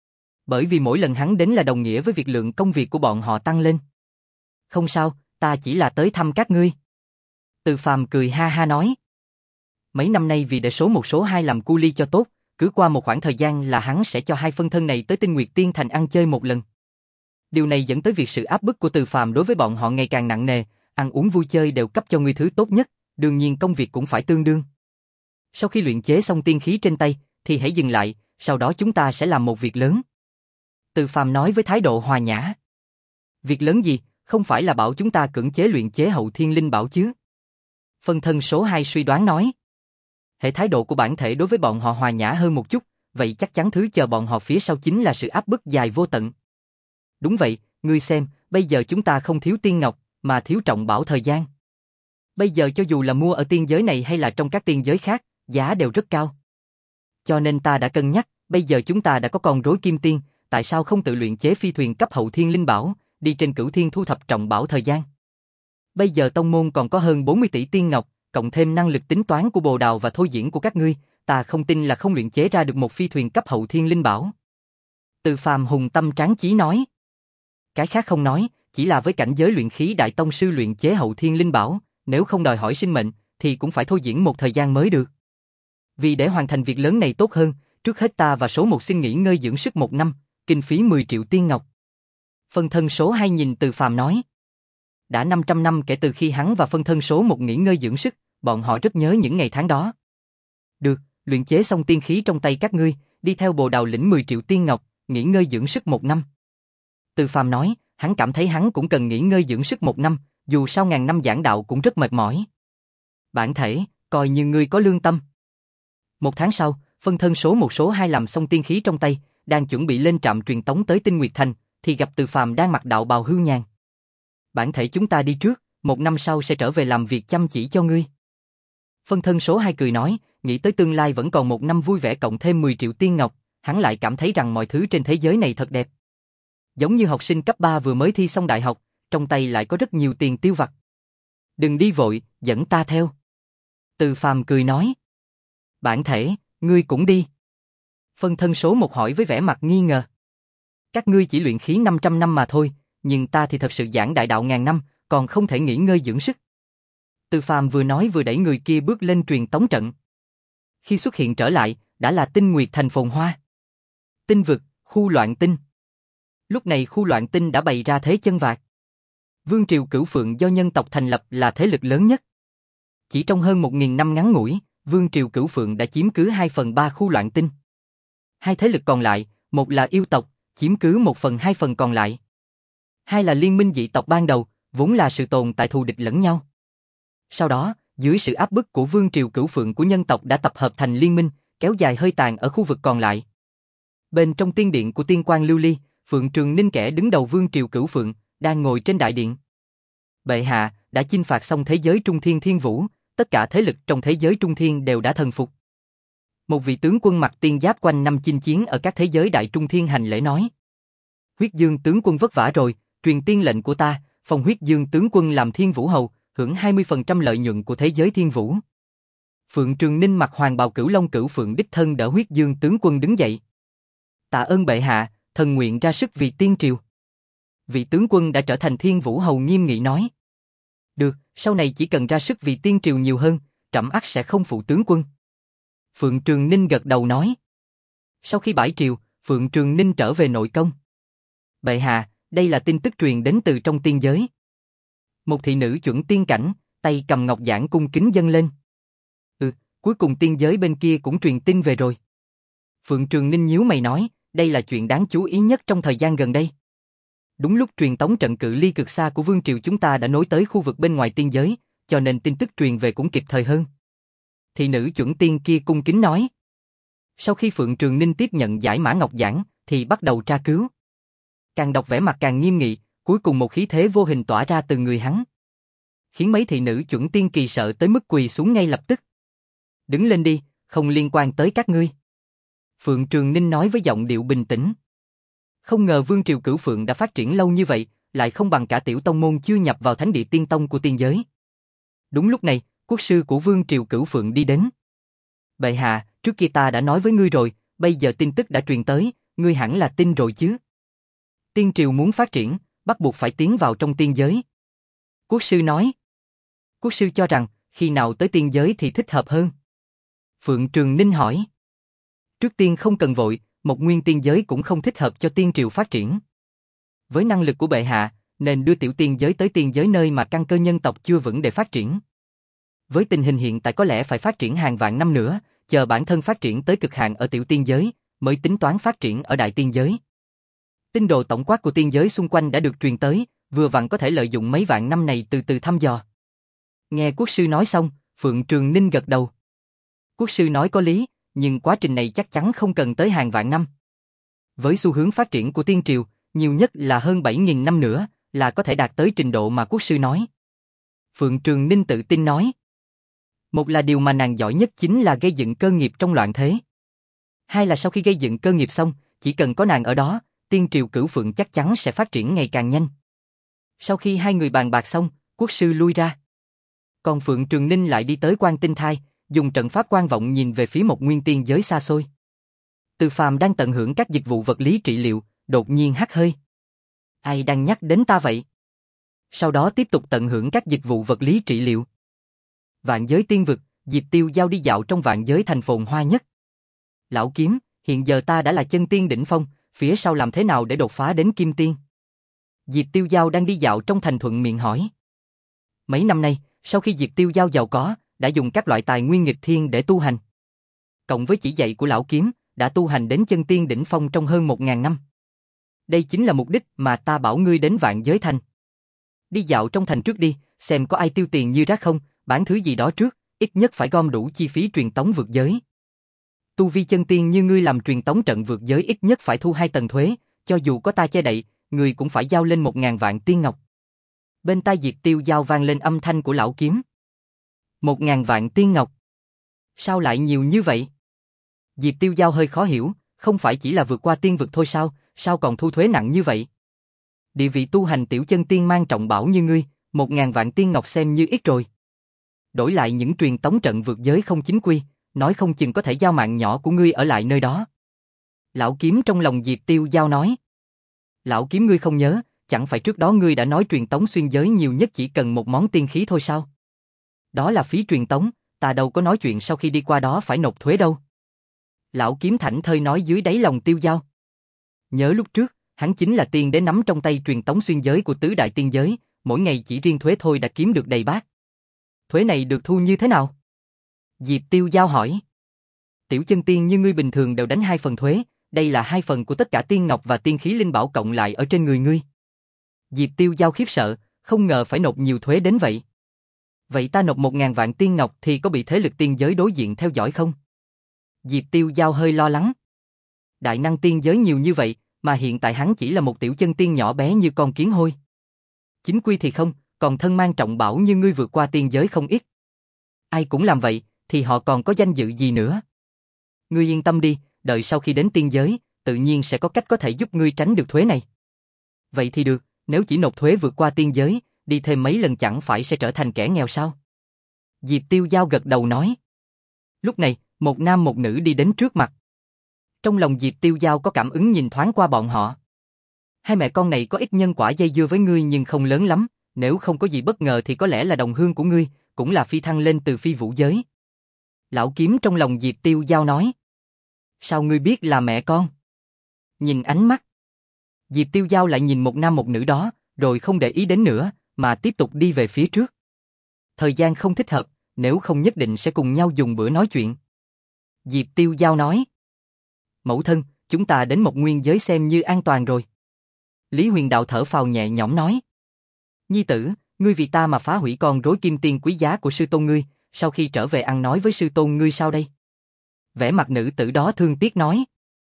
Bởi vì mỗi lần hắn đến là đồng nghĩa với việc lượng công việc của bọn họ tăng lên. Không sao, ta chỉ là tới thăm các ngươi. Từ Phàm cười ha ha nói. Mấy năm nay vì để số một số hai làm cu ly cho tốt, cứ qua một khoảng thời gian là hắn sẽ cho hai phân thân này tới Tinh Nguyệt Tiên Thành ăn chơi một lần. Điều này dẫn tới việc sự áp bức của Từ Phàm đối với bọn họ ngày càng nặng nề, ăn uống vui chơi đều cấp cho ngươi thứ tốt nhất, đương nhiên công việc cũng phải tương đương. Sau khi luyện chế xong tiên khí trên tay, thì hãy dừng lại, sau đó chúng ta sẽ làm một việc lớn. Từ Phàm nói với thái độ hòa nhã. Việc lớn gì, không phải là bảo chúng ta cưỡng chế luyện chế hậu thiên linh bảo chứ? Phân thân số hai suy đoán nói. Hệ thái độ của bản thể đối với bọn họ hòa nhã hơn một chút, vậy chắc chắn thứ chờ bọn họ phía sau chính là sự áp bức dài vô tận. Đúng vậy, ngươi xem, bây giờ chúng ta không thiếu tiên ngọc, mà thiếu trọng bảo thời gian. Bây giờ cho dù là mua ở tiên giới này hay là trong các tiên giới khác, giá đều rất cao. Cho nên ta đã cân nhắc, bây giờ chúng ta đã có con rối kim tiên, tại sao không tự luyện chế phi thuyền cấp hậu thiên linh bảo, đi trên cửu thiên thu thập trọng bảo thời gian. Bây giờ tông môn còn có hơn bốn mươi tỷ tiên ngọc, cộng thêm năng lực tính toán của Bồ Đào và thôi diễn của các ngươi, ta không tin là không luyện chế ra được một phi thuyền cấp hậu thiên linh bảo. Từ Phàm hùng tâm tráng chí nói. Cái khác không nói, chỉ là với cảnh giới luyện khí đại tông sư luyện chế hậu thiên linh bảo, nếu không đòi hỏi sinh mệnh, thì cũng phải thôi diễn một thời gian mới được. Vì để hoàn thành việc lớn này tốt hơn, trước hết ta và số một xin nghỉ ngơi dưỡng sức một năm, kinh phí mười triệu tiên ngọc. Phân thân số hai nhìn Từ Phàm nói. Đã năm trăm năm kể từ khi hắn và phân thân số một nghỉ ngơi dưỡng sức, bọn họ rất nhớ những ngày tháng đó. Được, luyện chế xong tiên khí trong tay các ngươi, đi theo Bồ Đào lĩnh mười triệu tiên ngọc, nghỉ ngơi dưỡng sức một năm. Từ Phàm nói, hắn cảm thấy hắn cũng cần nghỉ ngơi dưỡng sức một năm, dù sau ngàn năm giảng đạo cũng rất mệt mỏi. Bản thể, coi như ngươi có lương tâm. Một tháng sau, phân thân số một số hai làm xong tiên khí trong tay, đang chuẩn bị lên trạm truyền tống tới Tinh Nguyệt Thành, thì gặp Từ Phàm đang mặc đạo bào hưu nhàn. Bản thể chúng ta đi trước, một năm sau sẽ trở về làm việc chăm chỉ cho ngươi. Phân thân số hai cười nói, nghĩ tới tương lai vẫn còn một năm vui vẻ cộng thêm mười triệu tiên ngọc, hắn lại cảm thấy rằng mọi thứ trên thế giới này thật đẹp. Giống như học sinh cấp ba vừa mới thi xong đại học, trong tay lại có rất nhiều tiền tiêu vặt. Đừng đi vội, dẫn ta theo. Từ Phàm cười nói. Bản thể, ngươi cũng đi. Phân thân số một hỏi với vẻ mặt nghi ngờ. Các ngươi chỉ luyện khí năm trăm năm mà thôi, nhưng ta thì thật sự giảng đại đạo ngàn năm, còn không thể nghỉ ngơi dưỡng sức. Từ Phàm vừa nói vừa đẩy người kia bước lên truyền tống trận. Khi xuất hiện trở lại, đã là Tinh Nguyệt Thành phồn hoa. Tinh vực, khu loạn tinh. Lúc này khu loạn tinh đã bày ra thế chân vạc. Vương triều Cửu Phượng do nhân tộc thành lập là thế lực lớn nhất. Chỉ trong hơn một nghìn năm ngắn ngủi, Vương triều Cửu Phượng đã chiếm cứ hai phần ba khu loạn tinh. Hai thế lực còn lại, một là yêu tộc, chiếm cứ một phần hai phần còn lại. Hai là liên minh dị tộc ban đầu, vốn là sự tồn tại thù địch lẫn nhau. Sau đó, dưới sự áp bức của Vương triều Cửu Phượng của nhân tộc đã tập hợp thành liên minh, kéo dài hơi tàn ở khu vực còn lại. Bên trong tiên điện của tiên quan Lưu Ly, Phượng Trường Ninh kẻ đứng đầu Vương triều Cửu Phượng, đang ngồi trên đại điện. Bệ hạ, đã chinh phạt xong thế giới Trung Thiên Thiên Vũ, tất cả thế lực trong thế giới Trung Thiên đều đã thần phục. Một vị tướng quân mặc tiên giáp quanh năm chinh chiến ở các thế giới Đại Trung Thiên hành lễ nói. Huyết Dương tướng quân vất vả rồi, truyền tiên lệnh của ta, phong Huyết Dương tướng quân làm Thiên Vũ hầu, hưởng hai mươi phần trăm lợi nhuận của thế giới Thiên Vũ. Phượng Trường Ninh mặc hoàng bào Cửu Long Cửu Phượng đích thân đỡ Huyết Dương tướng quân đứng dậy. Tạ ơn bệ hạ, thần nguyện ra sức vì tiên triều. Vị tướng quân đã trở thành Thiên Vũ hầu nghiêm nghị nói. Được, sau này chỉ cần ra sức vì tiên triều nhiều hơn, trẫm ắt sẽ không phụ tướng quân. Phượng Trường Ninh gật đầu nói. Sau khi bãi triều, Phượng Trường Ninh trở về nội công. Bệ hạ, đây là tin tức truyền đến từ trong tiên giới. Một thị nữ chuẩn tiên cảnh, tay cầm ngọc giản cung kính dâng lên. Ừ, cuối cùng tiên giới bên kia cũng truyền tin về rồi. Phượng Trường Ninh nhíu mày nói, đây là chuyện đáng chú ý nhất trong thời gian gần đây. Đúng lúc truyền tống trận cự ly cực xa của vương triều chúng ta đã nối tới khu vực bên ngoài tiên giới, cho nên tin tức truyền về cũng kịp thời hơn. Thị nữ chuẩn tiên kia cung kính nói. Sau khi Phượng Trường Ninh tiếp nhận giải mã ngọc giản, thì bắt đầu tra cứu. Càng đọc vẻ mặt càng nghiêm nghị, cuối cùng một khí thế vô hình tỏa ra từ người hắn. khiến mấy thị nữ chuẩn tiên kỳ sợ tới mức quỳ xuống ngay lập tức. Đứng lên đi, không liên quan tới các ngươi. Phượng Trường Ninh nói với giọng điệu bình tĩnh. Không ngờ Vương triều Cửu Phượng đã phát triển lâu như vậy, lại không bằng cả tiểu tông môn chưa nhập vào thánh địa tiên tông của tiên giới. Đúng lúc này, quốc sư của Vương triều Cửu Phượng đi đến. Bệ hạ, trước kia ta đã nói với ngươi rồi, bây giờ tin tức đã truyền tới, ngươi hẳn là tin rồi chứ. Tiên triều muốn phát triển, bắt buộc phải tiến vào trong tiên giới. Quốc sư nói. Quốc sư cho rằng, khi nào tới tiên giới thì thích hợp hơn? Phượng Trường Ninh hỏi. Trước tiên không cần vội, một nguyên tiên giới cũng không thích hợp cho tiên triều phát triển. Với năng lực của bệ hạ, nên đưa tiểu tiên giới tới tiên giới nơi mà căn cơ nhân tộc chưa vững để phát triển. Với tình hình hiện tại có lẽ phải phát triển hàng vạn năm nữa, chờ bản thân phát triển tới cực hạn ở tiểu tiên giới, mới tính toán phát triển ở đại tiên giới. Tinh đồ tổng quát của tiên giới xung quanh đã được truyền tới, vừa vặn có thể lợi dụng mấy vạn năm này từ từ thăm dò. Nghe quốc sư nói xong, Phượng Trường Ninh gật đầu. Quốc sư nói có lý, nhưng quá trình này chắc chắn không cần tới hàng vạn năm. Với xu hướng phát triển của tiên triều, nhiều nhất là hơn bảy nghìn năm nữa, là có thể đạt tới trình độ mà quốc sư nói. Phượng Trường Ninh tự tin nói. Một là điều mà nàng giỏi nhất chính là gây dựng cơ nghiệp trong loạn thế. Hai là sau khi gây dựng cơ nghiệp xong, chỉ cần có nàng ở đó, tiên triều Cửu Phượng chắc chắn sẽ phát triển ngày càng nhanh. Sau khi hai người bàn bạc xong, quốc sư lui ra. Còn Phượng Trường Ninh lại đi tới Quan Tinh Thai, dùng trận pháp quan vọng nhìn về phía một nguyên tiên giới xa xôi. Từ Phàm đang tận hưởng các dịch vụ vật lý trị liệu, đột nhiên hắt hơi. Ai đang nhắc đến ta vậy? Sau đó tiếp tục tận hưởng các dịch vụ vật lý trị liệu. Vạn giới tiên vực, Diệp Tiêu Giao đi dạo trong vạn giới thành phồn hoa nhất. Lão Kiếm, hiện giờ ta đã là chân tiên đỉnh phong, phía sau làm thế nào để đột phá đến kim tiên? Diệp Tiêu Giao đang đi dạo trong thành thuận miệng hỏi. Mấy năm nay, sau khi Diệp Tiêu Giao giàu có, đã dùng các loại tài nguyên nghịch thiên để tu hành. Cộng với chỉ dạy của Lão Kiếm, đã tu hành đến chân tiên đỉnh phong trong hơn một ngàn năm. Đây chính là mục đích mà ta bảo ngươi đến vạn giới thành. Đi dạo trong thành trước đi, xem có ai tiêu tiền như rác không, bán thứ gì đó trước, ít nhất phải gom đủ chi phí truyền tống vượt giới. Tu vi chân tiên như ngươi làm truyền tống trận vượt giới ít nhất phải thu hai tầng thuế, cho dù có ta che đậy, ngươi cũng phải giao lên một ngàn vạn tiên ngọc. Bên tai Diệp Tiêu Giao vang lên âm thanh của Lão Kiếm. Một ngàn vạn tiên ngọc? Sao lại nhiều như vậy? Diệp Tiêu Giao hơi khó hiểu, không phải chỉ là vượt qua tiên vực thôi sao, sao còn thu thuế nặng như vậy? Địa vị tu hành tiểu chân tiên mang trọng bảo như ngươi, một ngàn vạn tiên ngọc xem như ít rồi. Đổi lại những truyền tống trận vượt giới không chính quy, nói không chừng có thể giao mạng nhỏ của ngươi ở lại nơi đó. Lão Kiếm trong lòng Diệp Tiêu Giao nói. Lão Kiếm ngươi không nhớ, chẳng phải trước đó ngươi đã nói truyền tống xuyên giới nhiều nhất chỉ cần một món tiên khí thôi sao? Đó là phí truyền tống, ta đâu có nói chuyện sau khi đi qua đó phải nộp thuế đâu. Lão Kiếm thảnh thơi nói dưới đáy lòng Tiêu Giao. Nhớ lúc trước, hắn chính là tiên đế nắm trong tay truyền tống xuyên giới của tứ đại tiên giới, mỗi ngày chỉ riêng thuế thôi đã kiếm được đầy bát. Thuế này được thu như thế nào? Diệp Tiêu Giao hỏi. Tiểu chân tiên như ngươi bình thường đều đánh hai phần thuế, đây là hai phần của tất cả tiên ngọc và tiên khí linh bảo cộng lại ở trên người ngươi. Diệp Tiêu Giao khiếp sợ, không ngờ phải nộp nhiều thuế đến vậy. Vậy ta nộp một ngàn vạn tiên ngọc thì có bị thế lực tiên giới đối diện theo dõi không? Diệp Tiêu Giao hơi lo lắng. Đại năng tiên giới nhiều như vậy, mà hiện tại hắn chỉ là một tiểu chân tiên nhỏ bé như con kiến hôi. Chính quy thì không, còn thân mang trọng bảo như ngươi vượt qua tiên giới không ít. Ai cũng làm vậy, thì họ còn có danh dự gì nữa? Ngươi yên tâm đi, đợi sau khi đến tiên giới, tự nhiên sẽ có cách có thể giúp ngươi tránh được thuế này. Vậy thì được, nếu chỉ nộp thuế vượt qua tiên giới, đi thêm mấy lần chẳng phải sẽ trở thành kẻ nghèo sao? Diệp Tiêu Giao gật đầu nói. Lúc này, một nam một nữ đi đến trước mặt. Trong lòng Diệp Tiêu Giao có cảm ứng nhìn thoáng qua bọn họ. Hai mẹ con này có ít nhân quả dây dưa với ngươi nhưng không lớn lắm, nếu không có gì bất ngờ thì có lẽ là đồng hương của ngươi, cũng là phi thăng lên từ phi vũ giới. Lão Kiếm trong lòng Diệp Tiêu Giao nói. Sao ngươi biết là mẹ con? Nhìn ánh mắt. Diệp Tiêu Giao lại nhìn một nam một nữ đó, rồi không để ý đến nữa, mà tiếp tục đi về phía trước. Thời gian không thích hợp, nếu không nhất định sẽ cùng nhau dùng bữa nói chuyện. Diệp Tiêu Giao nói. Mẫu thân, chúng ta đến một nguyên giới xem như an toàn rồi. Lý Huyền Đạo thở phào nhẹ nhõm nói. Nhi tử, ngươi vì ta mà phá hủy con rối kim tiên quý giá của sư tôn ngươi, sau khi trở về ăn nói với sư tôn ngươi sao đây? Vẻ mặt nữ tử đó thương tiếc nói.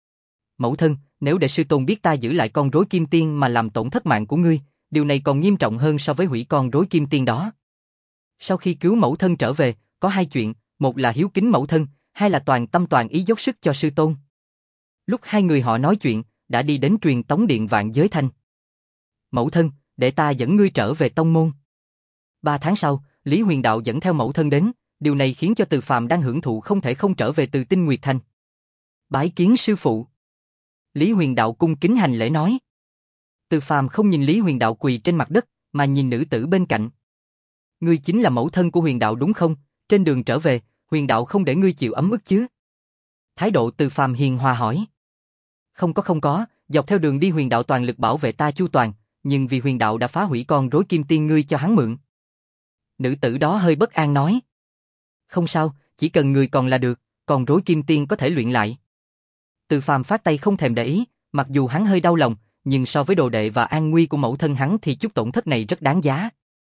Mẫu thân, nếu để sư tôn biết ta giữ lại con rối kim tiên mà làm tổn thất mạng của ngươi, điều này còn nghiêm trọng hơn so với hủy con rối kim tiên đó. Sau khi cứu mẫu thân trở về, có hai chuyện, một là hiếu kính mẫu thân, hai là toàn tâm toàn ý dốc sức cho sư tôn. Lúc hai người họ nói chuyện, đã đi đến truyền tống điện Vạn Giới Thanh. Mẫu thân, để ta dẫn ngươi trở về tông môn. Ba tháng sau, Lý Huyền Đạo dẫn theo mẫu thân đến, điều này khiến cho Từ Phàm đang hưởng thụ không thể không trở về từ Tinh Nguyệt Thành. Bái kiến sư phụ. Lý Huyền Đạo cung kính hành lễ nói. Từ Phàm không nhìn Lý Huyền Đạo quỳ trên mặt đất, mà nhìn nữ tử bên cạnh. Ngươi chính là mẫu thân của Huyền Đạo đúng không? Trên đường trở về, Huyền Đạo không để ngươi chịu ấm ức chứ? Thái độ Từ Phàm hiền hòa hỏi. Không có không có, dọc theo đường đi Huyền Đạo toàn lực bảo vệ ta chu toàn, nhưng vì Huyền Đạo đã phá hủy con rối kim tiên ngươi cho hắn mượn. Nữ tử đó hơi bất an nói. Không sao, chỉ cần người còn là được, còn rối kim tiên có thể luyện lại. Từ Phàm phát tay không thèm để ý, mặc dù hắn hơi đau lòng, nhưng so với đồ đệ và an nguy của mẫu thân hắn thì chút tổn thất này rất đáng giá.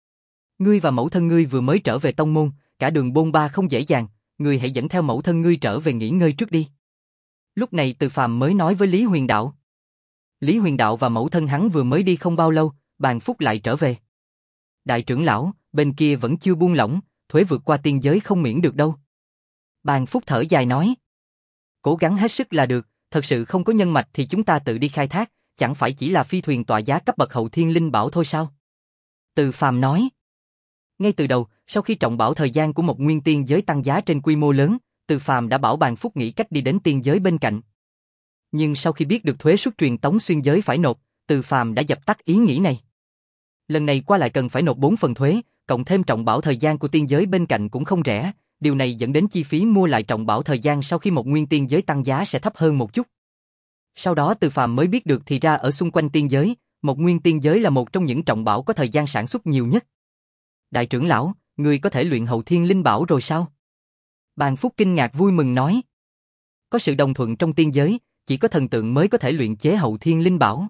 Ngươi và mẫu thân ngươi vừa mới trở về tông môn, cả đường bôn ba không dễ dàng, ngươi hãy dẫn theo mẫu thân ngươi trở về nghỉ ngơi trước đi. Lúc này Từ Phàm mới nói với Lý Huyền Đạo. Lý Huyền Đạo và mẫu thân hắn vừa mới đi không bao lâu, Bàn Phúc lại trở về. Đại trưởng lão, bên kia vẫn chưa buông lỏng, thuế vượt qua tiên giới không miễn được đâu. Bàn Phúc thở dài nói. Cố gắng hết sức là được, thật sự không có nhân mạch thì chúng ta tự đi khai thác, chẳng phải chỉ là phi thuyền tọa giá cấp bậc hậu thiên linh bảo thôi sao? Từ Phàm nói. Ngay từ đầu, sau khi trọng bảo thời gian của một nguyên tiên giới tăng giá trên quy mô lớn, Từ Phàm đã bảo Bàn Phúc nghĩ cách đi đến tiên giới bên cạnh. Nhưng sau khi biết được thuế suất truyền tống xuyên giới phải nộp, Từ Phàm đã dập tắt ý nghĩ này. Lần này qua lại cần phải nộp bốn phần thuế, cộng thêm trọng bảo thời gian của tiên giới bên cạnh cũng không rẻ, điều này dẫn đến chi phí mua lại trọng bảo thời gian sau khi một nguyên tiên giới tăng giá sẽ thấp hơn một chút. Sau đó Từ Phàm mới biết được thì ra ở xung quanh tiên giới, một nguyên tiên giới là một trong những trọng bảo có thời gian sản xuất nhiều nhất. Đại trưởng lão, ngươi có thể luyện hậu thiên linh bảo rồi sao? Bàn Phúc kinh ngạc vui mừng nói. Có sự đồng thuận trong tiên giới, chỉ có thần tượng mới có thể luyện chế hậu thiên linh bảo.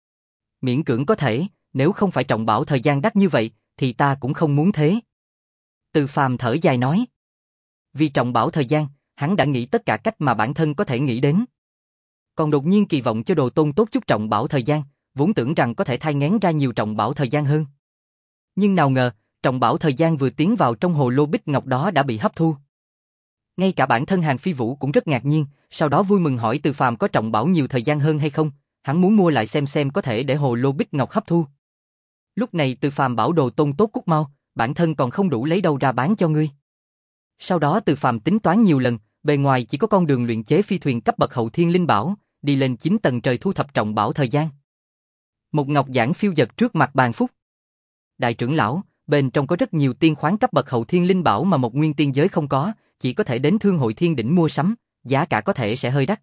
Miễn cưỡng có thể, nếu không phải trọng bảo thời gian đắt như vậy, thì ta cũng không muốn thế. Từ Phàm thở dài nói. Vì trọng bảo thời gian, hắn đã nghĩ tất cả cách mà bản thân có thể nghĩ đến. Còn đột nhiên kỳ vọng cho đồ tôn tốt chút trọng bảo thời gian, vốn tưởng rằng có thể thai nghén ra nhiều trọng bảo thời gian hơn. Nhưng nào ngờ, trọng bảo thời gian vừa tiến vào trong hồ lô bích ngọc đó đã bị hấp thu. Ngay cả bản thân Hàn Phi Vũ cũng rất ngạc nhiên, sau đó vui mừng hỏi Từ Phàm có trọng bảo nhiều thời gian hơn hay không, hắn muốn mua lại xem xem có thể để hồ lô bích ngọc hấp thu. Lúc này Từ Phàm bảo đồ tôn tốt cút mau, bản thân còn không đủ lấy đâu ra bán cho ngươi. Sau đó Từ Phàm tính toán nhiều lần, bề ngoài chỉ có con đường luyện chế phi thuyền cấp bậc hậu thiên linh bảo, đi lên chín tầng trời thu thập trọng bảo thời gian. Một ngọc giản phiêu dật trước mặt Bàn Phúc. Đại trưởng lão, bên trong có rất nhiều tiên khoáng cấp bậc hậu thiên linh bảo mà một nguyên tiên giới không có, chỉ có thể đến Thương hội Thiên Đỉnh mua sắm, giá cả có thể sẽ hơi đắt.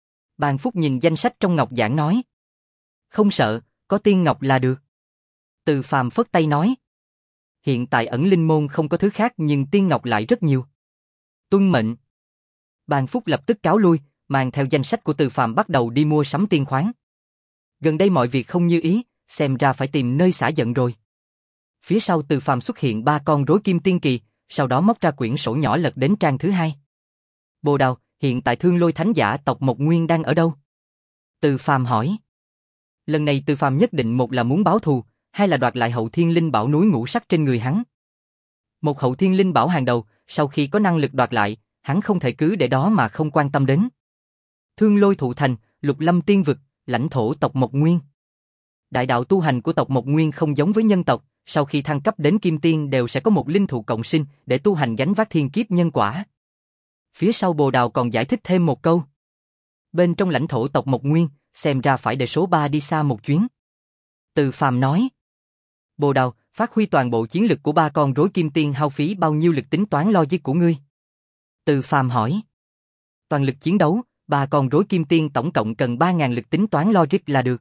Bàn Phúc nhìn danh sách trong ngọc giản nói. Không sợ, có tiên ngọc là được. Từ Phàm phất tay nói. Hiện tại ẩn linh môn không có thứ khác nhưng tiên ngọc lại rất nhiều. Tuân mệnh. Bàn Phúc lập tức cáo lui, mang theo danh sách của Từ Phàm bắt đầu đi mua sắm tiên khoáng. Gần đây mọi việc không như ý, xem ra phải tìm nơi xả giận rồi. Phía sau Từ Phàm xuất hiện ba con rối kim tiên kỳ, sau đó móc ra quyển sổ nhỏ lật đến trang thứ hai. Bồ Đào, hiện tại Thương Lôi Thánh Giả tộc Mộc Nguyên đang ở đâu? Từ Phàm hỏi. Lần này Từ Phàm nhất định một là muốn báo thù, hai là đoạt lại hậu thiên linh bảo núi ngũ sắc trên người hắn. Một hậu thiên linh bảo hàng đầu, sau khi có năng lực đoạt lại, hắn không thể cứ để đó mà không quan tâm đến. Thương Lôi Thụ Thành, Lục Lâm Tiên Vực, lãnh thổ tộc Mộc Nguyên. Đại đạo tu hành của tộc Mộc Nguyên không giống với nhân tộc, sau khi thăng cấp đến kim tiên đều sẽ có một linh thụ cộng sinh để tu hành gánh vác thiên kiếp nhân quả. Phía sau Bồ Đào còn giải thích thêm một câu. Bên trong lãnh thổ tộc Mộc Nguyên, xem ra phải để số ba đi xa một chuyến. Từ Phàm nói. Bồ Đào, phát huy toàn bộ chiến lực của ba con rối kim tiên hao phí bao nhiêu lực tính toán logic của ngươi? Từ Phàm hỏi. Toàn lực chiến đấu, ba con rối kim tiên tổng cộng cần ba nghìn lực tính toán logic là được.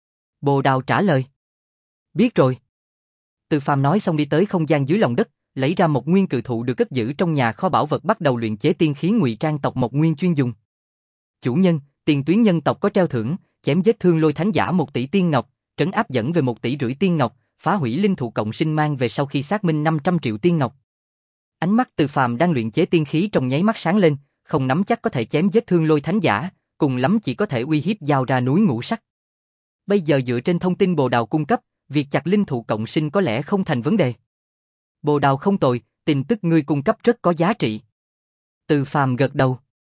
Bồ Đào trả lời. Biết rồi. Từ Phàm nói xong đi tới không gian dưới lòng đất, lấy ra một nguyên cự thụ được cất giữ trong nhà kho bảo vật bắt đầu luyện chế tiên khí ngụy trang tộc Mộc Nguyên chuyên dùng. Chủ nhân, tiền tuyến nhân tộc có treo thưởng, chém giết Thương Lôi Thánh Giả một tỷ tiên ngọc, trấn áp dẫn về một tỷ rưỡi tiên ngọc, phá hủy linh thụ cộng sinh mang về sau khi xác minh năm trăm triệu tiên ngọc. Ánh mắt Từ Phàm đang luyện chế tiên khí trong nháy mắt sáng lên, không nắm chắc có thể chém giết Thương Lôi Thánh Giả, cùng lắm chỉ có thể uy hiếp giao ra núi ngũ sắc. Bây giờ dựa trên thông tin Bồ Đào cung cấp, việc chặt linh thụ cộng sinh có lẽ không thành vấn đề. Bồ đào không tồi, tin tức ngươi cung cấp rất có giá trị. Từ Phàm gật đầu.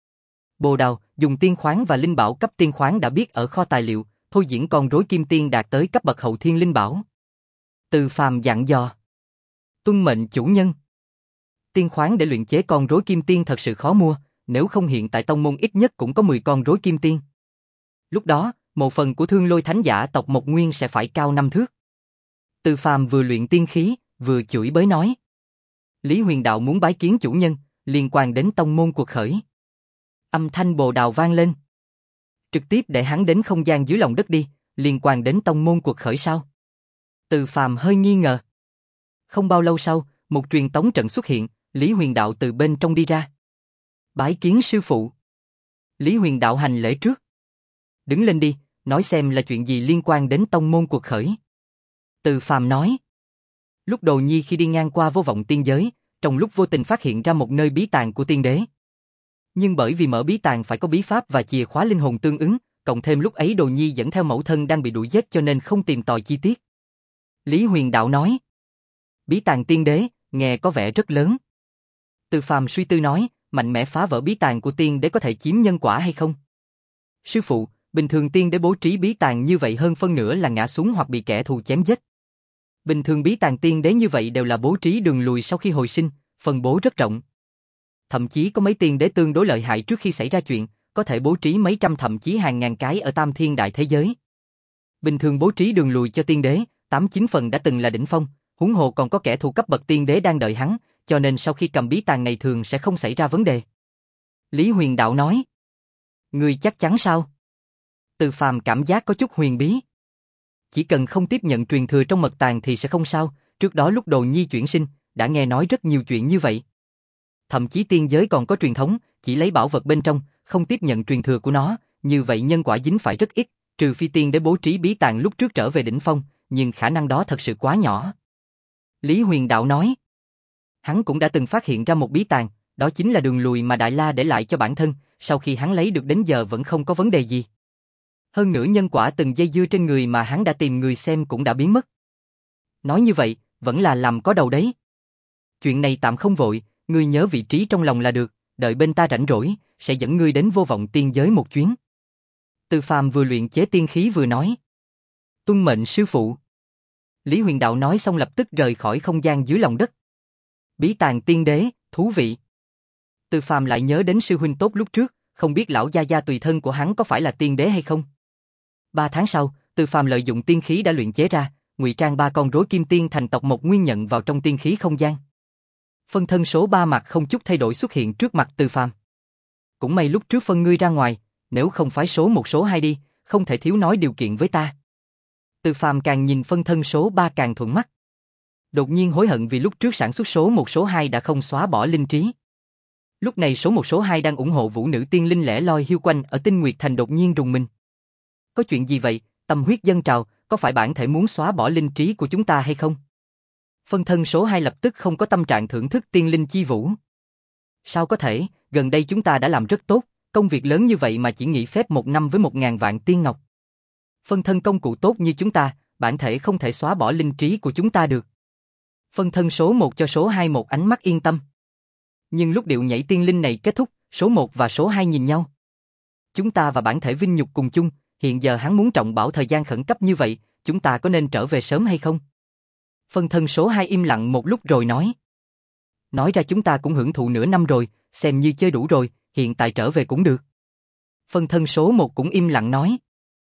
Bồ đào, dùng tiên khoáng và linh bảo cấp tiên khoáng đã biết ở kho tài liệu, thôi diễn con rối kim tiên đạt tới cấp bậc hậu thiên linh bảo. Từ Phàm dặn dò. Tuân mệnh chủ nhân. Tiên khoáng để luyện chế con rối kim tiên thật sự khó mua, nếu không hiện tại tông môn ít nhất cũng có mười con rối kim tiên. Lúc đó, một phần của Thương Lôi Thánh Giả tộc Mộc Nguyên sẽ phải cao năm thước. Từ Phàm vừa luyện tiên khí, vừa chửi bới nói. Lý Huyền Đạo muốn bái kiến chủ nhân, liên quan đến tông môn cuộc khởi. Âm thanh Bồ Đào vang lên. Trực tiếp để hắn đến không gian dưới lòng đất đi, liên quan đến tông môn cuộc khởi sao? Từ Phàm hơi nghi ngờ. Không bao lâu sau, một truyền tống trận xuất hiện, Lý Huyền Đạo từ bên trong đi ra. Bái kiến sư phụ. Lý Huyền Đạo hành lễ trước. Đứng lên đi, nói xem là chuyện gì liên quan đến tông môn cuộc khởi. Từ Phàm nói. Lúc Đồ Nhi khi đi ngang qua vô vọng tiên giới, trong lúc vô tình phát hiện ra một nơi bí tàng của tiên đế. Nhưng bởi vì mở bí tàng phải có bí pháp và chìa khóa linh hồn tương ứng, cộng thêm lúc ấy Đồ Nhi dẫn theo mẫu thân đang bị đuổi giết cho nên không tìm tòi chi tiết. Lý Huyền Đạo nói. Bí tàng tiên đế, nghe có vẻ rất lớn. Từ Phàm suy tư nói, mạnh mẽ phá vỡ bí tàng của tiên đế có thể chiếm nhân quả hay không? Sư phụ, bình thường tiên đế bố trí bí tàng như vậy hơn phân nửa là ngã xuống hoặc bị kẻ thù chém giết. Bình thường bí tàng tiên đế như vậy đều là bố trí đường lùi sau khi hồi sinh, phân bố rất rộng. Thậm chí có mấy tiên đế tương đối lợi hại trước khi xảy ra chuyện, có thể bố trí mấy trăm thậm chí hàng ngàn cái ở tam thiên đại thế giới. Bình thường bố trí đường lùi cho tiên đế, tám chín phần đã từng là đỉnh phong, huống hồ còn có kẻ thù cấp bậc tiên đế đang đợi hắn, cho nên sau khi cầm bí tàng này thường sẽ không xảy ra vấn đề. Lý Huyền Đạo nói. Ngươi chắc chắn sao? Từ Phàm cảm giác có chút huyền bí. Chỉ cần không tiếp nhận truyền thừa trong mật tàng thì sẽ không sao, trước đó lúc Đồ Nhi chuyển sinh, đã nghe nói rất nhiều chuyện như vậy. Thậm chí tiên giới còn có truyền thống, chỉ lấy bảo vật bên trong, không tiếp nhận truyền thừa của nó, như vậy nhân quả dính phải rất ít, trừ phi tiên để bố trí bí tàng lúc trước trở về đỉnh phong, nhưng khả năng đó thật sự quá nhỏ. Lý Huyền Đạo nói. Hắn cũng đã từng phát hiện ra một bí tàng, đó chính là đường lùi mà Đại La để lại cho bản thân, sau khi hắn lấy được đến giờ vẫn không có vấn đề gì. Hơn nữa nhân quả từng dây dưa trên người mà hắn đã tìm người xem cũng đã biến mất. Nói như vậy, vẫn là làm có đầu đấy. Chuyện này tạm không vội, ngươi nhớ vị trí trong lòng là được, đợi bên ta rảnh rỗi, sẽ dẫn ngươi đến vô vọng tiên giới một chuyến. Từ Phàm vừa luyện chế tiên khí vừa nói. Tuân mệnh sư phụ. Lý Huyền Đạo nói xong lập tức rời khỏi không gian dưới lòng đất. Bí tàng tiên đế, thú vị. Từ Phàm lại nhớ đến sư huynh tốt lúc trước, không biết lão gia gia tùy thân của hắn có phải là tiên đế hay không. Ba tháng sau, Từ Phàm lợi dụng tiên khí đã luyện chế ra, ngụy trang ba con rối kim tiên thành tộc Mộc Nguyên nhận vào trong tiên khí không gian. Phân thân số ba mặt không chút thay đổi xuất hiện trước mặt Từ Phàm. Cũng may lúc trước phân ngươi ra ngoài, nếu không phải số một số hai đi, không thể thiếu nói điều kiện với ta. Từ Phàm càng nhìn phân thân số ba càng thuận mắt. Đột nhiên hối hận vì lúc trước sản xuất số một số hai đã không xóa bỏ linh trí. Lúc này số một số hai đang ủng hộ vũ nữ tiên linh lẻ loi hiu quanh ở Tinh Nguyệt Thành đột nhiên rùng mình. Có chuyện gì vậy? Tâm huyết dâng trào, có phải bản thể muốn xóa bỏ linh trí của chúng ta hay không? Phân thân số hai lập tức không có tâm trạng thưởng thức tiên linh chi vũ. Sao có thể, gần đây chúng ta đã làm rất tốt, công việc lớn như vậy mà chỉ nghỉ phép một năm với một ngàn vạn tiên ngọc. Phân thân công cụ tốt như chúng ta, bản thể không thể xóa bỏ linh trí của chúng ta được. Phân thân số một cho số hai một ánh mắt yên tâm. Nhưng lúc điệu nhảy tiên linh này kết thúc, số một và số hai nhìn nhau. Chúng ta và bản thể vinh nhục cùng chung, hiện giờ hắn muốn trọng bảo thời gian khẩn cấp như vậy, chúng ta có nên trở về sớm hay không? Phân thân số hai im lặng một lúc rồi nói. Nói ra chúng ta cũng hưởng thụ nửa năm rồi, xem như chơi đủ rồi, hiện tại trở về cũng được. Phân thân số một cũng im lặng nói.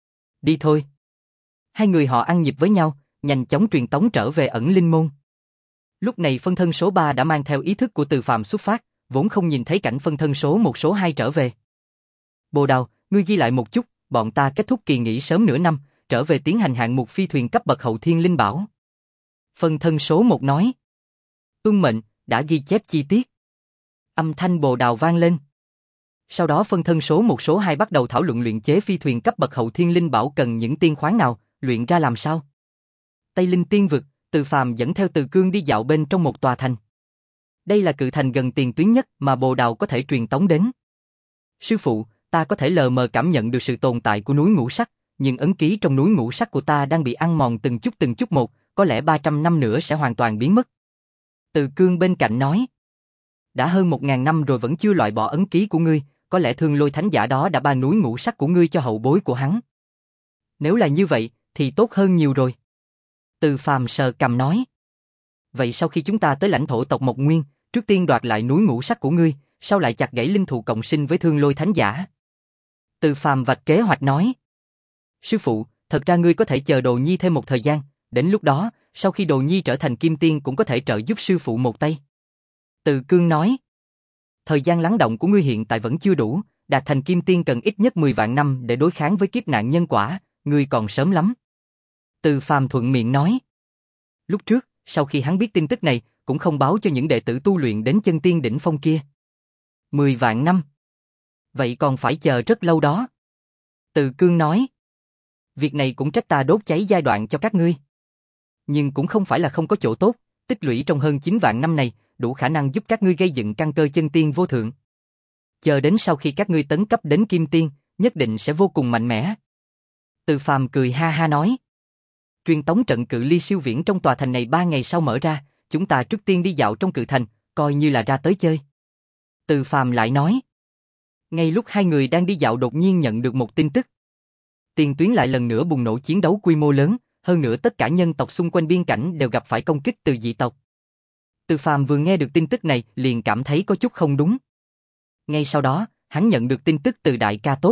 Đi thôi. Hai người họ ăn nhịp với nhau, nhanh chóng truyền tống trở về ẩn linh môn. Lúc này phân thân số ba đã mang theo ý thức của Từ Phàm xuất phát, vốn không nhìn thấy cảnh phân thân số một số hai trở về. Bồ Đào, ngươi ghi lại một chút, bọn ta kết thúc kỳ nghỉ sớm nửa năm, trở về tiến hành hạng mục phi thuyền cấp bậc hậu thiên linh bảo. Phân thân số một nói. Tuân mệnh, đã ghi chép chi tiết. Âm thanh Bồ Đào vang lên. Sau đó phân thân số một số hai bắt đầu thảo luận luyện chế phi thuyền cấp bậc hậu thiên linh bảo cần những tiên khoáng nào, luyện ra làm sao. Tây Linh Tiên Vực, Từ Phàm dẫn theo Từ Cương đi dạo bên trong một tòa thành. Đây là cự thành gần tiền tuyến nhất mà Bồ Đào có thể truyền tống đến. Sư phụ, ta có thể lờ mờ cảm nhận được sự tồn tại của núi Ngũ Sắc, nhưng ấn ký trong núi Ngũ Sắc của ta đang bị ăn mòn từng chút từng chút một, có lẽ ba trăm năm nữa sẽ hoàn toàn biến mất. Từ Cương bên cạnh nói. Đã hơn một ngàn năm rồi vẫn chưa loại bỏ ấn ký của ngươi, có lẽ Thương Lôi Thánh Giả đó đã ban núi ngũ sắc của ngươi cho hậu bối của hắn. Nếu là như vậy, thì tốt hơn nhiều rồi. Từ Phàm sờ cằm nói. Vậy sau khi chúng ta tới lãnh thổ tộc Mộc Nguyên, trước tiên đoạt lại núi ngũ sắc của ngươi, sau lại chặt gãy linh thụ cộng sinh với Thương Lôi Thánh Giả. Từ Phàm vạch kế hoạch nói. Sư phụ, thật ra ngươi có thể chờ Đồ Nhi thêm một thời gian, đến lúc đó, sau khi Đồ Nhi trở thành kim tiên cũng có thể trợ giúp sư phụ một tay. Từ Cương nói. Thời gian lắng động của ngươi hiện tại vẫn chưa đủ, đạt thành kim tiên cần ít nhất mười vạn năm để đối kháng với kiếp nạn nhân quả, ngươi còn sớm lắm. Từ Phàm thuận miệng nói. Lúc trước, sau khi hắn biết tin tức này, cũng không báo cho những đệ tử tu luyện đến chân tiên đỉnh phong kia. Mười vạn năm. Vậy còn phải chờ rất lâu đó. Từ Cương nói. Việc này cũng trách ta đốt cháy giai đoạn cho các ngươi. Nhưng cũng không phải là không có chỗ tốt, tích lũy trong hơn chín vạn năm này, đủ khả năng giúp các ngươi gây dựng căn cơ chân tiên vô thượng. Chờ đến sau khi các ngươi tấn cấp đến kim tiên, nhất định sẽ vô cùng mạnh mẽ. Từ Phàm cười ha ha nói. Truyền tống trận cự ly siêu viễn trong tòa thành này ba ngày sau mở ra, chúng ta trước tiên đi dạo trong cự thành, coi như là ra tới chơi. Từ Phàm lại nói. Ngay lúc hai người đang đi dạo đột nhiên nhận được một tin tức. Tiền tuyến lại lần nữa bùng nổ chiến đấu quy mô lớn, hơn nữa tất cả nhân tộc xung quanh biên cảnh đều gặp phải công kích từ dị tộc. Từ Phàm vừa nghe được tin tức này, liền cảm thấy có chút không đúng. Ngay sau đó, hắn nhận được tin tức từ đại ca tốt.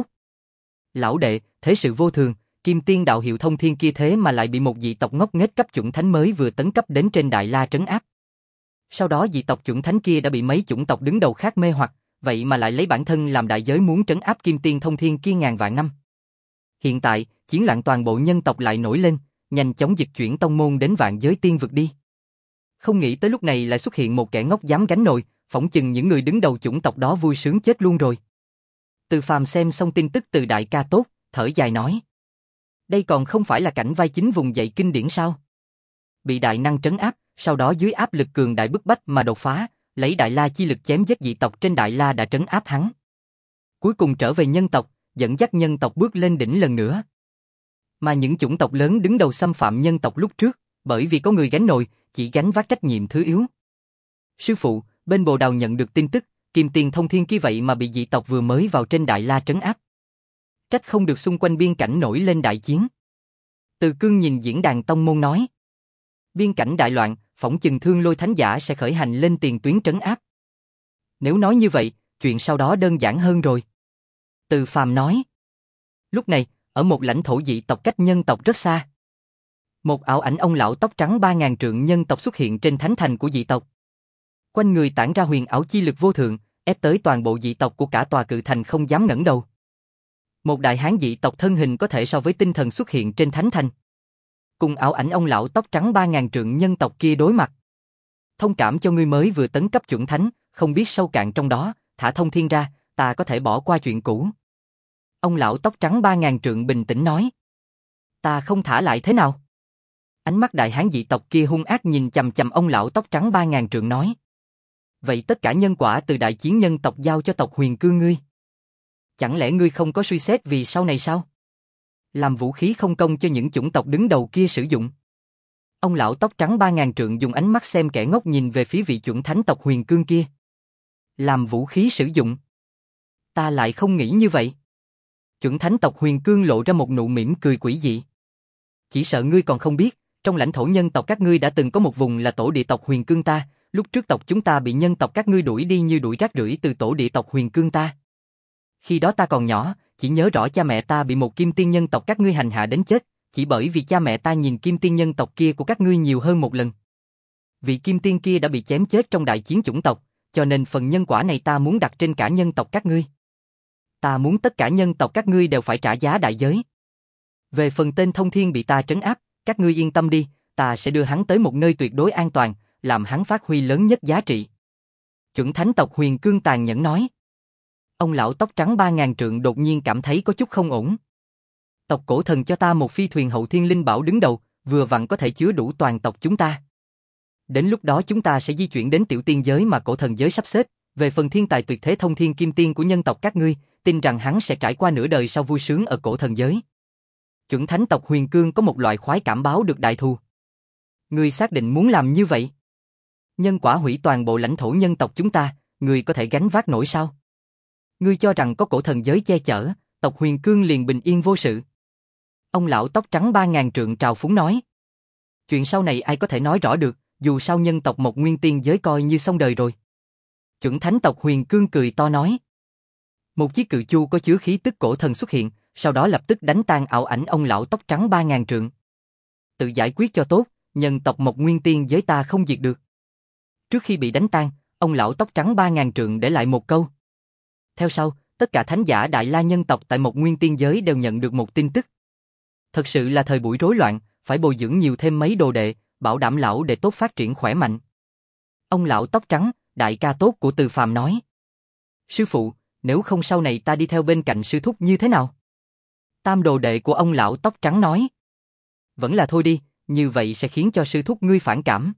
Lão đệ, thế sự vô thường, kim tiên đạo hiệu thông thiên kia thế mà lại bị một dị tộc ngốc nghếch cấp chuẩn thánh mới vừa tấn cấp đến trên Đại La trấn áp. Sau đó dị tộc chuẩn thánh kia đã bị mấy chủng tộc đứng đầu khác mê hoặc, vậy mà lại lấy bản thân làm đại giới muốn trấn áp kim tiên thông thiên kia ngàn vạn năm. Hiện tại, chiến loạn toàn bộ nhân tộc lại nổi lên, nhanh chóng dịch chuyển tông môn đến vạn giới tiên vực đi. Không nghĩ tới lúc này lại xuất hiện một kẻ ngốc dám gánh nồi, phỏng chừng những người đứng đầu chủng tộc đó vui sướng chết luôn rồi. Từ Phàm xem xong tin tức từ đại ca tốt, thở dài nói. Đây còn không phải là cảnh vai chính vùng dậy kinh điển sao? Bị đại năng trấn áp, sau đó dưới áp lực cường đại bức bách mà đột phá, lấy Đại La chi lực chém giết dị tộc trên Đại La đã trấn áp hắn. Cuối cùng trở về nhân tộc, dẫn dắt nhân tộc bước lên đỉnh lần nữa. Mà những chủng tộc lớn đứng đầu xâm phạm nhân tộc lúc trước, bởi vì có người gánh nồi, chỉ gánh vác trách nhiệm thứ yếu. Sư phụ, bên Bồ Đào nhận được tin tức, kim tiền thông thiên kia vậy mà bị dị tộc vừa mới vào trên Đại La trấn áp. Trách không được xung quanh biên cảnh nổi lên đại chiến. Từ Cương nhìn diễn đàn tông môn nói. Biên cảnh đại loạn, phỏng chừng Thương Lôi Thánh Giả sẽ khởi hành lên tiền tuyến trấn áp. Nếu nói như vậy, chuyện sau đó đơn giản hơn rồi. Từ Phàm nói. Lúc này, ở một lãnh thổ dị tộc cách nhân tộc rất xa. Một ảo ảnh ông lão tóc trắng ba ngàn trượng nhân tộc xuất hiện trên thánh thành của dị tộc. Quanh người tản ra huyền ảo chi lực vô thượng, ép tới toàn bộ dị tộc của cả tòa cự thành không dám ngẩng đầu. Một đại hán dị tộc thân hình có thể so với tinh thần xuất hiện trên thánh thành. Cùng ảo ảnh ông lão tóc trắng ba ngàn trượng nhân tộc kia đối mặt. Thông cảm cho ngươi mới vừa tấn cấp chuẩn thánh, không biết sâu cạn trong đó, thả thông thiên ra, ta có thể bỏ qua chuyện cũ. Ông lão tóc trắng ba ngàn trượng bình tĩnh nói. Ta không thả lại thế nào? Ánh mắt đại hán dị tộc kia hung ác nhìn chằm chằm ông lão tóc trắng ba ngàn trượng nói. Vậy tất cả nhân quả từ đại chiến nhân tộc giao cho tộc Huyền Cương ngươi. Chẳng lẽ ngươi không có suy xét vì sau này sao? Làm vũ khí không công cho những chủng tộc đứng đầu kia sử dụng. Ông lão tóc trắng ba ngàn trượng dùng ánh mắt xem kẻ ngốc nhìn về phía vị chuẩn thánh tộc Huyền Cương kia. Làm vũ khí sử dụng? Ta lại không nghĩ như vậy. Chuẩn thánh tộc Huyền Cương lộ ra một nụ mỉm cười quỷ dị. Chỉ sợ ngươi còn không biết, trong lãnh thổ nhân tộc các ngươi đã từng có một vùng là tổ địa tộc Huyền Cương ta, lúc trước tộc chúng ta bị nhân tộc các ngươi đuổi đi như đuổi rác rưởi từ tổ địa tộc Huyền Cương ta. Khi đó ta còn nhỏ, chỉ nhớ rõ cha mẹ ta bị một kim tiên nhân tộc các ngươi hành hạ đến chết, chỉ bởi vì cha mẹ ta nhìn kim tiên nhân tộc kia của các ngươi nhiều hơn một lần. Vị kim tiên kia đã bị chém chết trong đại chiến chủng tộc, cho nên phần nhân quả này ta muốn đặt trên cả nhân tộc các ngươi. Ta muốn tất cả nhân tộc các ngươi đều phải trả giá đại giới. Về phần tên Thông Thiên bị ta trấn áp, các ngươi yên tâm đi, ta sẽ đưa hắn tới một nơi tuyệt đối an toàn, làm hắn phát huy lớn nhất giá trị. Chuẩn thánh tộc Huyền Cương tàn nhẫn nói. Ông lão tóc trắng ba ngàn trượng đột nhiên cảm thấy có chút không ổn. Tộc cổ thần cho ta một phi thuyền hậu thiên linh bảo đứng đầu, vừa vặn có thể chứa đủ toàn tộc chúng ta. Đến lúc đó chúng ta sẽ di chuyển đến tiểu tiên giới mà cổ thần giới sắp xếp, về phần thiên tài tuyệt thế Thông Thiên kim tiên của nhân tộc các ngươi, tin rằng hắn sẽ trải qua nửa đời sau vui sướng ở cổ thần giới. Chuẩn thánh tộc Huyền Cương có một loại khoái cảm báo được đại thù. Ngươi xác định muốn làm như vậy? Nhân quả hủy toàn bộ lãnh thổ nhân tộc chúng ta, ngươi có thể gánh vác nổi sao? Ngươi cho rằng có cổ thần giới che chở, tộc Huyền Cương liền bình yên vô sự? Ông lão tóc trắng ba ngàn trượng trào phúng nói. Chuyện sau này ai có thể nói rõ được, dù sao nhân tộc một nguyên tiên giới coi như xong đời rồi. Chuẩn thánh tộc Huyền Cương cười to nói. Một chiếc cự chu có chứa khí tức cổ thần xuất hiện, sau đó lập tức đánh tan ảo ảnh ông lão tóc trắng ba ngàn trượng. Tự giải quyết cho tốt, nhân tộc một nguyên tiên giới ta không diệt được. Trước khi bị đánh tan, ông lão tóc trắng ba ngàn trượng để lại một câu. Theo sau, tất cả thánh giả Đại La nhân tộc tại một nguyên tiên giới đều nhận được một tin tức. Thật sự là thời buổi rối loạn, phải bồi dưỡng nhiều thêm mấy đồ đệ, bảo đảm lão đệ tốt phát triển khỏe mạnh. Ông lão tóc trắng, đại ca tốt của Từ Phàm nói. Sư phụ, nếu không sau này ta đi theo bên cạnh sư thúc như thế nào? Tam đồ đệ của ông lão tóc trắng nói. Vẫn là thôi đi, như vậy sẽ khiến cho sư thúc ngươi phản cảm.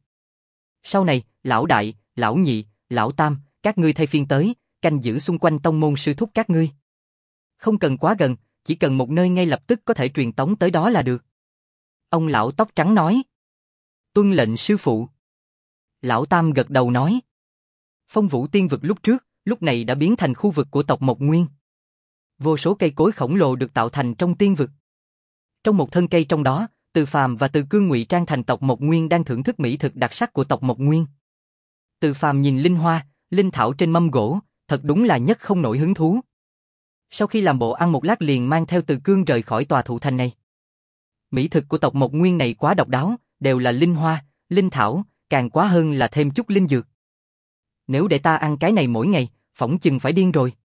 Sau này, lão đại, lão nhị, lão tam, các ngươi thay phiên tới, canh giữ xung quanh tông môn sư thúc các ngươi. Không cần quá gần, chỉ cần một nơi ngay lập tức có thể truyền tống tới đó là được. Ông lão tóc trắng nói. Tuân lệnh sư phụ. Lão tam gật đầu nói. Phong Vũ Tiên vực lúc trước, lúc này đã biến thành khu vực của tộc Mộc Nguyên. Vô số cây cối khổng lồ được tạo thành trong tiên vực. Trong một thân cây trong đó, Từ Phàm và Từ Cương ngụy trang thành tộc Mộc Nguyên đang thưởng thức mỹ thực đặc sắc của tộc Mộc Nguyên. Từ Phàm nhìn linh hoa, linh thảo trên mâm gỗ, thật đúng là nhất không nổi hứng thú. Sau khi làm bộ ăn một lát liền mang theo Từ Cương rời khỏi tòa thụ thành này. Mỹ thực của tộc Mộc Nguyên này quá độc đáo, đều là linh hoa, linh thảo, càng quá hơn là thêm chút linh dược. Nếu để ta ăn cái này mỗi ngày, phỏng chừng phải điên rồi.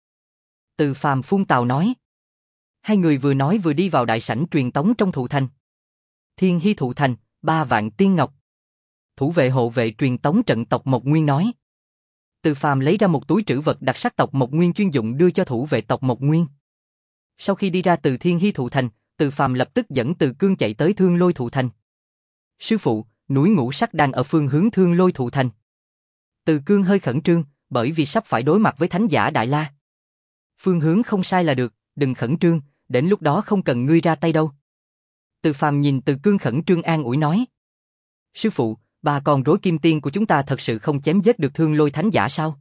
Từ Phàm phun tào nói. Hai người vừa nói vừa đi vào đại sảnh truyền tống trong thụ thành. Thiên Hy thụ thành, ba vạn tiên ngọc. Thủ vệ hộ vệ truyền tống trận tộc Mộc Nguyên nói. Từ Phàm lấy ra một túi trữ vật đặc sắc tộc Mộc Nguyên chuyên dụng đưa cho thủ vệ tộc Mộc Nguyên. Sau khi đi ra từ Thiên Hy thụ thành, Từ Phàm lập tức dẫn Từ Cương chạy tới Thương Lôi thụ thành. Sư phụ, núi Ngũ Sắc đang ở phương hướng Thương Lôi thụ thành. Từ Cương hơi khẩn trương, bởi vì sắp phải đối mặt với thánh giả Đại La. Phương hướng không sai là được, đừng khẩn trương, đến lúc đó không cần ngươi ra tay đâu. Từ Phàm nhìn Từ Cương khẩn trương an ủi nói. Sư phụ, ba con rối kim tiên của chúng ta thật sự không chém giết được Thương Lôi thánh giả sao?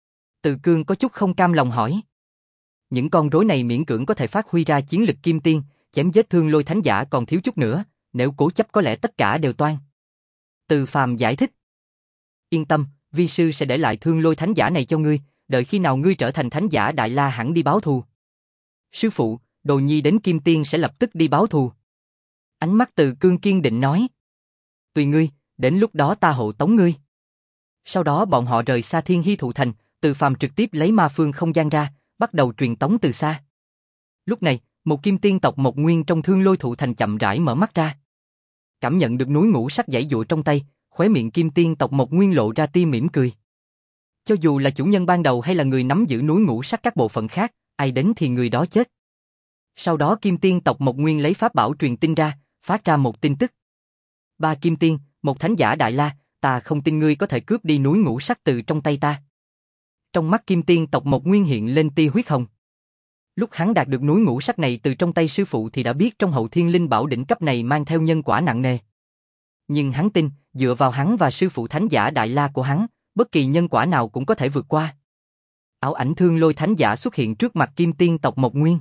Từ Cương có chút không cam lòng hỏi. Những con rối này miễn cưỡng có thể phát huy ra chiến lực kim tiên, chém giết Thương Lôi thánh giả còn thiếu chút nữa, nếu cố chấp có lẽ tất cả đều toan. Từ Phàm giải thích. Yên tâm, vi sư sẽ để lại Thương Lôi thánh giả này cho ngươi, đợi khi nào ngươi trở thành thánh giả Đại La hẳn đi báo thù. Sư phụ, đồ nhi đến kim tiên sẽ lập tức đi báo thù. Ánh mắt Từ Cương kiên định nói. Tùy ngươi, đến lúc đó ta hộ tống ngươi. Sau đó bọn họ rời xa Thiên Hy thụ thành, Từ Phàm trực tiếp lấy ma phương không gian ra, bắt đầu truyền tống từ xa. Lúc này, một kim tiên tộc Mộc Nguyên trong Thương Lôi thụ thành chậm rãi mở mắt ra. Cảm nhận được núi Ngũ Sắc giãy giụa trong tay, khóe miệng kim tiên tộc Mộc Nguyên lộ ra tia mỉm cười. Cho dù là chủ nhân ban đầu hay là người nắm giữ núi Ngũ Sắc các bộ phận khác, ai đến thì người đó chết. Sau đó kim tiên tộc Mộc Nguyên lấy pháp bảo truyền tin ra, phát ra một tin tức. Ba kim tiên, một thánh giả Đại La, ta không tin ngươi có thể cướp đi núi Ngũ Sắc từ trong tay ta. Trong mắt kim tiên tộc Mộc Nguyên hiện lên tia huyết hồng. Lúc hắn đạt được núi Ngũ Sắc này từ trong tay sư phụ thì đã biết trong hậu thiên linh bảo đỉnh cấp này mang theo nhân quả nặng nề. Nhưng hắn tin, dựa vào hắn và sư phụ thánh giả Đại La của hắn, bất kỳ nhân quả nào cũng có thể vượt qua. Ảo ảnh Thương Lôi thánh giả xuất hiện trước mặt kim tiên tộc Mộc Nguyên.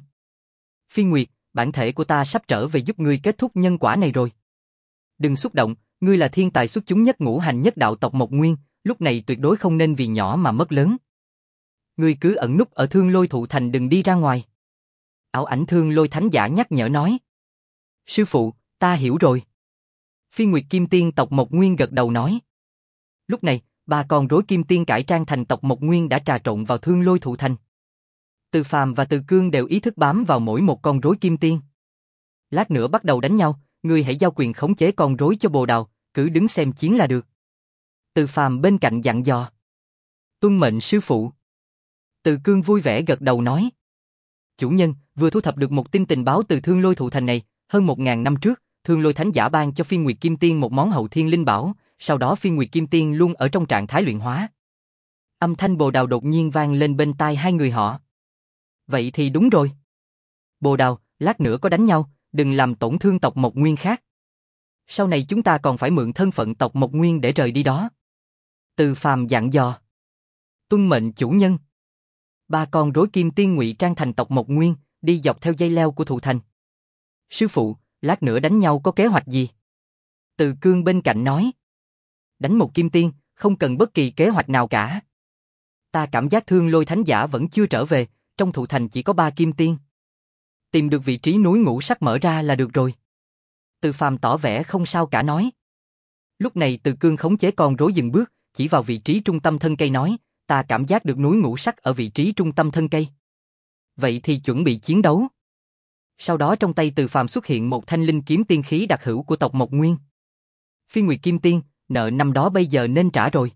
Phi Nguyệt, bản thể của ta sắp trở về giúp ngươi kết thúc nhân quả này rồi. Đừng xúc động, ngươi là thiên tài xuất chúng nhất ngũ hành nhất đạo tộc Mộc Nguyên, lúc này tuyệt đối không nên vì nhỏ mà mất lớn. Ngươi cứ ẩn núp ở Thương Lôi thụ thành đừng đi ra ngoài. Ảo ảnh Thương Lôi thánh giả nhắc nhở nói. Sư phụ, ta hiểu rồi. Phi Nguyệt kim tiên tộc Mộc Nguyên gật đầu nói. Lúc này, ba con rối kim tiên cải trang thành tộc Mộc Nguyên đã trà trộn vào Thương Lôi thụ thành. Từ Phàm và Từ Cương đều ý thức bám vào mỗi một con rối kim tiên. Lát nữa bắt đầu đánh nhau, ngươi hãy giao quyền khống chế con rối cho Bồ Đào, cứ đứng xem chiến là được. Từ Phàm bên cạnh dặn dò. Tuân mệnh sư phụ. Từ Cương vui vẻ gật đầu nói. Chủ nhân, vừa thu thập được một tin tình báo từ Thương Lôi thụ thành này, hơn một ngàn năm trước, Thương Lôi thánh giả ban cho Phi Nguyệt Kim Tiên một món hậu thiên linh bảo, sau đó Phi Nguyệt Kim Tiên luôn ở trong trạng thái luyện hóa. Âm thanh Bồ Đào đột nhiên vang lên bên tai hai người họ. Vậy thì đúng rồi. Bồ Đào, lát nữa có đánh nhau, đừng làm tổn thương tộc Mộc Nguyên khác. Sau này chúng ta còn phải mượn thân phận tộc Mộc Nguyên để rời đi đó. Từ Phàm dặn dò. Tuân mệnh chủ nhân. Ba con rối kim tiên ngụy trang thành tộc Mộc Nguyên, đi dọc theo dây leo của thụ thành. Sư phụ, lát nữa đánh nhau có kế hoạch gì? Từ Cương bên cạnh nói. Đánh một kim tiên, không cần bất kỳ kế hoạch nào cả. Ta cảm giác Thương Lôi Thánh Giả vẫn chưa trở về, trong thụ thành chỉ có ba kim tiên. Tìm được vị trí núi ngũ sắc mở ra là được rồi. Từ Phàm tỏ vẻ không sao cả nói. Lúc này Từ Cương khống chế con rối dừng bước, chỉ vào vị trí trung tâm thân cây nói, ta cảm giác được núi ngũ sắc ở vị trí trung tâm thân cây. Vậy thì chuẩn bị chiến đấu. Sau đó trong tay Từ Phàm xuất hiện một thanh linh kiếm tiên khí đặc hữu của tộc Mộc Nguyên. Phi Nguyệt Kim Tiên, nợ năm đó bây giờ nên trả rồi.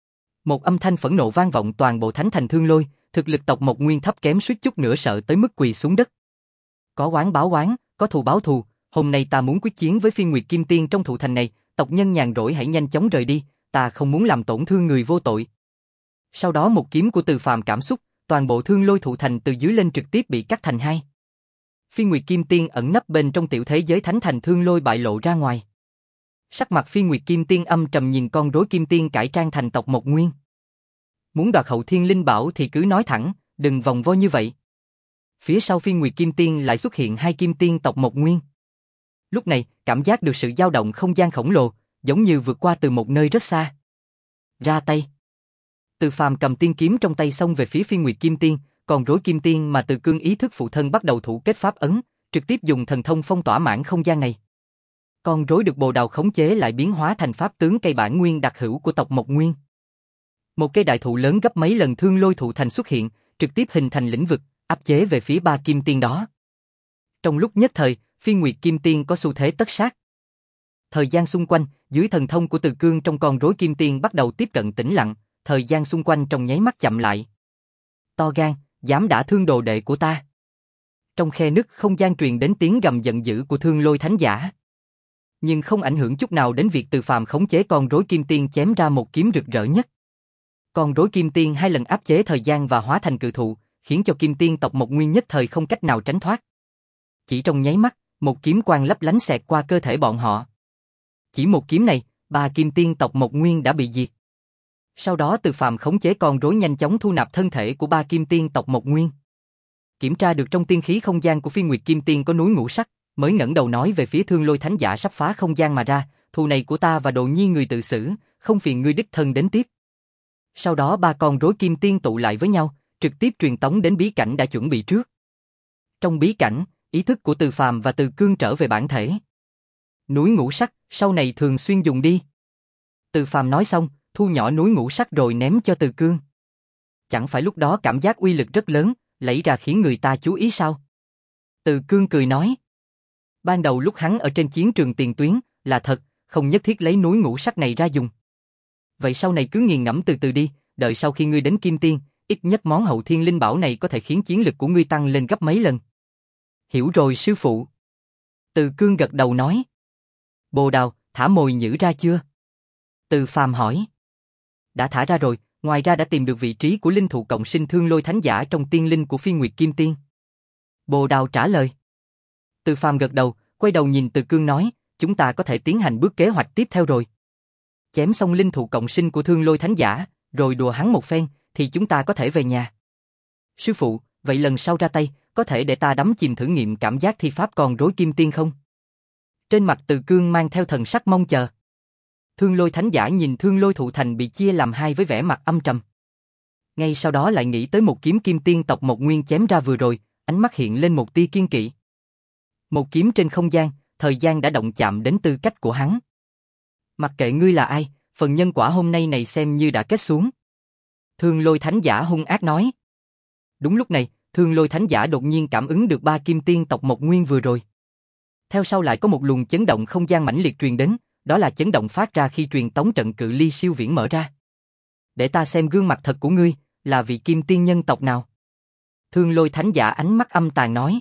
Một âm thanh phẫn nộ vang vọng toàn bộ thánh thành Thương Lôi, thực lực tộc Mộc Nguyên thấp kém suýt chút nữa sợ tới mức quỳ xuống đất. Có oán báo oán, có thù báo thù, hôm nay ta muốn quyết chiến với Phi Nguyệt Kim Tiên trong thụ thành này, tộc nhân nhàn rỗi hãy nhanh chóng rời đi, ta không muốn làm tổn thương người vô tội. Sau đó một kiếm của Từ Phàm cảm xúc, toàn bộ Thương Lôi thụ thành từ dưới lên trực tiếp bị cắt thành hai. Phi Nguyệt Kim Tiên ẩn nấp bên trong tiểu thế giới thánh thành Thương Lôi bại lộ ra ngoài. Sắc mặt Phi Nguyệt Kim Tiên âm trầm nhìn con rối kim tiên cải trang thành tộc Mộc Nguyên. Muốn đoạt hậu thiên linh bảo thì cứ nói thẳng, đừng vòng vo như vậy. Phía sau Phi Nguyệt Kim Tiên lại xuất hiện hai kim tiên tộc Mộc Nguyên. Lúc này, cảm giác được sự dao động không gian khổng lồ, giống như vượt qua từ một nơi rất xa. Ra tay. Từ Phàm cầm tiên kiếm trong tay xông về phía Phi Nguyệt Kim Tiên, còn rối kim tiên mà Từ Cương ý thức phụ thân bắt đầu thủ kết pháp ấn, trực tiếp dùng thần thông phong tỏa mảng không gian này. Con rối được Bồ Đào khống chế lại biến hóa thành pháp tướng cây bản nguyên đặc hữu của tộc Mộc Nguyên. Một cây đại thụ lớn gấp mấy lần Thương Lôi thụ thành xuất hiện, trực tiếp hình thành lĩnh vực, áp chế về phía ba kim tiên đó. Trong lúc nhất thời, Phi Nguyệt Kim Tiên có xu thế tất sát. Thời gian xung quanh, dưới thần thông của Từ Cương trong con rối kim tiên bắt đầu tiếp cận tĩnh lặng, thời gian xung quanh trong nháy mắt chậm lại. To gan, dám đả thương đồ đệ của ta. Trong khe nứt không gian truyền đến tiếng gầm giận dữ của Thương Lôi Thánh Giả. Nhưng không ảnh hưởng chút nào đến việc Từ Phàm khống chế con rối kim tiên chém ra một kiếm rực rỡ nhất. Con rối kim tiên hai lần áp chế thời gian và hóa thành cự thụ, khiến cho kim tiên tộc Mộc Nguyên nhất thời không cách nào tránh thoát. Chỉ trong nháy mắt, một kiếm quang lấp lánh xẹt qua cơ thể bọn họ. Chỉ một kiếm này, ba kim tiên tộc Mộc Nguyên đã bị diệt. Sau đó Từ Phàm khống chế con rối nhanh chóng thu nạp thân thể của ba kim tiên tộc Mộc Nguyên. Kiểm tra được trong tiên khí không gian của Phi Nguyệt Kim Tiên có núi ngũ sắc, mới ngẩng đầu nói về phía Thương Lôi Thánh Giả sắp phá không gian mà ra, thù này của ta và Đồ Nhi người tự xử, không phiền ngươi đích thân đến tiếp. Sau đó ba con rối kim tiên tụ lại với nhau, trực tiếp truyền tống đến bí cảnh đã chuẩn bị trước. Trong bí cảnh, ý thức của Từ Phàm và Từ Cương trở về bản thể. Núi ngũ sắc, sau này thường xuyên dùng đi. Từ Phàm nói xong, thu nhỏ núi ngũ sắc rồi ném cho Từ Cương. Chẳng phải lúc đó cảm giác uy lực rất lớn, lẫy ra khiến người ta chú ý sao? Từ Cương cười nói. Ban đầu lúc hắn ở trên chiến trường tiền tuyến, là thật, không nhất thiết lấy núi ngũ sắc này ra dùng. Vậy sau này cứ nghiền ngẫm từ từ đi, đợi sau khi ngươi đến Kim Tiên, ít nhất món hậu thiên linh bảo này có thể khiến chiến lực của ngươi tăng lên gấp mấy lần. Hiểu rồi sư phụ. Từ Cương gật đầu nói. Bồ Đào, thả mồi nhử ra chưa? Từ Phàm hỏi. Đã thả ra rồi, ngoài ra đã tìm được vị trí của linh thụ cộng sinh Thương Lôi Thánh Giả trong tiên linh của Phi Nguyệt Kim Tiên. Bồ Đào trả lời. Từ Phàm gật đầu, quay đầu nhìn Từ Cương nói, chúng ta có thể tiến hành bước kế hoạch tiếp theo rồi. Chém xong linh thụ cộng sinh của Thương Lôi Thánh Giả, rồi đùa hắn một phen, thì chúng ta có thể về nhà. Sư phụ, vậy lần sau ra tay, có thể để ta đắm chìm thử nghiệm cảm giác thi pháp con rối kim tiên không? Trên mặt Từ Cương mang theo thần sắc mong chờ. Thương Lôi Thánh Giả nhìn Thương Lôi thụ thành bị chia làm hai với vẻ mặt âm trầm. Ngay sau đó lại nghĩ tới một kiếm kim tiên tộc Mộc Nguyên chém ra vừa rồi, ánh mắt hiện lên một tia kiên kỵ. Một kiếm trên không gian, thời gian đã động chạm đến tư cách của hắn. Mặc kệ ngươi là ai, phần nhân quả hôm nay này xem như đã kết xuống. Thương Lôi Thánh Giả hung ác nói. Đúng lúc này, Thương Lôi Thánh Giả đột nhiên cảm ứng được ba kim tiên tộc Mộc Nguyên vừa rồi. Theo sau lại có một luồng chấn động không gian mãnh liệt truyền đến, đó là chấn động phát ra khi truyền tống trận cự ly siêu viễn mở ra. Để ta xem gương mặt thật của ngươi, là vị kim tiên nhân tộc nào? Thương Lôi Thánh Giả ánh mắt âm tàn nói.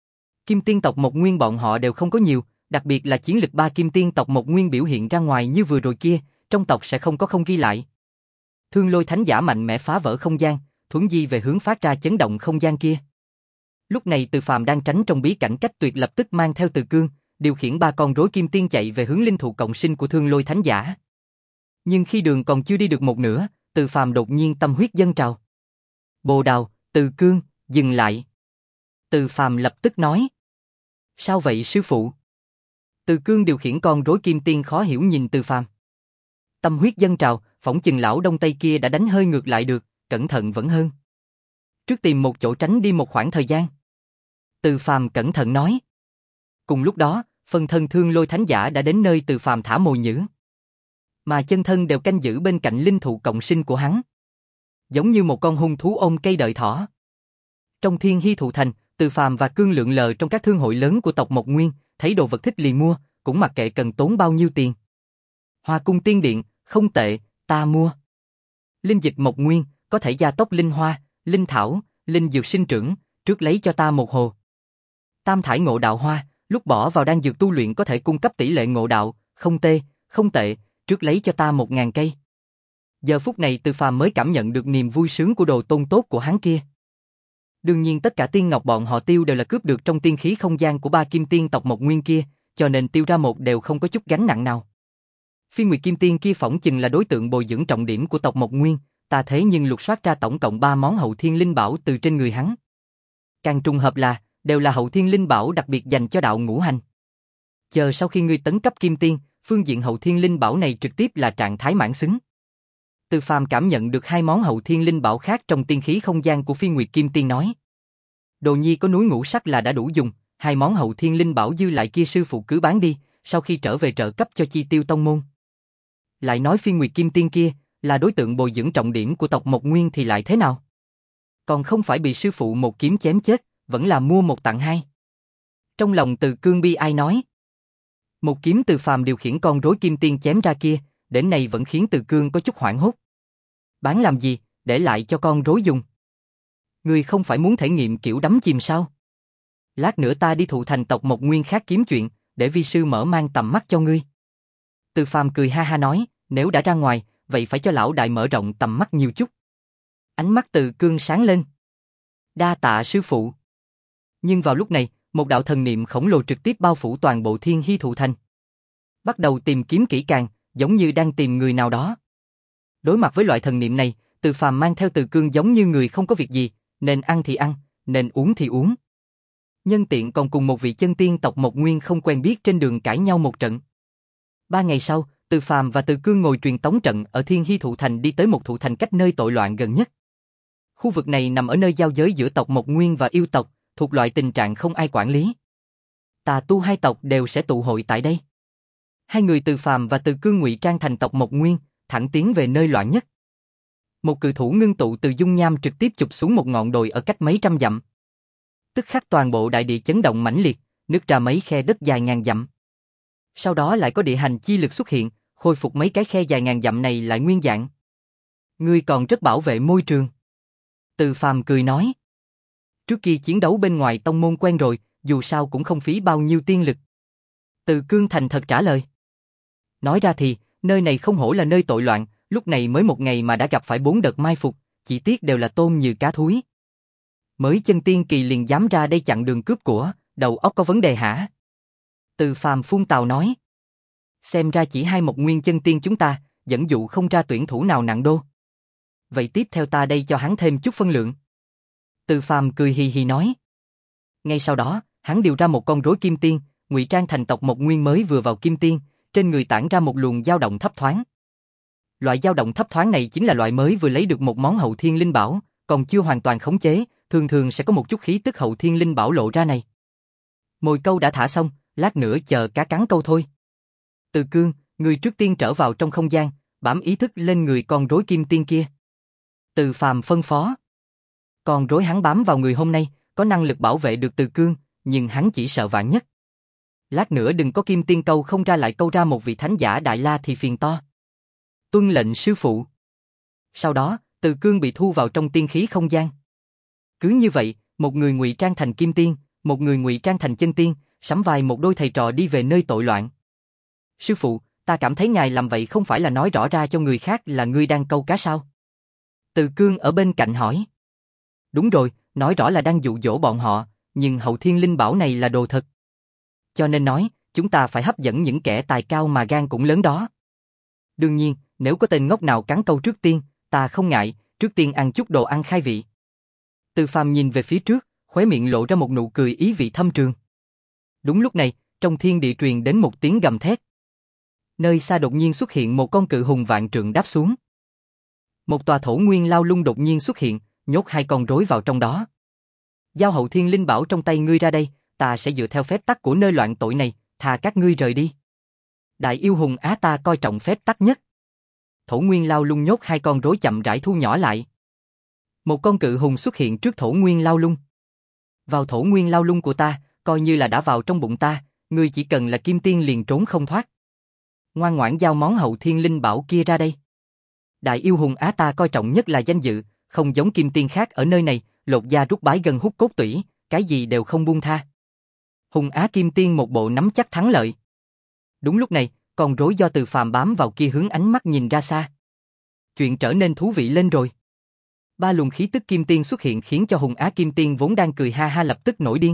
Kim tiên tộc Mộc Nguyên bọn họ đều không có nhiều, đặc biệt là chiến lực ba kim tiên tộc Mộc Nguyên biểu hiện ra ngoài như vừa rồi kia, trong tộc sẽ không có không ghi lại. Thương Lôi Thánh Giả mạnh mẽ phá vỡ không gian, thuấn di về hướng phát ra chấn động không gian kia. Lúc này Từ Phàm đang tránh trong bí cảnh cách tuyệt lập tức mang theo Từ Cương, điều khiển ba con rối kim tiên chạy về hướng linh thụ cộng sinh của Thương Lôi Thánh Giả. Nhưng khi đường còn chưa đi được một nửa, Từ Phàm đột nhiên tâm huyết dâng trào. Bồ Đào, Từ Cương, dừng lại. Từ Phàm lập tức nói. Sao vậy sư phụ? Từ Cương điều khiển con rối kim tiên khó hiểu nhìn Từ Phàm. Tâm huyết dâng trào, phỏng chừng lão đông tây kia đã đánh hơi ngược lại được, cẩn thận vẫn hơn. Trước tìm một chỗ tránh đi một khoảng thời gian. Từ Phàm cẩn thận nói. Cùng lúc đó, phân thân Thương Lôi Thánh Giả đã đến nơi Từ Phàm thả mồi nhử. Mà chân thân đều canh giữ bên cạnh linh thụ cộng sinh của hắn. Giống như một con hung thú ôm cây đợi thỏ. Trong Thiên Hy Thụ Thành, Từ Phàm và Cương lượn lờ trong các thương hội lớn của tộc Mộc Nguyên, thấy đồ vật thích liền mua, cũng mặc kệ cần tốn bao nhiêu tiền. Hoa Cung Tiên Điện, không tệ, ta mua. Linh dịch Mộc Nguyên, có thể gia tốc linh hoa, linh thảo, linh dược sinh trưởng, trước lấy cho ta một hồ. Tam thải ngộ đạo hoa, lúc bỏ vào đan dược tu luyện có thể cung cấp tỷ lệ ngộ đạo, không tê, không tệ, trước lấy cho ta một ngàn cây. Giờ phút này Từ Phàm mới cảm nhận được niềm vui sướng của đồ tôn tốt của hắn kia. Đương nhiên tất cả tiên ngọc bọn họ tiêu đều là cướp được trong tiên khí không gian của ba kim tiên tộc Mộc Nguyên kia, cho nên tiêu ra một đều không có chút gánh nặng nào. Phi Nguyệt Kim Tiên kia phỏng chừng là đối tượng bồi dưỡng trọng điểm của tộc Mộc Nguyên, ta thế nhưng lục soát ra tổng cộng ba món hậu thiên linh bảo từ trên người hắn. Càng trùng hợp là, đều là hậu thiên linh bảo đặc biệt dành cho đạo ngũ hành. Chờ sau khi ngươi tấn cấp Kim Tiên, phương diện hậu thiên linh bảo này trực tiếp là trạng thái mãn xứng. Từ Phàm cảm nhận được hai món hậu thiên linh bảo khác trong tiên khí không gian của Phi Nguyệt Kim Tiên nói. Đồ nhi có núi ngũ sắc là đã đủ dùng, hai món hậu thiên linh bảo dư lại kia sư phụ cứ bán đi, sau khi trở về trợ cấp cho chi tiêu tông môn. Lại nói Phi Nguyệt Kim Tiên kia, là đối tượng bồi dưỡng trọng điểm của tộc Mộc Nguyên thì lại thế nào? Còn không phải bị sư phụ một kiếm chém chết, vẫn là mua một tặng hai. Trong lòng Từ Cương bi ai nói. Một kiếm Từ Phàm điều khiển con rối kim tiên chém ra kia, đến nay vẫn khiến Từ Cương có chút hoảng hốt. Bán làm gì, để lại cho con rối dùng. Ngươi không phải muốn thể nghiệm kiểu đắm chìm sao? Lát nữa ta đi Thụ Thành tộc Mộc Nguyên khác kiếm chuyện, để vi sư mở mang tầm mắt cho ngươi. Từ Phàm cười ha ha nói, nếu đã ra ngoài, vậy phải cho lão đại mở rộng tầm mắt nhiều chút. Ánh mắt Từ Cương sáng lên. Đa tạ sư phụ. Nhưng vào lúc này, một đạo thần niệm khổng lồ trực tiếp bao phủ toàn bộ Thiên Hy Thụ Thành. Bắt đầu tìm kiếm kỹ càng, giống như đang tìm người nào đó. Đối mặt với loại thần niệm này, Từ Phàm mang theo Từ Cương giống như người không có việc gì, nên ăn thì ăn, nên uống thì uống. Nhân tiện còn cùng một vị chân tiên tộc Mộc Nguyên không quen biết trên đường cãi nhau một trận. Ba ngày sau, Từ Phàm và Từ Cương ngồi truyền tống trận ở Thiên Hy Thụ Thành đi tới một thụ thành cách nơi tội loạn gần nhất. Khu vực này nằm ở nơi giao giới giữa tộc Mộc Nguyên và yêu tộc, thuộc loại tình trạng không ai quản lý. Tà tu hai tộc đều sẽ tụ hội tại đây. Hai người Từ Phàm và Từ Cương ngụy trang thành tộc Mộc Nguyên, thẳng tiến về nơi loạn nhất. Một cự thủ ngưng tụ từ dung nham trực tiếp chụp xuống một ngọn đồi ở cách mấy trăm dặm. Tức khắc toàn bộ đại địa chấn động mãnh liệt, nứt ra mấy khe đất dài ngàn dặm. Sau đó lại có địa hành chi lực xuất hiện, khôi phục mấy cái khe dài ngàn dặm này lại nguyên dạng. Ngươi còn rất bảo vệ môi trường. Từ Phàm cười nói. Trước kia chiến đấu bên ngoài tông môn quen rồi, dù sao cũng không phí bao nhiêu tiên lực. Từ Cương thành thật trả lời. Nói ra thì, nơi này không hổ là nơi tội loạn, lúc này mới một ngày mà đã gặp phải bốn đợt mai phục, chỉ tiếc đều là tôm như cá thúi. Mới chân tiên kỳ liền dám ra đây chặn đường cướp của, đầu óc có vấn đề hả? Từ Phàm phun tào nói. Xem ra chỉ hai Mộc Nguyên chân tiên chúng ta, dẫn dụ không ra tuyển thủ nào nặng đô. Vậy tiếp theo ta đây cho hắn thêm chút phân lượng. Từ Phàm cười hì hì nói. Ngay sau đó, hắn điều ra một con rối kim tiên, ngụy trang thành tộc Mộc Nguyên mới vừa vào kim tiên, trên người tản ra một luồng dao động thấp thoáng. Loại dao động thấp thoáng này chính là loại mới vừa lấy được một món hậu thiên linh bảo, còn chưa hoàn toàn khống chế, thường thường sẽ có một chút khí tức hậu thiên linh bảo lộ ra này. Mồi câu đã thả xong, lát nữa chờ cá cắn câu thôi. Từ Cương, người trước tiên trở vào trong không gian, bám ý thức lên người con rối kim tiên kia. Từ Phàm phân phó. Con rối hắn bám vào người hôm nay, có năng lực bảo vệ được Từ Cương, nhưng hắn chỉ sợ vạn nhất. Lát nữa đừng có kim tiên câu không ra lại câu ra một vị thánh giả đại la thì phiền to. Tuân lệnh sư phụ. Sau đó, Từ Cương bị thu vào trong tiên khí không gian. Cứ như vậy, một người ngụy trang thành kim tiên, một người ngụy trang thành chân tiên, sắm vai một đôi thầy trò đi về nơi tội loạn. Sư phụ, ta cảm thấy ngài làm vậy không phải là nói rõ ra cho người khác là ngươi đang câu cá sao? Từ Cương ở bên cạnh hỏi. Đúng rồi, nói rõ là đang dụ dỗ bọn họ, nhưng hậu thiên linh bảo này là đồ thật. Cho nên nói, chúng ta phải hấp dẫn những kẻ tài cao mà gan cũng lớn đó. Đương nhiên, nếu có tên ngốc nào cắn câu trước tiên, ta không ngại, trước tiên ăn chút đồ ăn khai vị. Từ Phàm nhìn về phía trước, khóe miệng lộ ra một nụ cười ý vị thâm trường. Đúng lúc này, trong thiên địa truyền đến một tiếng gầm thét. Nơi xa đột nhiên xuất hiện một con cự hùng vạn trượng đáp xuống. Một tòa thổ nguyên lao lung đột nhiên xuất hiện, nhốt hai con rối vào trong đó. Giao hậu thiên linh bảo trong tay ngươi ra đây, ta sẽ dựa theo phép tắc của nơi loạn tội này, thà các ngươi rời đi. Đại yêu hùng á ta coi trọng phép tắc nhất. Thổ nguyên lao lung nhốt hai con rối chậm rãi thu nhỏ lại. Một con cự hùng xuất hiện trước thổ nguyên lao lung. Vào thổ nguyên lao lung của ta, coi như là đã vào trong bụng ta, ngươi chỉ cần là kim tiên liền trốn không thoát. Ngoan ngoãn giao món hậu thiên linh bảo kia ra đây. Đại yêu hùng á ta coi trọng nhất là danh dự, không giống kim tiên khác ở nơi này, lột da rút bái gần hút cốt tủy, cái gì đều không buông tha. Hùng á kim tiên một bộ nắm chắc thắng lợi. Đúng lúc này, con rối do Từ Phàm bám vào kia hướng ánh mắt nhìn ra xa. Chuyện trở nên thú vị lên rồi. Ba luồng khí tức kim tiên xuất hiện khiến cho hùng á kim tiên vốn đang cười ha ha lập tức nổi điên.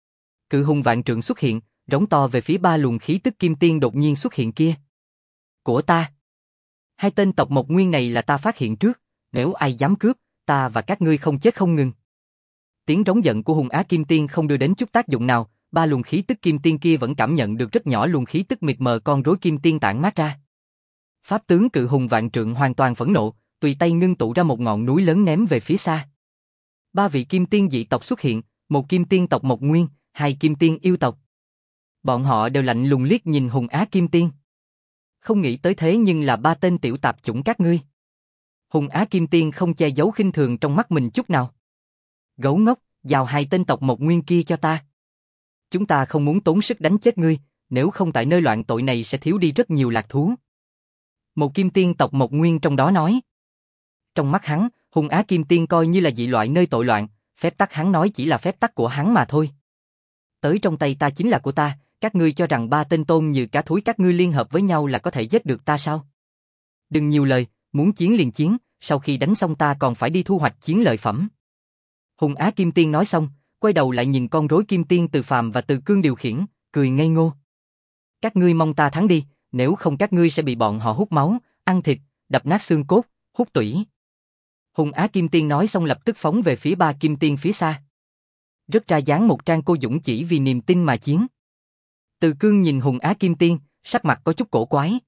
Cự hùng vạn trượng xuất hiện, rống to về phía ba luồng khí tức kim tiên đột nhiên xuất hiện kia. Của ta. Hai tên tộc Mộc Nguyên này là ta phát hiện trước, nếu ai dám cướp, ta và các ngươi không chết không ngừng. Tiếng rống giận của hùng á kim tiên không đưa đến chút tác dụng nào, ba luồng khí tức kim tiên kia vẫn cảm nhận được rất nhỏ luồng khí tức mịt mờ con rối kim tiên tản mát ra. Pháp tướng cự hùng vạn trượng hoàn toàn phẫn nộ, tùy tay ngưng tụ ra một ngọn núi lớn ném về phía xa. Ba vị kim tiên dị tộc xuất hiện, một kim tiên tộc Mộc Nguyên, hai kim tiên yêu tộc. Bọn họ đều lạnh lùng liếc nhìn hùng á kim tiên. Không nghĩ tới thế nhưng là ba tên tiểu tạp chủng các ngươi. Hùng á kim tiên không che giấu khinh thường trong mắt mình chút nào. Gấu ngốc, giao hai tên tộc Mộc Nguyên kia cho ta. Chúng ta không muốn tốn sức đánh chết ngươi, nếu không tại nơi loạn tội này sẽ thiếu đi rất nhiều lạc thú. Một kim tiên tộc Mộc Nguyên trong đó nói. Trong mắt hắn, hùng á kim tiên coi như là dị loại nơi tội loạn, phép tắc hắn nói chỉ là phép tắc của hắn mà thôi. Tới trong tay ta chính là của ta, các ngươi cho rằng ba tên tôn như cá thúi các ngươi liên hợp với nhau là có thể giết được ta sao? Đừng nhiều lời, muốn chiến liền chiến, sau khi đánh xong ta còn phải đi thu hoạch chiến lợi phẩm. Hùng á kim tiên nói xong, quay đầu lại nhìn con rối kim tiên Từ Phàm và Từ Cương điều khiển, cười ngây ngô. Các ngươi mong ta thắng đi, nếu không các ngươi sẽ bị bọn họ hút máu, ăn thịt, đập nát xương cốt, hút tủy. Hùng á kim tiên nói xong lập tức phóng về phía ba kim tiên phía xa. Rất ra dáng một trang cô dũng chỉ vì niềm tin mà chiến. Từ Cương nhìn hùng á kim tiên, sắc mặt có chút cổ quái.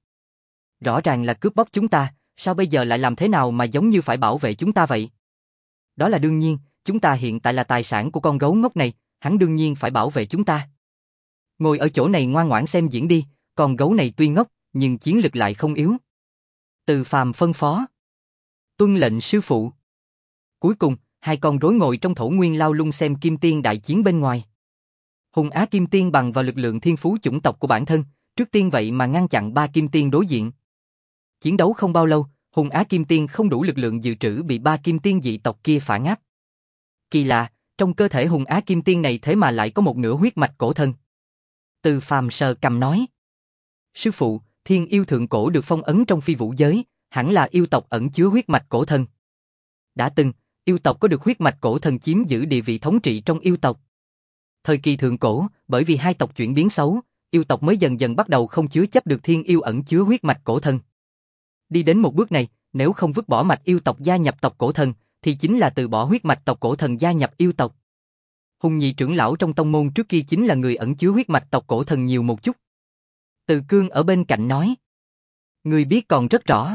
Rõ ràng là cướp bóc chúng ta, sao bây giờ lại làm thế nào mà giống như phải bảo vệ chúng ta vậy? Đó là đương nhiên, chúng ta hiện tại là tài sản của con gấu ngốc này, hắn đương nhiên phải bảo vệ chúng ta. Ngồi ở chỗ này ngoan ngoãn xem diễn đi, con gấu này tuy ngốc, nhưng chiến lực lại không yếu. Từ Phàm phân phó. Tuân lệnh sư phụ. Cuối cùng, hai con rối ngồi trong thổ nguyên lao lung xem kim tiên đại chiến bên ngoài. Hùng á kim tiên bằng vào lực lượng thiên phú chủng tộc của bản thân, trước tiên vậy mà ngăn chặn ba kim tiên đối diện. Chiến đấu không bao lâu, hùng á kim tiên không đủ lực lượng dự trữ bị ba kim tiên dị tộc kia phản áp. Kỳ lạ, trong cơ thể hùng á kim tiên này thế mà lại có một nửa huyết mạch cổ thần. Từ Phàm sờ cằm nói. Sư phụ, thiên yêu thượng cổ được phong ấn trong phi vũ giới, hẳn là yêu tộc ẩn chứa huyết mạch cổ thần. Đã từng, yêu tộc có được huyết mạch cổ thần chiếm giữ địa vị thống trị trong yêu tộc. Thời kỳ thượng cổ, bởi vì hai tộc chuyển biến xấu, yêu tộc mới dần dần bắt đầu không chứa chấp được thiên yêu ẩn chứa huyết mạch cổ thần. Đi đến một bước này, nếu không vứt bỏ mạch yêu tộc gia nhập tộc cổ thần, thì chính là từ bỏ huyết mạch tộc cổ thần gia nhập yêu tộc. Hùng nhị trưởng lão trong tông môn trước kia chính là người ẩn chứa huyết mạch tộc cổ thần nhiều một chút. Từ Cương ở bên cạnh nói. Người biết còn rất rõ.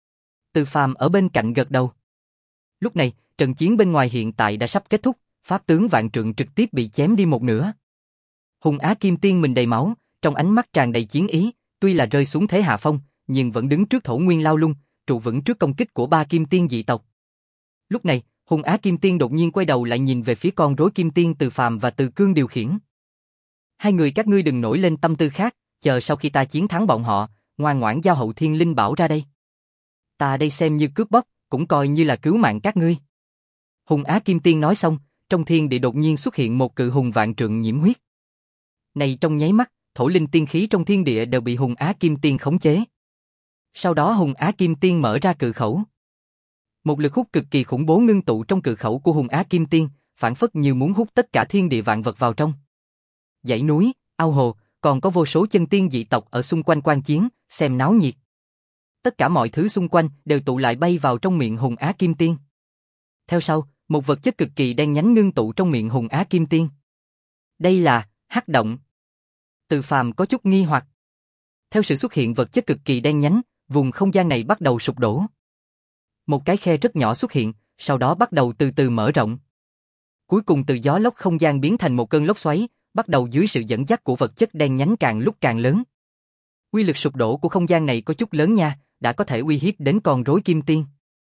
Từ Phàm ở bên cạnh gật đầu. Lúc này, trận chiến bên ngoài hiện tại đã sắp kết thúc, pháp tướng vạn trượng trực tiếp bị chém đi một nửa. Hùng á kim tiên mình đầy máu, trong ánh mắt tràn đầy chiến ý, tuy là rơi xuống thế hạ phong, nhưng vẫn đứng trước thổ nguyên lao lung, trụ vững trước công kích của ba kim tiên dị tộc. Lúc này, hùng á kim tiên đột nhiên quay đầu lại nhìn về phía con rối kim tiên Từ Phàm và Từ Cương điều khiển. Hai người các ngươi đừng nổi lên tâm tư khác, chờ sau khi ta chiến thắng bọn họ, ngoan ngoãn giao hậu thiên linh bảo ra đây. Ta đây xem như cướp bóc, cũng coi như là cứu mạng các ngươi. Hùng á kim tiên nói xong, trong thiên địa đột nhiên xuất hiện một cự hùng vạn trượng nhiễm huyết. Này trong nháy mắt, thổ linh tiên khí trong thiên địa đều bị hùng á kim tiên khống chế. Sau đó hùng á kim tiên mở ra cự khẩu. Một lực hút cực kỳ khủng bố ngưng tụ trong cự khẩu của hùng á kim tiên, phản phất như muốn hút tất cả thiên địa vạn vật vào trong. Dãy núi, ao hồ, còn có vô số chân tiên dị tộc ở xung quanh quan chiến, xem náo nhiệt. tất cả mọi thứ xung quanh đều tụ lại bay vào trong miệng Hùng Á Kim Tiên. Theo sau, một vật chất cực kỳ đen nhánh ngưng tụ trong miệng Hùng Á Kim Tiên. Đây là hắc động. Từ Phàm có chút nghi hoặc. Theo sự xuất hiện vật chất cực kỳ đen nhánh, vùng không gian này bắt đầu sụp đổ. Một cái khe rất nhỏ xuất hiện, sau đó bắt đầu từ từ mở rộng. Cuối cùng từ gió lốc không gian biến thành một cơn lốc xoáy, bắt đầu dưới sự dẫn dắt của vật chất đen nhánh càng lúc càng lớn. Uy lực sụp đổ của không gian này có chút lớn nha, đã có thể uy hiếp đến con rối kim tiên.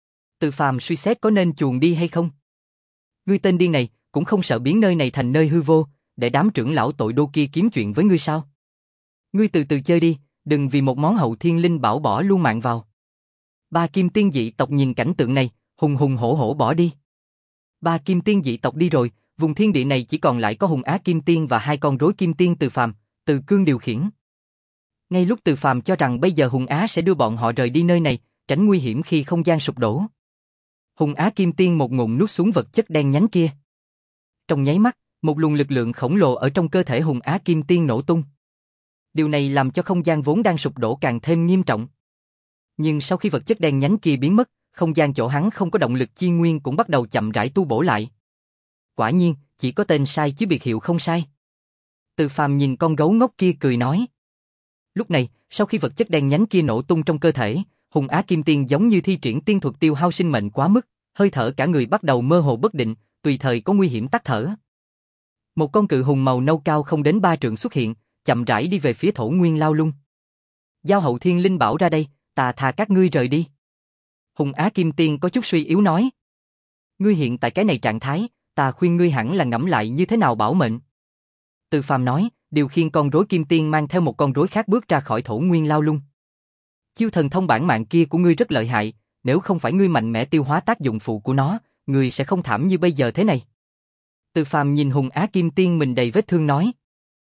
Từ Phàm suy xét có nên chuồn đi hay không. Ngươi tên điên này, cũng không sợ biến nơi này thành nơi hư vô, để đám trưởng lão tội đô kia kiếm chuyện với ngươi sao? Ngươi từ từ chơi đi, đừng vì một món hậu thiên linh bảo bỏ luôn mạng vào. Ba kim tiên dị tộc nhìn cảnh tượng này, hùng hùng hổ hổ bỏ đi. Ba kim tiên dị tộc đi rồi, vùng thiên địa này chỉ còn lại có Hùng Á Kim Tiên và hai con rối kim tiên Từ Phàm, Từ Cương điều khiển. Ngay lúc Từ Phàm cho rằng bây giờ Hùng Á sẽ đưa bọn họ rời đi nơi này, tránh nguy hiểm khi không gian sụp đổ. Hùng Á Kim Tiên một ngụm nuốt xuống vật chất đen nhánh kia. Trong nháy mắt, một luồng lực lượng khổng lồ ở trong cơ thể Hùng Á Kim Tiên nổ tung. Điều này làm cho không gian vốn đang sụp đổ càng thêm nghiêm trọng. Nhưng sau khi vật chất đen nhánh kia biến mất, không gian chỗ hắn không có động lực chi nguyên cũng bắt đầu chậm rãi tu bổ lại. Quả nhiên, chỉ có tên sai chứ biệt hiệu không sai. Từ Phàm nhìn con gấu ngốc kia cười nói. Lúc này, sau khi vật chất đen nhánh kia nổ tung trong cơ thể, Hùng Á Kim Tiên giống như thi triển tiên thuật tiêu hao sinh mệnh quá mức, hơi thở cả người bắt đầu mơ hồ bất định, tùy thời có nguy hiểm tắt thở. Một con cự hùng màu nâu cao không đến ba trượng xuất hiện, chậm rãi đi về phía Thổ Nguyên Lao Lung. Giao hậu thiên linh bảo ra đây, ta tha các ngươi rời đi. Hùng Á Kim Tiên có chút suy yếu nói. Ngươi hiện tại cái này trạng thái, ta khuyên ngươi hẳn là ngẫm lại như thế nào bảo mệnh. Từ Phàm nói, điều khiển con rối kim tiên mang theo một con rối khác bước ra khỏi Thổ Nguyên Lao Lung. Chiêu thần thông bản mạng kia của ngươi rất lợi hại, nếu không phải ngươi mạnh mẽ tiêu hóa tác dụng phụ của nó, ngươi sẽ không thảm như bây giờ thế này. Từ Phàm nhìn Hùng Á Kim Tiên mình đầy vết thương nói.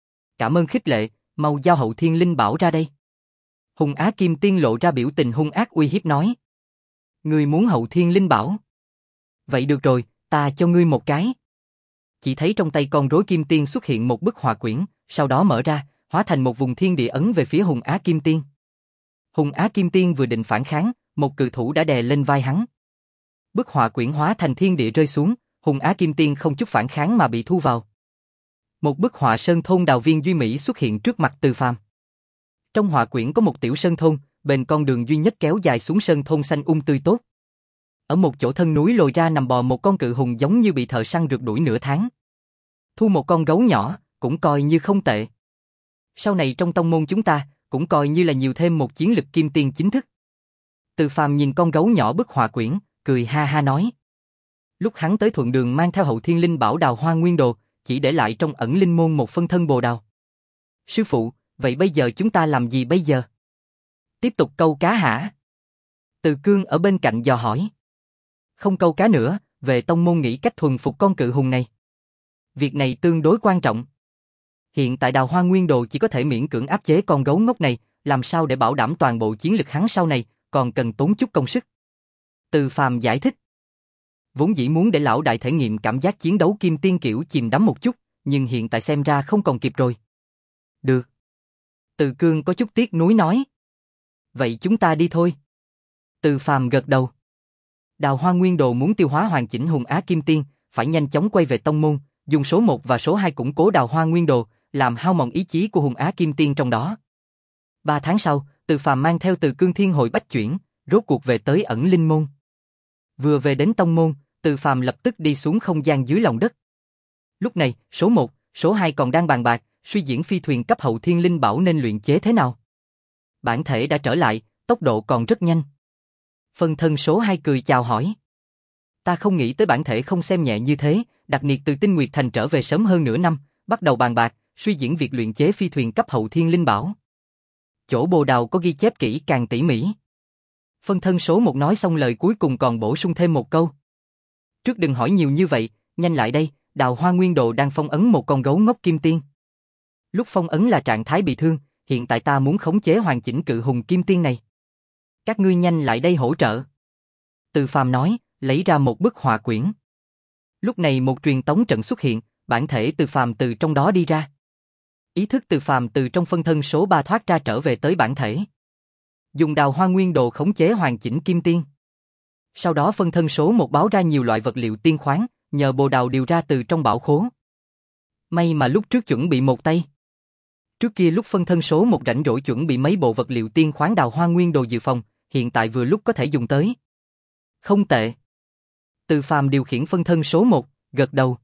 Cảm ơn khích lệ, mau giao hậu thiên linh bảo ra đây. Hùng Á Kim Tiên lộ ra biểu tình hung ác uy hiếp nói. Ngươi muốn hậu thiên linh bảo? Vậy được rồi, ta cho ngươi một cái. Chỉ thấy trong tay con rối kim tiên xuất hiện một bức họa quyển, sau đó mở ra, hóa thành một vùng thiên địa ấn về phía Hùng Á Kim Tiên. Hùng Á Kim Tiên vừa định phản kháng, một cự thủ đã đè lên vai hắn. Bức họa quyển hóa thành thiên địa rơi xuống, Hùng Á Kim Tiên không chút phản kháng mà bị thu vào. Một bức họa sơn thôn đào viên duy mỹ xuất hiện trước mặt Từ Phàm. Trong họa quyển có một tiểu sơn thôn, bên con đường duy nhất kéo dài xuống sơn thôn xanh um tươi tốt. Ở một chỗ thân núi lồi ra nằm bò một con cự hùng giống như bị thợ săn rượt đuổi nửa tháng. Thu một con gấu nhỏ, cũng coi như không tệ. Sau này trong tông môn chúng ta, cũng coi như là nhiều thêm một chiến lực kim tiên chính thức. Từ Phàm nhìn con gấu nhỏ bức họa quyển, cười ha ha nói. Lúc hắn tới thuận đường mang theo hậu thiên linh bảo Đào Hoa Nguyên Đồ, chỉ để lại trong ẩn linh môn một phân thân bồ đào. Sư phụ, vậy bây giờ chúng ta làm gì bây giờ? Tiếp tục câu cá hả? Từ Cương ở bên cạnh dò hỏi. Không câu cá nữa, về tông môn nghĩ cách thuần phục con cự hùng này. Việc này tương đối quan trọng. Hiện tại Đào Hoa Nguyên Đồ chỉ có thể miễn cưỡng áp chế con gấu ngốc này, làm sao để bảo đảm toàn bộ chiến lực hắn sau này, còn cần tốn chút công sức. Từ Phàm giải thích. Vốn dĩ muốn để lão đại thể nghiệm cảm giác chiến đấu kim tiên kiểu chìm đắm một chút, nhưng hiện tại xem ra không còn kịp rồi. Được. Từ Cương có chút tiếc nuối nói. Vậy chúng ta đi thôi. Từ Phàm gật đầu. Đào Hoa Nguyên Đồ muốn tiêu hóa hoàn chỉnh Hùng Á Kim Tiên, phải nhanh chóng quay về tông môn, dùng số một và số hai củng cố Đào Hoa Nguyên Đồ, làm hao mòn ý chí của Hùng Á Kim Tiên trong đó. Ba tháng sau, Từ Phàm mang theo Từ Cương Thiên Hồi Bách Chuyển, rốt cuộc về tới ẩn linh môn. Vừa về đến tông môn, Từ Phàm lập tức đi xuống không gian dưới lòng đất. Lúc này, số một, số hai còn đang bàn bạc, suy diễn phi thuyền cấp hậu thiên linh bảo nên luyện chế thế nào. Bản thể đã trở lại, tốc độ còn rất nhanh. Phân thân số hai cười chào hỏi. Ta không nghĩ tới bản thể không xem nhẹ như thế, đặc biệt từ Tinh Nguyệt Thành trở về sớm hơn nửa năm, bắt đầu bàn bạc, suy diễn việc luyện chế phi thuyền cấp hậu thiên linh bảo. Chỗ bồ đào có ghi chép kỹ càng tỉ mỉ. Phân thân số một nói xong lời cuối cùng còn bổ sung thêm một câu. Trước đừng hỏi nhiều như vậy, nhanh lại đây, Đào Hoa Nguyên Đồ đang phong ấn một con gấu ngốc kim tiên. Lúc phong ấn là trạng thái bị thương, hiện tại ta muốn khống chế hoàn chỉnh cự hùng kim tiên này. Các ngươi nhanh lại đây hỗ trợ. Từ Phàm nói, lấy ra một bức họa quyển. Lúc này một truyền tống trận xuất hiện, bản thể Từ Phàm từ trong đó đi ra. Ý thức Từ Phàm từ trong phân thân số ba thoát ra trở về tới bản thể. Dùng đào hoa nguyên đồ khống chế hoàn chỉnh kim tiên. Sau đó phân thân số một báo ra nhiều loại vật liệu tiên khoáng, nhờ bồ đào điều ra từ trong bảo khố. May mà lúc trước chuẩn bị một tay. Trước kia lúc phân thân số một rảnh rỗi chuẩn bị mấy bộ vật liệu tiên khoáng đào hoa nguyên đồ dự phòng, hiện tại vừa lúc có thể dùng tới. Không tệ. Từ Phàm điều khiển phân thân số một, gật đầu.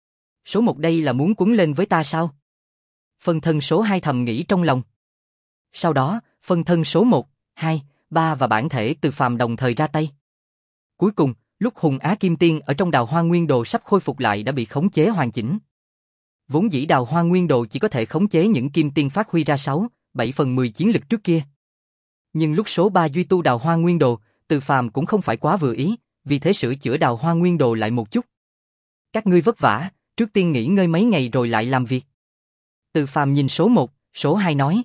Số một đây là muốn quấn lên với ta sao? Phân thân số hai thầm nghĩ trong lòng. Sau đó, phân thân số một, hai, ba và bản thể Từ Phàm đồng thời ra tay. Cuối cùng, lúc Hùng Á Kim Tiên ở trong đào hoa nguyên đồ sắp khôi phục lại đã bị khống chế hoàn chỉnh. Vốn dĩ đào hoa nguyên đồ chỉ có thể khống chế những kim tiên phát huy ra sáu, bảy phần mười chiến lực trước kia. Nhưng lúc số ba duy tu đào hoa nguyên đồ, Từ Phàm cũng không phải quá vừa ý, vì thế sửa chữa đào hoa nguyên đồ lại một chút. Các ngươi vất vả, trước tiên nghỉ ngơi mấy ngày rồi lại làm việc. Từ Phàm nhìn số một, số hai nói.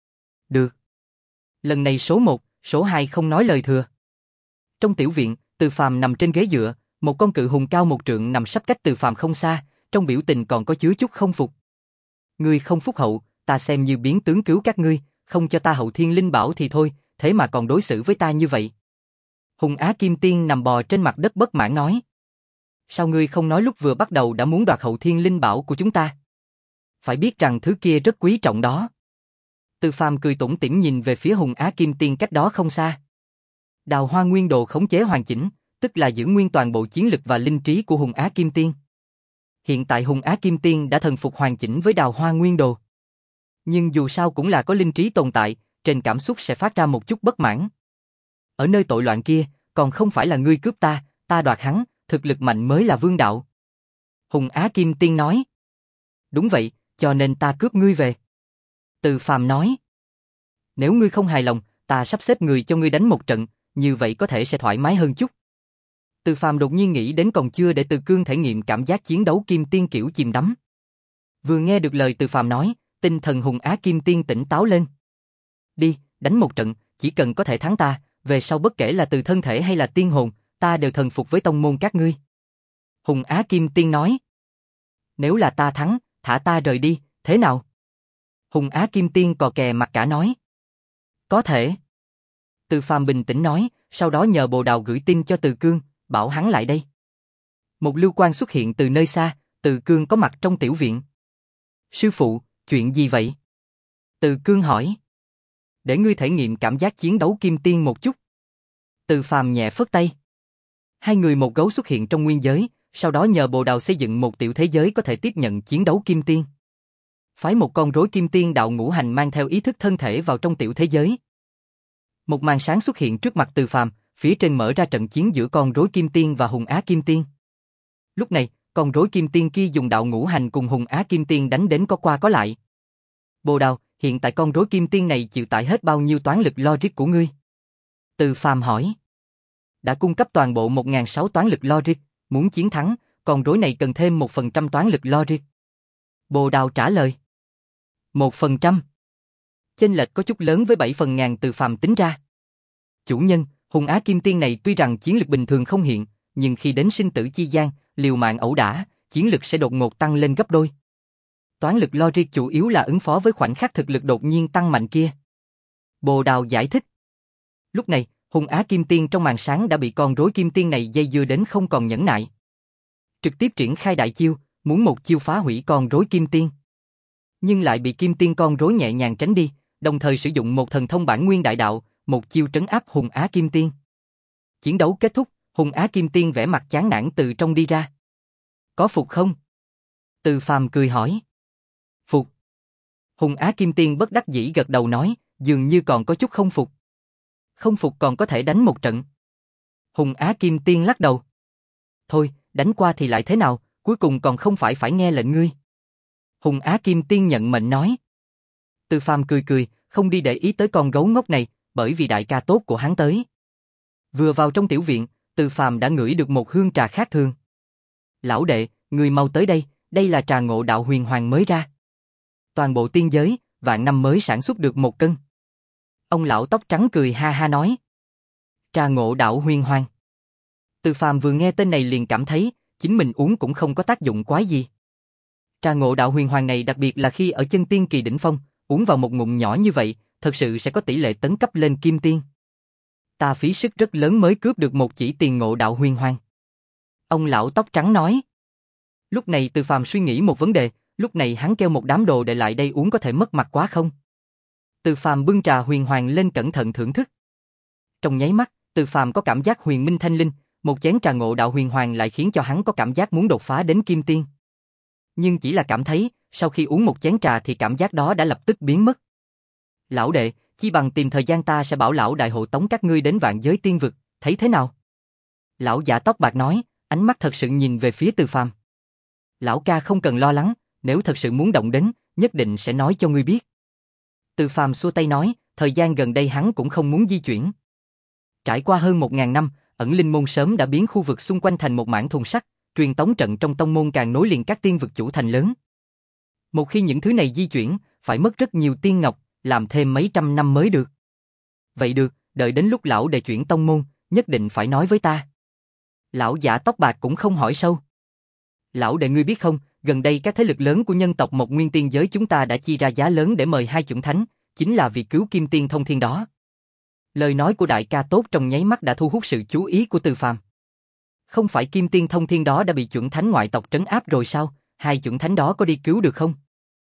Được. Lần này số một, số hai không nói lời thừa. Trong tiểu viện, Từ Phàm nằm trên ghế dựa, một con cự hùng cao một trượng nằm sắp cách Từ Phàm không xa, trong biểu tình còn có chứa chút không phục. Ngươi không phúc hậu, ta xem như biến tướng cứu các ngươi, không cho ta hậu thiên linh bảo thì thôi, thế mà còn đối xử với ta như vậy. Hùng Á Kim Tiên nằm bò trên mặt đất bất mãn nói. Sao ngươi không nói lúc vừa bắt đầu đã muốn đoạt hậu thiên linh bảo của chúng ta? Phải biết rằng thứ kia rất quý trọng đó. Từ Phàm cười tủm tỉm nhìn về phía Hùng Á Kim Tiên cách đó không xa. Đào hoa nguyên đồ khống chế hoàn chỉnh, tức là giữ nguyên toàn bộ chiến lực và linh trí của Hùng Á Kim Tiên. Hiện tại Hùng Á Kim Tiên đã thần phục hoàn chỉnh với đào hoa nguyên đồ. Nhưng dù sao cũng là có linh trí tồn tại, trên cảm xúc sẽ phát ra một chút bất mãn. Ở nơi tội loạn kia, còn không phải là ngươi cướp ta, ta đoạt hắn, thực lực mạnh mới là vương đạo. Hùng Á Kim Tiên nói. Đúng vậy, cho nên ta cướp ngươi về. Từ Phàm nói. Nếu ngươi không hài lòng, ta sắp xếp người cho ngươi đánh một trận, như vậy có thể sẽ thoải mái hơn chút. Từ Phàm đột nhiên nghĩ đến còn chưa để Từ Cương thể nghiệm cảm giác chiến đấu kim tiên kiểu chìm đắm. Vừa nghe được lời Từ Phàm nói, tinh thần Hùng Á Kim Tiên tỉnh táo lên. Đi, đánh một trận, chỉ cần có thể thắng ta, về sau bất kể là từ thân thể hay là tiên hồn, ta đều thần phục với tông môn các ngươi. Hùng Á Kim Tiên nói. Nếu là ta thắng, thả ta rời đi, thế nào? Hùng Á Kim Tiên cò kè mặt cả nói. Có thể. Từ Phàm bình tĩnh nói, sau đó nhờ bồ đào gửi tin cho Từ Cương, bảo hắn lại đây. Một lưu quang xuất hiện từ nơi xa, Từ Cương có mặt trong tiểu viện. Sư phụ, chuyện gì vậy? Từ Cương hỏi. Để ngươi thể nghiệm cảm giác chiến đấu kim tiên một chút. Từ Phàm nhẹ phất tay. Hai người một gấu xuất hiện trong nguyên giới, sau đó nhờ bồ đào xây dựng một tiểu thế giới có thể tiếp nhận chiến đấu kim tiên. Phái một con rối kim tiên đạo ngũ hành mang theo ý thức thân thể vào trong tiểu thế giới. Một màn sáng xuất hiện trước mặt Từ Phàm, phía trên mở ra trận chiến giữa con rối kim tiên và Hùng Á Kim Tiên. Lúc này, con rối kim tiên kia dùng đạo ngũ hành cùng Hùng Á Kim Tiên đánh đến có qua có lại. Bồ đào, hiện tại con rối kim tiên này chịu tải hết bao nhiêu toán lực logic của ngươi? Từ Phàm hỏi. Đã cung cấp toàn bộ một nghìn sáu trăm toán lực logic, muốn chiến thắng, con rối này cần thêm một phần trăm toán lực logic. Bồ đào trả lời. Một phần trăm. Chênh lệch có chút lớn với bảy phần ngàn Từ Phàm tính ra. Chủ nhân, Hùng Á Kim Tiên này tuy rằng chiến lực bình thường không hiện, nhưng khi đến sinh tử chi gian, liều mạng ẩu đả, chiến lực sẽ đột ngột tăng lên gấp đôi. Toán lực logic chủ yếu là ứng phó với khoảnh khắc thực lực đột nhiên tăng mạnh kia. Bồ đào giải thích. Lúc này, Hùng Á Kim Tiên trong màn sáng đã bị con rối kim tiên này dây dưa đến không còn nhẫn nại. Trực tiếp triển khai đại chiêu, muốn một chiêu phá hủy con rối kim tiên. Nhưng lại bị kim tiên con rối nhẹ nhàng tránh đi, đồng thời sử dụng một thần thông bản nguyên đại đạo, một chiêu trấn áp Hùng Á Kim Tiên. Chiến đấu kết thúc, Hùng Á Kim Tiên vẻ mặt chán nản từ trong đi ra. Có phục không? Từ Phàm cười hỏi. Phục. Hùng Á Kim Tiên bất đắc dĩ gật đầu nói, dường như còn có chút không phục. Không phục còn có thể đánh một trận. Hùng Á Kim Tiên lắc đầu. Thôi, đánh qua thì lại thế nào, cuối cùng còn không phải phải nghe lệnh ngươi. Hùng Á Kim Tiên nhận mệnh nói. Từ Phàm cười cười, không đi để ý tới con gấu ngốc này, bởi vì đại ca tốt của hắn tới. Vừa vào trong tiểu viện, Từ Phàm đã ngửi được một hương trà khác thường. Lão đệ, người mau tới đây, đây là trà ngộ đạo huyền hoàng mới ra. Toàn bộ tiên giới, vạn năm mới sản xuất được một cân. Ông lão tóc trắng cười ha ha nói. Trà ngộ đạo huyền hoàng. Từ Phàm vừa nghe tên này liền cảm thấy, chính mình uống cũng không có tác dụng quái gì. Trà ngộ đạo huyền hoàng này đặc biệt là khi ở chân tiên kỳ đỉnh phong, uống vào một ngụm nhỏ như vậy, thật sự sẽ có tỷ lệ tấn cấp lên kim tiên. Ta phí sức rất lớn mới cướp được một chỉ tiền ngộ đạo huyền hoàng. Ông lão tóc trắng nói. Lúc này Từ Phàm suy nghĩ một vấn đề, lúc này hắn kêu một đám đồ đệ lại đây uống có thể mất mặt quá không? Từ Phàm bưng trà huyền hoàng lên cẩn thận thưởng thức. Trong nháy mắt, Từ Phàm có cảm giác huyền minh thanh linh, một chén trà ngộ đạo huyền hoàng lại khiến cho hắn có cảm giác muốn đột phá đến kim tiên. Nhưng chỉ là cảm thấy, sau khi uống một chén trà thì cảm giác đó đã lập tức biến mất. Lão đệ, chi bằng tìm thời gian ta sẽ bảo lão đại hộ tống các ngươi đến vạn giới tiên vực, thấy thế nào? Lão giả tóc bạc nói, ánh mắt thật sự nhìn về phía Từ Phàm. Lão ca không cần lo lắng, nếu thật sự muốn động đến, nhất định sẽ nói cho ngươi biết. Từ Phàm xua tay nói, thời gian gần đây hắn cũng không muốn di chuyển. Trải qua hơn một ngàn năm, ẩn linh môn sớm đã biến khu vực xung quanh thành một mảng thùng sắt, truyền tống trận trong tông môn càng nối liền các tiên vực chủ thành lớn. Một khi những thứ này di chuyển, phải mất rất nhiều tiên ngọc, làm thêm mấy trăm năm mới được. Vậy được, đợi đến lúc lão đệ chuyển tông môn, nhất định phải nói với ta. Lão giả tóc bạc cũng không hỏi sâu. Lão đệ ngươi biết không, gần đây các thế lực lớn của nhân tộc Mộc Nguyên Tiên giới chúng ta đã chi ra giá lớn để mời hai chuẩn thánh, chính là vì cứu Kim Tiên Thông Thiên đó. Lời nói của đại ca tốt trong nháy mắt đã thu hút sự chú ý của Từ Phàm. Không phải Kim Tiên Thông Thiên đó đã bị chuẩn thánh ngoại tộc trấn áp rồi sao, hai chuẩn thánh đó có đi cứu được không?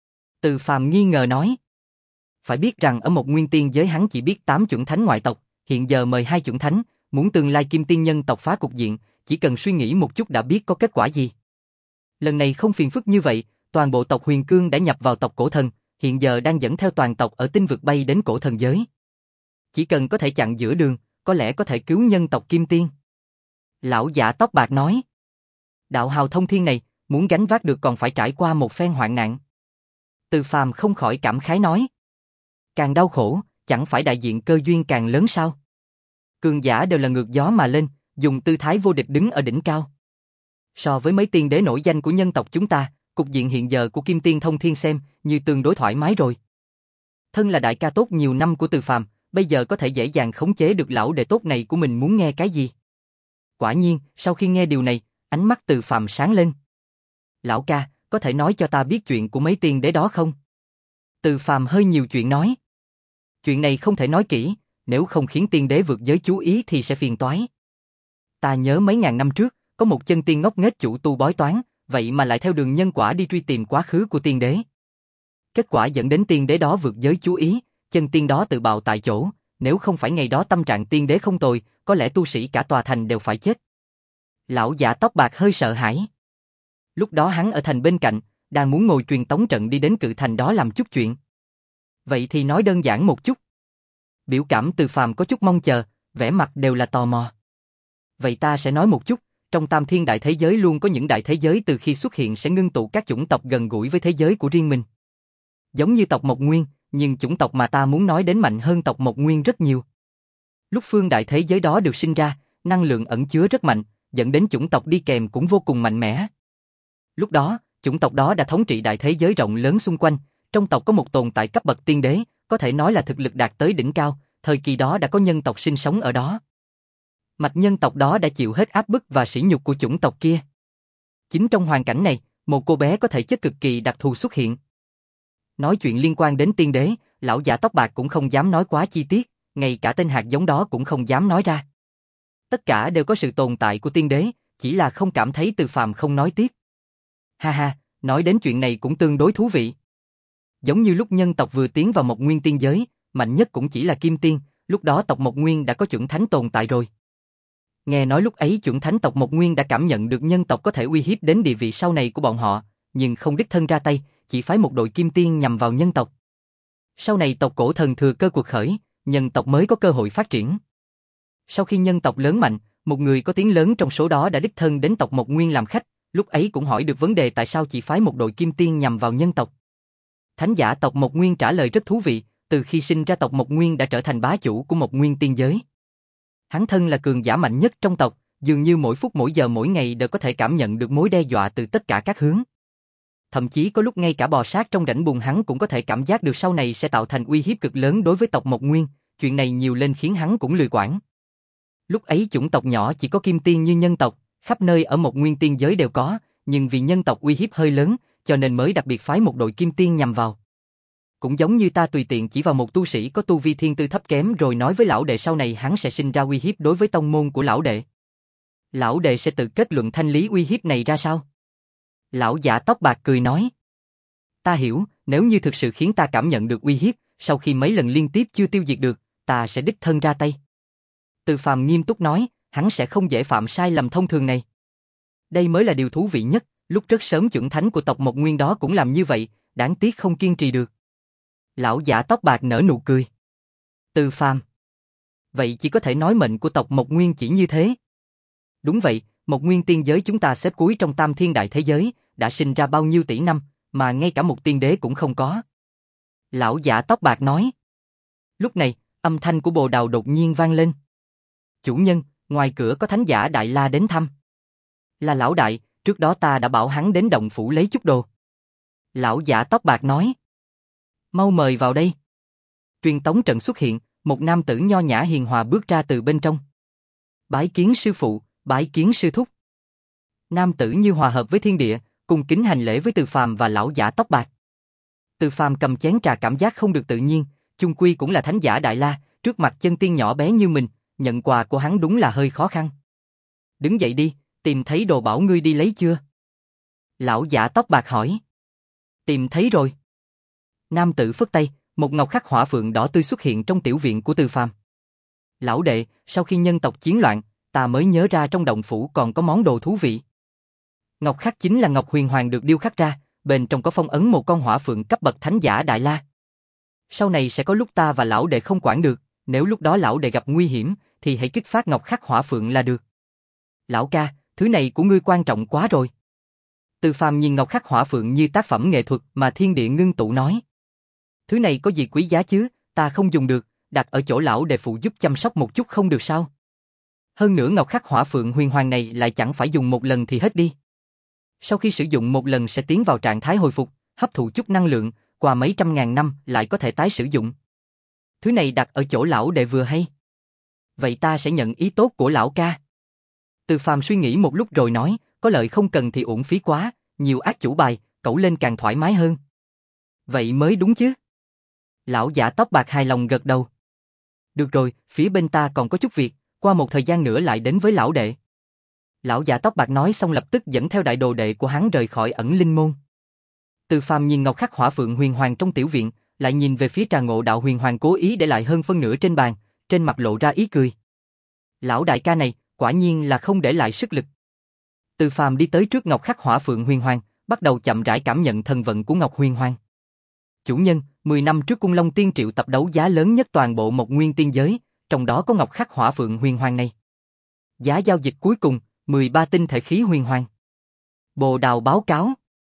Từ Phàm nghi ngờ nói. Phải biết rằng ở Mộc Nguyên Tiên giới hắn chỉ biết tám chuẩn thánh ngoại tộc, hiện giờ mời hai chuẩn thánh, muốn tương lai Kim Tiên nhân tộc phá cục diện, chỉ cần suy nghĩ một chút đã biết có kết quả gì. Lần này không phiền phức như vậy, toàn bộ tộc Huyền Cương đã nhập vào tộc Cổ Thần, hiện giờ đang dẫn theo toàn tộc ở tinh vực bay đến Cổ Thần giới. Chỉ cần có thể chặn giữa đường, có lẽ có thể cứu nhân tộc Kim Tiên. Lão giả tóc bạc nói. Đạo hào thông thiên này, muốn gánh vác được còn phải trải qua một phen hoạn nạn. Từ Phàm không khỏi cảm khái nói. Càng đau khổ, chẳng phải đại diện cơ duyên càng lớn sao? Cường giả đều là ngược gió mà lên, dùng tư thái vô địch đứng ở đỉnh cao. So với mấy tiên đế nổi danh của nhân tộc chúng ta, cục diện hiện giờ của Kim Tiên Thông Thiên xem như tương đối thoải mái rồi. Thân là đại ca tốt nhiều năm của Từ Phàm, bây giờ có thể dễ dàng khống chế được lão đệ tốt này của mình muốn nghe cái gì. Quả nhiên, sau khi nghe điều này, ánh mắt Từ Phàm sáng lên. Lão ca, có thể nói cho ta biết chuyện của mấy tiên đế đó không? Từ Phàm hơi nhiều chuyện nói. Chuyện này không thể nói kỹ, nếu không khiến tiên đế vượt giới chú ý thì sẽ phiền toái. Ta nhớ mấy ngàn năm trước, có một chân tiên ngốc nghếch chủ tu bói toán, vậy mà lại theo đường nhân quả đi truy tìm quá khứ của tiên đế. Kết quả dẫn đến tiên đế đó vượt giới chú ý, chân tiên đó tự bạo tại chỗ, nếu không phải ngày đó tâm trạng tiên đế không tồi, có lẽ tu sĩ cả tòa thành đều phải chết. Lão giả tóc bạc hơi sợ hãi. Lúc đó hắn ở thành bên cạnh, đang muốn ngồi truyền tống trận đi đến cự thành đó làm chút chuyện. Vậy thì nói đơn giản một chút. Biểu cảm Từ Phàm có chút mong chờ, vẻ mặt đều là tò mò. Vậy ta sẽ nói một chút, trong Tam Thiên đại thế giới luôn có những đại thế giới từ khi xuất hiện sẽ ngưng tụ các chủng tộc gần gũi với thế giới của riêng mình. Giống như tộc Mộc Nguyên, nhưng chủng tộc mà ta muốn nói đến mạnh hơn tộc Mộc Nguyên rất nhiều. Lúc phương đại thế giới đó được sinh ra, năng lượng ẩn chứa rất mạnh, dẫn đến chủng tộc đi kèm cũng vô cùng mạnh mẽ. Lúc đó, chủng tộc đó đã thống trị đại thế giới rộng lớn xung quanh, trong tộc có một tồn tại cấp bậc tiên đế, có thể nói là thực lực đạt tới đỉnh cao, thời kỳ đó đã có nhân tộc sinh sống ở đó. Mạch nhân tộc đó đã chịu hết áp bức và sỉ nhục của chủng tộc kia. Chính trong hoàn cảnh này, một cô bé có thể chất cực kỳ đặc thù xuất hiện. Nói chuyện liên quan đến tiên đế, lão giả tóc bạc cũng không dám nói quá chi tiết, ngay cả tên hạt giống đó cũng không dám nói ra. Tất cả đều có sự tồn tại của tiên đế, chỉ là không cảm thấy Từ Phàm không nói tiếp. Ha ha, nói đến chuyện này cũng tương đối thú vị. Giống như lúc nhân tộc vừa tiến vào Mộc Nguyên tiên giới, mạnh nhất cũng chỉ là Kim Tiên, lúc đó tộc Mộc Nguyên đã có chuẩn thánh tồn tại rồi. Nghe nói lúc ấy chuẩn thánh tộc Mộc Nguyên đã cảm nhận được nhân tộc có thể uy hiếp đến địa vị sau này của bọn họ, nhưng không đích thân ra tay, chỉ phái một đội Kim Tiên nhằm vào nhân tộc. Sau này tộc Cổ Thần thừa cơ cuộc khởi, nhân tộc mới có cơ hội phát triển. Sau khi nhân tộc lớn mạnh, một người có tiếng lớn trong số đó đã đích thân đến tộc Mộc Nguyên làm khách, lúc ấy cũng hỏi được vấn đề tại sao chỉ phái một đội Kim Tiên nhằm vào nhân tộc. Thánh giả tộc Mộc Nguyên trả lời rất thú vị, từ khi sinh ra tộc Mộc Nguyên đã trở thành bá chủ của Mộc Nguyên tiên giới. Hắn thân là cường giả mạnh nhất trong tộc, dường như mỗi phút mỗi giờ mỗi ngày đều có thể cảm nhận được mối đe dọa từ tất cả các hướng. Thậm chí có lúc ngay cả bò sát trong rãnh bùn hắn cũng có thể cảm giác được sau này sẽ tạo thành uy hiếp cực lớn đối với tộc Mộc Nguyên, chuyện này nhiều lên khiến hắn cũng lười quản. Lúc ấy chủng tộc nhỏ chỉ có Kim Tiên như nhân tộc, khắp nơi ở Mộc Nguyên tiên giới đều có, nhưng vì nhân tộc uy hiếp hơi lớn, cho nên mới đặc biệt phái một đội Kim Tiên nhằm vào. cũng giống như ta tùy tiện chỉ vào một tu sĩ có tu vi thiên tư thấp kém rồi nói với lão đệ sau này hắn sẽ sinh ra uy hiếp đối với tông môn của lão đệ. Lão đệ sẽ tự kết luận thanh lý uy hiếp này ra sao? Lão giả tóc bạc cười nói. Ta hiểu, nếu như thực sự khiến ta cảm nhận được uy hiếp, sau khi mấy lần liên tiếp chưa tiêu diệt được, ta sẽ đích thân ra tay. Từ Phàm nghiêm túc nói, hắn sẽ không dễ phạm sai lầm thông thường này. Đây mới là điều thú vị nhất, lúc rất sớm chuẩn thánh của tộc Mộc Nguyên đó cũng làm như vậy, đáng tiếc không kiên trì được. Lão giả tóc bạc nở nụ cười. Từ Phàm. Vậy chỉ có thể nói mệnh của tộc Mộc Nguyên chỉ như thế. Đúng vậy, Mộc Nguyên tiên giới chúng ta xếp cuối trong tam thiên đại thế giới, đã sinh ra bao nhiêu tỷ năm, mà ngay cả một tiên đế cũng không có. Lão giả tóc bạc nói. Lúc này, âm thanh của Bồ Đào đột nhiên vang lên. Chủ nhân, ngoài cửa có thánh giả Đại La đến thăm. Là lão đại, trước đó ta đã bảo hắn đến động phủ lấy chút đồ. Lão giả tóc bạc nói. Mau mời vào đây. Truyền tống trận xuất hiện, một nam tử nho nhã hiền hòa bước ra từ bên trong. Bái kiến sư phụ, bái kiến sư thúc. Nam tử như hòa hợp với thiên địa, cùng kính hành lễ với Từ Phàm và lão giả tóc bạc. Từ Phàm cầm chén trà cảm giác không được tự nhiên, chung quy cũng là thánh giả Đại La, trước mặt chân tiên nhỏ bé như mình, nhận quà của hắn đúng là hơi khó khăn. Đứng dậy đi, tìm thấy đồ bảo ngươi đi lấy chưa? Lão giả tóc bạc hỏi. Tìm thấy rồi. Nam tử phất tay, một ngọc khắc hỏa phượng đỏ tươi xuất hiện trong tiểu viện của Từ Phàm. Lão đệ, sau khi nhân tộc chiến loạn, ta mới nhớ ra trong động phủ còn có món đồ thú vị. Ngọc khắc chính là ngọc huyền hoàng được điêu khắc ra, bên trong có phong ấn một con hỏa phượng cấp bậc thánh giả Đại La. Sau này sẽ có lúc ta và lão đệ không quản được, nếu lúc đó lão đệ gặp nguy hiểm, thì hãy kích phát ngọc khắc hỏa phượng là được. Lão ca, thứ này của ngươi quan trọng quá rồi. Từ Phàm nhìn ngọc khắc hỏa phượng như tác phẩm nghệ thuật mà thiên địa ngưng tụ nói. Thứ này có gì quý giá chứ, ta không dùng được, đặt ở chỗ lão đệ phụ giúp chăm sóc một chút không được sao? Hơn nữa ngọc khắc hỏa phượng huyền hoàng này lại chẳng phải dùng một lần thì hết đi. Sau khi sử dụng một lần sẽ tiến vào trạng thái hồi phục, hấp thụ chút năng lượng, qua mấy trăm ngàn năm lại có thể tái sử dụng. Thứ này đặt ở chỗ lão đệ vừa hay. Vậy ta sẽ nhận ý tốt của lão ca. Từ Phàm suy nghĩ một lúc rồi nói, có lợi không cần thì uổng phí quá, nhiều ác chủ bài, cẩu lên càng thoải mái hơn. Vậy mới đúng chứ. Lão giả tóc bạc hài lòng gật đầu. Được rồi, phía bên ta còn có chút việc, qua một thời gian nữa lại đến với lão đệ. Lão giả tóc bạc nói xong lập tức dẫn theo đại đồ đệ của hắn rời khỏi ẩn linh môn. Từ Phàm nhìn ngọc khắc hỏa phượng huyền hoàng trong tiểu viện, lại nhìn về phía trà ngộ đạo huyền hoàng cố ý để lại hơn phân nửa trên bàn, trên mặt lộ ra ý cười. Lão đại ca này, quả nhiên là không để lại sức lực. Từ Phàm đi tới trước ngọc khắc hỏa phượng huyền hoàng, bắt đầu chậm rãi cảm nhận thần vận của ngọc huyền hoàng. Chủ nhân, mười năm trước Cung Long Tiên triệu tập đấu giá lớn nhất toàn bộ Mộc Nguyên tiên giới, trong đó có ngọc khắc hỏa phượng huyền hoàng này. Giá giao dịch cuối cùng, mười ba tinh thể khí huyền hoàng. Bồ Đào báo cáo.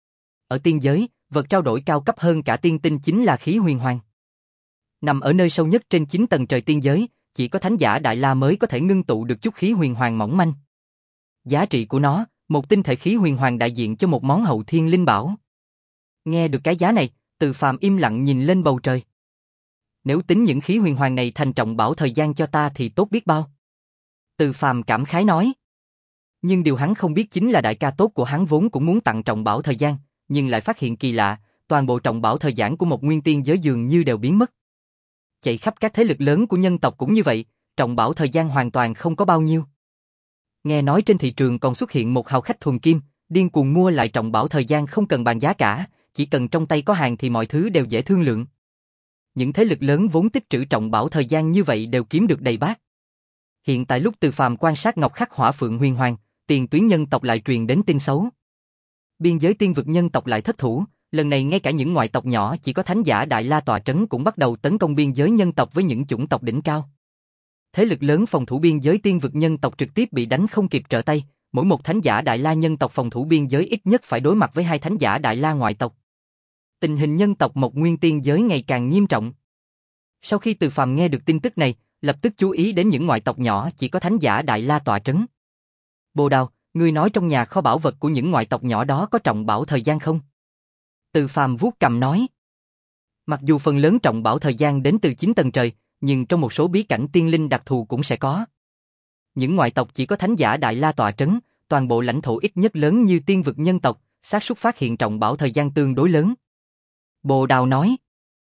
Ở tiên giới, vật trao đổi cao cấp hơn cả tiên tinh chính là khí huyền hoàng. Nằm ở nơi sâu nhất trên chín tầng trời tiên giới, chỉ có thánh giả Đại La mới có thể ngưng tụ được chút khí huyền hoàng mỏng manh. Giá trị của nó, một tinh thể khí huyền hoàng đại diện cho một món hậu thiên linh bảo. Nghe được cái giá này, Từ Phàm im lặng nhìn lên bầu trời. Nếu tính những khí huyền hoàng này thành trọng bảo thời gian cho ta thì tốt biết bao. Từ Phàm cảm khái nói. Nhưng điều hắn không biết chính là đại ca tốt của hắn vốn cũng muốn tặng trọng bảo thời gian, nhưng lại phát hiện kỳ lạ, toàn bộ trọng bảo thời gian của một nguyên tiên giới dường như đều biến mất. Chạy khắp các thế lực lớn của nhân tộc cũng như vậy, trọng bảo thời gian hoàn toàn không có bao nhiêu. Nghe nói trên thị trường còn xuất hiện một hào khách thuần kim, điên cuồng mua lại trọng bảo thời gian không cần bàn giá cả, chỉ cần trong tay có hàng thì mọi thứ đều dễ thương lượng. Những thế lực lớn vốn tích trữ trọng bảo thời gian như vậy đều kiếm được đầy bát. Hiện tại lúc Từ Phàm quan sát ngọc khắc hỏa phượng huyền hoàng, tiền tuyến nhân tộc lại truyền đến tin xấu. Biên giới tiên vực nhân tộc lại thất thủ, lần này ngay cả những ngoại tộc nhỏ chỉ có thánh giả Đại La tọa trấn cũng bắt đầu tấn công biên giới nhân tộc với những chủng tộc đỉnh cao. Thế lực lớn phòng thủ biên giới tiên vực nhân tộc trực tiếp bị đánh không kịp trở tay, mỗi một thánh giả Đại La nhân tộc phòng thủ biên giới ít nhất phải đối mặt với hai thánh giả Đại La ngoại tộc. Tình hình nhân tộc Mộc Nguyên tiên giới ngày càng nghiêm trọng. Sau khi Từ Phàm nghe được tin tức này, lập tức chú ý đến những ngoại tộc nhỏ chỉ có thánh giả Đại La tọa trấn. Bồ Đào, ngươi nói trong nhà kho bảo vật của những ngoại tộc nhỏ đó có trọng bảo thời gian không? Từ Phàm vuốt cầm nói. Mặc dù phần lớn trọng bảo thời gian đến từ chín tầng trời, nhưng trong một số bí cảnh tiên linh đặc thù cũng sẽ có. Những ngoại tộc chỉ có thánh giả Đại La tọa trấn, toàn bộ lãnh thổ ít nhất lớn như tiên vực nhân tộc, xác suất phát hiện trọng bảo thời gian tương đối lớn. Bồ Đào nói.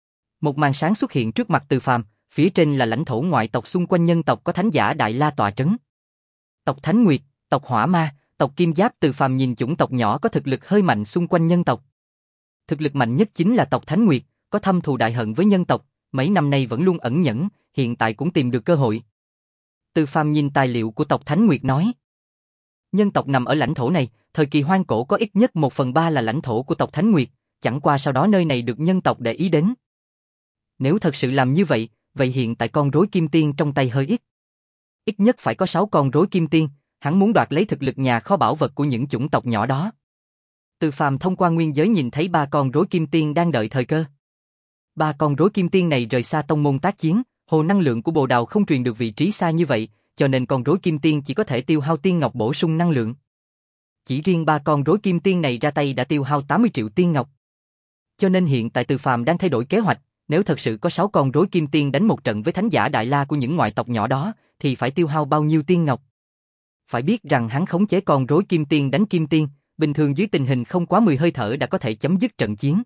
Một màn sáng xuất hiện trước mặt Từ Phàm, phía trên là lãnh thổ ngoại tộc xung quanh nhân tộc có thánh giả Đại La tọa trấn. Tộc Thánh Nguyệt, tộc Hỏa Ma, tộc Kim Giáp. Từ Phàm nhìn chủng tộc nhỏ có thực lực hơi mạnh xung quanh nhân tộc. Thực lực mạnh nhất chính là tộc Thánh Nguyệt, có thâm thù đại hận với nhân tộc, mấy năm nay vẫn luôn ẩn nhẫn, hiện tại cũng tìm được cơ hội. Từ Phàm nhìn tài liệu của tộc Thánh Nguyệt nói. Nhân tộc nằm ở lãnh thổ này, thời kỳ hoang cổ có ít nhất một phần ba là lãnh thổ của tộc Thánh Nguyệt, chẳng qua sau đó nơi này được nhân tộc để ý đến. Nếu thật sự làm như vậy, vậy hiện tại con rối kim tiên trong tay hơi ít. Ít nhất phải có sáu con rối kim tiên, hắn muốn đoạt lấy thực lực nhà kho bảo vật của những chủng tộc nhỏ đó. Từ Phàm thông qua nguyên giới nhìn thấy ba con rối kim tiên đang đợi thời cơ. Ba con rối kim tiên này rời xa tông môn tác chiến, hồ năng lượng của Bồ Đào không truyền được vị trí xa như vậy, cho nên con rối kim tiên chỉ có thể tiêu hao tiên ngọc bổ sung năng lượng. Chỉ riêng ba con rối kim tiên này ra tay đã tiêu hao tám mươi triệu tiên ngọc. Cho nên hiện tại Từ Phàm đang thay đổi kế hoạch, nếu thật sự có sáu con rối kim tiên đánh một trận với thánh giả Đại La của những ngoại tộc nhỏ đó, thì phải tiêu hao bao nhiêu tiên ngọc? Phải biết rằng hắn khống chế con rối kim tiên đánh kim tiên, bình thường dưới tình hình không quá mười hơi thở đã có thể chấm dứt trận chiến.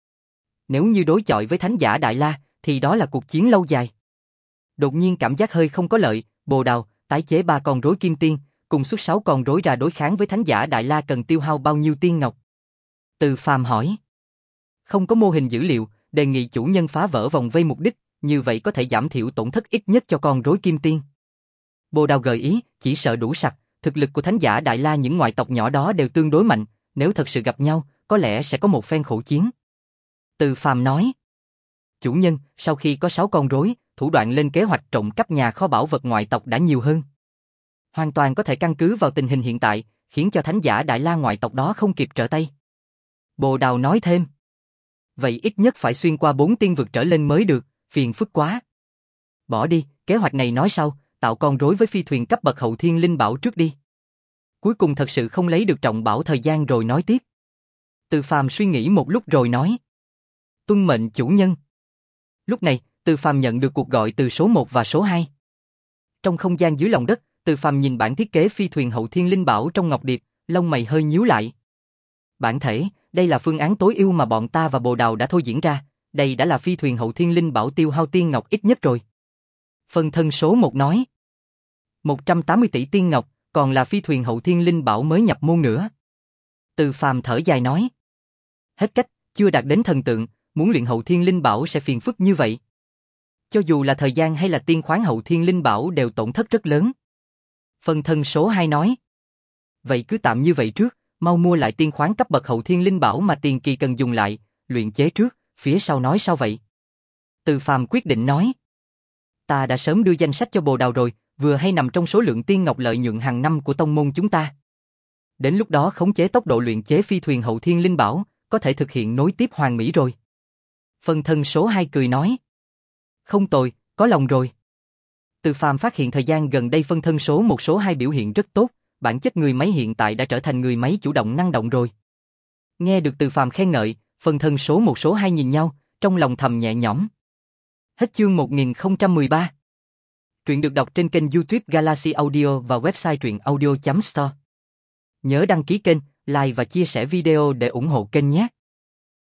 Nếu như đối chọi với thánh giả Đại La, thì đó là cuộc chiến lâu dài. Đột nhiên cảm giác hơi không có lợi, Bồ Đào, tái chế ba con rối kim tiên, cùng xuất sáu con rối ra đối kháng với thánh giả Đại La cần tiêu hao bao nhiêu tiên ngọc? Từ Phàm hỏi. Không có mô hình dữ liệu, đề nghị chủ nhân phá vỡ vòng vây mục đích, như vậy có thể giảm thiểu tổn thất ít nhất cho con rối kim tiên. Bồ Đào gợi ý, chỉ sợ đủ sặc, thực lực của thánh giả Đại La những ngoại tộc nhỏ đó đều tương đối mạnh, nếu thật sự gặp nhau, có lẽ sẽ có một phen khổ chiến. Từ Phàm nói. Chủ nhân, sau khi có sáu con rối, thủ đoạn lên kế hoạch trộm cắp nhà kho bảo vật ngoại tộc đã nhiều hơn. Hoàn toàn có thể căn cứ vào tình hình hiện tại, khiến cho thánh giả Đại La ngoại tộc đó không kịp trở tay. Bồ Đào nói thêm. Vậy ít nhất phải xuyên qua bốn tiên vực trở lên mới được, phiền phức quá. Bỏ đi, kế hoạch này nói sau, tạo con rối với phi thuyền cấp bậc hậu thiên linh bảo trước đi. Cuối cùng thật sự không lấy được trọng bảo thời gian rồi nói tiếp. Từ Phàm suy nghĩ một lúc rồi nói. Tuân mệnh chủ nhân. Lúc này, Từ Phàm nhận được cuộc gọi từ số một và số hai. Trong không gian dưới lòng đất, Từ Phàm nhìn bản thiết kế phi thuyền hậu thiên linh bảo trong ngọc điệp, lông mày hơi nhíu lại. Bản thể, đây là phương án tối ưu mà bọn ta và Bồ Đào đã thôi diễn ra, đây đã là phi thuyền hậu thiên linh bảo tiêu hao tiên ngọc ít nhất rồi. Phân thân số một nói. một trăm tám mươi tỷ tiên ngọc, còn là phi thuyền hậu thiên linh bảo mới nhập môn nữa. Từ Phàm thở dài nói. Hết cách, chưa đạt đến thần tượng, muốn luyện hậu thiên linh bảo sẽ phiền phức như vậy. Cho dù là thời gian hay là tiên khoáng hậu thiên linh bảo đều tổn thất rất lớn. Phân thân số hai nói. Vậy cứ tạm như vậy trước, mau mua lại tiên khoáng cấp bậc hậu thiên linh bảo mà tiền kỳ cần dùng lại, luyện chế trước, phía sau nói sao vậy? Từ Phàm quyết định nói. Ta đã sớm đưa danh sách cho Bồ Đào rồi, vừa hay nằm trong số lượng tiên ngọc lợi nhuận hàng năm của tông môn chúng ta. Đến lúc đó khống chế tốc độ luyện chế phi thuyền hậu thiên linh bảo, có thể thực hiện nối tiếp hoàn mỹ rồi. Phân thân số hai cười nói. Không tồi, có lòng rồi. Từ Phàm phát hiện thời gian gần đây phân thân số một số hai biểu hiện rất tốt, bản chất người máy hiện tại đã trở thành người máy chủ động năng động rồi. Nghe được Từ Phàm khen ngợi, phân thân số một số hai nhìn nhau, trong lòng thầm nhẹ nhõm. Hết chương một nghìn không trăm mười ba. Truyện được đọc trên kênh YouTube Galaxy Audio và website truyện audio chấm store. Nhớ đăng ký kênh, like và chia sẻ video để ủng hộ kênh nhé.